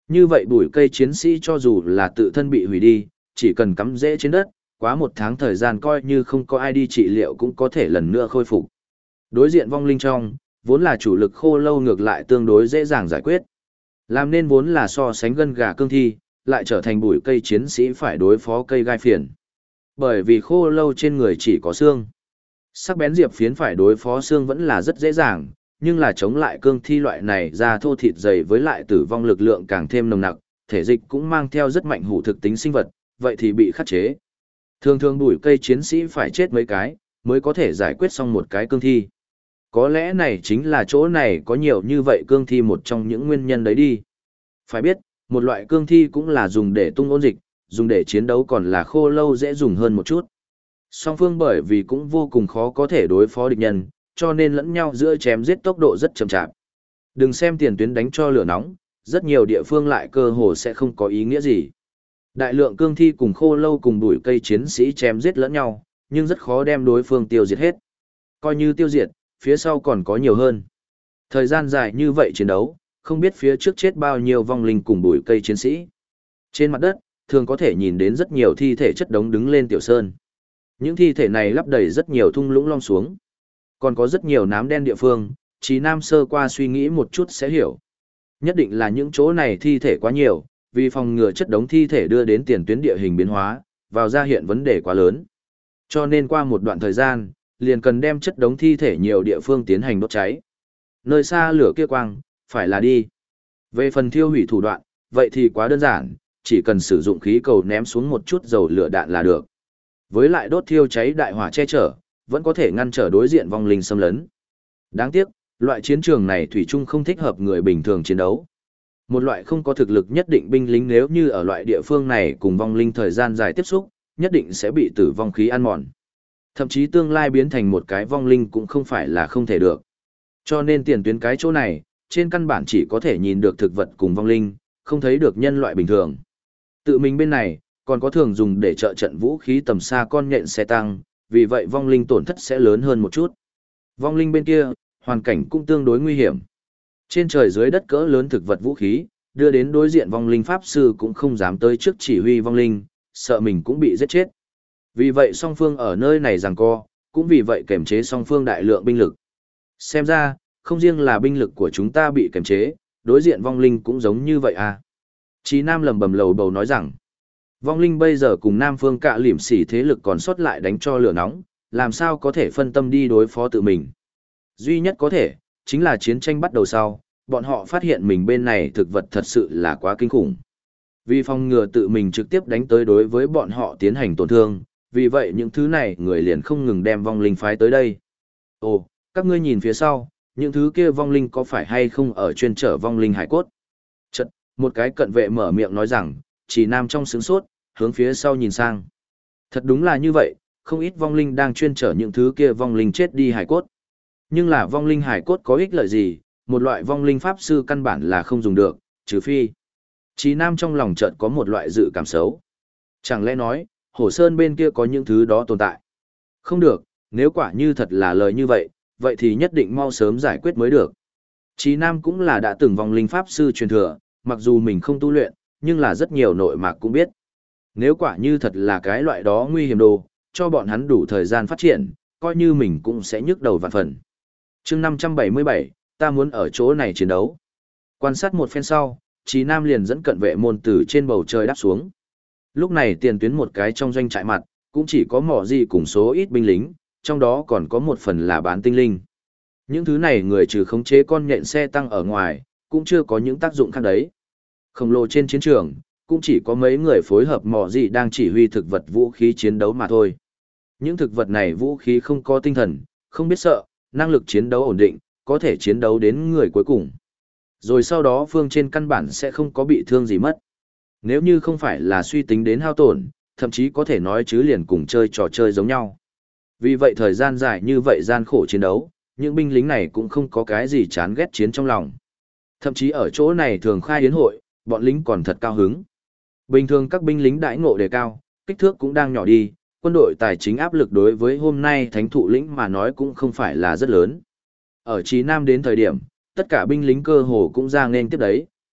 Như vậy bụi cây chiến sĩ cho dù là tự thân bị hủy đi, chỉ cần cắm rễ trên đất, quá một tháng thời gian coi như không có ai đi trị liệu cũng có thể lần nữa khôi phục. Đối diện vong linh trong, vốn là chủ lực khô lâu ngược lại tương đối dễ dàng giải quyết. Làm nên vốn là so sánh gân gà cương thi, lại trở thành bụi cây chiến sĩ phải đối phó cây gai phiền. Bởi vì khô lâu trên người chỉ có xương. Sắc bén diệp phiến phải đối phó xương vẫn là rất dễ dàng, nhưng là chống lại cương thi loại này ra thô thịt dày với lại tử vong lực lượng càng thêm nồng nặc, thể dịch cũng mang theo rất mạnh hủ thực tính sinh vật, vậy thì bị khắc chế. Thường thường bụi cây chiến sĩ phải chết mấy cái, mới có thể giải quyết xong một cái cương thi. Có lẽ này chính là chỗ này có nhiều như vậy cương thi một trong những nguyên nhân đấy đi. Phải biết, một loại cương thi cũng là dùng để tung ôn dịch, dùng để chiến đấu còn là khô lâu dễ dùng hơn một chút. Song phương bởi vì cũng vô cùng khó có thể đối phó địch nhân, cho nên lẫn nhau giữa chém giết tốc độ rất chậm chạp. Đừng xem tiền tuyến đánh cho lửa nóng, rất nhiều địa phương lại cơ hồ sẽ không có ý nghĩa gì. Đại lượng cương thi cùng khô lâu cùng bụi cây chiến sĩ chém giết lẫn nhau, nhưng rất khó đem đối phương tiêu diệt hết. Coi như tiêu diệt, phía sau còn có nhiều hơn. Thời gian dài như vậy chiến đấu, không biết phía trước chết bao nhiêu vong linh cùng bụi cây chiến sĩ. Trên mặt đất, thường có thể nhìn đến rất nhiều thi thể chất đống đứng lên tiểu sơn. Những thi thể này lấp đầy rất nhiều thung lũng lom xuống. Còn có rất nhiều nám đen địa phương, Chí Nam sơ qua suy nghĩ một chút sẽ hiểu. Nhất định là những chỗ này thi thể quá nhiều, vì phòng ngừa chất đống thi thể đưa đến tiền tuyến địa hình biến hóa, vào ra hiện vấn đề quá lớn. Cho nên qua một đoạn thời gian, liền cần đem chất đống thi thể nhiều địa phương tiến hành đốt cháy. Nơi xa lửa kia quang, phải là đi. Về phần thiêu hủy thủ đoạn, vậy thì quá đơn giản, chỉ cần sử dụng khí cầu ném xuống một chút dầu lửa đạn là được. Với lại đốt thiêu cháy đại hỏa che chở, vẫn có thể ngăn trở đối diện vong linh xâm lấn. Đáng tiếc, loại chiến trường này thủy chung không thích hợp người bình thường chiến đấu. Một loại không có thực lực nhất định binh lính nếu như ở loại địa phương này cùng vong linh thời gian dài tiếp xúc, nhất định sẽ bị tử vong khí ăn mòn. Thậm chí tương lai biến thành một cái vong linh cũng không phải là không thể được. Cho nên tiền tuyến cái chỗ này, trên căn bản chỉ có thể nhìn được thực vật cùng vong linh, không thấy được nhân loại bình thường. Tự mình bên này, còn có thường dùng để trợ trận vũ khí tầm xa con nhện xe tăng, vì vậy vong linh tổn thất sẽ lớn hơn một chút. Vong linh bên kia, hoàn cảnh cũng tương đối nguy hiểm. Trên trời dưới đất cỡ lớn thực vật vũ khí, đưa đến đối diện vong linh pháp sư cũng không dám tới trước chỉ huy vong linh, sợ mình cũng bị giết chết. Vì vậy song phương ở nơi này giằng co, cũng vì vậy kềm chế song phương đại lượng binh lực. Xem ra, không riêng là binh lực của chúng ta bị kềm chế, đối diện vong linh cũng giống như vậy à. Chí Nam lầm bầm lầu bầu nói rằng, vong linh bây giờ cùng Nam phương cạ lỉm xỉ thế lực còn sót lại đánh cho lửa nóng, làm sao có thể phân tâm đi đối phó tự mình. Duy nhất có thể, chính là chiến tranh bắt đầu sau, bọn họ phát hiện mình bên này thực vật thật sự là quá kinh khủng. Vì phòng ngừa tự mình trực tiếp đánh tới đối với bọn họ tiến hành tổn thương, vì vậy những thứ này người liền không ngừng đem vong linh phái tới đây. Ồ, các ngươi nhìn phía sau, những thứ kia vong linh có phải hay không ở chuyên trở vong linh hải cốt? Chật, một cái cận vệ mở miệng nói rằng, Chỉ Nam trong sướng sốt, hướng phía sau nhìn sang. Thật đúng là như vậy, không ít vong linh đang chuyên trở những thứ kia vong linh chết đi hải cốt. Nhưng là vong linh hải cốt có ích lợi gì, một loại vong linh pháp sư căn bản là không dùng được, trừ phi. Chí Nam trong lòng chợt có một loại dự cảm xấu. Chẳng lẽ nói, Hổ Sơn bên kia có những thứ đó tồn tại? Không được, nếu quả như thật là lời như vậy, vậy thì nhất định mau sớm giải quyết mới được. Chí Nam cũng là đã từng vong linh pháp sư truyền thừa, mặc dù mình không tu luyện, nhưng là rất nhiều nội mạc cũng biết. Nếu quả như thật là cái loại đó nguy hiểm đồ, cho bọn hắn đủ thời gian phát triển, coi như mình cũng sẽ nhức đầu vạn phần. Chương 577, ta muốn ở chỗ này chiến đấu. Quan sát một phen sau, Chí Nam liền dẫn cận vệ môn từ trên bầu trời đáp xuống. Lúc này tiền tuyến một cái trong doanh trại mặt, cũng chỉ có mỏ gì cùng số ít binh lính, trong đó còn có một phần là bán tinh linh. Những thứ này người trừ khống chế con nhện xe tăng ở ngoài, cũng chưa có những tác dụng khác đấy. Khổng lồ trên chiến trường, cũng chỉ có mấy người phối hợp mỏ gì đang chỉ huy thực vật vũ khí chiến đấu mà thôi. Những thực vật này vũ khí không có tinh thần, không biết sợ, năng lực chiến đấu ổn định, có thể chiến đấu đến người cuối cùng. Rồi sau đó phương trên căn bản sẽ không có bị thương gì mất. Nếu như không phải là suy tính đến hao tổn, thậm chí có thể nói chứ liền cùng chơi trò chơi giống nhau. Vì vậy thời gian dài như vậy gian khổ chiến đấu, những binh lính này cũng không có cái gì chán ghét chiến trong lòng. Thậm chí ở chỗ này thường khai yến hội, bọn lính còn thật cao hứng. Bình thường các binh lính đãi ngộ đề cao, kích thước cũng đang nhỏ đi, quân đội tài chính áp lực đối với hôm nay thánh thụ lĩnh mà nói cũng không phải là rất lớn. Ở Chí Nam đến thời điểm, tất cả binh lính cơ hồ cũng ra nên tiếp đấy,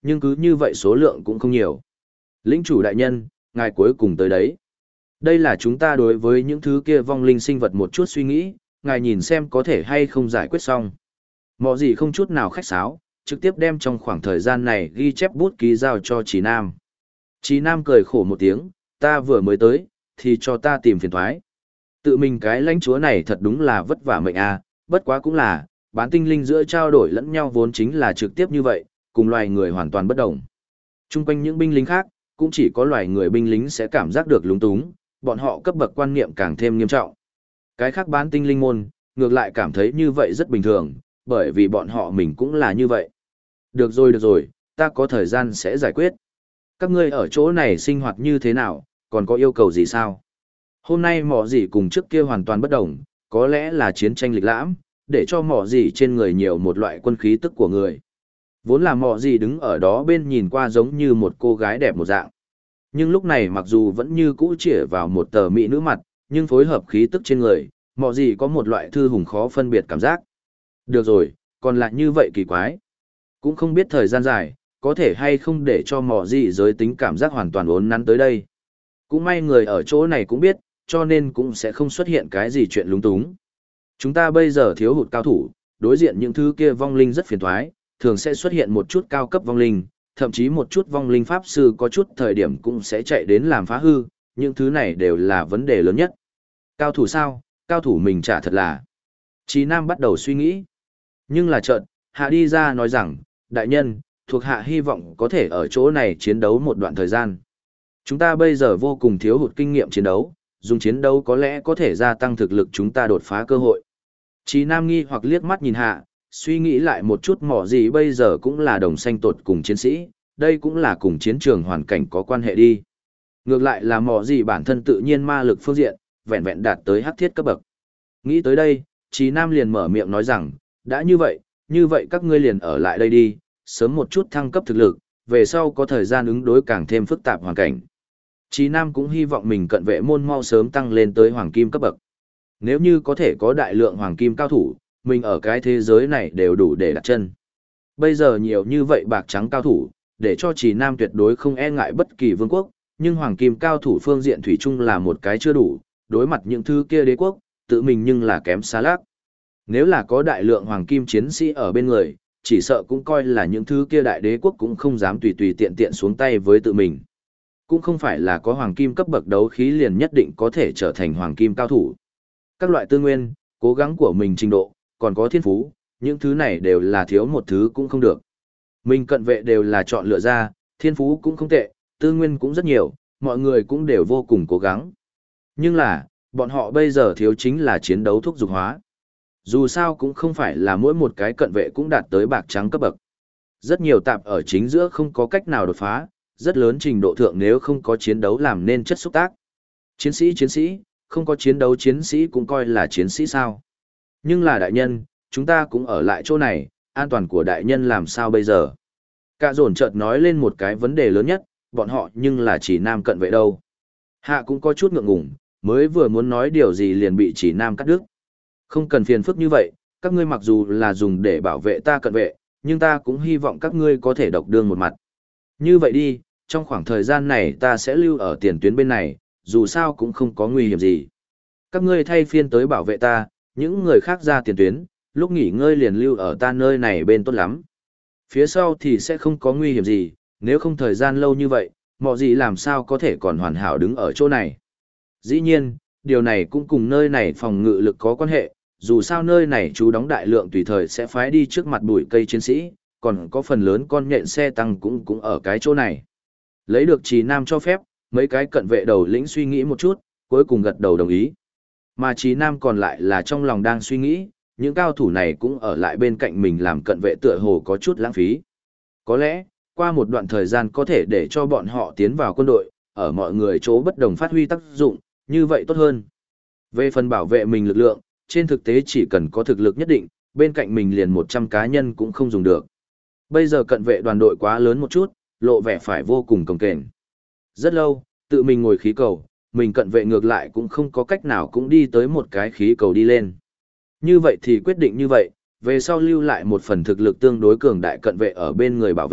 nhưng cứ như vậy số lượng cũng không nhiều. Lĩnh chủ đại nhân, ngài cuối cùng tới đấy. Đây là chúng ta đối với những thứ kia vong linh sinh vật một chút suy nghĩ, ngài nhìn xem có thể hay không giải quyết xong. Mọ gì không chút nào khách sáo, trực tiếp đem trong khoảng thời gian này ghi chép bút ký giao cho Chí Nam. Chí Nam cười khổ một tiếng, ta vừa mới tới, thì cho ta tìm phiền thoái. Tự mình cái lãnh chúa này thật đúng là vất vả mệnh a, bất quá cũng là, bán tinh linh giữa trao đổi lẫn nhau vốn chính là trực tiếp như vậy, cùng loài người hoàn toàn bất đồng. Trung quanh những binh lính khác, cũng chỉ có loài người binh lính sẽ cảm giác được lúng túng, bọn họ cấp bậc quan niệm càng thêm nghiêm trọng. Cái khác bán tinh linh môn, ngược lại cảm thấy như vậy rất bình thường, bởi vì bọn họ mình cũng là như vậy. Được rồi, ta có thời gian sẽ giải quyết. Các ngươi ở chỗ này sinh hoạt như thế nào, còn có yêu cầu gì sao? Hôm nay mỏ gì cùng trước kia hoàn toàn bất đồng, có lẽ là chiến tranh lịch lãm, để cho mỏ gì trên người nhiều một loại quân khí tức của người. Vốn là mỏ gì đứng ở đó bên nhìn qua giống như một cô gái đẹp một dạng. Nhưng lúc này mặc dù vẫn như cũ chĩa vào một tờ mỹ nữ mặt, nhưng phối hợp khí tức trên người, mỏ gì có một loại thư hùng khó phân biệt cảm giác. Được rồi, còn lại như vậy kỳ quái. Cũng không biết thời gian dài, có thể hay không để cho mỏ gì giới tính cảm giác hoàn toàn ốn nắn tới đây. Cũng may người ở chỗ này cũng biết, cho nên cũng sẽ không xuất hiện cái gì chuyện lúng túng. Chúng ta bây giờ thiếu hụt cao thủ, đối diện những thứ kia vong linh rất phiền toái, thường sẽ xuất hiện một chút cao cấp vong linh, thậm chí một chút vong linh pháp sư có chút thời điểm cũng sẽ chạy đến làm phá hư, những thứ này đều là vấn đề lớn nhất. Cao thủ sao? Cao thủ mình chả thật là. Chí Nam bắt đầu suy nghĩ. Nhưng là chợt, Hạ đi ra nói rằng, đại nhân, thuộc hạ hy vọng có thể ở chỗ này chiến đấu một đoạn thời gian. Chúng ta bây giờ vô cùng thiếu hụt kinh nghiệm chiến đấu, dùng chiến đấu có lẽ có thể gia tăng thực lực chúng ta đột phá cơ hội. Chí Nam nghi hoặc liếc mắt nhìn Hạ, suy nghĩ lại một chút mỏ gì bây giờ cũng là đồng xanh tột cùng chiến sĩ, đây cũng là cùng chiến trường hoàn cảnh có quan hệ đi. Ngược lại là mỏ gì bản thân tự nhiên ma lực phương diện, vẹn vẹn đạt tới hắc thiết cấp bậc. Nghĩ tới đây, Chí Nam liền mở miệng nói rằng, đã như vậy các ngươi liền ở lại đây đi, sớm một chút thăng cấp thực lực, về sau có thời gian ứng đối càng thêm phức tạp hoàn cảnh. Chí Nam cũng hy vọng mình cận vệ môn mau sớm tăng lên tới hoàng kim cấp bậc. Nếu như có thể có đại lượng hoàng kim cao thủ, mình ở cái thế giới này đều đủ để đặt chân. Bây giờ nhiều như vậy bạc trắng cao thủ, để cho Chí Nam tuyệt đối không e ngại bất kỳ vương quốc, nhưng hoàng kim cao thủ phương diện thủy chung là một cái chưa đủ, đối mặt những thứ kia đế quốc, tự mình nhưng là kém xa lác. Nếu là có đại lượng hoàng kim chiến sĩ ở bên người, chỉ sợ cũng coi là những thứ kia đại đế quốc cũng không dám tùy tùy tiện tiện xuống tay với tự mình. Cũng không phải là có hoàng kim cấp bậc đấu khí liền nhất định có thể trở thành hoàng kim cao thủ. Các loại tư nguyên, cố gắng của mình trình độ, còn có thiên phú, những thứ này đều là thiếu một thứ cũng không được. Mình cận vệ đều là chọn lựa ra, thiên phú cũng không tệ, tư nguyên cũng rất nhiều, mọi người cũng đều vô cùng cố gắng. Nhưng là, bọn họ bây giờ thiếu chính là chiến đấu thúc dục hóa. Dù sao cũng không phải là mỗi một cái cận vệ cũng đạt tới bạc trắng cấp bậc. Rất nhiều tạp ở chính giữa không có cách nào đột phá, rất lớn trình độ thượng nếu không có chiến đấu làm nên chất xúc tác. Chiến sĩ, không có chiến đấu chiến sĩ cũng coi là chiến sĩ sao. Nhưng là đại nhân, chúng ta cũng ở lại chỗ này, an toàn của đại nhân làm sao bây giờ? Cả dồn chợt nói lên một cái vấn đề lớn nhất, bọn họ nhưng là chỉ nam cận vệ đâu. Hạ cũng có chút ngượng ngùng, mới vừa muốn nói điều gì liền bị chỉ nam cắt đứt. Không cần phiền phức như vậy, các ngươi mặc dù là dùng để bảo vệ ta cận vệ, nhưng ta cũng hy vọng các ngươi có thể độc đương một mặt. Như vậy đi, trong khoảng thời gian này ta sẽ lưu ở tiền tuyến bên này, dù sao cũng không có nguy hiểm gì. Các ngươi thay phiên tới bảo vệ ta, những người khác ra tiền tuyến, lúc nghỉ ngơi liền lưu ở ta nơi này bên tốt lắm. Phía sau thì sẽ không có nguy hiểm gì, nếu không thời gian lâu như vậy, mọi gì làm sao có thể còn hoàn hảo đứng ở chỗ này. Dĩ nhiên, điều này cũng cùng nơi này phòng ngự lực có quan hệ, dù sao nơi này chú đóng đại lượng tùy thời sẽ phái đi trước mặt bụi cây chiến sĩ, còn có phần lớn con nhện xe tăng cũng ở cái chỗ này. Lấy được Chí Nam cho phép, mấy cái cận vệ đầu lĩnh suy nghĩ một chút, cuối cùng gật đầu đồng ý. Mà Chí Nam còn lại là trong lòng đang suy nghĩ, những cao thủ này cũng ở lại bên cạnh mình làm cận vệ tựa hồ có chút lãng phí. Có lẽ, qua một đoạn thời gian có thể để cho bọn họ tiến vào quân đội, ở mọi người chỗ bất đồng phát huy tác dụng, như vậy tốt hơn. Về phần bảo vệ mình lực lượng, trên thực tế chỉ cần có thực lực nhất định, bên cạnh mình liền 100 cá nhân cũng không dùng được. Bây giờ cận vệ đoàn đội quá lớn một chút, lộ vẻ phải vô cùng cồng kềnh. Rất lâu, tự mình ngồi khí cầu, mình cận vệ ngược lại cũng không có cách nào cũng đi tới một cái khí cầu đi lên. Như vậy thì quyết định như vậy, về sau lưu lại một phần thực lực tương đối cường đại cận vệ ở bên người bảo vệ,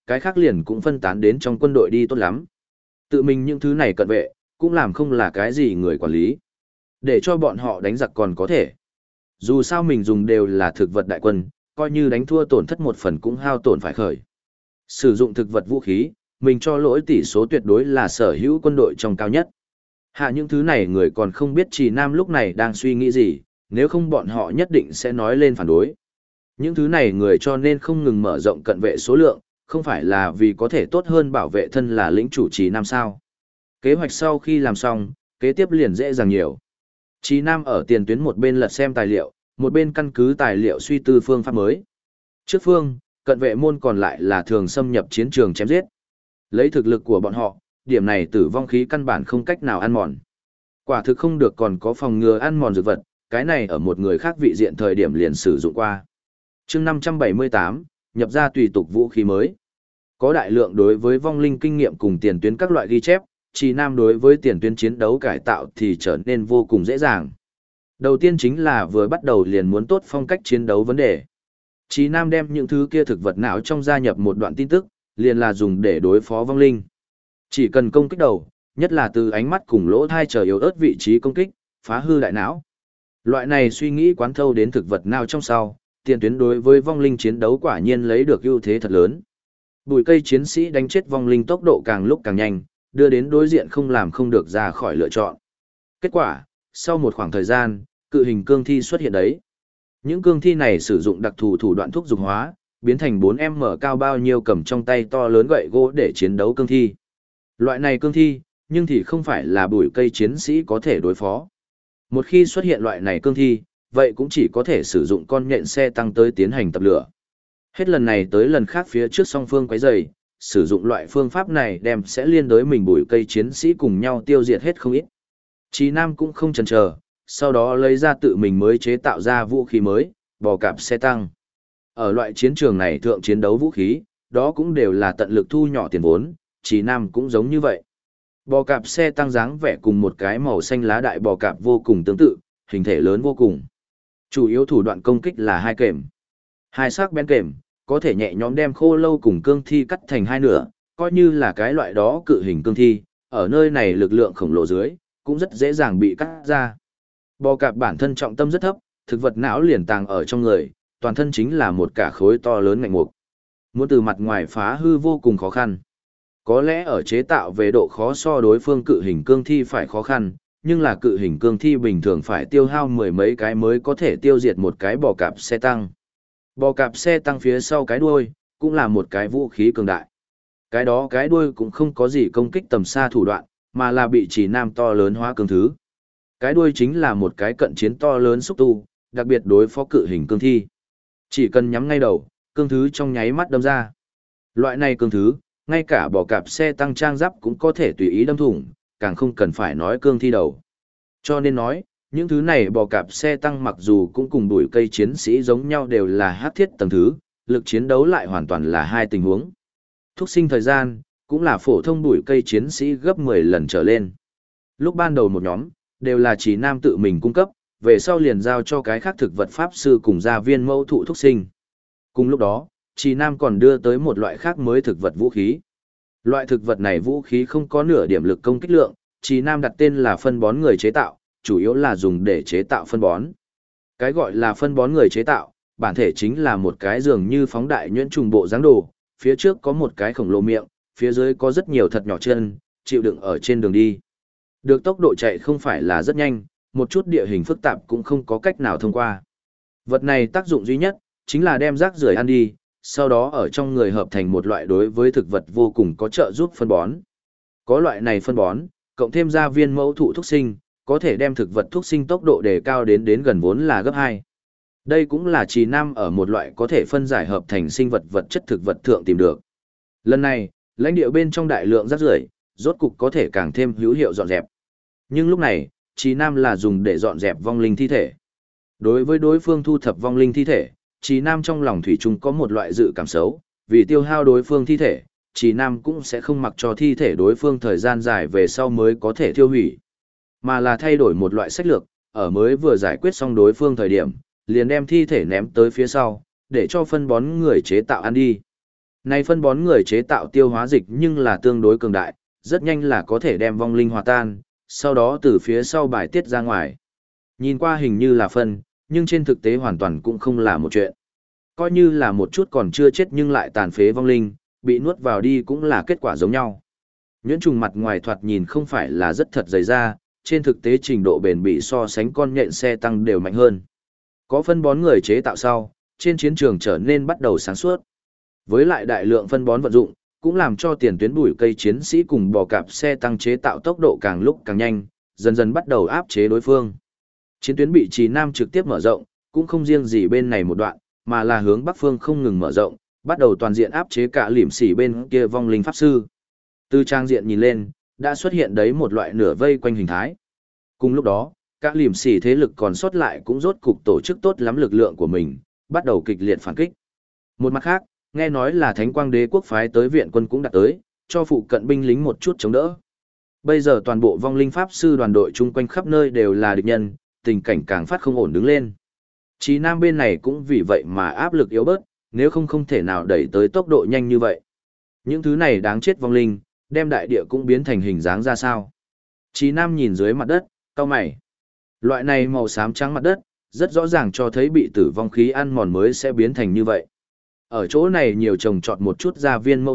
cái khác liền cũng phân tán đến trong quân đội đi tốt lắm. Tự mình những thứ này cận vệ, cũng làm không là cái gì người quản lý. Để cho bọn họ đánh giặc còn có thể. Dù sao mình dùng đều là thực vật đại quân, coi như đánh thua tổn thất một phần cũng hao tổn phải khởi. Sử dụng thực vật vũ khí, mình cho lỗi tỷ số tuyệt đối là sở hữu quân đội trong cao nhất. Hạ những thứ này người còn không biết Trì Nam lúc này đang suy nghĩ gì, nếu không bọn họ nhất định sẽ nói lên phản đối. Những thứ này người cho nên không ngừng mở rộng cận vệ số lượng, không phải là vì có thể tốt hơn bảo vệ thân là lĩnh chủ Trì Nam sao. Kế hoạch sau khi làm xong, kế tiếp liền dễ dàng nhiều. Trì Nam ở tiền tuyến một bên lật xem tài liệu, một bên căn cứ tài liệu suy tư phương pháp mới. Trước phương, cận vệ môn còn lại là thường xâm nhập chiến trường chém giết. Lấy thực lực của bọn họ, điểm này tử vong khí căn bản không cách nào ăn mòn. Quả thực không được còn có phòng ngừa ăn mòn dược vật, cái này ở một người khác vị diện thời điểm liền sử dụng qua. Chương 578, nhập ra tùy tục vũ khí mới. Có đại lượng đối với vong linh kinh nghiệm cùng tiền tuyến các loại ghi chép, Trì Nam đối với tiền tuyến chiến đấu cải tạo thì trở nên vô cùng dễ dàng. Đầu tiên chính là vừa bắt đầu liền muốn tốt phong cách chiến đấu vấn đề. Trì Nam đem những thứ kia thực vật não trong gia nhập một đoạn tin tức, liền là dùng để đối phó vong linh. Chỉ cần công kích đầu, nhất là từ ánh mắt cùng lỗ thai chờ yếu ớt vị trí công kích, phá hư đại não. Loại này suy nghĩ quán thâu đến thực vật nào trong sau, tiền tuyến đối với vong linh chiến đấu quả nhiên lấy được ưu thế thật lớn. Bùi cây chiến sĩ đánh chết vong linh tốc độ càng lúc càng nhanh, đưa đến đối diện không làm không được ra khỏi lựa chọn. Kết quả, sau một khoảng thời gian, cự hình cương thi xuất hiện đấy. Những cương thi này sử dụng đặc thù thủ đoạn thúc dục hóa, biến thành 4m cao bao nhiêu cầm trong tay to lớn gậy gỗ để chiến đấu cương thi. Loại này cương thi, nhưng thì không phải là bùi cây chiến sĩ có thể đối phó. Một khi xuất hiện loại này cương thi, vậy cũng chỉ có thể sử dụng con nhện xe tăng tới tiến hành tập lửa. Hết lần này tới lần khác phía trước song phương quấy rầy, sử dụng loại phương pháp này đem sẽ liên đối mình bùi cây chiến sĩ cùng nhau tiêu diệt hết không ít. Trì Nam cũng không chần chờ, sau đó lấy ra tự mình mới chế tạo ra vũ khí mới, bò cạp xe tăng. Ở loại chiến trường này thượng chiến đấu vũ khí, đó cũng đều là tận lực thu nhỏ tiền vốn, Trì Nam cũng giống như vậy. Bò cạp xe tăng dáng vẻ cùng một cái màu xanh lá đại bò cạp vô cùng tương tự, hình thể lớn vô cùng. Chủ yếu thủ đoạn công kích là hai kềm. Hai sắc bén kềm, có thể nhẹ nhõm đem khô lâu cùng cương thi cắt thành hai nửa, coi như là cái loại đó cự hình cương thi, ở nơi này lực lượng khổng lồ dưới, cũng rất dễ dàng bị cắt ra. Bò cạp bản thân trọng tâm rất thấp, thực vật não liền tàng ở trong người, toàn thân chính là một cả khối to lớn ngạnh mục. Muốn từ mặt ngoài phá hư vô cùng khó khăn. Có lẽ ở chế tạo về độ khó so đối phương cự hình cương thi phải khó khăn, nhưng là cự hình cương thi bình thường phải tiêu hao mười mấy cái mới có thể tiêu diệt một cái bò cạp xe tăng. Bò cạp xe tăng phía sau cái đuôi, cũng là một cái vũ khí cường đại. Cái đó cái đuôi cũng không có gì công kích tầm xa thủ đoạn, mà là bị Trì Nam to lớn hóa cương thứ. Cái đuôi chính là một cái cận chiến to lớn xúc tu, đặc biệt đối phó cự hình cương thi. Chỉ cần nhắm ngay đầu, cương thứ trong nháy mắt đâm ra. Loại này cương thứ, ngay cả bò cạp xe tăng trang giáp cũng có thể tùy ý đâm thủng, càng không cần phải nói cương thi đầu. Cho nên nói, những thứ này bò cạp xe tăng mặc dù cũng cùng đuổi cây chiến sĩ giống nhau đều là hắc thiết tầng thứ, lực chiến đấu lại hoàn toàn là hai tình huống. Thúc sinh thời gian, cũng là phổ thông đuổi cây chiến sĩ gấp 10 lần trở lên. Lúc ban đầu một nhóm, đều là Trì Nam tự mình cung cấp, về sau liền giao cho cái khác thực vật pháp sư cùng gia viên mẫu thụ thúc sinh. Cùng lúc đó, Trì Nam còn đưa tới một loại khác mới thực vật vũ khí. Loại thực vật này vũ khí không có nửa điểm lực công kích lượng, Trì Nam đặt tên là phân bón người chế tạo, chủ yếu là dùng để chế tạo phân bón. Cái gọi là phân bón người chế tạo, bản thể chính là một cái dường như phóng đại nhuyễn trùng bộ dáng đồ, phía trước có một cái khổng lồ miệng, phía dưới có rất nhiều thật nhỏ chân, chịu đựng ở trên đường đi. Được tốc độ chạy không phải là rất nhanh, một chút địa hình phức tạp cũng không có cách nào thông qua. Vật này tác dụng duy nhất, chính là đem rác rưởi ăn đi, sau đó ở trong người hợp thành một loại đối với thực vật vô cùng có trợ giúp phân bón. Có loại này phân bón, cộng thêm gia viên mẫu thụ thuốc sinh, có thể đem thực vật thuốc sinh tốc độ đề cao đến gần vốn là gấp 2. Đây cũng là Trì Nam ở một loại có thể phân giải hợp thành sinh vật vật chất thực vật thượng tìm được. Lần này, lãnh địa bên trong đại lượng rác rưởi, rốt cục có thể càng thêm hữu hiệu dọn dẹp. Nhưng lúc này, Trì Nam là dùng để dọn dẹp vong linh thi thể. Đối với đối phương thu thập vong linh thi thể, Trì Nam trong lòng thủy chung có một loại dự cảm xấu, vì tiêu hao đối phương thi thể, Trì Nam cũng sẽ không mặc cho thi thể đối phương thời gian dài về sau mới có thể tiêu hủy, mà là thay đổi một loại sách lược, ở mới vừa giải quyết xong đối phương thời điểm, liền đem thi thể ném tới phía sau, để cho phân bón người chế tạo ăn đi. Này phân bón người chế tạo tiêu hóa dịch nhưng là tương đối cường đại, rất nhanh là có thể đem vong linh hòa tan, sau đó từ phía sau bài tiết ra ngoài. Nhìn qua hình như là phân, nhưng trên thực tế hoàn toàn cũng không là một chuyện. Coi như là một chút còn chưa chết nhưng lại tàn phế vong linh, bị nuốt vào đi cũng là kết quả giống nhau. Nhuyễn trùng mặt ngoài thoạt nhìn không phải là rất thật dày ra, trên thực tế trình độ bền bỉ so sánh con nhện xe tăng đều mạnh hơn. Có phân bón người chế tạo sau, trên chiến trường trở nên bắt đầu sáng suốt. Với lại đại lượng phân bón vận dụng, cũng làm cho tiền tuyến bùi cây chiến sĩ cùng bò cạp xe tăng chế tạo tốc độ càng lúc càng nhanh, dần dần bắt đầu áp chế đối phương. Chiến tuyến bị Trì Nam trực tiếp mở rộng, cũng không riêng gì bên này một đoạn, mà là hướng bắc phương không ngừng mở rộng, bắt đầu toàn diện áp chế cả liểm sỉ bên kia vong linh pháp sư. Từ trang diện nhìn lên, đã xuất hiện đấy một loại nửa vây quanh hình thái. Cùng lúc đó, các liểm sỉ thế lực còn sót lại cũng rốt cục tổ chức tốt lắm lực lượng của mình, bắt đầu kịch liệt phản kích. Một mặt khác, nghe nói là Thánh Quang Đế quốc phái tới viện quân cũng đã tới, cho phụ cận binh lính một chút chống đỡ. Bây giờ toàn bộ vong linh pháp sư đoàn đội chung quanh khắp nơi đều là địch nhân, tình cảnh càng phát không ổn đứng lên. Chí Nam bên này cũng vì vậy mà áp lực yếu bớt, nếu không thể nào đẩy tới tốc độ nhanh như vậy. Những thứ này đáng chết vong linh, đem đại địa cũng biến thành hình dáng ra sao. Chí Nam nhìn dưới mặt đất, cau mày. Loại này màu xám trắng mặt đất, rất rõ ràng cho thấy bị tử vong khí ăn mòn mới sẽ biến thành như vậy. Ở chỗ này nhiều trồng trọt một chút gia viên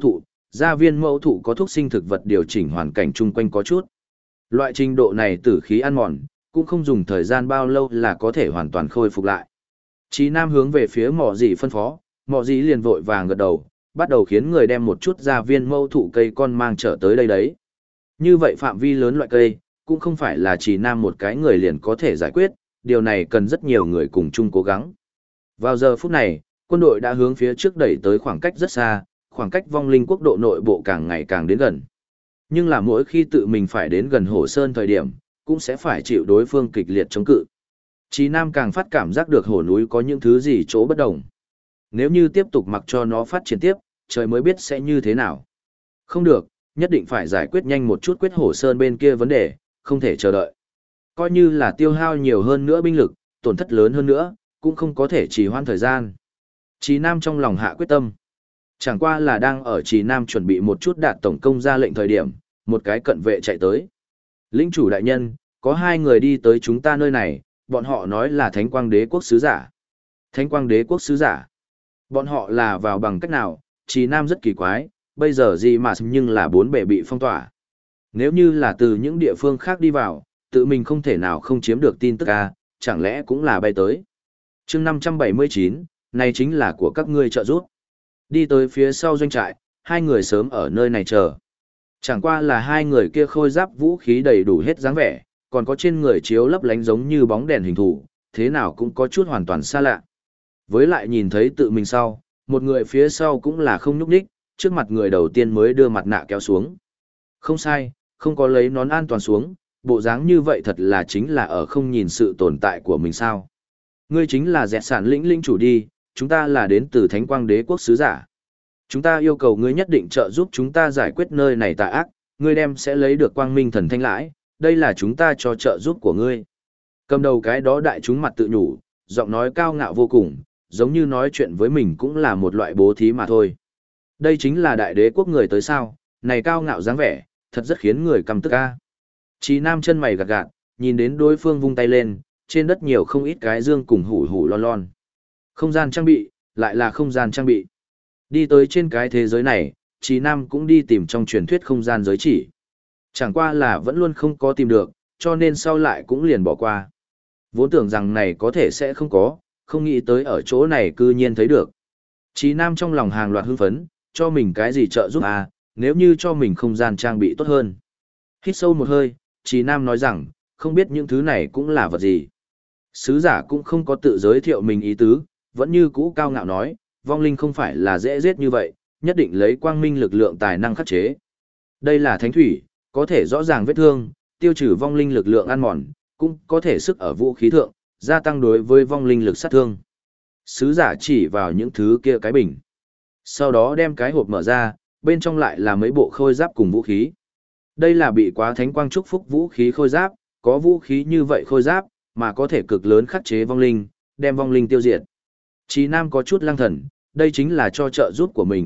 mẫu thụ có thuốc sinh thực vật điều chỉnh hoàn cảnh chung quanh có chút. Loại trình độ này tử khí ăn mòn, cũng không dùng thời gian bao lâu là có thể hoàn toàn khôi phục lại. Chí Nam hướng về phía mỏ dì phân phó, mỏ dì liền vội vàng gật đầu, bắt đầu khiến người đem một chút gia viên mẫu thụ cây con mang trở tới đây đấy. Như vậy phạm vi lớn loại cây, cũng không phải là Chí Nam một cái người liền có thể giải quyết, điều này cần rất nhiều người cùng chung cố gắng. Vào giờ phút này, quân đội đã hướng phía trước đẩy tới khoảng cách rất xa, khoảng cách vong linh quốc độ nội bộ càng ngày càng đến gần. Nhưng là mỗi khi tự mình phải đến gần Hồ Sơn thời điểm, cũng sẽ phải chịu đối phương kịch liệt chống cự. Chí Nam càng phát cảm giác được hồ núi có những thứ gì chỗ bất đồng. Nếu như tiếp tục mặc cho nó phát triển tiếp, trời mới biết sẽ như thế nào. Không được, nhất định phải giải quyết nhanh một chút quyết Hồ Sơn bên kia vấn đề, không thể chờ đợi. Coi như là tiêu hao nhiều hơn nữa binh lực, tổn thất lớn hơn nữa, cũng không có thể trì hoãn thời gian. Chí Nam trong lòng hạ quyết tâm. Chẳng qua là đang ở Chí Nam chuẩn bị một chút đạt tổng công ra lệnh thời điểm, một cái cận vệ chạy tới. Lĩnh chủ đại nhân, có hai người đi tới chúng ta nơi này, bọn họ nói là Thánh Quang Đế quốc sứ giả. Thánh Quang Đế quốc sứ giả. Bọn họ là vào bằng cách nào? Chí Nam rất kỳ quái, bây giờ gì mà nhưng là bốn bề bị phong tỏa. Nếu như là từ những địa phương khác đi vào, tự mình không thể nào không chiếm được tin tức à, chẳng lẽ cũng là bay tới. Chương 579, này chính là của các ngươi trợ giúp. Đi tới phía sau doanh trại, hai người sớm ở nơi này chờ. Chẳng qua là hai người kia khôi giáp vũ khí đầy đủ hết dáng vẻ, còn có trên người chiếu lấp lánh giống như bóng đèn hình thù, thế nào cũng có chút hoàn toàn xa lạ. Với lại nhìn thấy tự mình sau, một người phía sau cũng là không nhúc nhích, trước mặt người đầu tiên mới đưa mặt nạ kéo xuống. Không sai, không có lấy nón an toàn xuống, bộ dáng như vậy thật là chính là ở không nhìn sự tồn tại của mình sao. Ngươi chính là dẹt sản lĩnh chủ đi, chúng ta là đến từ Thánh Quang Đế quốc sứ giả. Chúng ta yêu cầu ngươi nhất định trợ giúp chúng ta giải quyết nơi này tà ác, ngươi đem sẽ lấy được quang minh thần thanh lãi, đây là chúng ta cho trợ giúp của ngươi. Cầm đầu cái đó đại chúng mặt tự nhủ, giọng nói cao ngạo vô cùng, giống như nói chuyện với mình cũng là một loại bố thí mà thôi. Đây chính là đại đế quốc người tới sao, này cao ngạo dáng vẻ, thật rất khiến người căm tức a. Chí Nam chân mày gạt gạt, nhìn đến đối phương vung tay lên, trên đất nhiều không ít cái dương cùng hủ lon lon. Không gian trang bị, lại là không gian trang bị. Đi tới trên cái thế giới này, Chí Nam cũng đi tìm trong truyền thuyết không gian giới chỉ. Chẳng qua là vẫn luôn không có tìm được, cho nên sau lại cũng liền bỏ qua. Vốn tưởng rằng này có thể sẽ không có, không nghĩ tới ở chỗ này cư nhiên thấy được. Chí Nam trong lòng hàng loạt hưng phấn, cho mình cái gì trợ giúp à, nếu như cho mình không gian trang bị tốt hơn. Hít sâu một hơi, Chí Nam nói rằng, không biết những thứ này cũng là vật gì. Sứ giả cũng không có tự giới thiệu mình ý tứ, vẫn như cũ cao ngạo nói, vong linh không phải là dễ giết như vậy, nhất định lấy quang minh lực lượng tài năng khắc chế. Đây là thánh thủy, có thể rõ ràng vết thương, tiêu trừ vong linh lực lượng ăn mòn, cũng có thể sức ở vũ khí thượng, gia tăng đối với vong linh lực sát thương. Sứ giả chỉ vào những thứ kia cái bình. Sau đó đem cái hộp mở ra, bên trong lại là mấy bộ khôi giáp cùng vũ khí. Đây là bị quá thánh quang chúc phúc vũ khí khôi giáp, có vũ khí như vậy khôi giáp, mà có thể cực lớn khắc chế vong linh, đem vong linh tiêu diệt. Chí Nam có chút lăng thần, đây chính là cho trợ giúp của mình,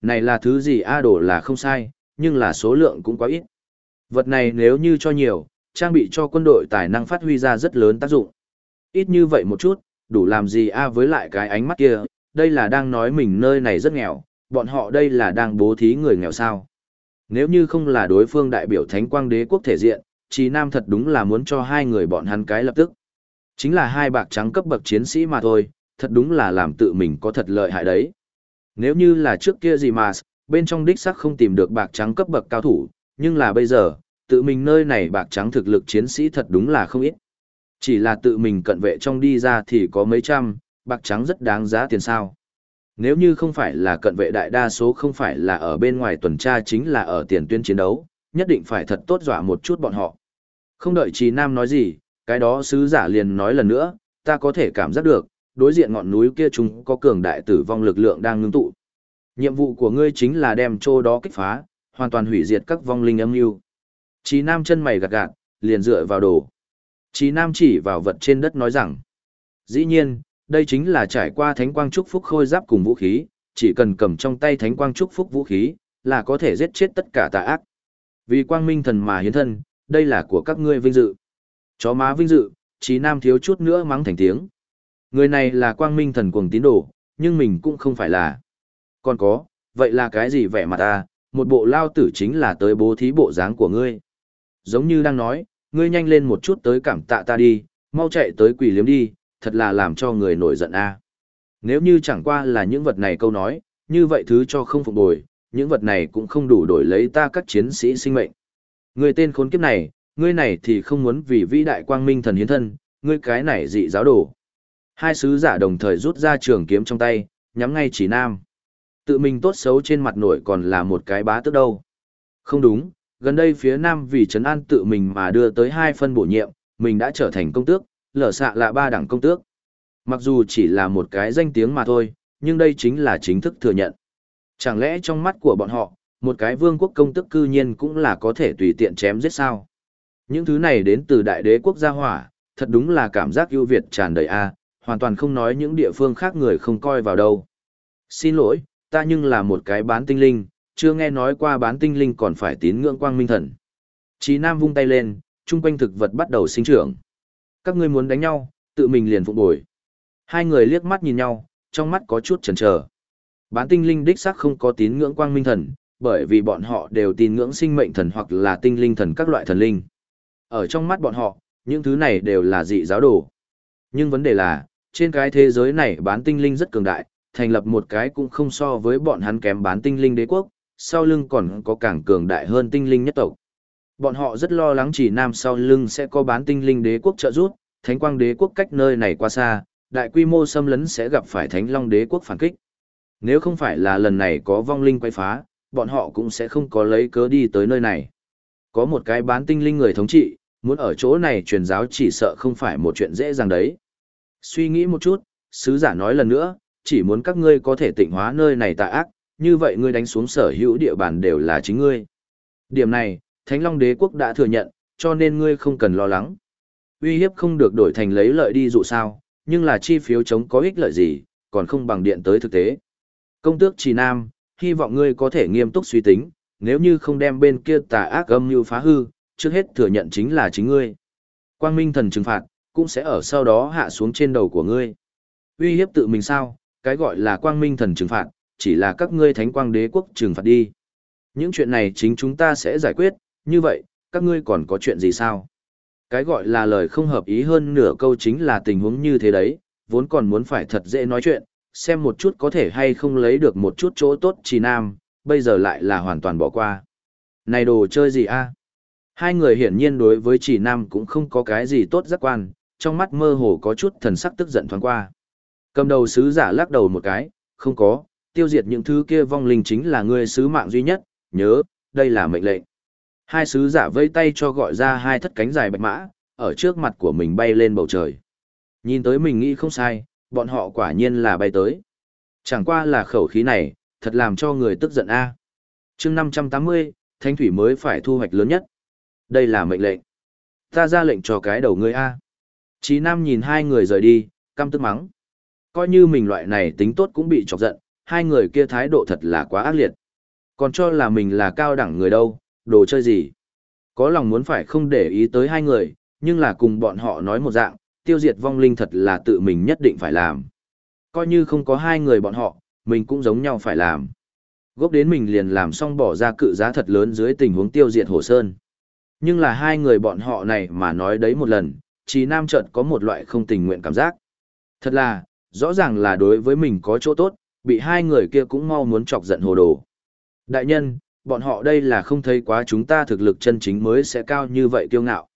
Này là thứ gì a đồ là không sai, nhưng là số lượng cũng quá ít. Vật này nếu như cho nhiều, trang bị cho quân đội tài năng phát huy ra rất lớn tác dụng. Ít như vậy một chút, đủ làm gì a với lại cái ánh mắt kia, đây là đang nói mình nơi này rất nghèo, bọn họ đây là đang bố thí người nghèo sao. Nếu như không là đối phương đại biểu Thánh Quang Đế quốc thể diện, Trì Nam thật đúng là muốn cho hai người bọn hắn cái lập tức. Chính là hai bạc trắng cấp bậc chiến sĩ mà thôi, thật đúng là làm tự mình có thật lợi hại đấy. Nếu như là trước kia gì mà, bên trong đích xác không tìm được bạc trắng cấp bậc cao thủ, nhưng là bây giờ, tự mình nơi này bạc trắng thực lực chiến sĩ thật đúng là không ít. Chỉ là tự mình cận vệ trong đi ra thì có mấy trăm, bạc trắng rất đáng giá tiền sao. Nếu như không phải là cận vệ đại đa số không phải là ở bên ngoài tuần tra chính là ở tiền tuyến chiến đấu, nhất định phải thật tốt dọa một chút bọn họ. Không đợi Trì Nam nói gì, cái đó sứ giả liền nói lần nữa, ta có thể cảm giác được, đối diện ngọn núi kia chúng có cường đại tử vong lực lượng đang ngưng tụ. Nhiệm vụ của ngươi chính là đem chỗ đó kích phá, hoàn toàn hủy diệt các vong linh âm mưu. Trì Nam chân mày gạt gạt, liền dựa vào đồ. Trì Nam chỉ vào vật trên đất nói rằng, dĩ nhiên, đây chính là trải qua thánh quang chúc phúc khôi giáp cùng vũ khí, chỉ cần cầm trong tay thánh quang chúc phúc vũ khí, là có thể giết chết tất cả tà ác. Vì quang minh thần mà hiến thân, đây là của các ngươi vinh dự. Chó má vinh dự, Trì Nam thiếu chút nữa mắng thành tiếng. Người này là quang minh thần cuồng tín đồ, nhưng mình cũng không phải là. Còn có, vậy là cái gì vẻ mặt ta, một bộ lao tử chính là tới bố thí bộ dáng của ngươi. Giống như đang nói, ngươi nhanh lên một chút tới cảm tạ ta đi, mau chạy tới quỷ liếm đi, thật là làm cho người nổi giận a. Nếu như chẳng qua là những vật này câu nói, như vậy thứ cho không phục bồi, những vật này cũng không đủ đổi lấy ta các chiến sĩ sinh mệnh. Ngươi tên khốn kiếp này, ngươi này thì không muốn vì vĩ đại quang minh thần hiến thân, ngươi cái này dị giáo đồ. Hai sứ giả đồng thời rút ra trường kiếm trong tay, nhắm ngay Trì Nam. Tự mình tốt xấu trên mặt nổi còn là một cái bá tước đâu. Không đúng, gần đây phía Nam vì trấn an tự mình mà đưa tới 2 phân bổ nhiệm, mình đã trở thành công tước, lở xạ là 3 đẳng công tước. Mặc dù chỉ là một cái danh tiếng mà thôi, nhưng đây chính là chính thức thừa nhận. Chẳng lẽ trong mắt của bọn họ, một cái vương quốc công tước cư nhiên cũng là có thể tùy tiện chém giết sao? Những thứ này đến từ đại đế quốc gia hỏa, thật đúng là cảm giác ưu việt tràn đầy a, hoàn toàn không nói những địa phương khác người không coi vào đâu. Xin lỗi, ta nhưng là một cái bán tinh linh, chưa nghe nói qua bán tinh linh còn phải tín ngưỡng quang minh thần. Chí Nam vung tay lên, chung quanh thực vật bắt đầu sinh trưởng. Các ngươi muốn đánh nhau, tự mình liền phụng bồi. Hai người liếc mắt nhìn nhau, trong mắt có chút chần chờ. Bán tinh linh đích xác không có tín ngưỡng quang minh thần, bởi vì bọn họ đều tín ngưỡng sinh mệnh thần hoặc là tinh linh thần các loại thần linh. Ở trong mắt bọn họ, những thứ này đều là dị giáo đồ. Nhưng vấn đề là, trên cái thế giới này bán tinh linh rất cường đại, thành lập một cái cũng không so với bọn hắn kém bán tinh linh đế quốc, sau lưng còn có càng cường đại hơn tinh linh nhất tộc. Bọn họ rất lo lắng Chỉ Nam sau lưng sẽ có bán tinh linh đế quốc trợ giúp, Thánh Quang đế quốc cách nơi này quá xa, đại quy mô xâm lấn sẽ gặp phải Thánh Long đế quốc phản kích. Nếu không phải là lần này có vong linh quay phá, bọn họ cũng sẽ không có lấy cớ đi tới nơi này. Có một cái bán tinh linh người thống trị, muốn ở chỗ này truyền giáo chỉ sợ không phải một chuyện dễ dàng đấy. Suy nghĩ một chút, sứ giả nói lần nữa, chỉ muốn các ngươi có thể tịnh hóa nơi này tà ác, như vậy ngươi đánh xuống sở hữu địa bàn đều là chính ngươi. Điểm này, Thánh Long đế quốc đã thừa nhận, cho nên ngươi không cần lo lắng. Uy hiếp không được đổi thành lấy lợi đi dụ sao, nhưng là chi phiếu chống có ích lợi gì, còn không bằng điện tới thực tế. Công tước Trì Nam, hy vọng ngươi có thể nghiêm túc suy tính, nếu như không đem bên kia tà ác âm mưu phá hư, trước hết thừa nhận chính là chính ngươi. Quang Minh thần trừng phạt, cũng sẽ ở sau đó hạ xuống trên đầu của ngươi. Uy hiếp tự mình sao, cái gọi là Quang Minh thần trừng phạt, chỉ là các ngươi Thánh Quang đế quốc trừng phạt đi. Những chuyện này chính chúng ta sẽ giải quyết, như vậy, các ngươi còn có chuyện gì sao? Cái gọi là lời không hợp ý hơn nửa câu chính là tình huống như thế đấy, vốn còn muốn phải thật dễ nói chuyện, xem một chút có thể hay không lấy được một chút chỗ tốt Trì Nam, bây giờ lại là hoàn toàn bỏ qua. Này đồ chơi gì a? Hai người hiển nhiên đối với Trì Nam cũng không có cái gì tốt giác quan, trong mắt mơ hồ có chút thần sắc tức giận thoáng qua. Cầm đầu sứ giả lắc đầu một cái, không có, tiêu diệt những thứ kia vong linh chính là ngươi sứ mạng duy nhất, nhớ, đây là mệnh lệnh. Hai sứ giả vây tay cho gọi ra hai thất cánh dài bạch mã, ở trước mặt của mình bay lên bầu trời. Nhìn tới mình nghĩ không sai, bọn họ quả nhiên là bay tới. Chẳng qua là khẩu khí này, thật làm cho người tức giận a. Chương 580, Thanh thủy mới phải thu hoạch lớn nhất. Đây là mệnh lệnh. Ta ra lệnh cho cái đầu ngươi a. Chí Nam nhìn hai người rời đi, căm tức mắng. Coi như mình loại này tính tốt cũng bị chọc giận, hai người kia thái độ thật là quá ác liệt. Còn cho là mình là cao đẳng người đâu, đồ chơi gì. Có lòng muốn phải không để ý tới hai người, nhưng là cùng bọn họ nói một dạng, tiêu diệt vong linh thật là tự mình nhất định phải làm. Coi như không có hai người bọn họ, mình cũng giống nhau phải làm. Gốc đến mình liền làm xong bỏ ra cự giá thật lớn dưới tình huống tiêu diệt Hồ Sơn. Nhưng là hai người bọn họ này mà nói đấy một lần, Trí Nam chợt có một loại không tình nguyện cảm giác. Thật là, rõ ràng là đối với mình có chỗ tốt, bị hai người kia cũng mau muốn chọc giận hồ đồ. Đại nhân, bọn họ đây là không thấy quá chúng ta thực lực chân chính mới sẽ cao như vậy kiêu ngạo.